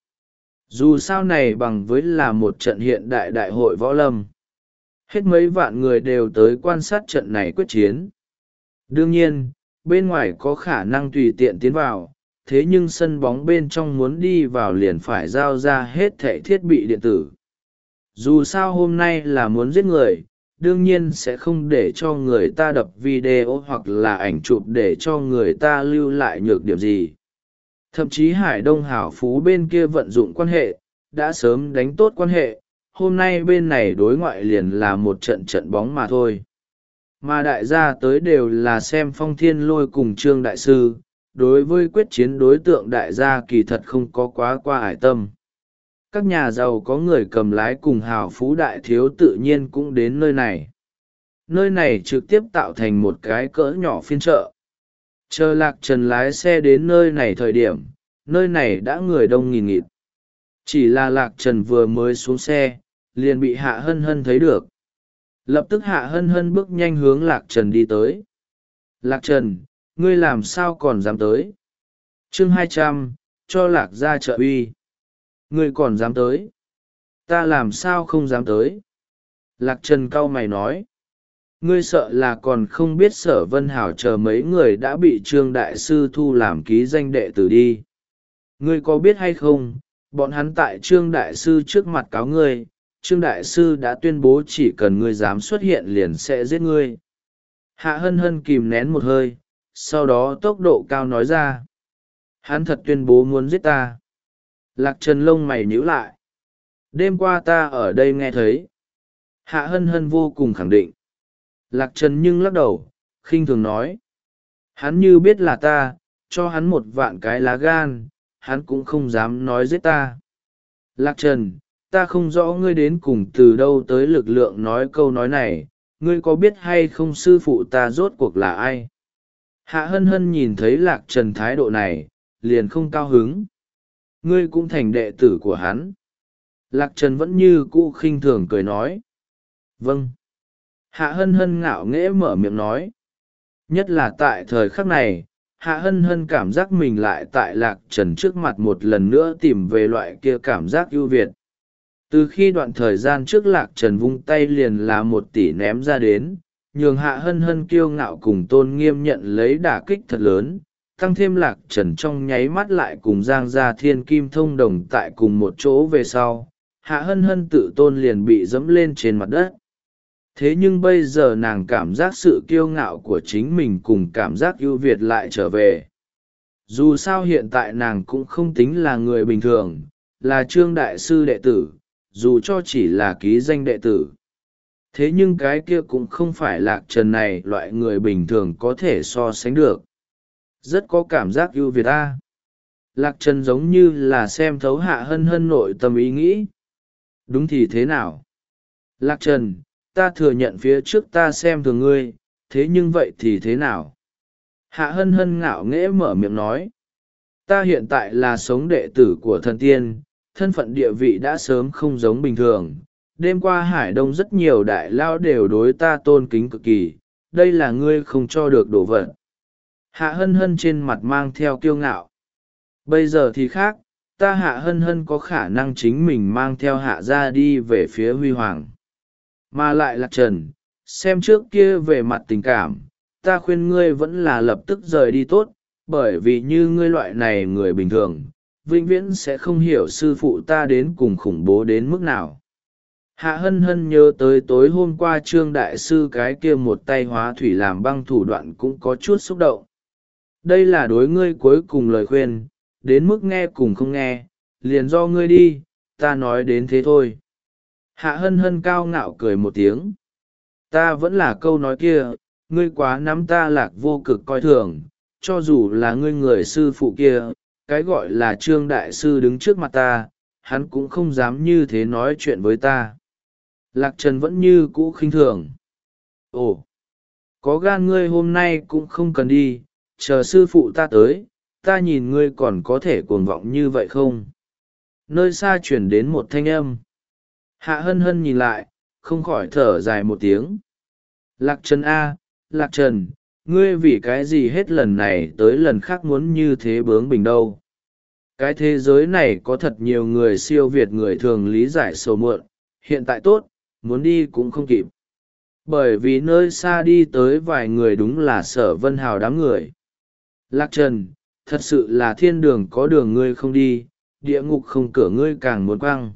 Dù sao này bằng với là một trận hiện đại đại hội võ lâm. Hết mấy vạn người đều tới quan sát trận này quyết chiến. Đương nhiên, bên ngoài có khả năng tùy tiện tiến vào, thế nhưng sân bóng bên trong muốn đi vào liền phải giao ra hết thảy thiết bị điện tử. Dù sao hôm nay là muốn giết người, đương nhiên sẽ không để cho người ta đập video hoặc là ảnh chụp để cho người ta lưu lại nhược điểm gì. Thậm chí Hải Đông hảo phú bên kia vận dụng quan hệ, đã sớm đánh tốt quan hệ, hôm nay bên này đối ngoại liền là một trận trận bóng mà thôi. mà đại gia tới đều là xem Phong Thiên Lôi cùng Trương đại sư. Đối với quyết chiến đối tượng đại gia kỳ thật không có quá qua ải tâm. Các nhà giàu có người cầm lái cùng hào phú đại thiếu tự nhiên cũng đến nơi này. Nơi này trực tiếp tạo thành một cái cỡ nhỏ phiên chợ. Chờ Lạc Trần lái xe đến nơi này thời điểm, nơi này đã người đông nghìn nghịt. Chỉ là Lạc Trần vừa mới xuống xe, liền bị Hạ Hân Hân thấy được. Lập tức Hạ Hân Hân bước nhanh hướng Lạc Trần đi tới. Lạc Trần, ngươi làm sao còn dám tới? Chương hai trăm, cho Lạc ra trợ uy. Ngươi còn dám tới? Ta làm sao không dám tới? Lạc Trần cau mày nói. Ngươi sợ là còn không biết Sở Vân Hảo chờ mấy người đã bị Trương đại sư thu làm ký danh đệ tử đi. Ngươi có biết hay không, bọn hắn tại Trương đại sư trước mặt cáo ngươi, Trương đại sư đã tuyên bố chỉ cần ngươi dám xuất hiện liền sẽ giết ngươi. Hạ Hân Hân kìm nén một hơi, sau đó tốc độ cao nói ra. Hắn thật tuyên bố muốn giết ta. Lạc Trần lông mày nhíu lại. Đêm qua ta ở đây nghe thấy. Hạ Hân Hân vô cùng khẳng định. Lạc Trần nhưng lắc đầu, khinh thường nói. Hắn như biết là ta, cho hắn một vạn cái lá gan, hắn cũng không dám nói giết ta. Lạc Trần, ta không rõ ngươi đến cùng từ đâu tới lực lượng nói câu nói này, ngươi có biết hay không sư phụ ta rốt cuộc là ai? Hạ Hân Hân nhìn thấy Lạc Trần thái độ này, liền không cao hứng. Ngươi cũng thành đệ tử của hắn. Lạc Trần vẫn như cũ khinh thường cười nói. Vâng. Hạ Hân Hân ngạo nghễ mở miệng nói. Nhất là tại thời khắc này, Hạ Hân Hân cảm giác mình lại tại Lạc Trần trước mặt một lần nữa tìm về loại kia cảm giác ưu việt. Từ khi đoạn thời gian trước Lạc Trần vung tay liền là một tỷ ném ra đến, nhường Hạ Hân Hân kiêu ngạo cùng tôn nghiêm nhận lấy đả kích thật lớn, tăng thêm Lạc Trần trong nháy mắt lại cùng Giang Gia Thiên Kim thông đồng tại cùng một chỗ về sau, Hạ Hân Hân tự tôn liền bị dẫm lên trên mặt đất. Thế nhưng bây giờ nàng cảm giác sự kiêu ngạo của chính mình cùng cảm giác ưu việt lại trở về. Dù sao hiện tại nàng cũng không tính là người bình thường, là Trương đại sư đệ tử, dù cho chỉ là ký danh đệ tử. Thế nhưng cái kia cũng không phải Lạc Trần này loại người bình thường có thể so sánh được. Rất có cảm giác ưu việt ta. Lạc Trần giống như là xem thấu Hạ Hân Hân nội tâm ý nghĩ. Đúng thì thế nào? Lạc Trần, ta thừa nhận phía trước ta xem thường ngươi, thế nhưng vậy thì thế nào? Hạ Hân Hân ngạo nghễ mở miệng nói. Ta hiện tại là sống đệ tử của thần tiên, thân phận địa vị đã sớm không giống bình thường. Đêm qua Hải Đông rất nhiều đại lao đều đối ta tôn kính cực kỳ, đây là ngươi không cho được đổ vật. Hạ Hân Hân trên mặt mang theo kiêu ngạo. Bây giờ thì khác, ta Hạ Hân Hân có khả năng chính mình mang theo Hạ ra đi về phía huy hoàng. Mà lại Lạc Trần, xem trước kia về mặt tình cảm, ta khuyên ngươi vẫn là lập tức rời đi tốt, bởi vì như ngươi loại này người bình thường, vĩnh viễn sẽ không hiểu sư phụ ta đến cùng khủng bố đến mức nào. Hạ Hân Hân nhớ tới tối hôm qua Trương đại sư cái kia một tay hóa thủy làm băng thủ đoạn cũng có chút xúc động. Đây là đối ngươi cuối cùng lời khuyên, đến mức nghe cùng không nghe, liền do ngươi đi, ta nói đến thế thôi. Hạ Hân Hân cao ngạo cười một tiếng. Ta vẫn là câu nói kia, ngươi quá nắm ta Lạc vô cực coi thường, cho dù là ngươi người sư phụ kia, cái gọi là Trương đại sư đứng trước mặt ta, hắn cũng không dám như thế nói chuyện với ta. Lạc Trần vẫn như cũ khinh thường. Ồ, có gan ngươi hôm nay cũng không cần đi, chờ sư phụ ta tới, ta nhìn ngươi còn có thể cuồng vọng như vậy không? Nơi xa chuyển đến một thanh âm. Hạ Hân Hân nhìn lại, không khỏi thở dài một tiếng. Lạc Trần A, Lạc Trần, ngươi vì cái gì hết lần này tới lần khác muốn như thế bướng bỉnh đâu? Cái thế giới này có thật nhiều người siêu việt người thường lý giải sầu muộn, hiện tại tốt, muốn đi cũng không kịp. Bởi vì nơi xa đi tới vài người đúng là Sở Vân Hào đám người. Lạc Trần, thật sự là thiên đường có đường ngươi không đi, địa ngục không cửa ngươi càng muốn quăng.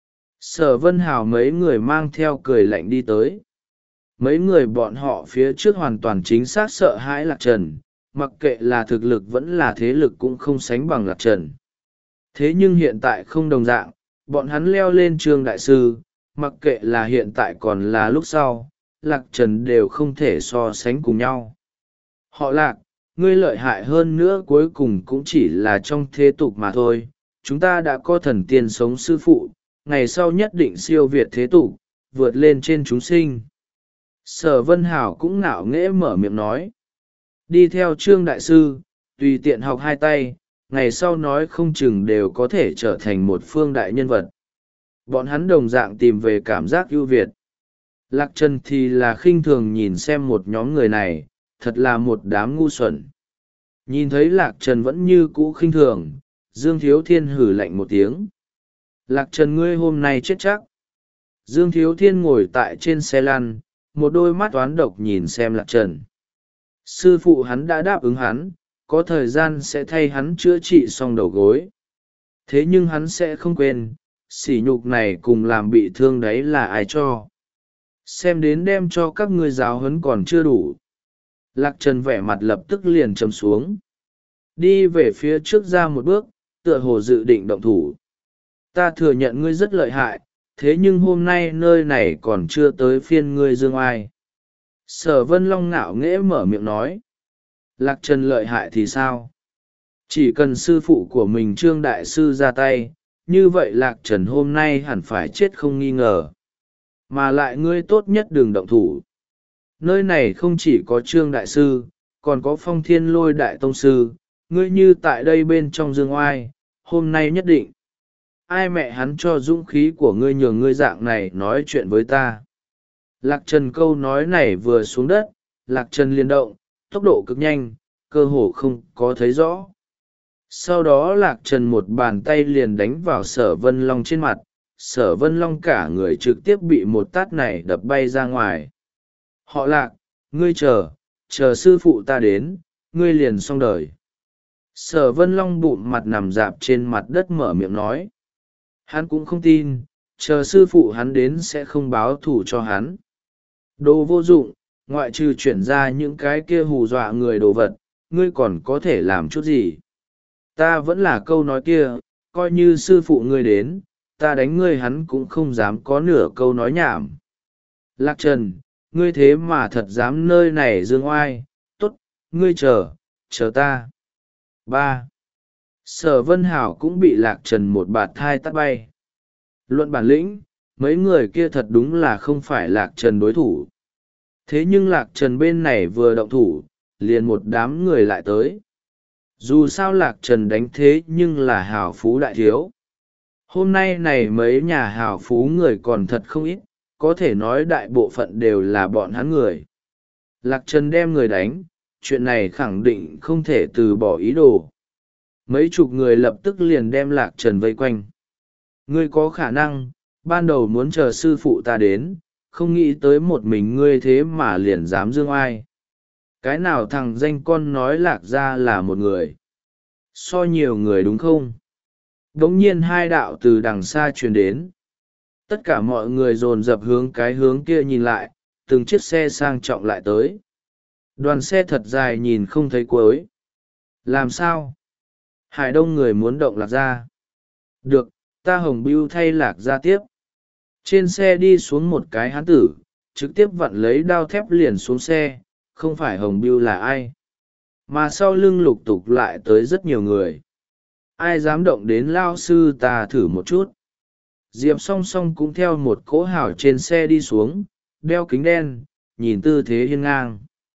Sở Vân Hào mấy người mang theo cười lạnh đi tới. Mấy người bọn họ phía trước hoàn toàn chính xác sợ hãi Lạc Trần, mặc kệ là thực lực vẫn là thế lực cũng không sánh bằng Lạc Trần. Thế nhưng hiện tại không đồng dạng, bọn hắn leo lên Trương đại sư, mặc kệ là hiện tại còn là lúc sau, Lạc Trần đều không thể so sánh cùng nhau. Họ Lạc, ngươi lợi hại hơn nữa cuối cùng cũng chỉ là trong thế tục mà thôi. Chúng ta đã có thần tiên sống sư phụ, ngày sau nhất định siêu việt thế tục, vượt lên trên chúng sinh. Sở Vân Hảo cũng ngạo nghễ mở miệng nói. Đi theo Trương Đại Sư, tùy tiện học hai tay, ngày sau nói không chừng đều có thể trở thành một phương đại nhân vật. Bọn hắn đồng dạng tìm về cảm giác ưu việt. Lạc Trần thì là khinh thường nhìn xem một nhóm người này, thật là một đám ngu xuẩn. Nhìn thấy Lạc Trần vẫn như cũ khinh thường, Dương Thiếu Thiên hử lạnh một tiếng. Lạc Trần ngươi hôm nay chết chắc. Dương Thiếu Thiên ngồi tại trên xe lăn, một đôi mắt toán độc nhìn xem Lạc Trần. Sư phụ hắn đã đáp ứng hắn, có thời gian sẽ thay hắn chữa trị xong đầu gối. Thế nhưng hắn sẽ không quên, sỉ nhục này cùng làm bị thương đấy là ai cho. Xem đến đem cho các ngươi giáo huấn còn chưa đủ. Lạc Trần vẻ mặt lập tức liền trầm xuống. Đi về phía trước ra một bước, tựa hồ dự định động thủ. Ta thừa nhận ngươi rất lợi hại, thế nhưng hôm nay nơi này còn chưa tới phiên ngươi dương ai. Sở Vân Long ngạo nghễ mở miệng nói. Lạc Trần lợi hại thì sao? Chỉ cần sư phụ của mình Trương Đại Sư ra tay, như vậy Lạc Trần hôm nay hẳn phải chết không nghi ngờ. Mà lại ngươi tốt nhất đừng động thủ. Nơi này không chỉ có Trương Đại Sư, còn có Phong Thiên Lôi Đại Tông Sư, ngươi như tại đây bên trong dương oai, hôm nay nhất định. Ai mẹ hắn cho dũng khí của ngươi nhường ngươi dạng này nói chuyện với ta. Lạc Trần câu nói này vừa xuống đất, Lạc Trần liên động, tốc độ cực nhanh, cơ hồ không có thấy rõ. Sau đó Lạc Trần một bàn tay liền đánh vào Sở Vân Long trên mặt, Sở Vân Long cả người trực tiếp bị một tát này đập bay ra ngoài. Họ Lạc, ngươi chờ, chờ sư phụ ta đến, ngươi liền xong đời. Sở Vân Long bụng mặt nằm dạp trên mặt đất mở miệng nói. Hắn cũng không tin, chờ sư phụ hắn đến sẽ không báo thù cho hắn. Đồ vô dụng, ngoại trừ chuyển ra những cái kia hù dọa người đồ vật, ngươi còn có thể làm chút gì. Ta vẫn là câu nói kia, coi như sư phụ ngươi đến, ta đánh ngươi hắn cũng không dám có nửa câu nói nhảm. Lạc Trần, ngươi thế mà thật dám nơi này dương oai, tốt, ngươi chờ, chờ ta. ba. Sở Vân Hảo cũng bị Lạc Trần một bạt thai tát bay. Luận bản lĩnh, mấy người kia thật đúng là không phải Lạc Trần đối thủ. Thế nhưng Lạc Trần bên này vừa động thủ, liền một đám người lại tới. Dù sao Lạc Trần đánh thế nhưng là hào phú đại thiếu. Hôm nay này mấy nhà hào phú người còn thật không ít, có thể nói đại bộ phận đều là bọn hắn người. Lạc Trần đem người đánh, chuyện này khẳng định không thể từ bỏ ý đồ. Mấy chục người lập tức liền đem Lạc Trần vây quanh. Ngươi có khả năng, ban đầu muốn chờ sư phụ ta đến, không nghĩ tới một mình ngươi thế mà liền dám dương ai. Cái nào thằng danh con nói Lạc ra là một người. So nhiều người đúng không? Đống nhiên hai đạo từ đằng xa truyền đến. Tất cả mọi người dồn dập hướng cái hướng kia nhìn lại, từng chiếc xe sang trọng lại tới. Đoàn xe thật dài nhìn không thấy cuối. Làm sao? Hải Đông người muốn động Lạc ra. Được, ta Hồng Bưu thay Lạc ra tiếp. Trên xe đi xuống một cái hán tử, trực tiếp vặn lấy đao thép liền xuống xe, không phải Hồng Bưu là ai. Mà sau lưng lục tục lại tới rất nhiều người. Ai dám động đến lao sư ta thử một chút. Diệp song song cũng theo một cỗ hào trên xe đi xuống, đeo kính đen, nhìn tư thế hiên ngang.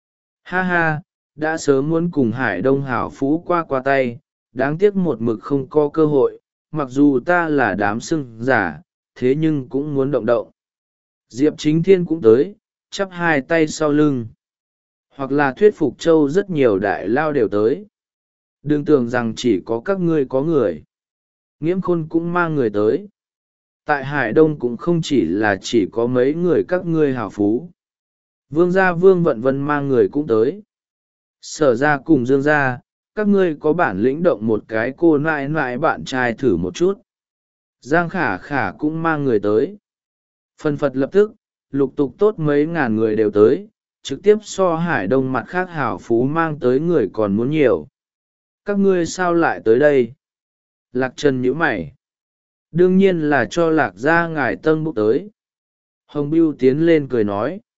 Ha ha, đã sớm muốn cùng Hải Đông hảo phú qua qua tay, đáng tiếc một mực không có cơ hội, mặc dù ta là đám sưng giả, thế nhưng cũng muốn động động. Diệp Chính Thiên cũng tới, chắp hai tay sau lưng. Hoặc là thuyết phục châu rất nhiều đại lao đều tới. Đừng tưởng rằng chỉ có các ngươi có người. Nghiễm Khôn cũng mang người tới. Tại Hải Đông cũng không chỉ là chỉ có mấy người các ngươi hào phú. Vương gia Vương Vận Vân mang người cũng tới. Sở ra cùng Dương gia, các ngươi có bản lĩnh động một cái cô nại nại bạn trai thử một chút. Giang Khả Khả cũng mang người tới. Phần phật lập tức, lục tục tốt mấy ngàn người đều tới, trực tiếp so Hải Đông mặt khác hảo phú mang tới người còn muốn nhiều. Các ngươi sao lại tới đây? Lạc Trần nhíu mày. Đương nhiên là cho Lạc gia ngài tân bốc tới. Hồng Bưu tiến lên cười nói.